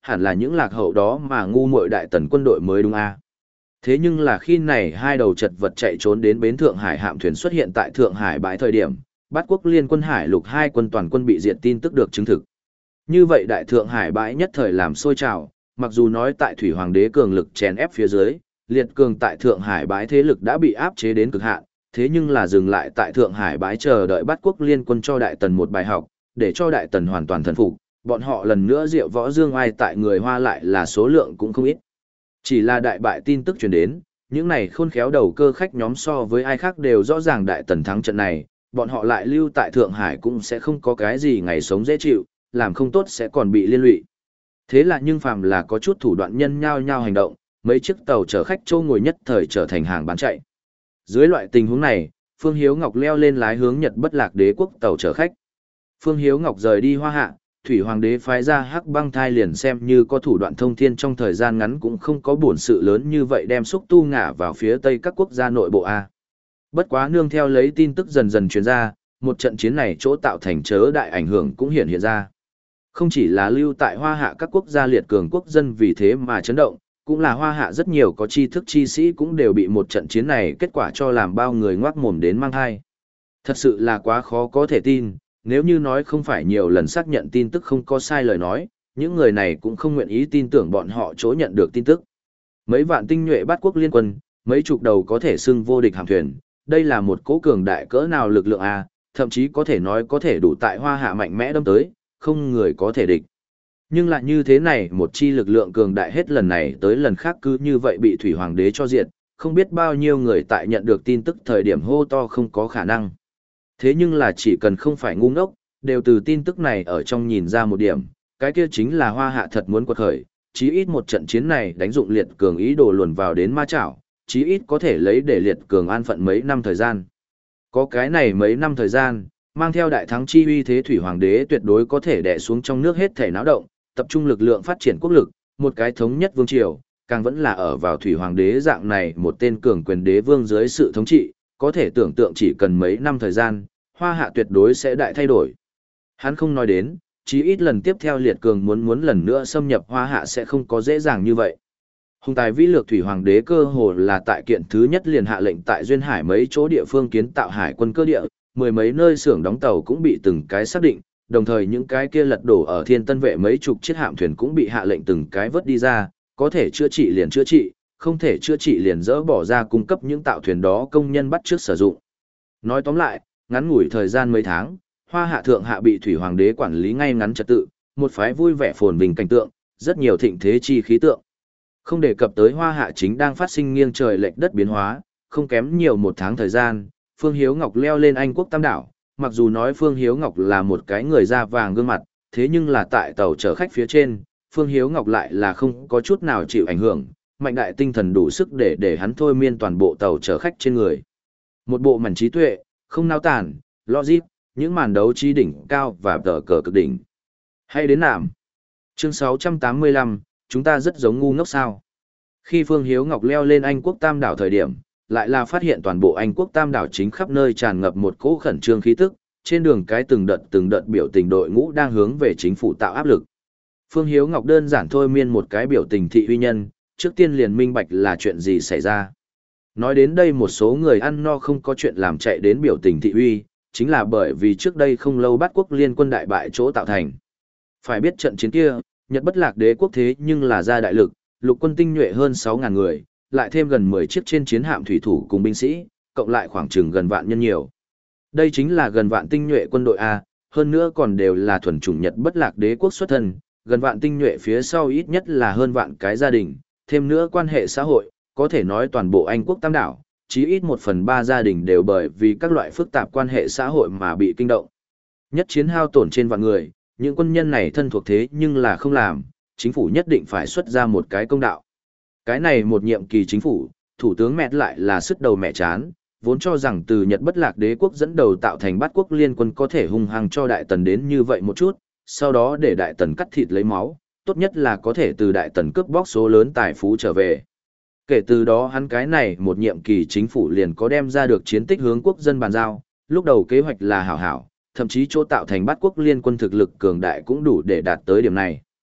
hẳn là những lạc hậu đó mà ngu muội đại tần quân đội mới đúng a. Thế nhưng là khi này hai đầu chật vật chạy trốn đến bến Thượng Hải hạm thuyền xuất hiện tại Thượng Hải bãi thời điểm, Bát Quốc Liên quân Hải lục hai quân toàn quân bị diệt tin tức được chứng thực. Như vậy đại Thượng Hải bãi nhất thời làm sôi trào, mặc dù nói tại Thủy Hoàng đế cường lực chèn ép phía dưới, liệt cường tại Thượng Hải bãi thế lực đã bị áp chế đến cực hạn, thế nhưng là dừng lại tại Thượng Hải bãi chờ đợi Bát Quốc Liên quân cho Đại Tần một bài học, để cho Đại Tần hoàn toàn thần phục, bọn họ lần nữa diệu võ dương ai tại người Hoa lại là số lượng cũng không ít. Chỉ là đại bại tin tức truyền đến, những này khôn khéo đầu cơ khách nhóm so với ai khác đều rõ ràng Đại Tần thắng trận này, bọn họ lại lưu tại Thượng Hải cũng sẽ không có cái gì ngày sống dễ chịu, làm không tốt sẽ còn bị liên lụy. Thế là nhưng phàm là có chút thủ đoạn nhân nhao nhao hành động, mấy chiếc tàu chở khách châu ngồi nhất thời trở thành hàng bán chạy. Dưới loại tình huống này, Phương Hiếu Ngọc leo lên lái hướng Nhật Bất Lạc Đế quốc tàu chở khách. Phương Hiếu Ngọc rời đi Hoa Hạ, Thủy Hoàng đế phái ra Hắc Băng Thai liền xem như có thủ đoạn thông thiên trong thời gian ngắn cũng không có bổn sự lớn như vậy đem xúc tu ngả vào phía tây các quốc gia nội bộ A. Bất quá nương theo lấy tin tức dần dần truyền ra, một trận chiến này chỗ tạo thành chớ đại ảnh hưởng cũng hiện hiện ra. Không chỉ là lưu tại Hoa Hạ các quốc gia liệt cường quốc dân vì thế mà chấn động, cũng là Hoa Hạ rất nhiều có tri thức chi sĩ cũng đều bị một trận chiến này kết quả cho làm bao người ngoác mồm đến mang thai. Thật sự là quá khó có thể tin, nếu như nói không phải nhiều lần xác nhận tin tức không có sai lời nói, những người này cũng không nguyện ý tin tưởng bọn họ chỗ nhận được tin tức. Mấy vạn tinh nhuệ Bát Quốc liên quân, mấy chục đầu có thể xưng vô địch hạm thuyền, đây là một cố cường đại cỡ nào lực lượng a, thậm chí có thể nói có thể đủ tại Hoa Hạ mạnh mẽ đâm tới, không người có thể địch. Nhưng lại như thế này, một chi lực lượng cường đại hết lần này tới lần khác cứ như vậy bị Thủy Hoàng đế cho diệt, không biết bao nhiêu người tại nhận được tin tức thời điểm hô to không có khả năng. Thế nhưng là chỉ cần không phải ngu ngốc, đều từ tin tức này ở trong nhìn ra một điểm, cái kia chính là Hoa Hạ thật muốn quật khởi, chí ít một trận chiến này đánh dụng liệt cường ý đồ luồn vào đến ma chảo, chí ít có thể lấy để liệt cường an phận mấy năm thời gian. Có cái này mấy năm thời gian, mang theo đại thắng chi uy thế Thủy Hoàng đế tuyệt đối có thể đè xuống trong nước hết thể náo động, tập trung lực lượng phát triển quốc lực, một cái thống nhất vương triều, càng vẫn là ở vào Thủy Hoàng đế dạng này một tên cường quyền đế vương dưới sự thống trị, có thể tưởng tượng chỉ cần mấy năm thời gian, Hoa Hạ tuyệt đối sẽ đại thay đổi. Hắn không nói đến, chí ít lần tiếp theo liệt cường muốn muốn lần nữa xâm nhập Hoa Hạ sẽ không có dễ dàng như vậy. Hùng tài vĩ lược Thủy Hoàng đế cơ hồ là tại kiện thứ nhất liền hạ lệnh tại Duyên Hải mấy chỗ địa phương kiến tạo hải quân cơ địa, mười mấy nơi xưởng đóng tàu cũng bị từng cái xác định, đồng thời những cái kia lật đổ ở Thiên Tân vệ mấy chục chiếc hạm thuyền cũng bị hạ lệnh từng cái vớt đi ra, có thể chữa trị liền chữa trị, không thể chữa trị liền dỡ bỏ ra cung cấp những tạo thuyền đó công nhân bắt trước sử dụng. Nói tóm lại, ngắn ngủi thời gian mấy tháng, Hoa Hạ thượng hạ bị Thủy Hoàng đế quản lý ngay ngắn trật tự, một phái vui vẻ phồn vinh cảnh tượng, rất nhiều thịnh thế chi khí tượng. Không đề cập tới Hoa Hạ chính đang phát sinh nghiêng trời lệch đất biến hóa, không kém nhiều một tháng thời gian, Phương Hiếu Ngọc leo lên Anh quốc tam đảo, mặc dù nói Phương Hiếu Ngọc là một cái người da vàng gương mặt, thế nhưng là tại tàu chở khách phía trên, Phương Hiếu Ngọc lại là không có chút nào chịu ảnh hưởng, mạnh đại tinh thần đủ sức để để hắn thôi miên toàn bộ tàu chở khách trên người. Một bộ mảnh trí tuệ, không nao tản, logic, những màn đấu trí đỉnh cao và tờ cờ cực đỉnh. Hay đến nạm. Chương sáu trăm tám mươi lăm, chúng ta rất giống ngu ngốc sao. Khi Phương Hiếu Ngọc leo lên Anh quốc tam đảo thời điểm, lại là phát hiện toàn bộ Anh quốc tam đảo chính khắp nơi tràn ngập một cỗ khẩn trương khí tức, trên đường cái từng đợt từng đợt biểu tình đội ngũ đang hướng về chính phủ tạo áp lực. Phương Hiếu Ngọc đơn giản thôi miên một cái biểu tình thị uy nhân, trước tiên liền minh bạch là chuyện gì xảy ra. Nói đến đây một số người ăn no không có chuyện làm chạy đến biểu tình thị uy, chính là bởi vì trước đây không lâu Bát Quốc liên quân đại bại chỗ tạo thành. Phải biết trận chiến kia, Nhật Bất Lạc đế quốc thế nhưng là ra đại lực, lục quân tinh nhuệ hơn sáu ngàn người, lại thêm gần mười chiếc trên chiến hạm thủy thủ cùng binh sĩ, cộng lại khoảng chừng gần vạn nhân nhiều. Đây chính là gần vạn tinh nhuệ quân đội A, hơn nữa còn đều là thuần chủng Nhật Bất Lạc đế quốc xuất thân, gần vạn tinh nhuệ phía sau ít nhất là hơn vạn cái gia đình, thêm nữa quan hệ xã hội, có thể nói toàn bộ Anh quốc tam đảo, chí ít một phần ba gia đình đều bởi vì các loại phức tạp quan hệ xã hội mà bị kinh động. Nhất chiến hao tổn trên vạn người, những quân nhân này thân thuộc thế nhưng là không làm, chính phủ nhất định phải xuất ra một cái công đạo. Cái này một nhiệm kỳ chính phủ, thủ tướng mẹ lại là sức đầu mẹ chán, vốn cho rằng từ Nhật Bất Lạc đế quốc dẫn đầu tạo thành Bát Quốc liên quân có thể hung hăng cho Đại Tần đến như vậy một chút, sau đó để Đại Tần cắt thịt lấy máu, tốt nhất là có thể từ Đại Tần cướp bóc số lớn tài phú trở về. Kể từ đó hắn cái này một nhiệm kỳ chính phủ liền có đem ra được chiến tích hướng quốc dân bàn giao, lúc đầu kế hoạch là hảo hảo, thậm chí chỗ tạo thành Bát Quốc liên quân thực lực cường đại cũng đủ để đạt tới điểm này.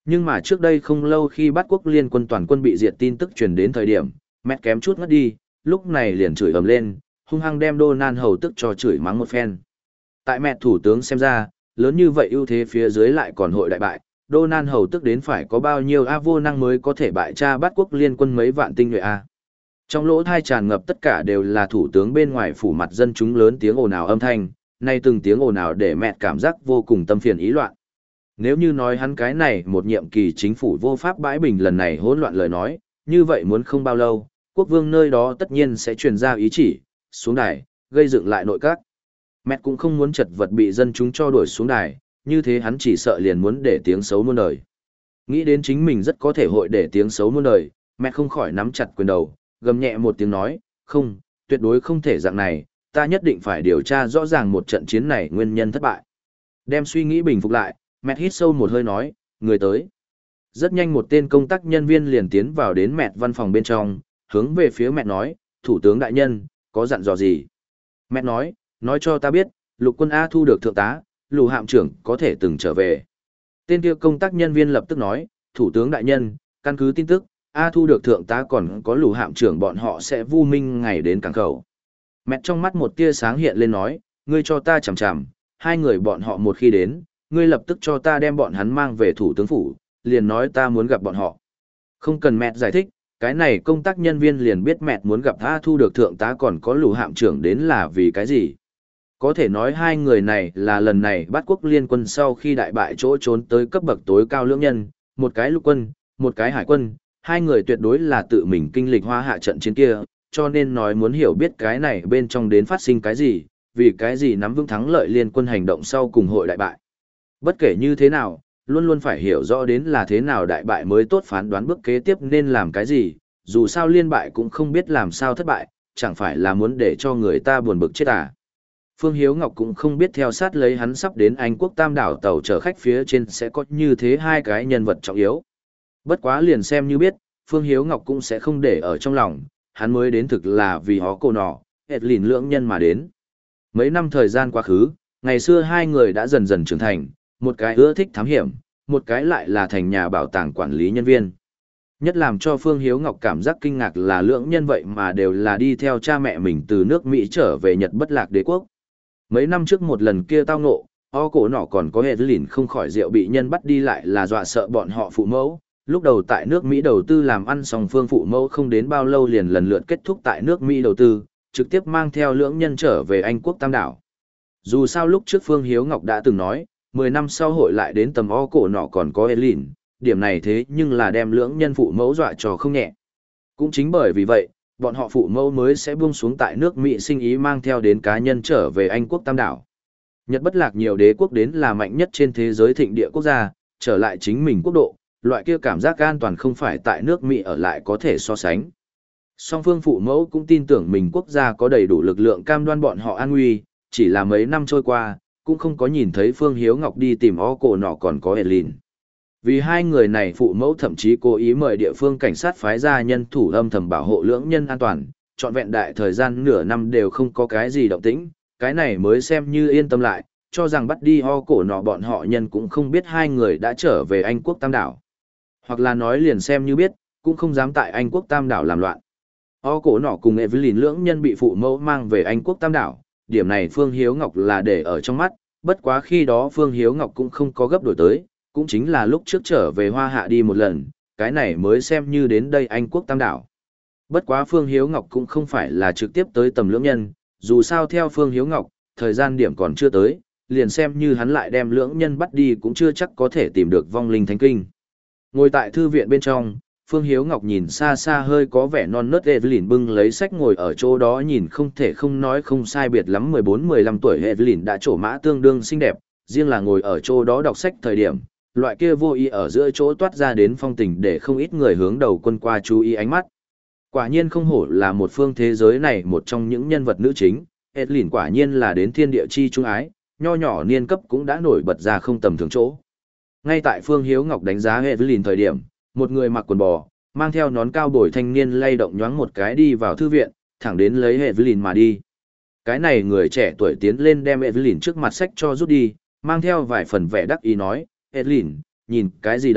Nhưng mà trước đây không lâu khi bắt quốc liên quân toàn quân bị diệt tin tức truyền đến thời điểm, mẹ kém chút ngất đi, lúc này liền chửi ầm lên, hung hăng đem Donald hầu tức cho chửi mắng một phen. Tại mẹ thủ tướng xem ra, lớn như vậy ưu thế phía dưới lại còn hội đại bại, Donald hầu tức đến phải có bao nhiêu A vô năng mới có thể bại cha bắt quốc liên quân mấy vạn tinh nhuệ A. Trong lỗ thai tràn ngập tất cả đều là thủ tướng bên ngoài phủ mặt dân chúng lớn tiếng ồn ào âm thanh, nay từng tiếng ồn ào để mẹ cảm giác vô cùng tâm phiền ý loạn. Nếu như nói hắn cái này một nhiệm kỳ chính phủ vô pháp bãi bình lần này hỗn loạn lời nói, như vậy muốn không bao lâu, quốc vương nơi đó tất nhiên sẽ truyền ra ý chỉ, xuống đài, gây dựng lại nội các. Mẹ cũng không muốn chật vật bị dân chúng cho đuổi xuống đài, như thế hắn chỉ sợ liền muốn để tiếng xấu muôn đời. Nghĩ đến chính mình rất có thể hội để tiếng xấu muôn đời, mẹ không khỏi nắm chặt quyền đầu, gầm nhẹ một tiếng nói, không, tuyệt đối không thể dạng này, ta nhất định phải điều tra rõ ràng một trận chiến này nguyên nhân thất bại. Đem suy nghĩ bình phục lại, mẹ hít sâu một hơi nói, người tới. Rất nhanh một tên công tác nhân viên liền tiến vào đến mẹ văn phòng bên trong, hướng về phía mẹ nói, thủ tướng đại nhân, có dặn dò gì? Mẹ nói, nói cho ta biết, lục quân A thu được thượng tá, lù hạm trưởng có thể từng trở về. Tên kia công tác nhân viên lập tức nói, thủ tướng đại nhân, căn cứ tin tức, A thu được thượng tá còn có lù hạm trưởng bọn họ sẽ vu minh ngày đến cảng khẩu. Mẹ trong mắt một tia sáng hiện lên nói, ngươi cho ta chằm chằm, hai người bọn họ một khi đến, ngươi lập tức cho ta đem bọn hắn mang về thủ tướng phủ, liền nói ta muốn gặp bọn họ. Không cần mẹ giải thích, cái này công tác nhân viên liền biết mẹ muốn gặp A thu được thượng tá còn có lù hạm trưởng đến là vì cái gì. Có thể nói hai người này là lần này bắt quốc liên quân sau khi đại bại chỗ trốn tới cấp bậc tối cao lưỡng nhân, một cái lục quân, một cái hải quân, hai người tuyệt đối là tự mình kinh lịch hoa hạ trận chiến kia, cho nên nói muốn hiểu biết cái này bên trong đến phát sinh cái gì, vì cái gì nắm vững thắng lợi liên quân hành động sau cùng hội đại bại. Bất kể như thế nào, luôn luôn phải hiểu rõ đến là thế nào đại bại mới tốt phán đoán bước kế tiếp nên làm cái gì, dù sao liên bại cũng không biết làm sao thất bại, chẳng phải là muốn để cho người ta buồn bực chết à. Phương Hiếu Ngọc cũng không biết theo sát lấy hắn sắp đến Anh quốc Tam đảo tàu chở khách phía trên sẽ có như thế hai cái nhân vật trọng yếu. Bất quá liền xem như biết, Phương Hiếu Ngọc cũng sẽ không để ở trong lòng, hắn mới đến thực là vì hó cổ nọ, hệt lìn lưỡng nhân mà đến. Mấy năm thời gian quá khứ, ngày xưa hai người đã dần dần trưởng thành, một cái ưa thích thám hiểm, một cái lại là thành nhà bảo tàng quản lý nhân viên. Nhất làm cho Phương Hiếu Ngọc cảm giác kinh ngạc là lưỡng nhân vậy mà đều là đi theo cha mẹ mình từ nước Mỹ trở về Nhật bất lạc đế quốc. Mấy năm trước một lần kia tao ngộ, o cổ nọ còn có hệ lìn không khỏi rượu bị nhân bắt đi lại là dọa sợ bọn họ phụ mẫu. Lúc đầu tại nước Mỹ đầu tư làm ăn song phương phụ mẫu không đến bao lâu liền lần lượt kết thúc tại nước Mỹ đầu tư, trực tiếp mang theo lưỡng nhân trở về Anh quốc Tam đảo. Dù sao lúc trước Phương Hiếu Ngọc đã từng nói, mười năm sau hội lại đến tầm o cổ nọ còn có hệ lìn, điểm này thế nhưng là đem lưỡng nhân phụ mẫu dọa cho không nhẹ. Cũng chính bởi vì vậy, bọn họ phụ mẫu mới sẽ buông xuống tại nước Mỹ sinh ý mang theo đến cá nhân trở về Anh quốc Tam đảo. Nhật bất lạc nhiều đế quốc đến là mạnh nhất trên thế giới thịnh địa quốc gia, trở lại chính mình quốc độ, loại kia cảm giác an toàn không phải tại nước Mỹ ở lại có thể so sánh. Song phương phụ mẫu cũng tin tưởng mình quốc gia có đầy đủ lực lượng cam đoan bọn họ an nguy, chỉ là mấy năm trôi qua, cũng không có nhìn thấy Phương Hiếu Ngọc đi tìm o cổ nọ còn có Edlin. Vì hai người này phụ mẫu thậm chí cố ý mời địa phương cảnh sát phái ra nhân thủ âm thầm bảo hộ lưỡng nhân an toàn, trọn vẹn đại thời gian nửa năm đều không có cái gì động tĩnh, cái này mới xem như yên tâm lại, cho rằng bắt đi o cổ nọ bọn họ nhân cũng không biết hai người đã trở về Anh quốc Tam đảo. Hoặc là nói liền xem như biết, cũng không dám tại Anh quốc Tam đảo làm loạn. O cổ nọ cùng Evelyn lưỡng nhân bị phụ mẫu mang về Anh quốc Tam đảo, điểm này Phương Hiếu Ngọc là để ở trong mắt, bất quá khi đó Phương Hiếu Ngọc cũng không có gấp đổi tới, cũng chính là lúc trước trở về Hoa Hạ đi một lần, cái này mới xem như đến đây Anh quốc Tam đảo. Bất quá Phương Hiếu Ngọc cũng không phải là trực tiếp tới tầm lưỡng nhân, dù sao theo Phương Hiếu Ngọc, thời gian điểm còn chưa tới, liền xem như hắn lại đem lưỡng nhân bắt đi cũng chưa chắc có thể tìm được vong linh thánh kinh. Ngồi tại thư viện bên trong, Phương Hiếu Ngọc nhìn xa xa hơi có vẻ non nớt Evelyn bưng lấy sách ngồi ở chỗ đó nhìn không thể không nói không sai biệt lắm mười bốn mười lăm tuổi Evelyn đã trổ mã tương đương xinh đẹp, riêng là ngồi ở chỗ đó đọc sách thời điểm, loại kia vô ý ở giữa chỗ toát ra đến phong tình để không ít người hướng đầu quân qua chú ý ánh mắt. Quả nhiên không hổ là một phương thế giới này một trong những nhân vật nữ chính, Evelyn quả nhiên là đến thiên địa chi trung ái, nho nhỏ niên cấp cũng đã nổi bật ra không tầm thường chỗ. Ngay tại Phương Hiếu Ngọc đánh giá Evelyn thời điểm, một người mặc quần bò, mang theo nón cao bồi thanh niên lay động nhoáng một cái đi vào thư viện, thẳng đến lấy Evelyn mà đi. Cái này người trẻ tuổi tiến lên đem Evelyn trước mặt sách cho rút đi, mang theo vài phần vẻ đắc ý nói, Evelyn, nhìn cái gì đấy,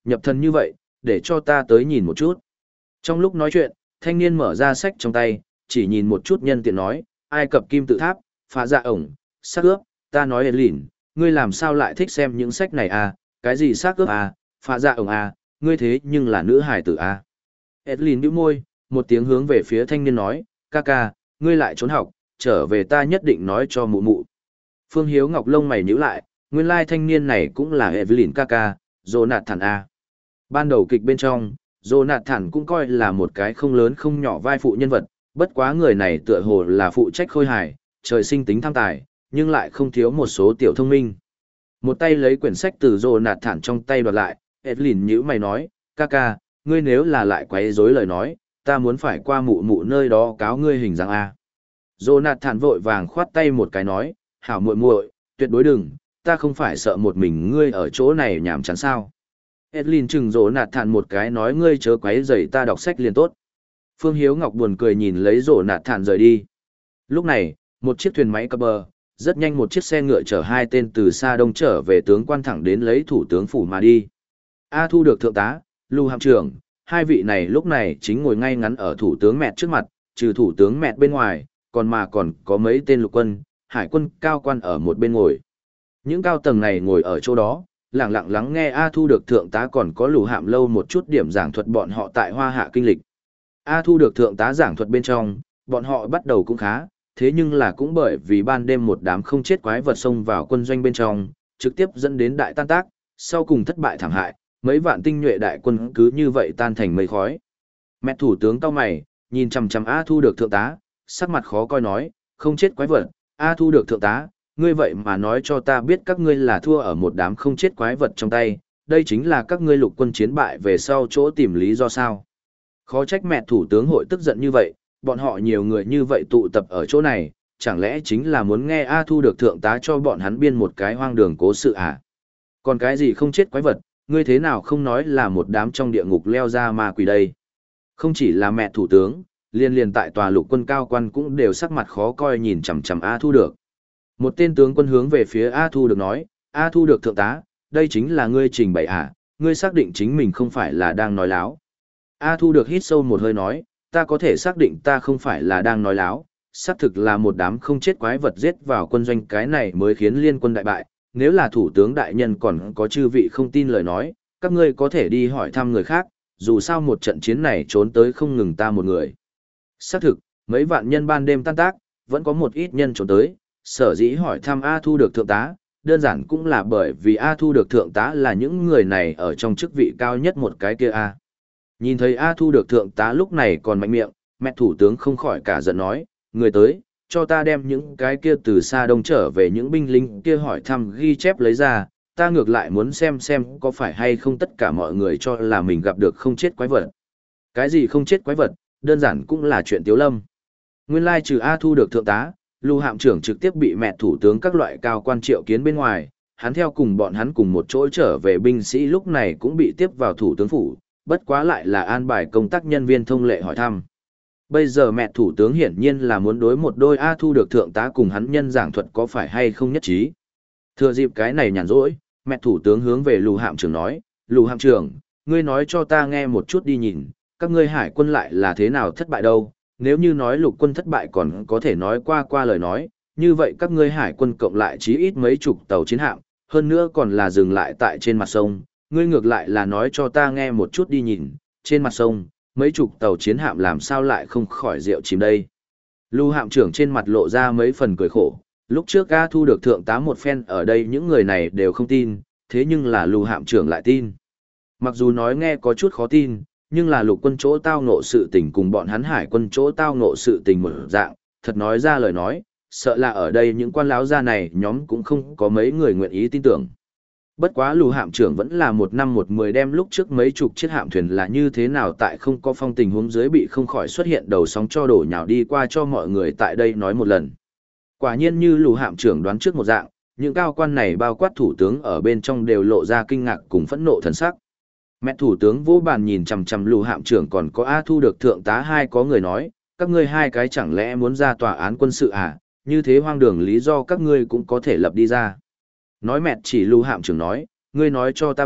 nhập thần như vậy, để cho ta tới nhìn một chút. Trong lúc nói chuyện, thanh niên mở ra sách trong tay, chỉ nhìn một chút nhân tiện nói, Ai Cập kim tự tháp, phá dạ ổng, xác ướp, ta nói Edlin, ngươi làm sao lại thích xem những sách này à, cái gì xác ướp à, phá dạ ổng à, ngươi thế nhưng là nữ hài tử à. Edlin nhíu môi, một tiếng hướng về phía thanh niên nói, ca ca, ngươi lại trốn học, trở về ta nhất định nói cho mụ mụ. Phương Hiếu Ngọc lông mày nhíu lại, nguyên lai thanh niên này cũng là Evelyn ca ca, Jonathan A. Ban đầu kịch bên trong, Jonathan cũng coi là một cái không lớn không nhỏ vai phụ nhân vật, bất quá người này tựa hồ là phụ trách khôi hài, trời sinh tính tham tài, nhưng lại không thiếu một số tiểu thông minh. Một tay lấy quyển sách từ Jonathan trong tay đoạt lại, Evelyn nhíu mày nói, ca ca, ngươi nếu là lại quấy rối lời nói, ta muốn phải qua mụ mụ nơi đó cáo ngươi hình dáng A. Jonathan vội vàng khoát tay một cái nói, hảo muội muội, tuyệt đối đừng, ta không phải sợ một mình ngươi ở chỗ này nhảm chán sao. Edlin chừng Jonathan một cái nói ngươi chớ quấy rầy ta đọc sách liền tốt. Phương Hiếu Ngọc buồn cười nhìn lấy Jonathan rời đi. Lúc này, một chiếc thuyền máy cập bờ, rất nhanh một chiếc xe ngựa chở hai tên từ xa đông trở về tướng quan thẳng đến lấy thủ tướng phủ mà đi. A Thu được thượng tá, Lưu hạm trưởng, hai vị này lúc này chính ngồi ngay ngắn ở thủ tướng mẹ trước mặt, trừ thủ tướng mẹ bên ngoài, còn mà còn có mấy tên lục quân, hải quân cao quan ở một bên ngồi. Những cao tầng này ngồi ở chỗ đó, lặng lặng lắng nghe A Thu được thượng tá còn có Lù Hạm Lâu một chút điểm giảng thuật bọn họ tại Hoa Hạ kinh lịch. A Thu được thượng tá giảng thuật bên trong, bọn họ bắt đầu cũng khá, thế nhưng là cũng bởi vì ban đêm một đám không chết quái vật xông vào quân doanh bên trong, trực tiếp dẫn đến đại tan tác, sau cùng thất bại thảm hại, mấy vạn tinh nhuệ đại quân cứ như vậy tan thành mây khói. Mẹ thủ tướng cao mày, nhìn chằm chằm A Thu được thượng tá, sắc mặt khó coi nói, không chết quái vật, A Thu được thượng tá, ngươi vậy mà nói cho ta biết các ngươi là thua ở một đám không chết quái vật trong tay, đây chính là các ngươi lục quân chiến bại về sau chỗ tìm lý do sao. Khó trách mẹ thủ tướng hội tức giận như vậy, bọn họ nhiều người như vậy tụ tập ở chỗ này, chẳng lẽ chính là muốn nghe A Thu được thượng tá cho bọn hắn biên một cái hoang đường cố sự à? Còn cái gì không chết quái vật, ngươi thế nào không nói là một đám trong địa ngục leo ra ma quỷ đây? Không chỉ là mẹ thủ tướng, liên liên tại tòa lục quân cao quan cũng đều sắc mặt khó coi nhìn chằm chằm A Thu được. Một tên tướng quân hướng về phía A Thu được nói, A Thu được thượng tá, đây chính là ngươi trình bày à, ngươi xác định chính mình không phải là đang nói láo. A Thu được hít sâu một hơi nói, ta có thể xác định ta không phải là đang nói láo, xác thực là một đám không chết quái vật giết vào quân doanh cái này mới khiến liên quân đại bại, nếu là thủ tướng đại nhân còn có chư vị không tin lời nói, các ngươi có thể đi hỏi thăm người khác, dù sao một trận chiến này trốn tới không ngừng ta một người. Xác thực, mấy vạn nhân ban đêm tan tác, vẫn có một ít nhân trốn tới, sở dĩ hỏi thăm A Thu được thượng tá, đơn giản cũng là bởi vì A Thu được thượng tá là những người này ở trong chức vị cao nhất một cái kia A. Nhìn thấy A Thu được thượng tá lúc này còn mạnh miệng, mẹ thủ tướng không khỏi cả giận nói, người tới, cho ta đem những cái kia từ xa đông trở về những binh lính kia hỏi thăm ghi chép lấy ra, ta ngược lại muốn xem xem có phải hay không tất cả mọi người cho là mình gặp được không chết quái vật. Cái gì không chết quái vật, đơn giản cũng là chuyện tiếu lâm. Nguyên lai trừ A Thu được thượng tá, Lưu hạm trưởng trực tiếp bị mẹ thủ tướng các loại cao quan triệu kiến bên ngoài, hắn theo cùng bọn hắn cùng một chỗ trở về binh sĩ lúc này cũng bị tiếp vào thủ tướng phủ, bất quá lại là an bài công tác nhân viên thông lệ hỏi thăm. Bây giờ mẹ thủ tướng hiển nhiên là muốn đối một đôi A Thu được thượng tá cùng hắn nhân giảng thuật có phải hay không nhất trí. Thừa dịp cái này nhàn rỗi, mẹ thủ tướng hướng về Lưu hạm trưởng nói, Lưu hạm trưởng, ngươi nói cho ta nghe một chút đi nhìn, các ngươi hải quân lại là thế nào thất bại đâu, nếu như nói lục quân thất bại còn có thể nói qua qua lời nói, như vậy các ngươi hải quân cộng lại chí ít mấy chục tàu chiến hạm, hơn nữa còn là dừng lại tại trên mặt sông, ngươi ngược lại là nói cho ta nghe một chút đi nhìn, trên mặt sông, mấy chục tàu chiến hạm làm sao lại không khỏi rượu chìm đây. Lưu hạm trưởng trên mặt lộ ra mấy phần cười khổ, lúc trước A Thu được thượng tá một phen ở đây những người này đều không tin, thế nhưng là Lưu hạm trưởng lại tin. Mặc dù nói nghe có chút khó tin, nhưng là lục quân chỗ tao ngộ sự tình cùng bọn hắn hải quân chỗ tao ngộ sự tình một dạng, thật nói ra lời nói, sợ là ở đây những quan lão gia này nhóm cũng không có mấy người nguyện ý tin tưởng. Bất quá Lưu hạm trưởng vẫn là một năm một mười đem lúc trước mấy chục chiếc hạm thuyền là như thế nào tại không có phong tình huống dưới bị không khỏi xuất hiện đầu sóng cho đổ nhào đi qua cho mọi người tại đây nói một lần. Quả nhiên như Lưu hạm trưởng đoán trước một dạng, những cao quan này bao quát thủ tướng ở bên trong đều lộ ra kinh ngạc cùng phẫn nộ thần sắc. Mẹ thủ tướng vô bàn nhìn chằm chằm Lưu hạm trưởng còn có A Thu được thượng tá hai có người nói, các ngươi hai cái chẳng lẽ muốn ra tòa án quân sự à, như thế hoang đường lý do các ngươi cũng có thể lập đi ra. Nói mẹ chỉ Lưu hạm trưởng nói, ngươi nói cho ta biết,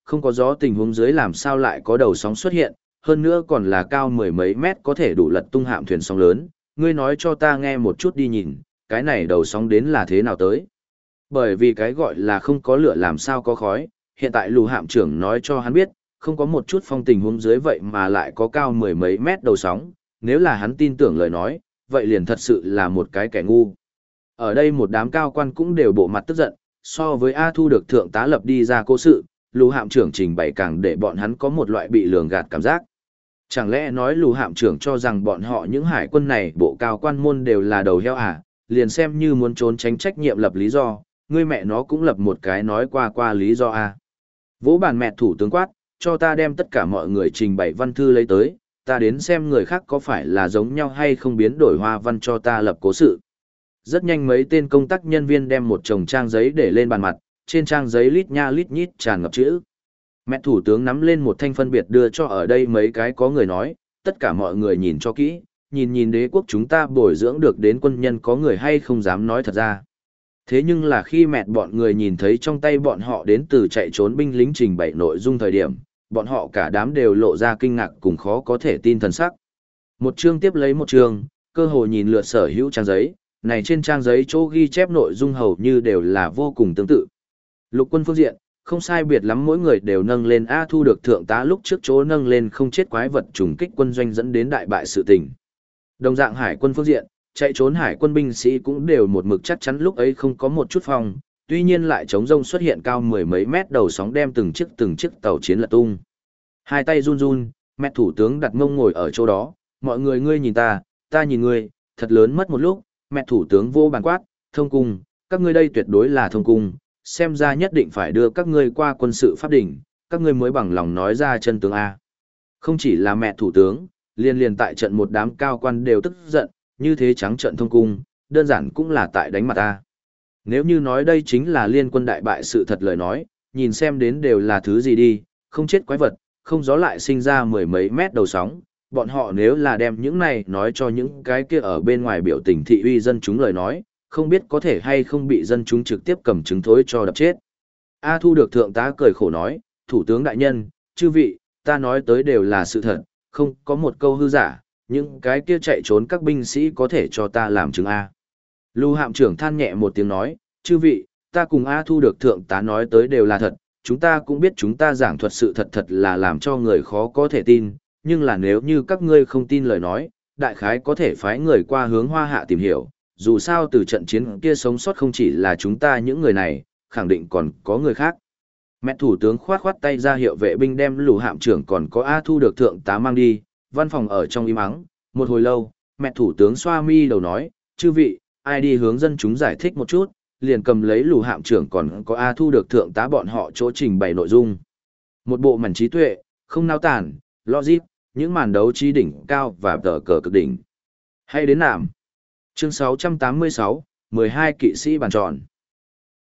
không có gió tình huống dưới làm sao lại có đầu sóng xuất hiện, hơn nữa còn là cao mười mấy mét có thể đủ lật tung hạm thuyền sóng lớn, ngươi nói cho ta nghe một chút đi nhìn, cái này đầu sóng đến là thế nào tới. Bởi vì cái gọi là không có lửa làm sao có khói, hiện tại lù hạm trưởng nói cho hắn biết, không có một chút phong tình huống dưới vậy mà lại có cao mười mấy mét đầu sóng, nếu là hắn tin tưởng lời nói, vậy liền thật sự là một cái kẻ ngu. Ở đây một đám cao quan cũng đều bộ mặt tức giận, so với A Thu được thượng tá lập đi ra cố sự, lù hạm trưởng trình bày càng để bọn hắn có một loại bị lường gạt cảm giác. Chẳng lẽ nói lù hạm trưởng cho rằng bọn họ những hải quân này bộ cao quan môn đều là đầu heo à, liền xem như muốn trốn tránh trách nhiệm lập lý do, ngươi mẹ nó cũng lập một cái nói qua qua lý do à. Vỗ bàn mẹ thủ tướng quát, cho ta đem tất cả mọi người trình bày văn thư lấy tới, ta đến xem người khác có phải là giống nhau hay không biến đổi hoa văn cho ta lập cố sự. Rất nhanh mấy tên công tác nhân viên đem một chồng trang giấy để lên bàn mặt, trên trang giấy lít nha lít nhít tràn ngập chữ. Mẹ thủ tướng nắm lên một thanh phân biệt đưa cho ở đây mấy cái có người nói, tất cả mọi người nhìn cho kỹ, nhìn nhìn đế quốc chúng ta bồi dưỡng được đến quân nhân có người hay không dám nói thật ra. Thế nhưng là khi mẹ bọn người nhìn thấy trong tay bọn họ đến từ chạy trốn binh lính trình bày nội dung thời điểm, bọn họ cả đám đều lộ ra kinh ngạc cùng khó có thể tin thần sắc. Một chương tiếp lấy một chương, cơ hồ nhìn lượt sở hữu trang giấy, này trên trang giấy chỗ ghi chép nội dung hầu như đều là vô cùng tương tự. Lục quân phương diện, không sai biệt lắm mỗi người đều nâng lên A Thu được thượng tá lúc trước chỗ nâng lên không chết quái vật trùng kích quân doanh dẫn đến đại bại sự tình. Đồng dạng hải quân phương diện, chạy trốn hải quân binh sĩ cũng đều một mực chắc chắn lúc ấy không có một chút phòng, tuy nhiên lại chống rông xuất hiện cao mười mấy mét đầu sóng đem từng chiếc từng chiếc tàu chiến lật tung. Hai tay run run, mẹ thủ tướng đặt mông ngồi ở chỗ đó, mọi người ngươi nhìn ta, ta nhìn ngươi, thật lớn mất một lúc, mẹ thủ tướng vô bàn quát, thông cung, các ngươi đây tuyệt đối là thông cung, xem ra nhất định phải đưa các ngươi qua quân sự pháp đỉnh, các ngươi mới bằng lòng nói ra chân tướng A. Không chỉ là mẹ thủ tướng, liên liên tại trận một đám cao quan đều tức giận, như thế trắng trận thông cung, đơn giản cũng là tại đánh mặt A. Nếu như nói đây chính là liên quân đại bại sự thật lời nói, nhìn xem đến đều là thứ gì đi, không chết quái vật, không gió lại sinh ra mười mấy mét đầu sóng, bọn họ nếu là đem những này nói cho những cái kia ở bên ngoài biểu tình thị uy dân chúng lời nói, không biết có thể hay không bị dân chúng trực tiếp cầm chứng thối cho đập chết. A Thu được thượng tá cười khổ nói, thủ tướng đại nhân, chư vị, ta nói tới đều là sự thật, không có một câu hư giả, những cái kia chạy trốn các binh sĩ có thể cho ta làm chứng A. Lưu hạm trưởng than nhẹ một tiếng nói, chư vị, ta cùng A Thu được thượng tá nói tới đều là thật, chúng ta cũng biết chúng ta giảng thuật sự thật thật là làm cho người khó có thể tin, nhưng là nếu như các ngươi không tin lời nói, đại khái có thể phái người qua hướng Hoa Hạ tìm hiểu, dù sao từ trận chiến kia sống sót không chỉ là chúng ta những người này, khẳng định còn có người khác. Mẹ thủ tướng khoát khoát tay ra hiệu vệ binh đem lù hạm trưởng còn có A Thu được thượng tá mang đi, văn phòng ở trong im ắng, một hồi lâu, mẹ thủ tướng xoa mi đầu nói, chư vị, ai đi hướng dân chúng giải thích một chút, liền cầm lấy lù hạm trưởng còn có A Thu được thượng tá bọn họ chỗ trình bày nội dung. Một bộ mảnh trí tuệ, không nao tản, logic, những màn đấu trí đỉnh cao và tờ cờ cực đỉnh. Hay đến nàm. Chương sáu trăm tám mươi sáu, mười hai kỵ sĩ bàn tròn.